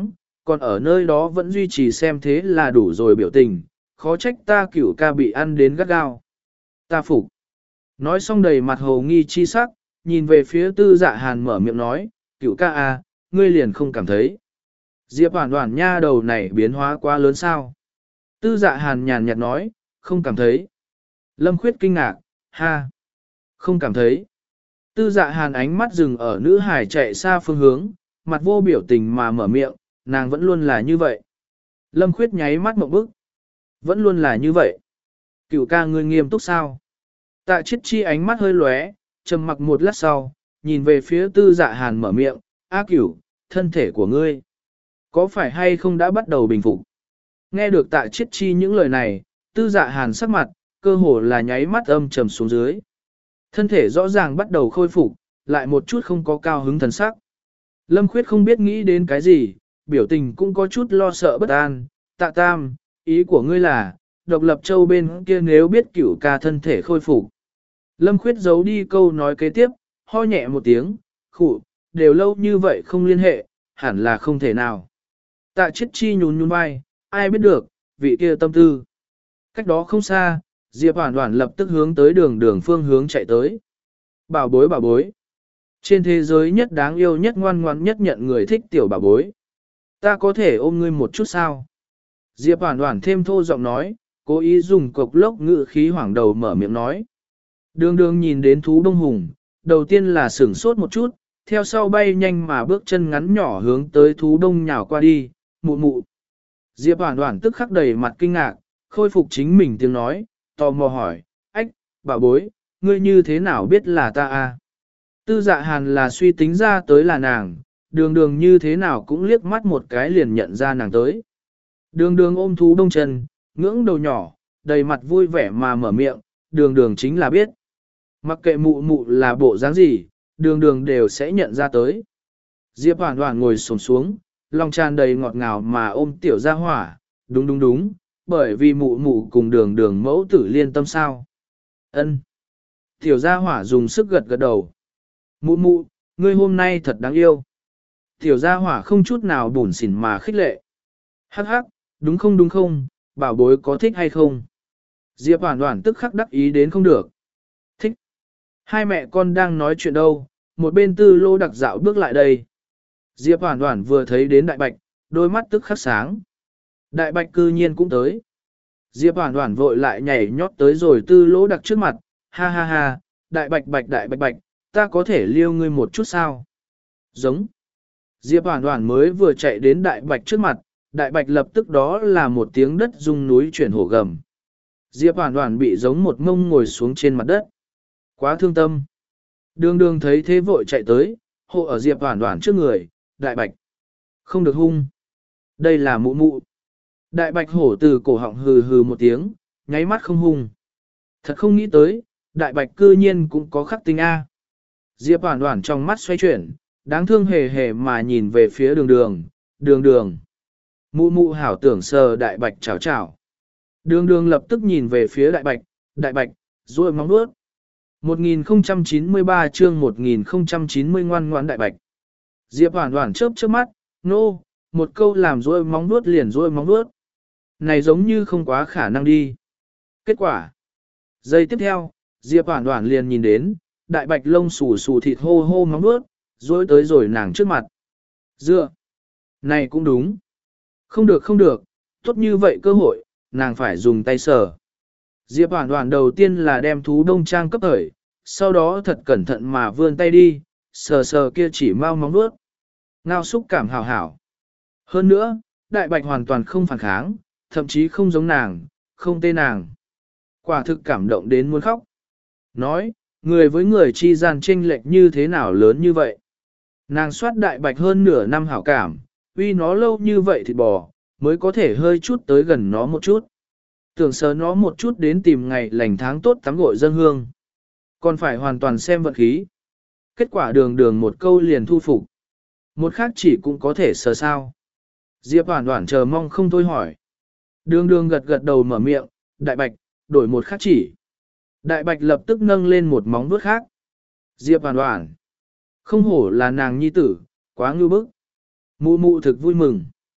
còn ở nơi đó vẫn duy trì xem thế là đủ rồi biểu tình, khó trách ta cửu ca bị ăn đến gắt gao. Ta phục. Nói xong đầy mặt hồ nghi chi sắc, nhìn về phía tư dạ hàn mở miệng nói, cửu ca à, ngươi liền không cảm thấy. Diệp Hoản Hoản nha đầu này biến hóa quá lớn sao? Tư dạ hàn nhàn nhạt nói, không cảm thấy. Lâm Khuyết kinh ngạc, ha, không cảm thấy. Tư dạ hàn ánh mắt dừng ở nữ hải chạy xa phương hướng, mặt vô biểu tình mà mở miệng, nàng vẫn luôn là như vậy. Lâm Khuyết nháy mắt một bức, vẫn luôn là như vậy. Cửu ca ngươi nghiêm túc sao? Tạ Chiết Chi ánh mắt hơi lóe, trầm mặc một lát sau, nhìn về phía tư dạ hàn mở miệng, A Cửu, thân thể của ngươi, có phải hay không đã bắt đầu bình phục? Nghe được Tạ Chiết Chi những lời này, tư dạ hàn sắc mặt, cơ hồ là nháy mắt âm trầm xuống dưới. Thân thể rõ ràng bắt đầu khôi phục, lại một chút không có cao hứng thần sắc. Lâm Khuyết không biết nghĩ đến cái gì, biểu tình cũng có chút lo sợ bất an. Tạ Tam, ý của ngươi là, độc lập châu bên kia nếu biết cửu ca thân thể khôi phục. Lâm Khuyết giấu đi câu nói kế tiếp, ho nhẹ một tiếng, khụ, đều lâu như vậy không liên hệ, hẳn là không thể nào. Tạ Chiết Chi nhún nhún vai, ai biết được, vị kia tâm tư. Cách đó không xa, Diệp Hoản Hoản lập tức hướng tới đường đường phương hướng chạy tới. Bảo bối bảo bối. Trên thế giới nhất đáng yêu nhất ngoan ngoãn nhất nhận người thích tiểu bảo bối. Ta có thể ôm ngươi một chút sao? Diệp Hoản Hoản thêm thô giọng nói, cố ý dùng cục lốc ngữ khí hoảng đầu mở miệng nói. Đường đường nhìn đến thú đông hùng, đầu tiên là sửng sốt một chút, theo sau bay nhanh mà bước chân ngắn nhỏ hướng tới thú đông nhào qua đi, mụ mụ. Diệp Hoản Hoản tức khắc đầy mặt kinh ngạc, khôi phục chính mình tiếng nói, tò mò hỏi, ách, bảo bối, ngươi như thế nào biết là ta a? Tư dạ hàn là suy tính ra tới là nàng, đường đường như thế nào cũng liếc mắt một cái liền nhận ra nàng tới. Đường đường ôm thú đông chân, ngưỡng đầu nhỏ, đầy mặt vui vẻ mà mở miệng, đường đường chính là biết. Mặc kệ mụ mụ là bộ dáng gì, đường đường đều sẽ nhận ra tới. Diệp Hoản Hoản ngồi xổm xuống, lòng tràn đầy ngọt ngào mà ôm tiểu gia hỏa, đúng đúng đúng, bởi vì mụ mụ cùng đường đường mẫu tử liên tâm sao. Ân. Tiểu gia hỏa dùng sức gật gật đầu. Mụ mụ, ngươi hôm nay thật đáng yêu. Tiểu gia hỏa không chút nào bủn xỉn mà khích lệ. Hắc hắc, đúng không đúng không, bảo bối có thích hay không? Diệp Hoản Hoản tức khắc đắc ý đến không được. Thích. Hai mẹ con đang nói chuyện đâu, một bên Tư Lô đặc dạo bước lại đây. Diệp Hoản Hoản vừa thấy đến Đại Bạch, đôi mắt tức khắc sáng. Đại Bạch cư nhiên cũng tới. Diệp Hoản Hoản vội lại nhảy nhót tới rồi Tư Lô đặc trước mặt, ha ha ha, Đại Bạch Bạch Đại Bạch Bạch, ta có thể liêu ngươi một chút sao? Giống. Diệp Hoản Hoản mới vừa chạy đến Đại Bạch trước mặt, Đại Bạch lập tức đó là một tiếng đất rung núi chuyển hổ gầm. Diệp Hoản Hoản bị giống một mông ngồi xuống trên mặt đất. Quá thương tâm. Đường đường thấy thế vội chạy tới, hộ ở Diệp Hoản Hoản trước người, Đại Bạch. Không được hung. Đây là mụ mụ. Đại Bạch hổ từ cổ họng hừ hừ một tiếng, nháy mắt không hung. Thật không nghĩ tới, Đại Bạch cư nhiên cũng có khắc tinh A. Diệp Hoản Hoản trong mắt xoay chuyển, đáng thương hề hề mà nhìn về phía đường đường, đường đường. Mụ mụ hảo tưởng sờ Đại Bạch chào chào. Đường đường lập tức nhìn về phía Đại Bạch, Đại Bạch, rồi mong đuốt. một nghìn không trăm chín mươi ba chương một nghìn không trăm chín mươi ngoan ngoãn Đại Bạch. Diệp Hoản Hoản chớp chớp mắt, nô, no, một câu làm rồi mong đuốt liền rồi mong đuốt. Này giống như không quá khả năng đi. Kết quả. Giây tiếp theo, Diệp Hoản Hoản liền nhìn đến, Đại Bạch lông xù xù thịt hô hô móng đuốt, rồi tới rồi nàng trước mặt. Dựa. Này cũng đúng. Không được không được, tốt như vậy cơ hội, nàng phải dùng tay sờ. Diệp Hoản Hoản đầu tiên là đem thú đông trang cấp khởi, sau đó thật cẩn thận mà vươn tay đi, sờ sờ kia chỉ mau móng đuốt. Ngao xúc cảm hảo hảo. Hơn nữa, Đại Bạch hoàn toàn không phản kháng, thậm chí không giống nàng, không tê nàng. Quả thực cảm động đến muốn khóc. Nói, người với người chi gian chênh lệch như thế nào lớn như vậy. Nàng soát Đại Bạch hơn nửa năm hảo cảm, uy nó lâu như vậy thì bò, mới có thể hơi chút tới gần nó một chút. Tưởng sờ nó một chút đến tìm ngày lành tháng tốt tắm gội dân hương. Còn phải hoàn toàn xem vận khí. Kết quả đường đường một câu liền thu phục. Một khác chỉ cũng có thể sờ sao. Diệp Hoản Hoản chờ mong không thôi hỏi. Đường đường gật gật đầu mở miệng, Đại Bạch, đổi một khác chỉ. Đại Bạch lập tức nâng lên một móng vuốt khác. Diệp Hoản Hoản. Không hổ là nàng nhi tử, quá ngưu bức. Mụ mụ thực vui mừng.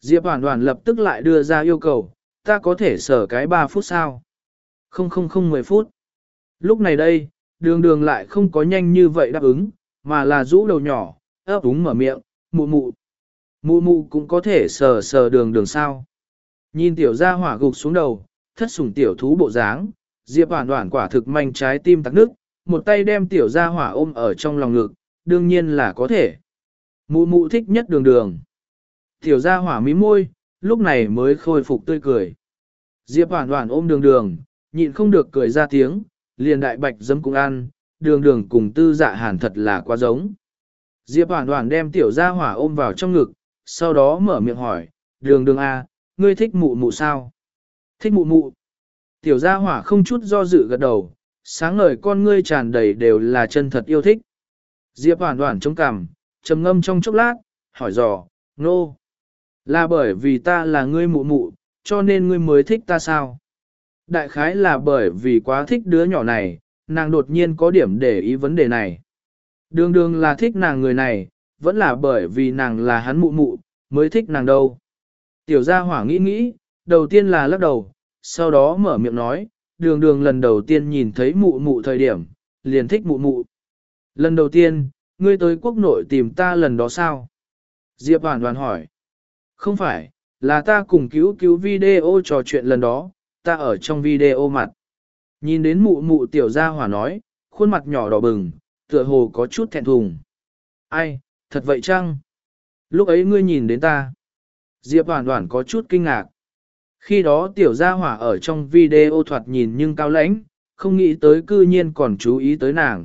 Diệp Hoàn Hoàn lập tức lại đưa ra yêu cầu, ta có thể sở cái ba phút sao? Không không không mười phút. Lúc này đây, đường đường lại không có nhanh như vậy đáp ứng, mà là rũ đầu nhỏ, ấp úng mở miệng, mụ mụ. Mụ mụ cũng có thể sờ sờ đường đường sao. Nhìn tiểu gia hỏa gục xuống đầu, thất sủng tiểu thú bộ dáng, Diệp Hoàn Hoàn quả thực manh trái tim tắc nước, một tay đem tiểu gia hỏa ôm ở trong lòng ngực, đương nhiên là có thể. Mụ mụ thích nhất đường đường. Tiểu gia hỏa mí môi, lúc này mới khôi phục tươi cười. Diệp Hoàn Hoàn ôm đường đường, nhịn không được cười ra tiếng, liền đại bạch dấm cũng ăn, đường đường cùng tư dạ hàn thật là quá giống. Diệp Hoàn Hoàn đem tiểu gia hỏa ôm vào trong ngực, sau đó mở miệng hỏi, đường đường a, ngươi thích mụ mụ sao? Thích mụ mụ. Tiểu gia hỏa không chút do dự gật đầu, sáng ngời con ngươi tràn đầy đều là chân thật yêu thích. Diệp Hoàn Hoàn chống cằm, trầm ngâm trong chốc lát, hỏi dò, nô. No. Là bởi vì ta là ngươi mụ mụ, cho nên ngươi mới thích ta sao? Đại khái là bởi vì quá thích đứa nhỏ này, nàng đột nhiên có điểm để ý vấn đề này. Đường đường là thích nàng người này, vẫn là bởi vì nàng là hắn mụ mụ, mới thích nàng đâu. Tiểu gia hỏa nghĩ nghĩ, đầu tiên là lắc đầu, sau đó mở miệng nói, đường đường lần đầu tiên nhìn thấy mụ mụ thời điểm, liền thích mụ mụ. Lần đầu tiên, ngươi tới quốc nội tìm ta lần đó sao? Diệp Hoàn Hoàn hỏi. Không phải, là ta cùng cứu cứu video trò chuyện lần đó, ta ở trong video mặt. Nhìn đến mụ mụ tiểu gia hỏa nói, khuôn mặt nhỏ đỏ bừng, tựa hồ có chút thẹn thùng. Ai, thật vậy chăng? Lúc ấy ngươi nhìn đến ta. Diệp Hoàn Hoàn có chút kinh ngạc. Khi đó tiểu gia hỏa ở trong video thoạt nhìn nhưng cao lãnh, không nghĩ tới cư nhiên còn chú ý tới nàng.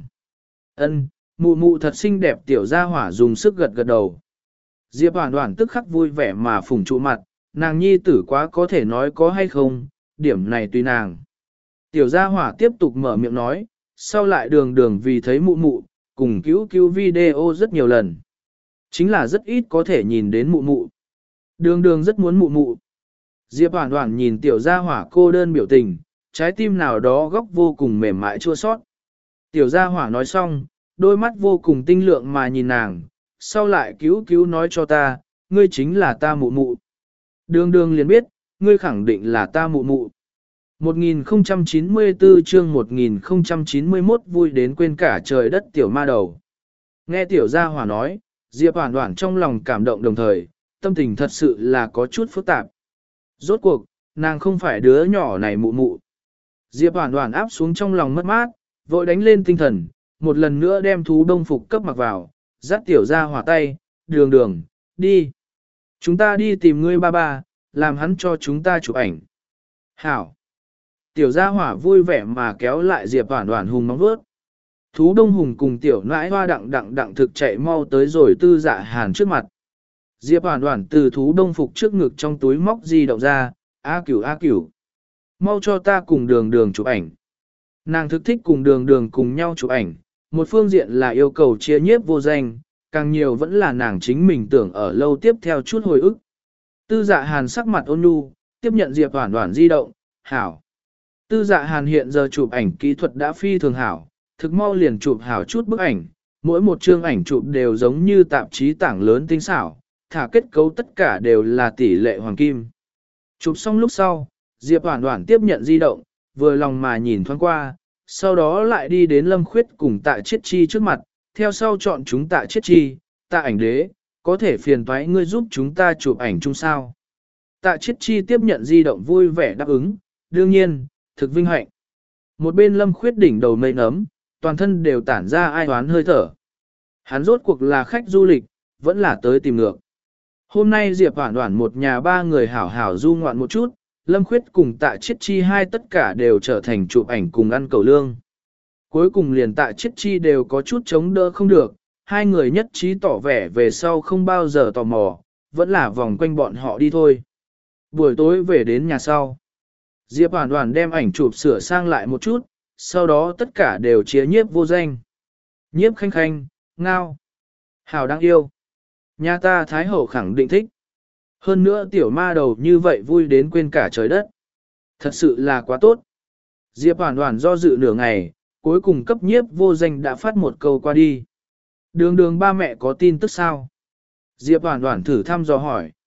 Ân, mụ mụ thật xinh đẹp tiểu gia hỏa dùng sức gật gật đầu. Diệp Hoàn Hoàn tức khắc vui vẻ mà phủng trụ mặt, nàng nhi tử quá có thể nói có hay không, điểm này tùy nàng. Tiểu gia hỏa tiếp tục mở miệng nói, sau lại đường đường vì thấy mụ mụ, cùng cứu cứu video rất nhiều lần. Chính là rất ít có thể nhìn đến mụ mụ. Đường đường rất muốn mụ mụ. Diệp Hoàn Hoàn nhìn tiểu gia hỏa cô đơn biểu tình, trái tim nào đó góc vô cùng mềm mại chua sót. Tiểu gia hỏa nói xong, đôi mắt vô cùng tinh lượng mà nhìn nàng, sau lại cứu cứu nói cho ta, ngươi chính là ta mụ mụ. Đường đường liền biết, ngươi khẳng định là ta mụ mụ. một nghìn không trăm chín mươi tư chương một nghìn không trăm chín mươi mốt vui đến quên cả trời đất tiểu ma đầu. Nghe tiểu gia hỏa nói, Diệp Hoàn Hoàn trong lòng cảm động đồng thời, tâm tình thật sự là có chút phức tạp. Rốt cuộc, nàng không phải đứa nhỏ này mụ mụ. Diệp Hoàn Hoàn áp xuống trong lòng mất mát, vội đánh lên tinh thần, một lần nữa đem thú đông phục cấp mặc vào, dắt tiểu gia hỏa tay, đường đường, đi. Chúng ta đi tìm ngươi ba ba, làm hắn cho chúng ta chụp ảnh. Hảo. Tiểu gia hỏa vui vẻ mà kéo lại Diệp Hoàn Hoàn hùng móng vuốt. Thú đông hùng cùng tiểu nãi hoa đặng đặng đặng thực chạy mau tới rồi tư dạ hàn trước mặt. Diệp Hoàn Hoàn từ thú đông phục trước ngực trong túi móc di động ra, A cửu A cửu. Mau cho ta cùng đường đường chụp ảnh. Nàng thực thích cùng đường đường cùng nhau chụp ảnh, một phương diện là yêu cầu chia nhiếp vô danh, càng nhiều vẫn là nàng chính mình tưởng ở lâu tiếp theo chút hồi ức. Tư dạ hàn sắc mặt ôn nhu, tiếp nhận Diệp Hoàn Hoàn di động, hảo. Tư dạ hàn hiện giờ chụp ảnh kỹ thuật đã phi thường hảo, thực mau liền chụp hảo chút bức ảnh, mỗi một chương ảnh chụp đều giống như tạp chí tảng lớn tinh xảo, thả kết cấu tất cả đều là tỷ lệ hoàng kim. Chụp xong lúc sau, Diệp Hoàn Hoàn tiếp nhận di động, vừa lòng mà nhìn thoáng qua, sau đó lại đi đến Lâm Khuyết cùng Tạ Chiết Chi trước mặt, theo sau chọn chúng Tạ Chiết Chi, Tạ ảnh đế, có thể phiền toái ngươi giúp chúng ta chụp ảnh chung sao. Tạ Chiết Chi tiếp nhận di động vui vẻ đáp ứng, đương nhiên, thực vinh hạnh. Một bên Lâm Khuyết đỉnh đầu mây nấm, toàn thân đều tản ra ai oán hơi thở. Hắn rốt cuộc là khách du lịch, vẫn là tới tìm ngược. Hôm nay Diệp Hoàn Hoàn một nhà ba người hảo hảo du ngoạn một chút, Lâm Khuyết cùng Tạ Chiết Chi hai tất cả đều trở thành chụp ảnh cùng ăn cầu lương. Cuối cùng liền Tạ Chiết Chi đều có chút chống đỡ không được, hai người nhất trí tỏ vẻ về sau không bao giờ tò mò, vẫn là vòng quanh bọn họ đi thôi. Buổi tối về đến nhà sau. Diệp Hoàn Hoàn đem ảnh chụp sửa sang lại một chút, sau đó tất cả đều chia nhiếp vô danh. Nhiếp khanh khanh, ngao, hào đáng yêu. Nhà ta Thái Hậu khẳng định thích. Hơn nữa tiểu ma đầu như vậy vui đến quên cả trời đất. Thật sự là quá tốt. Diệp Hoàn Hoàn do dự nửa ngày, cuối cùng cấp nhiếp vô danh đã phát một câu qua đi. Đường đường ba mẹ có tin tức sao? Diệp Hoàn Hoàn thử thăm dò hỏi.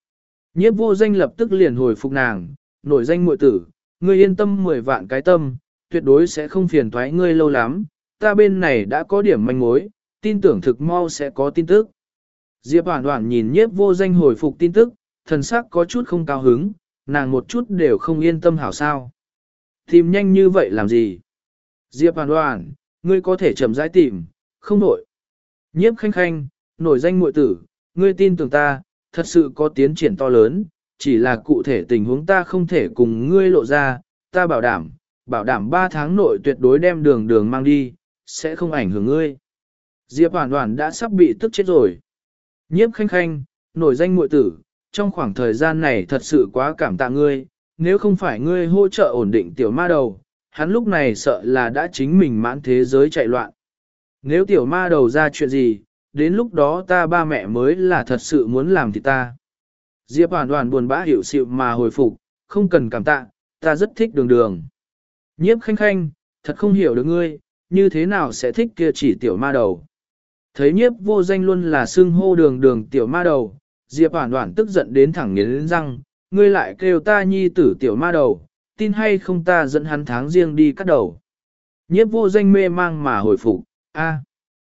Nhiếp vô danh lập tức liền hồi phục nàng, nổi danh muội tử, ngươi yên tâm mười vạn cái tâm, tuyệt đối sẽ không phiền thoái ngươi lâu lắm, ta bên này đã có điểm manh mối, tin tưởng thực mau sẽ có tin tức. Diệp Hoản Hoản nhìn nhiếp vô danh hồi phục tin tức, thần sắc có chút không cao hứng, nàng một chút đều không yên tâm hảo sao. Tìm nhanh như vậy làm gì? Diệp Hoản Hoản, ngươi có thể chậm rãi tìm, không nổi. Nhiếp Khanh Khanh, nổi danh muội tử, ngươi tin tưởng ta, thật sự có tiến triển to lớn, chỉ là cụ thể tình huống ta không thể cùng ngươi lộ ra, ta bảo đảm, bảo đảm ba tháng nội tuyệt đối đem đường đường mang đi, sẽ không ảnh hưởng ngươi. Diệp Hoản Hoản đã sắp bị tức chết rồi. Nhiếp Khanh Khanh, nổi danh muội tử, trong khoảng thời gian này thật sự quá cảm tạ ngươi, nếu không phải ngươi hỗ trợ ổn định tiểu ma đầu, hắn lúc này sợ là đã chính mình mãn thế giới chạy loạn. Nếu tiểu ma đầu ra chuyện gì, đến lúc đó ta ba mẹ mới là thật sự muốn làm thì ta. Diệp Hoản Hoản buồn bã hiểu xịu mà hồi phục, không cần cảm tạ, ta rất thích đường đường. Nhiếp Khanh Khanh, thật không hiểu được ngươi, như thế nào sẽ thích kia chỉ tiểu ma đầu. Thấy nhiếp vô danh luôn là xưng hô đường đường tiểu ma đầu, Diệp Hoản Hoản tức giận đến thẳng nghiến răng, ngươi lại kêu ta nhi tử tiểu ma đầu, tin hay không ta dẫn hắn tháng riêng đi cắt đầu. Nhiếp vô danh mê mang mà hồi phục, a,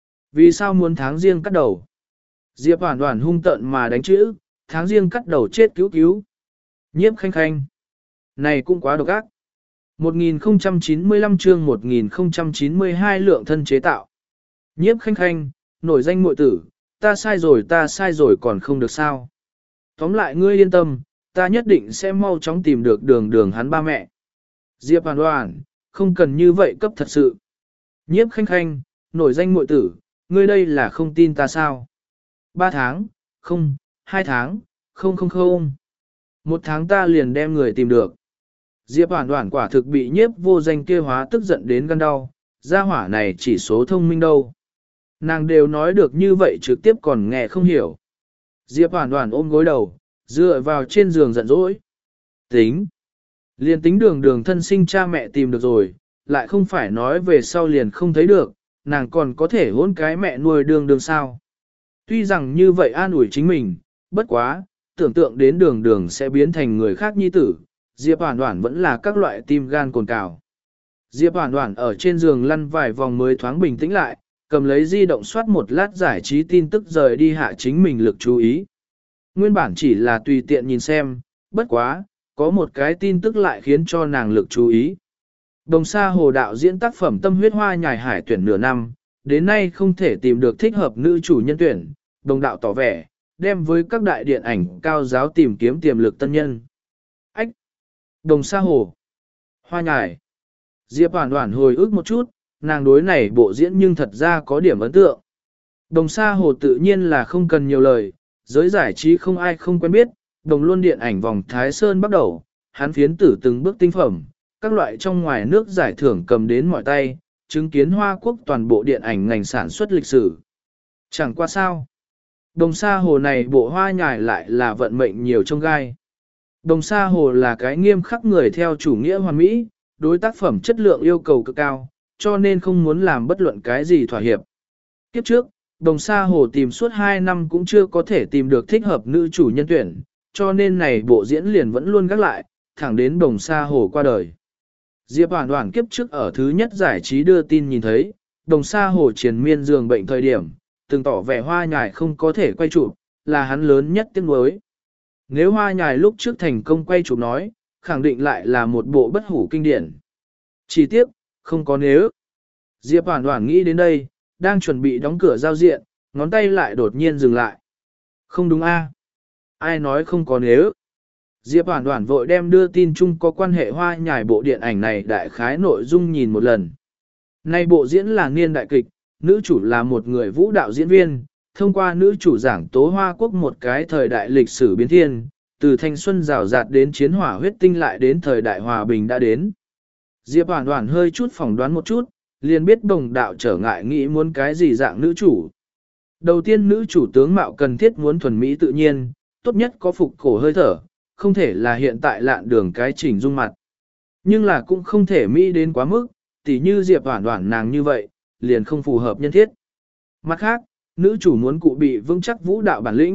vì sao muốn tháng riêng cắt đầu? Diệp Hoản Hoản hung tợn mà đánh chữ, tháng riêng cắt đầu chết cứu cứu. Nhiếp Khanh Khanh, này cũng quá độc ác. một nghìn không trăm chín mươi lăm chương một nghìn không trăm chín mươi hai lượng thân chế tạo. Nhiếp Khanh Khanh, nổi danh muội tử, ta sai rồi ta sai rồi còn không được sao. Tóm lại ngươi yên tâm, ta nhất định sẽ mau chóng tìm được đường đường hắn ba mẹ. Diệp Hoản Hoản, không cần như vậy cấp thật sự. Nhiếp Khanh Khanh, nổi danh muội tử, ngươi đây là không tin ta sao? Ba tháng, không, hai tháng, không không không. Một tháng ta liền đem người tìm được. Diệp Hoản Hoản quả thực bị nhiếp vô danh kia hóa tức giận đến gan đau, gia hỏa này chỉ số thông minh đâu. Nàng đều nói được như vậy trực tiếp còn nghe không hiểu. Diệp Hoản Hoản ôm gối đầu, dựa vào trên giường giận dỗi. Tính. Liền tính đường đường thân sinh cha mẹ tìm được rồi, lại không phải nói về sau liền không thấy được, nàng còn có thể hôn cái mẹ nuôi đường đường sao. Tuy rằng như vậy an ủi chính mình, bất quá, tưởng tượng đến đường đường sẽ biến thành người khác nhi tử, Diệp Hoản Hoản vẫn là các loại tim gan cồn cào. Diệp Hoản Hoản ở trên giường lăn vài vòng mới thoáng bình tĩnh lại, cầm lấy di động soát một lát giải trí tin tức rời đi hạ chính mình lực chú ý. Nguyên bản chỉ là tùy tiện nhìn xem, bất quá, có một cái tin tức lại khiến cho nàng lực chú ý. Đồng Sa Hồ đạo diễn tác phẩm Tâm huyết hoa nhài hải tuyển nửa năm, đến nay không thể tìm được thích hợp nữ chủ nhân tuyển, đồng đạo tỏ vẻ, đem với các đại điện ảnh cao giáo tìm kiếm tiềm lực tân nhân. Ách! Đồng Sa Hồ! Hoa nhài! Diệp Hoản Hoản hồi ức một chút, nàng đối này bộ diễn nhưng thật ra có điểm ấn tượng. Đồng Sa Hồ tự nhiên là không cần nhiều lời, giới giải trí không ai không quen biết, đồng luôn điện ảnh vòng Thái Sơn bắt đầu, hắn phiến tử từng bước tinh phẩm, các loại trong ngoài nước giải thưởng cầm đến mọi tay, chứng kiến Hoa Quốc toàn bộ điện ảnh ngành sản xuất lịch sử. Chẳng qua sao. Đồng Sa Hồ này bộ hoa nhài lại là vận mệnh nhiều trong gai. Đồng Sa Hồ là cái nghiêm khắc người theo chủ nghĩa hoàn mỹ, đối tác phẩm chất lượng yêu cầu cực cao, cho nên không muốn làm bất luận cái gì thỏa hiệp. Kiếp trước, Đồng Sa Hồ tìm suốt hai năm cũng chưa có thể tìm được thích hợp nữ chủ nhân tuyển, cho nên này bộ diễn liền vẫn luôn gác lại, thẳng đến Đồng Sa Hồ qua đời. Diệp Hoản Hoản kiếp trước ở thứ nhất giải trí đưa tin nhìn thấy, Đồng Sa Hồ triền miên giường bệnh thời điểm, từng tỏ vẻ hoa nhài không có thể quay chụp, là hắn lớn nhất tiếc nuối. Nếu hoa nhài lúc trước thành công quay chụp nói, khẳng định lại là một bộ bất hủ kinh điển. Chỉ tiếc, không có nếu. Diệp Hoản Hoản nghĩ đến đây, đang chuẩn bị đóng cửa giao diện, ngón tay lại đột nhiên dừng lại. Không đúng a? Ai nói không có nếu? Diệp Hoản Hoản vội đem đưa tin chung có quan hệ hoa nhài bộ điện ảnh này đại khái nội dung nhìn một lần. Nay bộ diễn là niên đại kịch, nữ chủ là một người vũ đạo diễn viên, thông qua nữ chủ giảng tố Hoa Quốc một cái thời đại lịch sử biến thiên, từ thanh xuân rào rạt đến chiến hỏa huyết tinh lại đến thời đại hòa bình đã đến. Diệp Hoản Hoản hơi chút phỏng đoán một chút, liền biết đồng đạo trở ngại nghĩ muốn cái gì dạng nữ chủ. Đầu tiên nữ chủ tướng mạo cần thiết muốn thuần mỹ tự nhiên, tốt nhất có phục cổ hơi thở, không thể là hiện tại lạn đường cái chỉnh dung mặt. Nhưng là cũng không thể mỹ đến quá mức, tỉ như Diệp Hoản Hoản nàng như vậy, liền không phù hợp nhân thiết. Mặt khác, nữ chủ muốn cụ bị vững chắc vũ đạo bản lĩnh,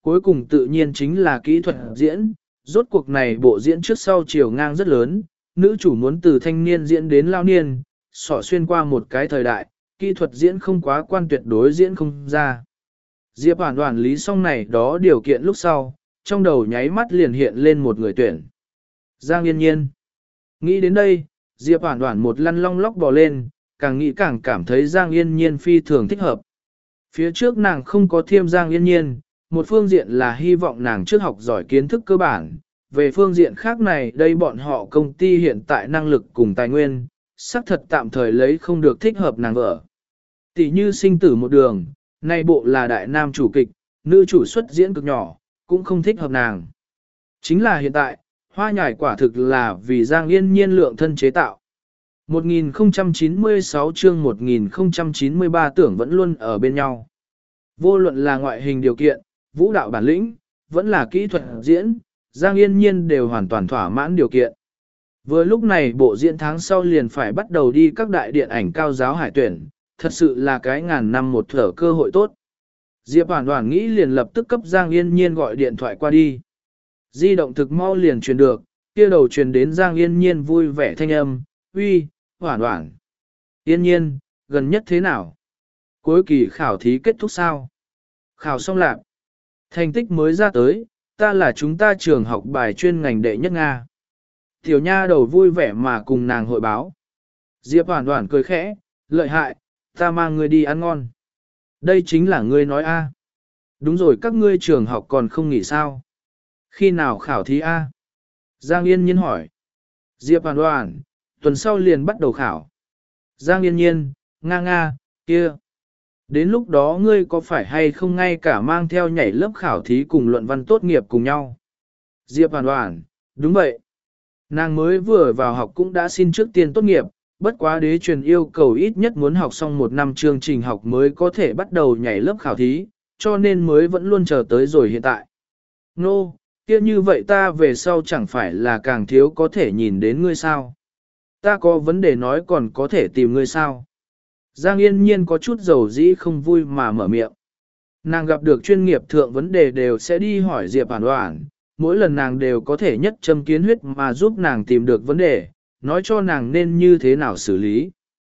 cuối cùng tự nhiên chính là kỹ thuật diễn. Rốt cuộc này bộ diễn trước sau chiều ngang rất lớn, nữ chủ muốn từ thanh niên diễn đến lao niên, sọ xuyên qua một cái thời đại, kỹ thuật diễn không quá quan tuyệt đối diễn không ra. Diệp Hoàn Hoàn lý xong này đó điều kiện lúc sau, trong đầu nháy mắt liền hiện lên một người tuyển. Giang Yên Nhiên. Nghĩ đến đây, Diệp Hoàn Hoàn một lăn long lóc bò lên, càng nghĩ càng cảm thấy Giang Yên Nhiên phi thường thích hợp. Phía trước nàng không có thêm Giang Yên Nhiên, một phương diện là hy vọng nàng trước học giỏi kiến thức cơ bản, về phương diện khác này đây bọn họ công ty hiện tại năng lực cùng tài nguyên, xác thật tạm thời lấy không được thích hợp nàng vợ. Tỷ như sinh tử một đường, nay bộ là đại nam chủ kịch, nữ chủ xuất diễn cực nhỏ, cũng không thích hợp nàng. Chính là hiện tại, hoa nhài quả thực là vì Giang Yên Nhiên lượng thân chế tạo. một nghìn không trăm chín mươi sáu chương một nghìn không trăm chín mươi ba tưởng vẫn luôn ở bên nhau. Vô luận là ngoại hình điều kiện, vũ đạo bản lĩnh, vẫn là kỹ thuật diễn, Giang Yên Nhiên đều hoàn toàn thỏa mãn điều kiện. Vừa lúc này bộ diễn tháng sau liền phải bắt đầu đi các đại điện ảnh cao giáo hải tuyển, thật sự là cái ngàn năm một thở cơ hội tốt. Diệp Hoàn Hoàn nghĩ liền lập tức cấp Giang Yên Nhiên gọi điện thoại qua đi. Di động thực mau liền truyền được, kia đầu truyền đến Giang Yên Nhiên vui vẻ thanh âm, uy, Hoàn Hoàn. Yên Nhiên, gần nhất thế nào? Cuối kỳ khảo thí kết thúc sao? Khảo xong lạc. Thành tích mới ra tới, ta là chúng ta trường học bài chuyên ngành đệ nhất Nga. Tiểu nha đầu vui vẻ mà cùng nàng hội báo. Diệp Hoàn Hoàn cười khẽ, lợi hại, ta mang ngươi đi ăn ngon. Đây chính là ngươi nói a. Đúng rồi, các ngươi trường học còn không nghỉ sao? Khi nào khảo thí a? Giang Yên Nhiên hỏi. Diệp Hoàn Hoàn, tuần sau liền bắt đầu khảo. Giang Yên Nhiên, nga nga, kia. Đến lúc đó ngươi có phải hay không ngay cả mang theo nhảy lớp khảo thí cùng luận văn tốt nghiệp cùng nhau? Diệp Hoàn Hoàn, đúng vậy. Nàng mới vừa vào học cũng đã xin trước tiên tốt nghiệp, bất quá đế truyền yêu cầu ít nhất muốn học xong một năm chương trình học mới có thể bắt đầu nhảy lớp khảo thí, cho nên mới vẫn luôn chờ tới rồi hiện tại. Nô, no, kia như vậy ta về sau chẳng phải là càng thiếu có thể nhìn đến ngươi sao? Ta có vấn đề nói còn có thể tìm ngươi sao? Giang Yên Nhiên có chút dầu dĩ không vui mà mở miệng. Nàng gặp được chuyên nghiệp thượng vấn đề đều sẽ đi hỏi Diệp Hoàn Hoàn, mỗi lần nàng đều có thể nhất châm kiến huyết mà giúp nàng tìm được vấn đề, nói cho nàng nên như thế nào xử lý.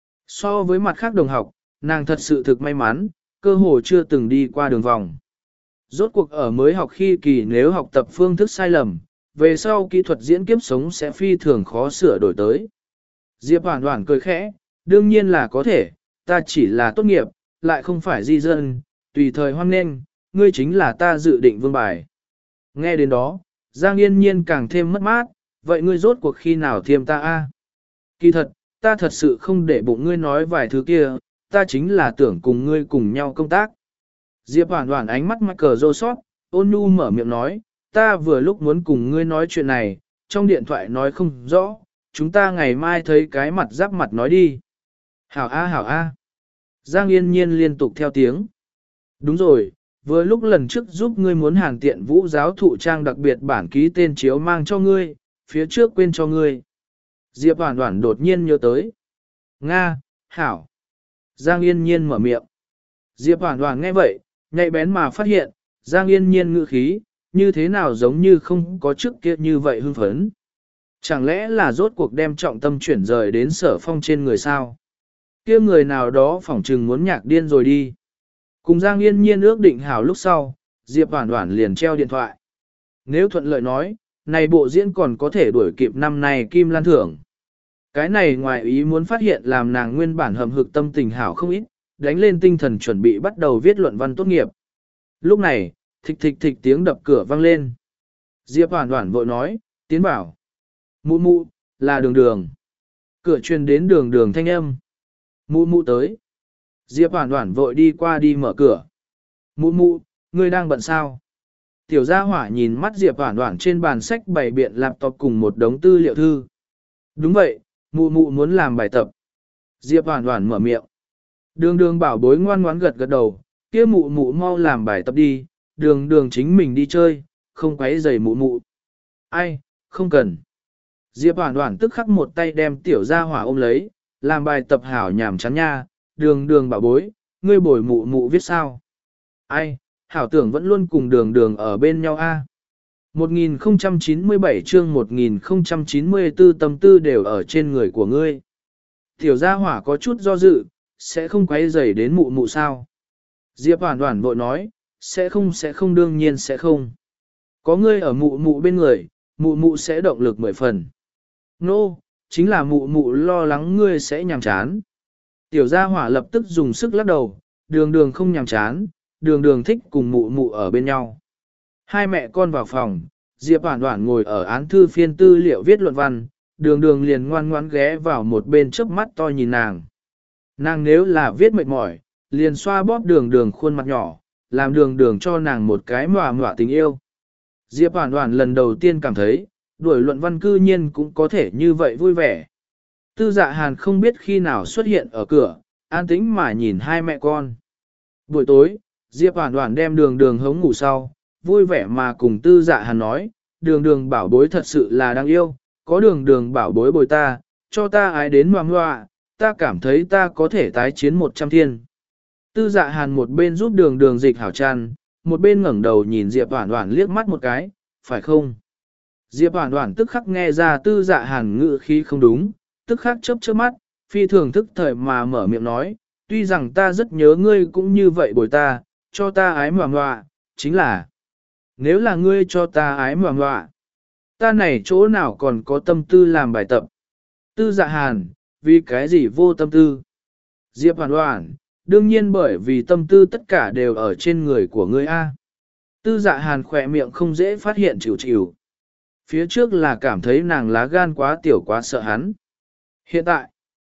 So với mặt khác đồng học, nàng thật sự thực may mắn, cơ hồ chưa từng đi qua đường vòng. Rốt cuộc ở mới học khi kỳ nếu học tập phương thức sai lầm, về sau kỹ thuật diễn kiếp sống sẽ phi thường khó sửa đổi tới. Diệp Hoàn Hoàn cười khẽ, đương nhiên là có thể, ta chỉ là tốt nghiệp, lại không phải di dân, tùy thời hoan nghênh, ngươi chính là ta dự định vương bài. Nghe đến đó, Giang Yên Nhiên càng thêm mất mát, vậy ngươi rốt cuộc khi nào thiêm ta a? Kỳ thật, ta thật sự không để bụng ngươi nói vài thứ kia, ta chính là tưởng cùng ngươi cùng nhau công tác. Diệp Hoàn Hoàn ánh mắt mắc cờ rô sót, ôn nhu mở miệng nói, ta vừa lúc muốn cùng ngươi nói chuyện này, trong điện thoại nói không rõ, chúng ta ngày mai thấy cái mặt giáp mặt nói đi. Hảo a hảo a. Giang Yên Nhiên liên tục theo tiếng. Đúng rồi, vừa lúc lần trước giúp ngươi muốn hàng tiện vũ giáo thụ trang đặc biệt bản ký tên chiếu mang cho ngươi, phía trước quên cho ngươi. Diệp Hoàn Hoàn đột nhiên nhớ tới. Nga, hảo. Giang Yên Nhiên mở miệng. Diệp Hoàn Hoàn nghe vậy, nhạy bén mà phát hiện, Giang Yên Nhiên ngữ khí, như thế nào giống như không có trước kia như vậy hưng phấn. Chẳng lẽ là rốt cuộc đem trọng tâm chuyển rời đến Sở Phong trên người sao? Kia người nào đó phỏng trừng muốn nhạc điên rồi đi. Cùng Giang Yên Nhiên ước định hảo lúc sau, Diệp Hoàn Hoàn liền treo điện thoại. Nếu thuận lợi nói, này bộ diễn còn có thể đuổi kịp năm nay Kim Lan Thưởng. Cái này ngoài ý muốn phát hiện làm nàng nguyên bản hầm hực tâm tình hảo không ít, đánh lên tinh thần chuẩn bị bắt đầu viết luận văn tốt nghiệp. Lúc này, thịch thịch thịch tiếng đập cửa vang lên. Diệp Hoàn Hoàn vội nói, tiến bảo. Mụ mụ, là đường đường. Cửa truyền đến đường đường thanh âm. Mụ mụ tới. Diệp Hoàn Hoàn vội đi qua đi mở cửa. Mụ mụ, ngươi đang bận sao? Tiểu gia hỏa nhìn mắt Diệp Hoàn Hoàn trên bàn sách bày biện laptop cùng một đống tư liệu thư. Đúng vậy, mụ mụ muốn làm bài tập. Diệp Hoàn Hoàn mở miệng. Đường đường bảo bối ngoan ngoãn gật gật đầu, kia mụ mụ mau làm bài tập đi, đường đường chính mình đi chơi, không quấy rầy mụ mụ. Ai, không cần. Diệp Hoàn Hoàn tức khắc một tay đem tiểu gia hỏa ôm lấy, làm bài tập hảo nhảm chán nha, đường đường bảo bối, ngươi bồi mụ mụ viết sao? Ai, hảo tưởng vẫn luôn cùng đường đường ở bên nhau a. một nghìn không trăm chín mươi bảy chương một nghìn không trăm chín mươi tư tâm tư đều ở trên người của ngươi. Tiểu gia hỏa có chút do dự, sẽ không quấy rầy đến mụ mụ sao. Diệp Hoàn Hoàn vội nói, sẽ không sẽ không đương nhiên sẽ không. Có ngươi ở mụ mụ bên người, mụ mụ sẽ động lực mười phần. Nô, no, chính là mụ mụ lo lắng ngươi sẽ nhàm chán. Tiểu gia hỏa lập tức dùng sức lắc đầu, đường đường không nhàm chán, đường đường thích cùng mụ mụ ở bên nhau. Hai mẹ con vào phòng, Diệp Hoàn Hoàn ngồi ở án thư phiên tư liệu viết luận văn, đường đường liền ngoan ngoãn ghé vào một bên chớp mắt to nhìn nàng. Nàng nếu là viết mệt mỏi, liền xoa bóp đường đường khuôn mặt nhỏ, làm đường đường cho nàng một cái mòa mòa tình yêu. Diệp Hoàn Hoàn lần đầu tiên cảm thấy, đuổi luận văn cư nhiên cũng có thể như vậy vui vẻ. Tư Dạ Hàn không biết khi nào xuất hiện ở cửa, an tĩnh mà nhìn hai mẹ con. Buổi tối, Diệp Hoàn Hoàn đem đường đường hống ngủ sau, vui vẻ mà cùng Tư Dạ Hàn nói, đường đường bảo bối thật sự là đáng yêu, có đường đường bảo bối bồi ta, cho ta ái đến ngoan ngoạ, ta cảm thấy ta có thể tái chiến một trăm thiên. Tư Dạ Hàn một bên giúp đường đường dịch hảo chăn, một bên ngẩng đầu nhìn Diệp Hoàn Hoàn liếc mắt một cái, phải không? Diệp Hoàn Hoàn tức khắc nghe ra Tư Dạ Hàn ngữ khí không đúng, tức khắc chớp chớp mắt, phi thường thức thời mà mở miệng nói, tuy rằng ta rất nhớ ngươi cũng như vậy bồi ta, cho ta ái ngoạ ngoạ, chính là, nếu là ngươi cho ta ái ngoạ ngoạ, ta này chỗ nào còn có tâm tư làm bài tập. Tư Dạ Hàn, vì cái gì vô tâm tư? Diệp Hoàn Hoàn, đương nhiên bởi vì tâm tư tất cả đều ở trên người của ngươi A. Tư Dạ Hàn khỏe miệng không dễ phát hiện chịu chịu. Phía trước là cảm thấy nàng lá gan quá tiểu quá sợ hắn. Hiện tại,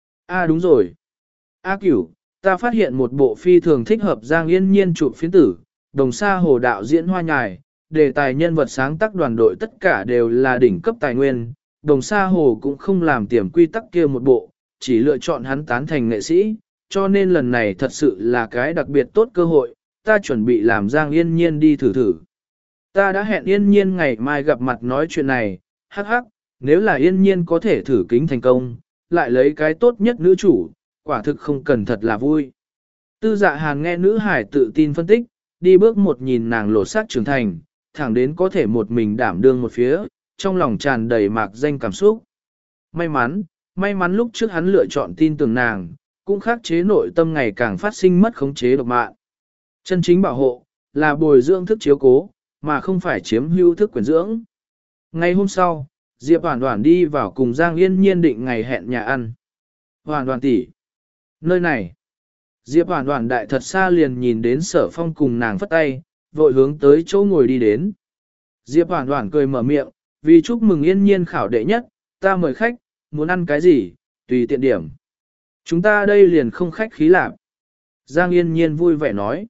A đúng rồi. A Cửu, ta phát hiện một bộ phi thường thích hợp Giang Yên Nhiên chụp phiến tử, đồng sa hồ đạo diễn hoa nhài, đề tài nhân vật sáng tác đoàn đội tất cả đều là đỉnh cấp tài nguyên, đồng sa hồ cũng không làm tiềm quy tắc kia một bộ, chỉ lựa chọn hắn tán thành nghệ sĩ, cho nên lần này thật sự là cái đặc biệt tốt cơ hội, ta chuẩn bị làm Giang Yên Nhiên đi thử thử. Ta đã hẹn Yên Nhiên ngày mai gặp mặt nói chuyện này, hắc hắc, nếu là Yên Nhiên có thể thử kính thành công, lại lấy cái tốt nhất nữ chủ, quả thực không cần thật là vui. Tư Dạ Hàn nghe nữ hải tự tin phân tích, đi bước một nhìn nàng lột xác trưởng thành, thẳng đến có thể một mình đảm đương một phía, trong lòng tràn đầy mạc danh cảm xúc. May mắn, may mắn lúc trước hắn lựa chọn tin tưởng nàng, cũng khắc chế nội tâm ngày càng phát sinh mất khống chế độc mạng. Chân chính bảo hộ, là bồi dưỡng thức chiếu cố, mà không phải chiếm hữu thức quyền dưỡng. Ngày hôm sau, Diệp Hoàn Hoàn đi vào cùng Giang Yên Nhiên định ngày hẹn nhà ăn. Hoàn Hoàn tỷ, nơi này. Diệp Hoàn Hoàn đại thật xa liền nhìn đến Sở Phong cùng nàng phất tay, vội hướng tới chỗ ngồi đi đến. Diệp Hoàn Hoàn cười mở miệng, vì chúc mừng Yên Nhiên khảo đệ nhất, ta mời khách, muốn ăn cái gì, tùy tiện điểm. Chúng ta đây liền không khách khí lạc. Giang Yên Nhiên vui vẻ nói.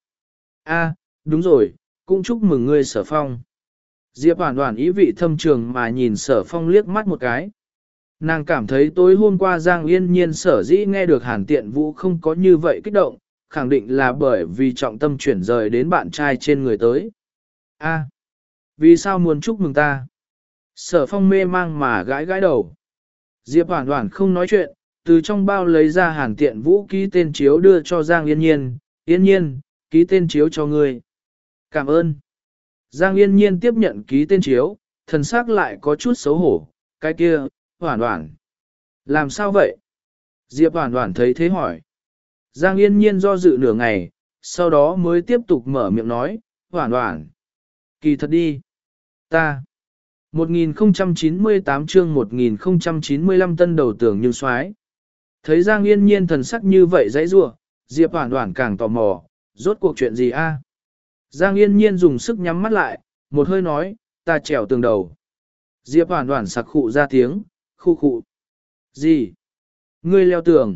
A, đúng rồi, cũng chúc mừng ngươi Sở Phong. Diệp Hoàn Hoàn ý vị thâm trường mà nhìn Sở Phong liếc mắt một cái. Nàng cảm thấy tối hôm qua Giang Yên Nhiên sở dĩ nghe được Hàn Tiện Vũ không có như vậy kích động, khẳng định là bởi vì trọng tâm chuyển rời đến bạn trai trên người tới. A, vì sao muốn chúc mừng ta? Sở Phong mê mang mà gãi gãi đầu. Diệp Hoàn Hoàn không nói chuyện, từ trong bao lấy ra Hàn Tiện Vũ ký tên chiếu đưa cho Giang Yên Nhiên. Yên Nhiên, ký tên chiếu cho ngươi. Cảm ơn. Giang Yên Nhiên tiếp nhận ký tên chiếu, thần sắc lại có chút xấu hổ. Cái kia, Hoàn Hoàn. Làm sao vậy? Diệp Hoàn Hoàn thấy thế hỏi. Giang Yên Nhiên do dự nửa ngày, sau đó mới tiếp tục mở miệng nói, Hoàn Hoàn. Kỳ thật đi. Ta. một nghìn không trăm chín mươi tám chương một nghìn không trăm chín mươi lăm tân đầu tưởng nhưng soái. Thấy Giang Yên Nhiên thần sắc như vậy dãy rủa, Diệp Hoàn Hoàn càng tò mò, rốt cuộc chuyện gì a? Giang Yên Nhiên dùng sức nhắm mắt lại, một hơi nói, ta trèo tường đầu. Diệp Hoàn Hoàn sặc khụ ra tiếng, khu khụ. Gì? Ngươi leo tường.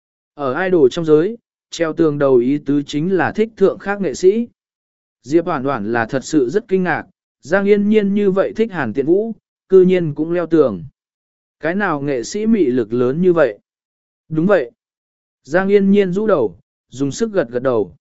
Ở idol trong giới, treo tường đầu ý tứ chính là thích thượng khác nghệ sĩ. Diệp Hoàn Hoàn là thật sự rất kinh ngạc, Giang Yên Nhiên như vậy thích Hàn Tiện Vũ, cư nhiên cũng leo tường. Cái nào nghệ sĩ mị lực lớn như vậy? Đúng vậy. Giang Yên Nhiên rũ đầu, dùng sức gật gật đầu.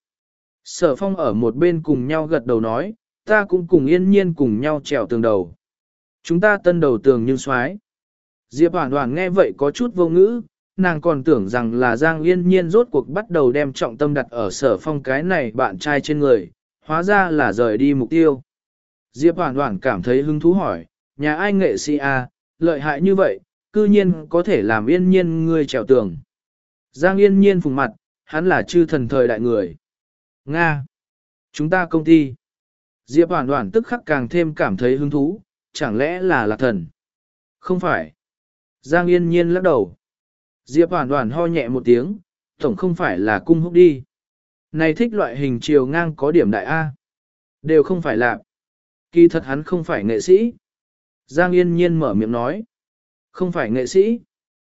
Sở Phong ở một bên cùng nhau gật đầu nói, ta cũng cùng Yên Nhiên cùng nhau trèo tường đầu. Chúng ta tân đầu tường nhưng xoái. Diệp Hoàn Hoàn nghe vậy có chút vô ngữ, nàng còn tưởng rằng là Giang Yên Nhiên rốt cuộc bắt đầu đem trọng tâm đặt ở Sở Phong cái này bạn trai trên người, hóa ra là rời đi mục tiêu. Diệp Hoản Hoản cảm thấy hứng thú hỏi, nhà ai nghệ sĩ à, lợi hại như vậy, cư nhiên có thể làm Yên Nhiên ngươi trèo tường. Giang Yên Nhiên phùng mặt, hắn là chư thần thời đại người. Nga! Chúng ta công ty. Diệp Hoản Hoản tức khắc càng thêm cảm thấy hứng thú, chẳng lẽ là Lạc Thần? Không phải. Giang Yên Nhiên lắc đầu. Diệp Hoản Hoản ho nhẹ một tiếng, tổng không phải là cung húc đi. Này thích loại hình chiều ngang có điểm đại A. Đều không phải là. Kỳ thật hắn không phải nghệ sĩ. Giang Yên Nhiên mở miệng nói. Không phải nghệ sĩ.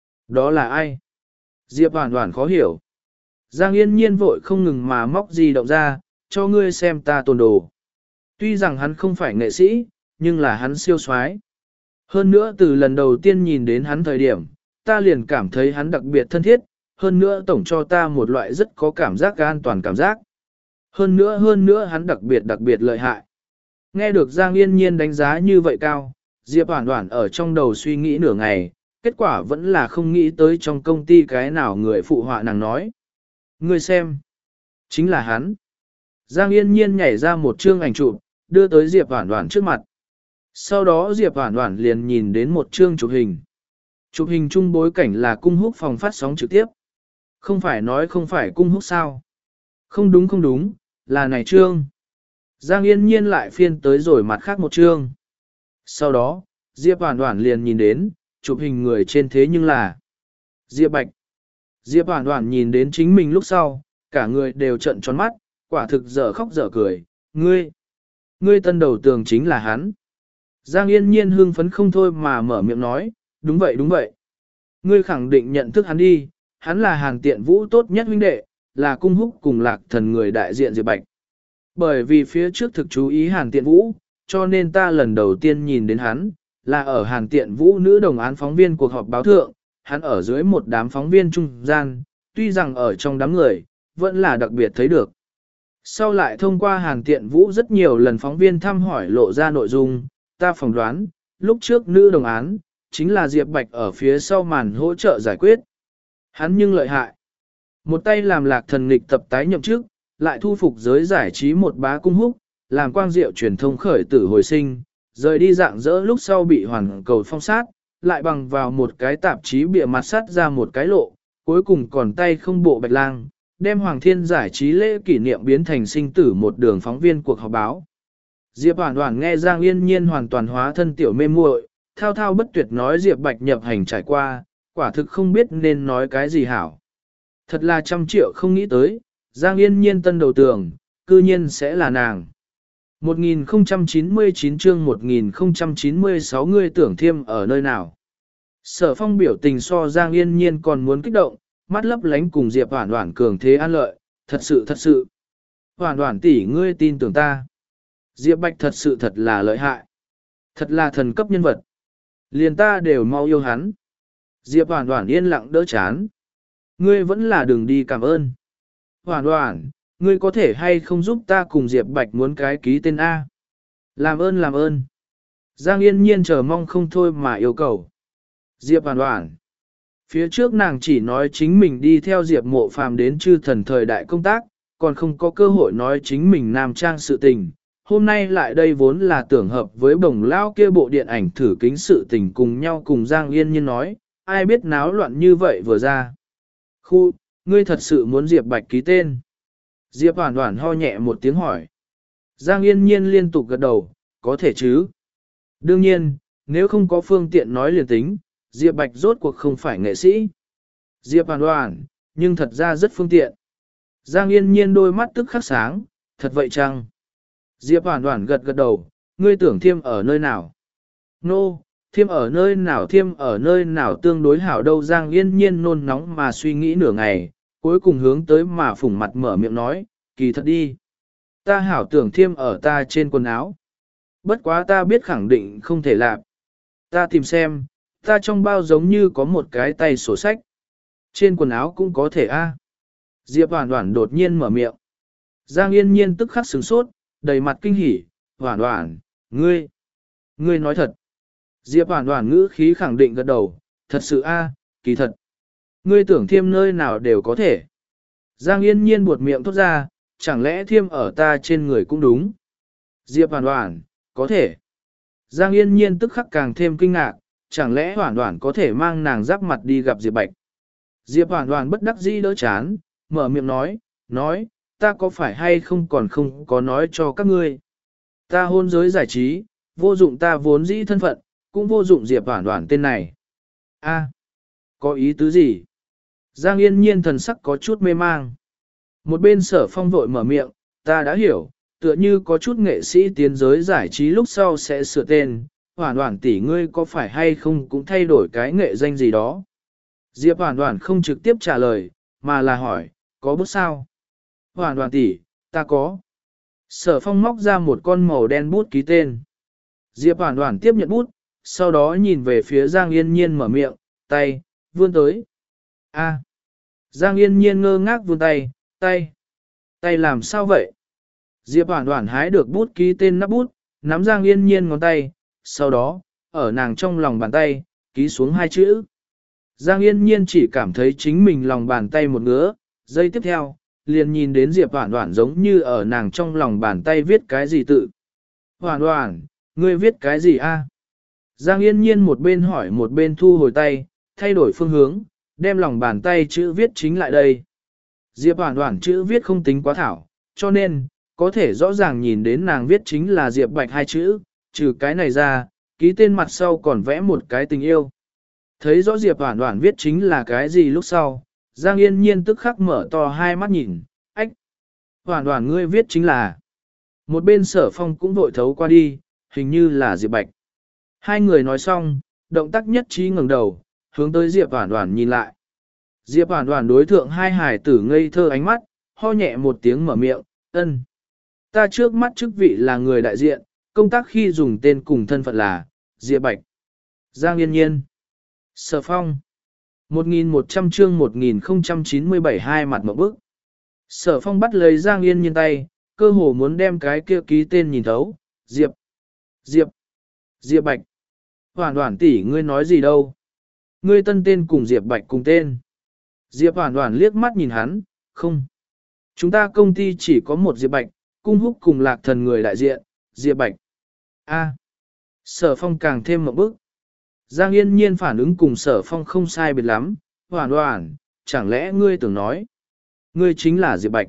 Đó là ai? Diệp Hoản Hoản khó hiểu. Giang Yên Nhiên vội không ngừng mà móc di động ra, cho ngươi xem ta tồn đồ. Tuy rằng hắn không phải nghệ sĩ, nhưng là hắn siêu soái. Hơn nữa từ lần đầu tiên nhìn đến hắn thời điểm, ta liền cảm thấy hắn đặc biệt thân thiết, hơn nữa tổng cho ta một loại rất có cảm giác an toàn cảm giác. Hơn nữa hơn nữa hắn đặc biệt đặc biệt lợi hại. Nghe được Giang Yên Nhiên đánh giá như vậy cao, Diệp Hoản Hoản ở trong đầu suy nghĩ nửa ngày, kết quả vẫn là không nghĩ tới trong công ty cái nào người phụ họa nàng nói. Ngươi xem, chính là hắn. Giang Yên Nhiên nhảy ra một chương ảnh chụp, đưa tới Diệp Hoản Hoản trước mặt. Sau đó Diệp Hoản Hoản liền nhìn đến một chương chụp hình. Chụp hình chung bối cảnh là cung húc phòng phát sóng trực tiếp. Không phải nói không phải cung húc sao? Không đúng không đúng, là này chương. Giang Yên Nhiên lại phiên tới rồi mặt khác một chương. Sau đó, Diệp Hoản Hoản liền nhìn đến, chụp hình người trên thế nhưng là Diệp Bạch. Diệp Hoản Hoản nhìn đến chính mình lúc sau, cả người đều trợn tròn mắt, quả thực dở khóc dở cười, ngươi, ngươi tân đầu tường chính là hắn. Giang Yên Nhiên hưng phấn không thôi mà mở miệng nói, đúng vậy đúng vậy. Ngươi khẳng định nhận thức hắn đi, hắn là Hàn Tiện Vũ tốt nhất huynh đệ, là cung húc cùng Lạc Thần người đại diện Diệp Bạch. Bởi vì phía trước thực chú ý Hàn Tiện Vũ, cho nên ta lần đầu tiên nhìn đến hắn, là ở Hàn Tiện Vũ nữ đồng án phóng viên cuộc họp báo thượng, hắn ở dưới một đám phóng viên trung gian, tuy rằng ở trong đám người, vẫn là đặc biệt thấy được. Sau lại thông qua Hàn Tiện Vũ rất nhiều lần phóng viên thăm hỏi lộ ra nội dung, ta phỏng đoán, lúc trước nữ đồng án, chính là Diệp Bạch ở phía sau màn hỗ trợ giải quyết. Hắn nhưng lợi hại. Một tay làm Lạc Thần nghịch tập tái nhậm chức, lại thu phục giới giải trí một bá cung húc, làm quang diệu truyền thông khởi tử hồi sinh, rời đi dạng dỡ lúc sau bị hoàn cầu phong sát, lại bằng vào một cái tạp chí bịa mặt sắt ra một cái lộ, cuối cùng còn tay không bộ bạch lang, đem Hoàng Thiên giải trí lễ kỷ niệm biến thành sinh tử một đường phóng viên cuộc họp báo. Diệp Hoản Hoản nghe Giang Yên Nhiên hoàn toàn hóa thân tiểu mê muội, thao thao bất tuyệt nói Diệp Bạch nhập hành trải qua, quả thực không biết nên nói cái gì hảo. Thật là trăm triệu không nghĩ tới, Giang Yên Nhiên tân đầu tường, cư nhiên sẽ là nàng. một nghìn không trăm chín mươi chín chương một nghìn không trăm chín mươi sáu ngươi tưởng thiêm ở nơi nào. Sở Phong biểu tình so Giang Yên Nhiên còn muốn kích động, mắt lấp lánh cùng Diệp Hoản Hoản cường thế an lợi, thật sự thật sự. Hoản Hoản tỷ ngươi tin tưởng ta. Diệp Bạch thật sự thật là lợi hại. Thật là thần cấp nhân vật. Liền ta đều mau yêu hắn. Diệp Hoản Hoản yên lặng đỡ chán. Ngươi vẫn là đừng đi cảm ơn. Hoản Hoản, ngươi có thể hay không giúp ta cùng Diệp Bạch muốn cái ký tên A. Làm ơn làm ơn. Giang Yên Nhiên chờ mong không thôi mà yêu cầu. Diệp Hoản Hoản. Phía trước nàng chỉ nói chính mình đi theo Diệp Mộ Phàm đến chư thần thời đại công tác, còn không có cơ hội nói chính mình nam trang sự tình. Hôm nay lại đây vốn là tưởng hợp với bồng lao kia bộ điện ảnh thử kính sự tình cùng nhau cùng Giang Yên Nhiên nói, ai biết náo loạn như vậy vừa ra. Khu, ngươi thật sự muốn Diệp Bạch ký tên. Diệp Hoản Hoản ho nhẹ một tiếng hỏi. Giang Yên Nhiên liên tục gật đầu, có thể chứ. Đương nhiên, nếu không có phương tiện nói liền tính, Diệp Bạch rốt cuộc không phải nghệ sĩ. Diệp Hoản Hoản, nhưng thật ra rất phương tiện. Giang Yên Nhiên đôi mắt tức khắc sáng, thật vậy chăng? Diệp Hoản Hoản gật gật đầu, ngươi tưởng thiêm ở nơi nào? Nô, no, thiêm ở nơi nào thiêm ở nơi nào tương đối hảo đâu. Giang Yên Nhiên nôn nóng mà suy nghĩ nửa ngày, cuối cùng hướng tới mà phủng mặt mở miệng nói, kỳ thật đi. Ta hảo tưởng thiêm ở ta trên quần áo. Bất quá ta biết khẳng định không thể làm. Ta tìm xem, ta trong bao giống như có một cái tay sổ sách. Trên quần áo cũng có thể a. Diệp Hoản Hoản đột nhiên mở miệng. Giang Yên Nhiên tức khắc sửng sốt, đầy mặt kinh hỉ, Hoản Hoản, ngươi, ngươi nói thật. Diệp Hoản Hoản ngữ khí khẳng định gật đầu, thật sự a, kỳ thật. Ngươi tưởng thiêm nơi nào đều có thể. Giang Yên Nhiên buột miệng thốt ra, chẳng lẽ thiêm ở ta trên người cũng đúng. Diệp Hoàn Hoàn, có thể. Giang Yên Nhiên tức khắc càng thêm kinh ngạc, chẳng lẽ Hoàn Hoàn có thể mang nàng giáp mặt đi gặp Diệp Bạch. Diệp Hoàn Hoàn bất đắc dĩ đỡ chán, mở miệng nói, nói, ta có phải hay không còn không có nói cho các ngươi. Ta hôn giới giải trí, vô dụng ta vốn dĩ thân phận, cũng vô dụng Diệp Hoàn Hoàn tên này. A, có ý tứ gì? Giang Yên Nhiên thần sắc có chút mê mang. Một bên Sở Phong vội mở miệng, ta đã hiểu, tựa như có chút nghệ sĩ tiến giới giải trí lúc sau sẽ sửa tên, Hoàn Hoàn tỷ ngươi có phải hay không cũng thay đổi cái nghệ danh gì đó. Diệp Hoàn Hoàn không trực tiếp trả lời, mà là hỏi, có bút sao? Hoàn Hoàn tỷ, ta có. Sở Phong móc ra một con màu đen bút ký tên. Diệp Hoàn Hoàn tiếp nhận bút, sau đó nhìn về phía Giang Yên Nhiên mở miệng, tay, vươn tới. A. Giang Yên Nhiên ngơ ngác vươn tay, tay. Tay làm sao vậy? Diệp Hoàn Hoàn hái được bút ký tên nắp bút, nắm Giang Yên Nhiên ngón tay, sau đó, ở nàng trong lòng bàn tay, ký xuống hai chữ. Giang Yên Nhiên chỉ cảm thấy chính mình lòng bàn tay một ngứa, giây tiếp theo, liền nhìn đến Diệp Hoàn Hoàn giống như ở nàng trong lòng bàn tay viết cái gì tự. Hoàn Hoàn, ngươi viết cái gì a? Giang Yên Nhiên một bên hỏi một bên thu hồi tay, thay đổi phương hướng, đem lòng bàn tay chữ viết chính lại đây. Diệp Hoàn Hoàn chữ viết không tính quá thảo, cho nên, có thể rõ ràng nhìn đến nàng viết chính là Diệp Bạch hai chữ, trừ cái này ra, ký tên mặt sau còn vẽ một cái tình yêu. Thấy rõ Diệp Hoàn Hoàn viết chính là cái gì lúc sau, Giang Yên Nhiên tức khắc mở to hai mắt nhìn, ách. Hoàn Hoàn ngươi viết chính là. Một bên Sở Phong cũng vội thấu qua đi, hình như là Diệp Bạch. Hai người nói xong, động tác nhất trí ngẩng đầu, hướng tới Diệp Hoàn Hoàn nhìn lại. Diệp Hoàn Hoàn đối thượng hai hải tử ngây thơ ánh mắt, ho nhẹ một tiếng mở miệng, ân. Ta trước mắt chức vị là người đại diện, công tác khi dùng tên cùng thân phận là Diệp Bạch. Giang Yên Nhiên. Sở Phong. một nghìn một trăm chương một nghìn không trăm chín mươi bảy hai mặt một bức. Sở Phong bắt lấy Giang Yên Nhiên tay, cơ hồ muốn đem cái kia ký tên nhìn thấu. Diệp. Diệp. Diệp Bạch. Hoàn Hoàn tỷ ngươi nói gì đâu? Ngươi tân tên cùng Diệp Bạch cùng tên. Diệp Hoàn Hoàn liếc mắt nhìn hắn, không. Chúng ta công ty chỉ có một Diệp Bạch, cung húc cùng lạc thần người đại diện, Diệp Bạch. A. Sở Phong càng thêm một bước. Giang Yên Nhiên phản ứng cùng Sở Phong không sai biệt lắm, Hoàn Hoàn, chẳng lẽ ngươi tưởng nói, ngươi chính là Diệp Bạch.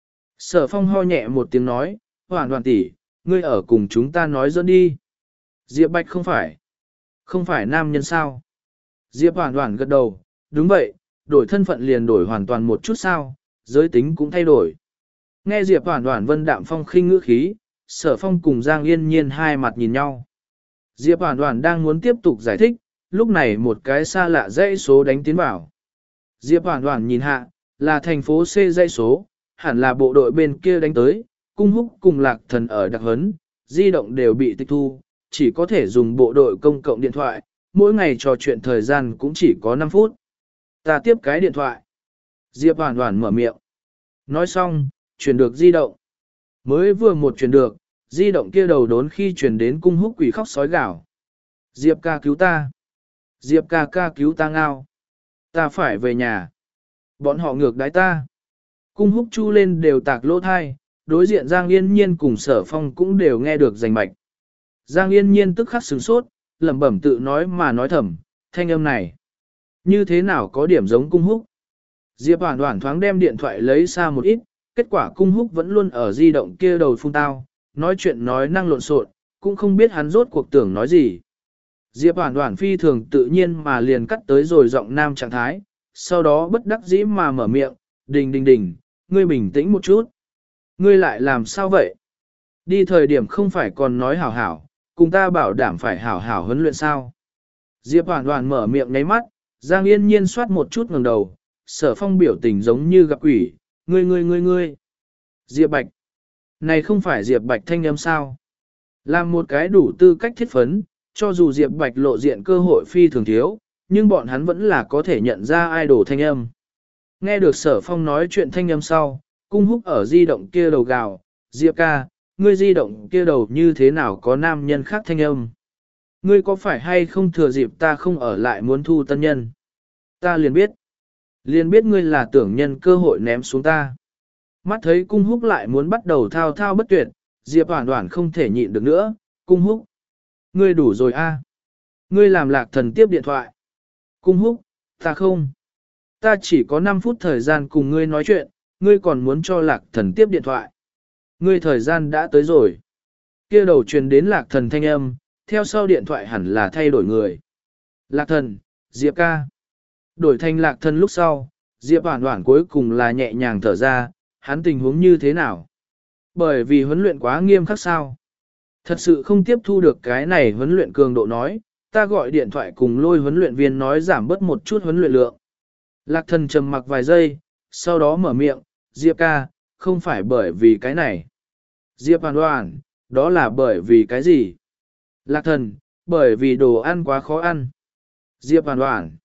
Sở Phong ho nhẹ một tiếng nói, Hoàn Hoàn tỷ, ngươi ở cùng chúng ta nói dẫn đi. Diệp Bạch không phải, không phải nam nhân sao. Diệp Hoàn Hoàn gật đầu, đúng vậy, đổi thân phận liền đổi hoàn toàn một chút sao, giới tính cũng thay đổi. Nghe Diệp Hoàn Hoàn vân đạm phong khinh ngữ khí, Sở Phong cùng Giang Yên Nhiên hai mặt nhìn nhau. Diệp Hoàn Hoàn đang muốn tiếp tục giải thích, lúc này một cái xa lạ dãy số đánh tiến vào. Diệp Hoàn Hoàn nhìn hạ, là thành phố C dãy số, hẳn là bộ đội bên kia đánh tới, cung húc cùng lạc thần ở đặc huấn, di động đều bị tịch thu, chỉ có thể dùng bộ đội công cộng điện thoại, mỗi ngày trò chuyện thời gian cũng chỉ có năm phút. Ta tiếp cái điện thoại. Diệp Hoàn Hoàn mở miệng. Nói xong, chuyển được di động. Mới vừa một chuyển được, di động kia đầu đốn khi chuyển đến cung húc quỷ khóc sói gào. Diệp ca cứu ta. Diệp ca ca cứu ta ngao. Ta phải về nhà. Bọn họ ngược đái ta. Cung húc chu lên đều tạc lỗ thai, đối diện Giang Yên Nhiên cùng Sở Phong cũng đều nghe được rành mạch. Giang Yên Nhiên tức khắc sửng sốt, lẩm bẩm tự nói mà nói thầm, thanh âm này. Như thế nào có điểm giống cung húc? Diệp Hoàn Hoàn thoáng đem điện thoại lấy xa một ít, kết quả cung húc vẫn luôn ở di động kia đầu phun tao, nói chuyện nói năng lộn xộn, cũng không biết hắn rốt cuộc tưởng nói gì. Diệp Hoàn Hoàn phi thường tự nhiên mà liền cắt tới rồi giọng nam trạng thái, sau đó bất đắc dĩ mà mở miệng, đình đình đình, ngươi bình tĩnh một chút. Ngươi lại làm sao vậy? Đi thời điểm không phải còn nói hảo hảo, cùng ta bảo đảm phải hảo hảo huấn luyện sao? Diệp Hoàn Hoàn mở miệng nháy mắt, Giang Yên Nhiên soát một chút ngẩng đầu, Sở Phong biểu tình giống như gặp quỷ, ngươi ngươi ngươi ngươi. Diệp Bạch. Này không phải Diệp Bạch thanh âm sao? Làm một cái đủ tư cách thiết phấn, cho dù Diệp Bạch lộ diện cơ hội phi thường thiếu, nhưng bọn hắn vẫn là có thể nhận ra idol thanh âm. Nghe được Sở Phong nói chuyện thanh âm sau, cung húc ở di động kia đầu gào, Diệp ca, ngươi di động kia đầu như thế nào có nam nhân khác thanh âm? Ngươi có phải hay không thừa dịp ta không ở lại muốn thu tân nhân? Ta liền biết. Liền biết ngươi là tưởng nhân cơ hội ném xuống ta. Mắt thấy cung húc lại muốn bắt đầu thao thao bất tuyệt, Diệp Hoản Hoản không thể nhịn được nữa, cung húc. Ngươi đủ rồi a, ngươi làm Lạc Thần tiếp điện thoại. Cung húc, ta không. Ta chỉ có năm phút thời gian cùng ngươi nói chuyện, ngươi còn muốn cho Lạc Thần tiếp điện thoại. Ngươi thời gian đã tới rồi. Kia đầu truyền đến Lạc Thần thanh âm, theo sau điện thoại hẳn là thay đổi người. Lạc Thần, Diệp ca. Đổi thành Lạc Thần lúc sau, Diệp Hoản Hoản cuối cùng là nhẹ nhàng thở ra, hắn tình huống như thế nào? Bởi vì huấn luyện quá nghiêm khắc sao? Thật sự không tiếp thu được cái này huấn luyện cường độ nói, ta gọi điện thoại cùng lôi huấn luyện viên nói giảm bớt một chút huấn luyện lượng. Lạc Thần trầm mặc vài giây, sau đó mở miệng, Diệp ca, không phải bởi vì cái này. Diệp Hoản Hoản, đó là bởi vì cái gì? Lạc Thần, bởi vì đồ ăn quá khó ăn. Diệp Hoản Hoản.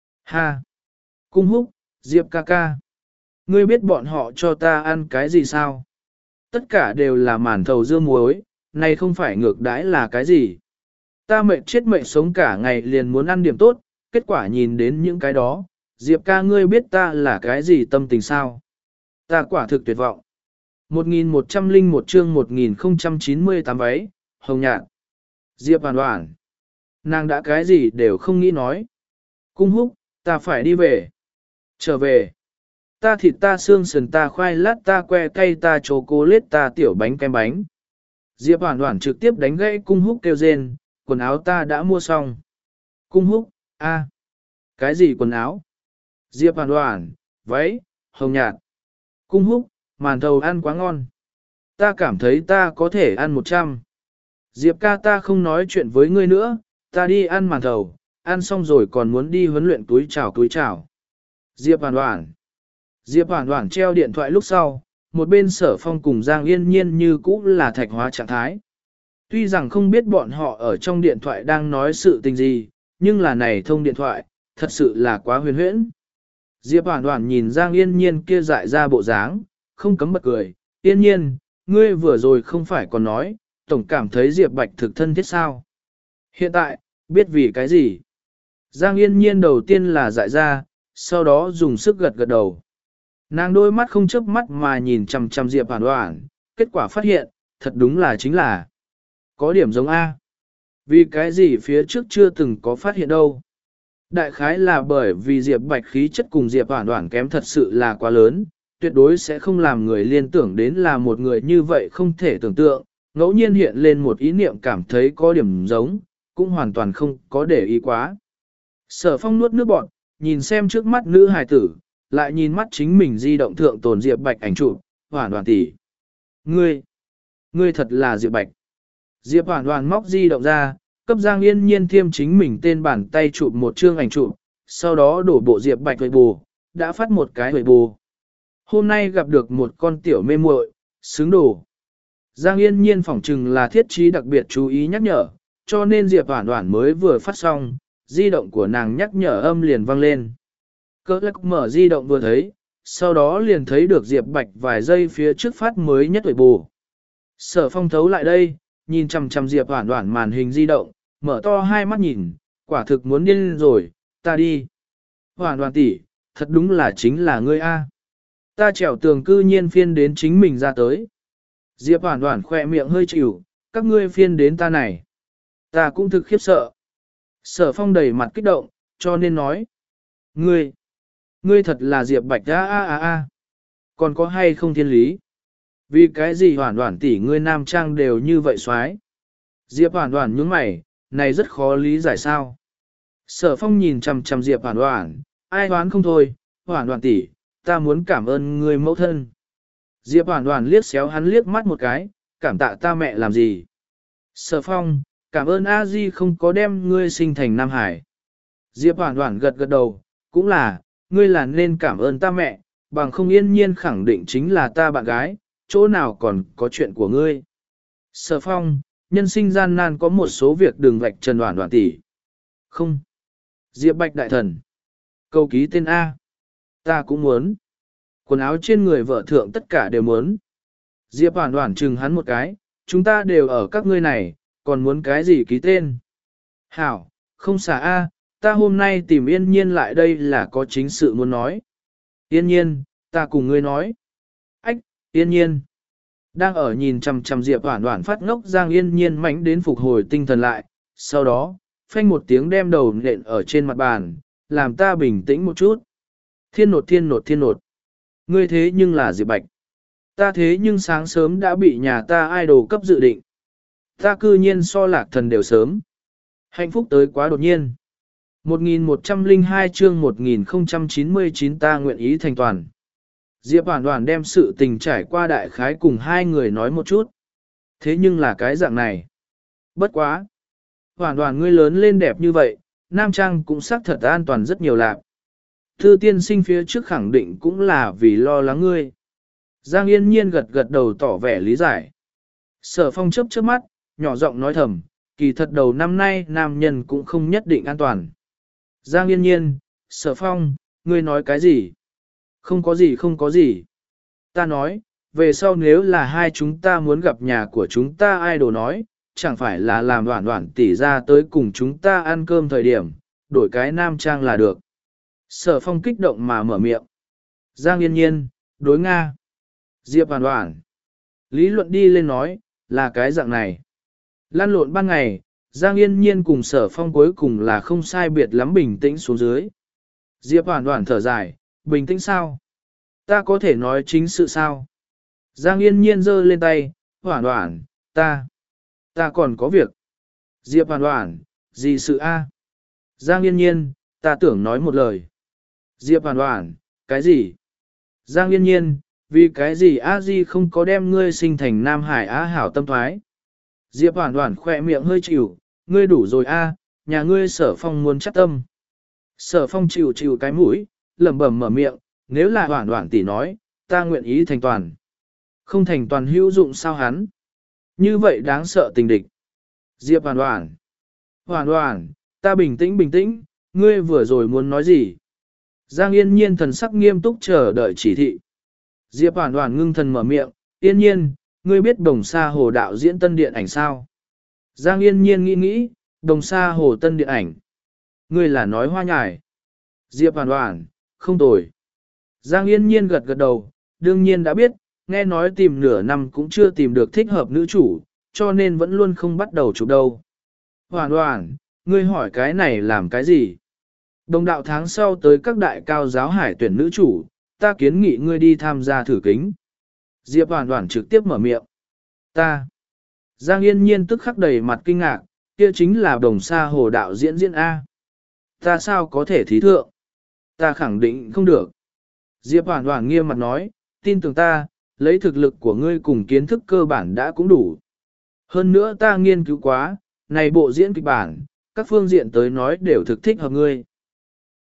Ha. Cung húc, Diệp ca ca. Ngươi biết bọn họ cho ta ăn cái gì sao? Tất cả đều là màn thầu dưa muối, này không phải ngược đãi là cái gì? Ta mệt chết mệt sống cả ngày liền muốn ăn điểm tốt, kết quả nhìn đến những cái đó. Diệp ca ngươi biết ta là cái gì tâm tình sao? Ta quả thực tuyệt vọng. một nghìn một trăm lẻ một chương một nghìn không trăm chín mươi tám váy, hồng nhạt. Diệp Hoản Hoản. Nàng đã cái gì đều không nghĩ nói. Cung húc, ta phải đi về. Trở về. Ta thịt ta xương sườn ta khoai lát ta que cay ta chocolate ta tiểu bánh kem bánh. Diệp Hoản Hoản trực tiếp đánh gãy cung húc kêu rên, quần áo ta đã mua xong. Cung húc, a, cái gì quần áo? Diệp Hoản Hoản, váy, hồng nhạt. Cung húc, màn thầu ăn quá ngon. Ta cảm thấy ta có thể ăn một trăm. Diệp ca ta không nói chuyện với ngươi nữa, ta đi ăn màn thầu, ăn xong rồi còn muốn đi huấn luyện túi chảo túi chảo. Diệp Hoản Hoản. Diệp Hoản Hoản treo điện thoại lúc sau, một bên Sở Phong cùng Giang Yên Nhiên như cũ là thạch hóa trạng thái. Tuy rằng không biết bọn họ ở trong điện thoại đang nói sự tình gì, nhưng là này thông điện thoại, thật sự là quá huyền huyễn. Diệp Hoản Hoản nhìn Giang Yên Nhiên kia dại ra bộ dáng, không cấm bật cười. Yên Nhiên, ngươi vừa rồi không phải còn nói, tổng cảm thấy Diệp Bạch thực thân thiết sao? Hiện tại, biết vì cái gì? Giang Yên Nhiên đầu tiên là dại ra, sau đó dùng sức gật gật đầu. Nàng đôi mắt không chớp mắt mà nhìn chằm chằm Diệp Hoản Hoản, kết quả phát hiện, thật đúng là chính là có điểm giống A. Vì cái gì phía trước chưa từng có phát hiện đâu. Đại khái là bởi vì Diệp Bạch khí chất cùng Diệp Hoản Hoản kém thật sự là quá lớn, tuyệt đối sẽ không làm người liên tưởng đến là một người như vậy không thể tưởng tượng, ngẫu nhiên hiện lên một ý niệm cảm thấy có điểm giống, cũng hoàn toàn không có để ý quá. Sở Phong nuốt nước bọt, nhìn xem trước mắt nữ hài tử, lại nhìn mắt chính mình di động thượng tồn Diệp Bạch ảnh chụp, Hoản Hoản tỷ. Ngươi, ngươi thật là Diệp Bạch. Diệp Hoản Hoản móc di động ra, cấp Giang Yên Nhiên thêm chính mình tên bàn tay chụp một chương ảnh chụp, sau đó đổ bộ Diệp Bạch về bù, đã phát một cái về bù. Hôm nay gặp được một con tiểu mê muội, xứng đồ. Giang Yên Nhiên phỏng chừng là thiết trí đặc biệt chú ý nhắc nhở, cho nên Diệp Hoản Hoản mới vừa phát xong, di động của nàng nhắc nhở âm liền vang lên. Cơ lắc mở di động vừa thấy, sau đó liền thấy được Diệp Bạch vài giây phía trước phát mới nhất tuổi bù. Sở Phong thấu lại đây, nhìn chằm chằm Diệp Hoản Hoản màn hình di động, mở to hai mắt nhìn, quả thực muốn điên rồi, ta đi. Hoản Hoản tỷ, thật đúng là chính là ngươi a. Ta trèo tường cư nhiên phiên đến chính mình ra tới. Diệp Hoản Hoản khỏe miệng hơi chịu, các ngươi phiên đến ta này. Ta cũng thực khiếp sợ. Sở Phong đầy mặt kích động, cho nên nói. Ngươi, ngươi thật là Diệp Bạch a a a a. Còn có hay không thiên lý? Vì cái gì Hoản Hoản tỷ ngươi nam trang đều như vậy xoái? Diệp Hoản Hoản nhướng mày, này rất khó lý giải sao? Sở Phong nhìn chằm chằm Diệp Hoản Hoản, ai đoán không thôi, Hoản Hoản tỷ, ta muốn cảm ơn ngươi mẫu thân. Diệp Hoản Hoản liếc xéo hắn liếc mắt một cái, cảm tạ ta mẹ làm gì? Sở Phong, cảm ơn A Di không có đem ngươi sinh thành Nam Hải. Diệp Hoản Hoản gật gật đầu, cũng là, ngươi là nên cảm ơn ta mẹ, bằng không Yên Nhiên khẳng định chính là ta bạn gái, chỗ nào còn có chuyện của ngươi. Sở Phong, nhân sinh gian nan có một số việc đừng vạch trần Hoản Hoản tỷ. Không. Diệp Bạch đại thần. Câu ký tên A. Ta cũng muốn. Quần áo trên người vợ thượng tất cả đều muốn. Diệp Hoản Hoản chừng hắn một cái, chúng ta đều ở các ngươi này, còn muốn cái gì ký tên. Hảo, không xả A, ta hôm nay tìm Yên Nhiên lại đây là có chính sự muốn nói. Yên Nhiên, ta cùng ngươi nói. Ách, Yên nhiên. Đang ở nhìn chằm chằm Diệp Hoản Hoản phát ngốc Giang Yên nhiên mãnh đến phục hồi tinh thần lại, sau đó, phanh một tiếng đem đầu nện ở trên mặt bàn, làm ta bình tĩnh một chút. Thiên nột thiên nột thiên nột. Ngươi thế nhưng là Diệp Bạch. Ta thế nhưng sáng sớm đã bị nhà ta idol cấp dự định. Ta cư nhiên so lạc thần đều sớm. Hạnh phúc tới quá đột nhiên. một nghìn một trăm lẻ hai chương một nghìn không trăm chín mươi chín ta nguyện ý thành toàn. Diệp Hoản Hoản đem sự tình trải qua đại khái cùng hai người nói một chút. Thế nhưng là cái dạng này. Bất quá. Hoản Hoản ngươi lớn lên đẹp như vậy, Nam Trang cũng xác thật an toàn rất nhiều lạc. Thư tiên sinh phía trước khẳng định cũng là vì lo lắng ngươi. Giang Yên Nhiên gật gật đầu tỏ vẻ lý giải. Sở Phong chớp chớp mắt, nhỏ giọng nói thầm, kỳ thật đầu năm nay nam nhân cũng không nhất định an toàn. Giang Yên Nhiên, Sở Phong, ngươi nói cái gì? Không có gì không có gì. Ta nói, về sau nếu là hai chúng ta muốn gặp nhà của chúng ta idol nói, chẳng phải là làm Hoản Hoản tỉ ra tới cùng chúng ta ăn cơm thời điểm, đổi cái nam trang là được. Sở Phong kích động mà mở miệng. Giang Yên Nhiên, đối Nga. Diệp Hoản Hoản. Lý luận đi lên nói, là cái dạng này. Lan lộn ban ngày, Giang Yên Nhiên cùng Sở Phong cuối cùng là không sai biệt lắm bình tĩnh xuống dưới. Diệp Hoản Hoản thở dài, bình tĩnh sao? Ta có thể nói chính sự sao? Giang Yên Nhiên giơ lên tay, Hoản Hoản, ta, ta còn có việc. Diệp Hoản Hoản, gì sự a? Giang Yên Nhiên, ta tưởng nói một lời. Diệp Hoản Hoản, cái gì? Giang Yên Nhiên, vì cái gì a di không có đem ngươi sinh thành Nam Hải á hảo tâm thoái? Diệp Hoản Hoản khỏe miệng hơi chịu, ngươi đủ rồi a, nhà ngươi Sở Phong muốn chắc tâm. Sở Phong chịu chịu cái mũi, lẩm bẩm mở miệng, nếu là Hoản Hoản tỷ nói, ta nguyện ý thành toàn. Không thành toàn hữu dụng sao hắn? Như vậy đáng sợ tình địch. Diệp Hoản Hoản. Hoản Hoản, ta bình tĩnh bình tĩnh, ngươi vừa rồi muốn nói gì? Giang Yên Nhiên thần sắc nghiêm túc chờ đợi chỉ thị. Diệp Hoản Hoản ngưng thần mở miệng, Yên Nhiên, ngươi biết Đồng Sa Hồ đạo diễn tân điện ảnh sao? Giang Yên Nhiên nghĩ nghĩ, Đồng Sa Hồ tân điện ảnh. Ngươi là nói hoa nhài. Diệp Hoản Hoản, không tồi. Giang Yên Nhiên gật gật đầu, đương nhiên đã biết, nghe nói tìm nửa năm cũng chưa tìm được thích hợp nữ chủ, cho nên vẫn luôn không bắt đầu chụp đâu. Hoản Hoản, ngươi hỏi cái này làm cái gì? Đồng đạo tháng sau tới các đại cao giáo hải tuyển nữ chủ, ta kiến nghị ngươi đi tham gia thử kính. Diệp Hoản Hoản trực tiếp mở miệng. Ta. Giang Yên Nhiên tức khắc đầy mặt kinh ngạc, kia chính là Đồng Sa Hồ đạo diễn diễn A. Ta sao có thể thí thượng? Ta khẳng định không được. Diệp Hoản Hoản nghiêm mặt nói, tin tưởng ta, lấy thực lực của ngươi cùng kiến thức cơ bản đã cũng đủ. Hơn nữa ta nghiên cứu quá, này bộ diễn kịch bản, các phương diện tới nói đều thực thích hợp ngươi.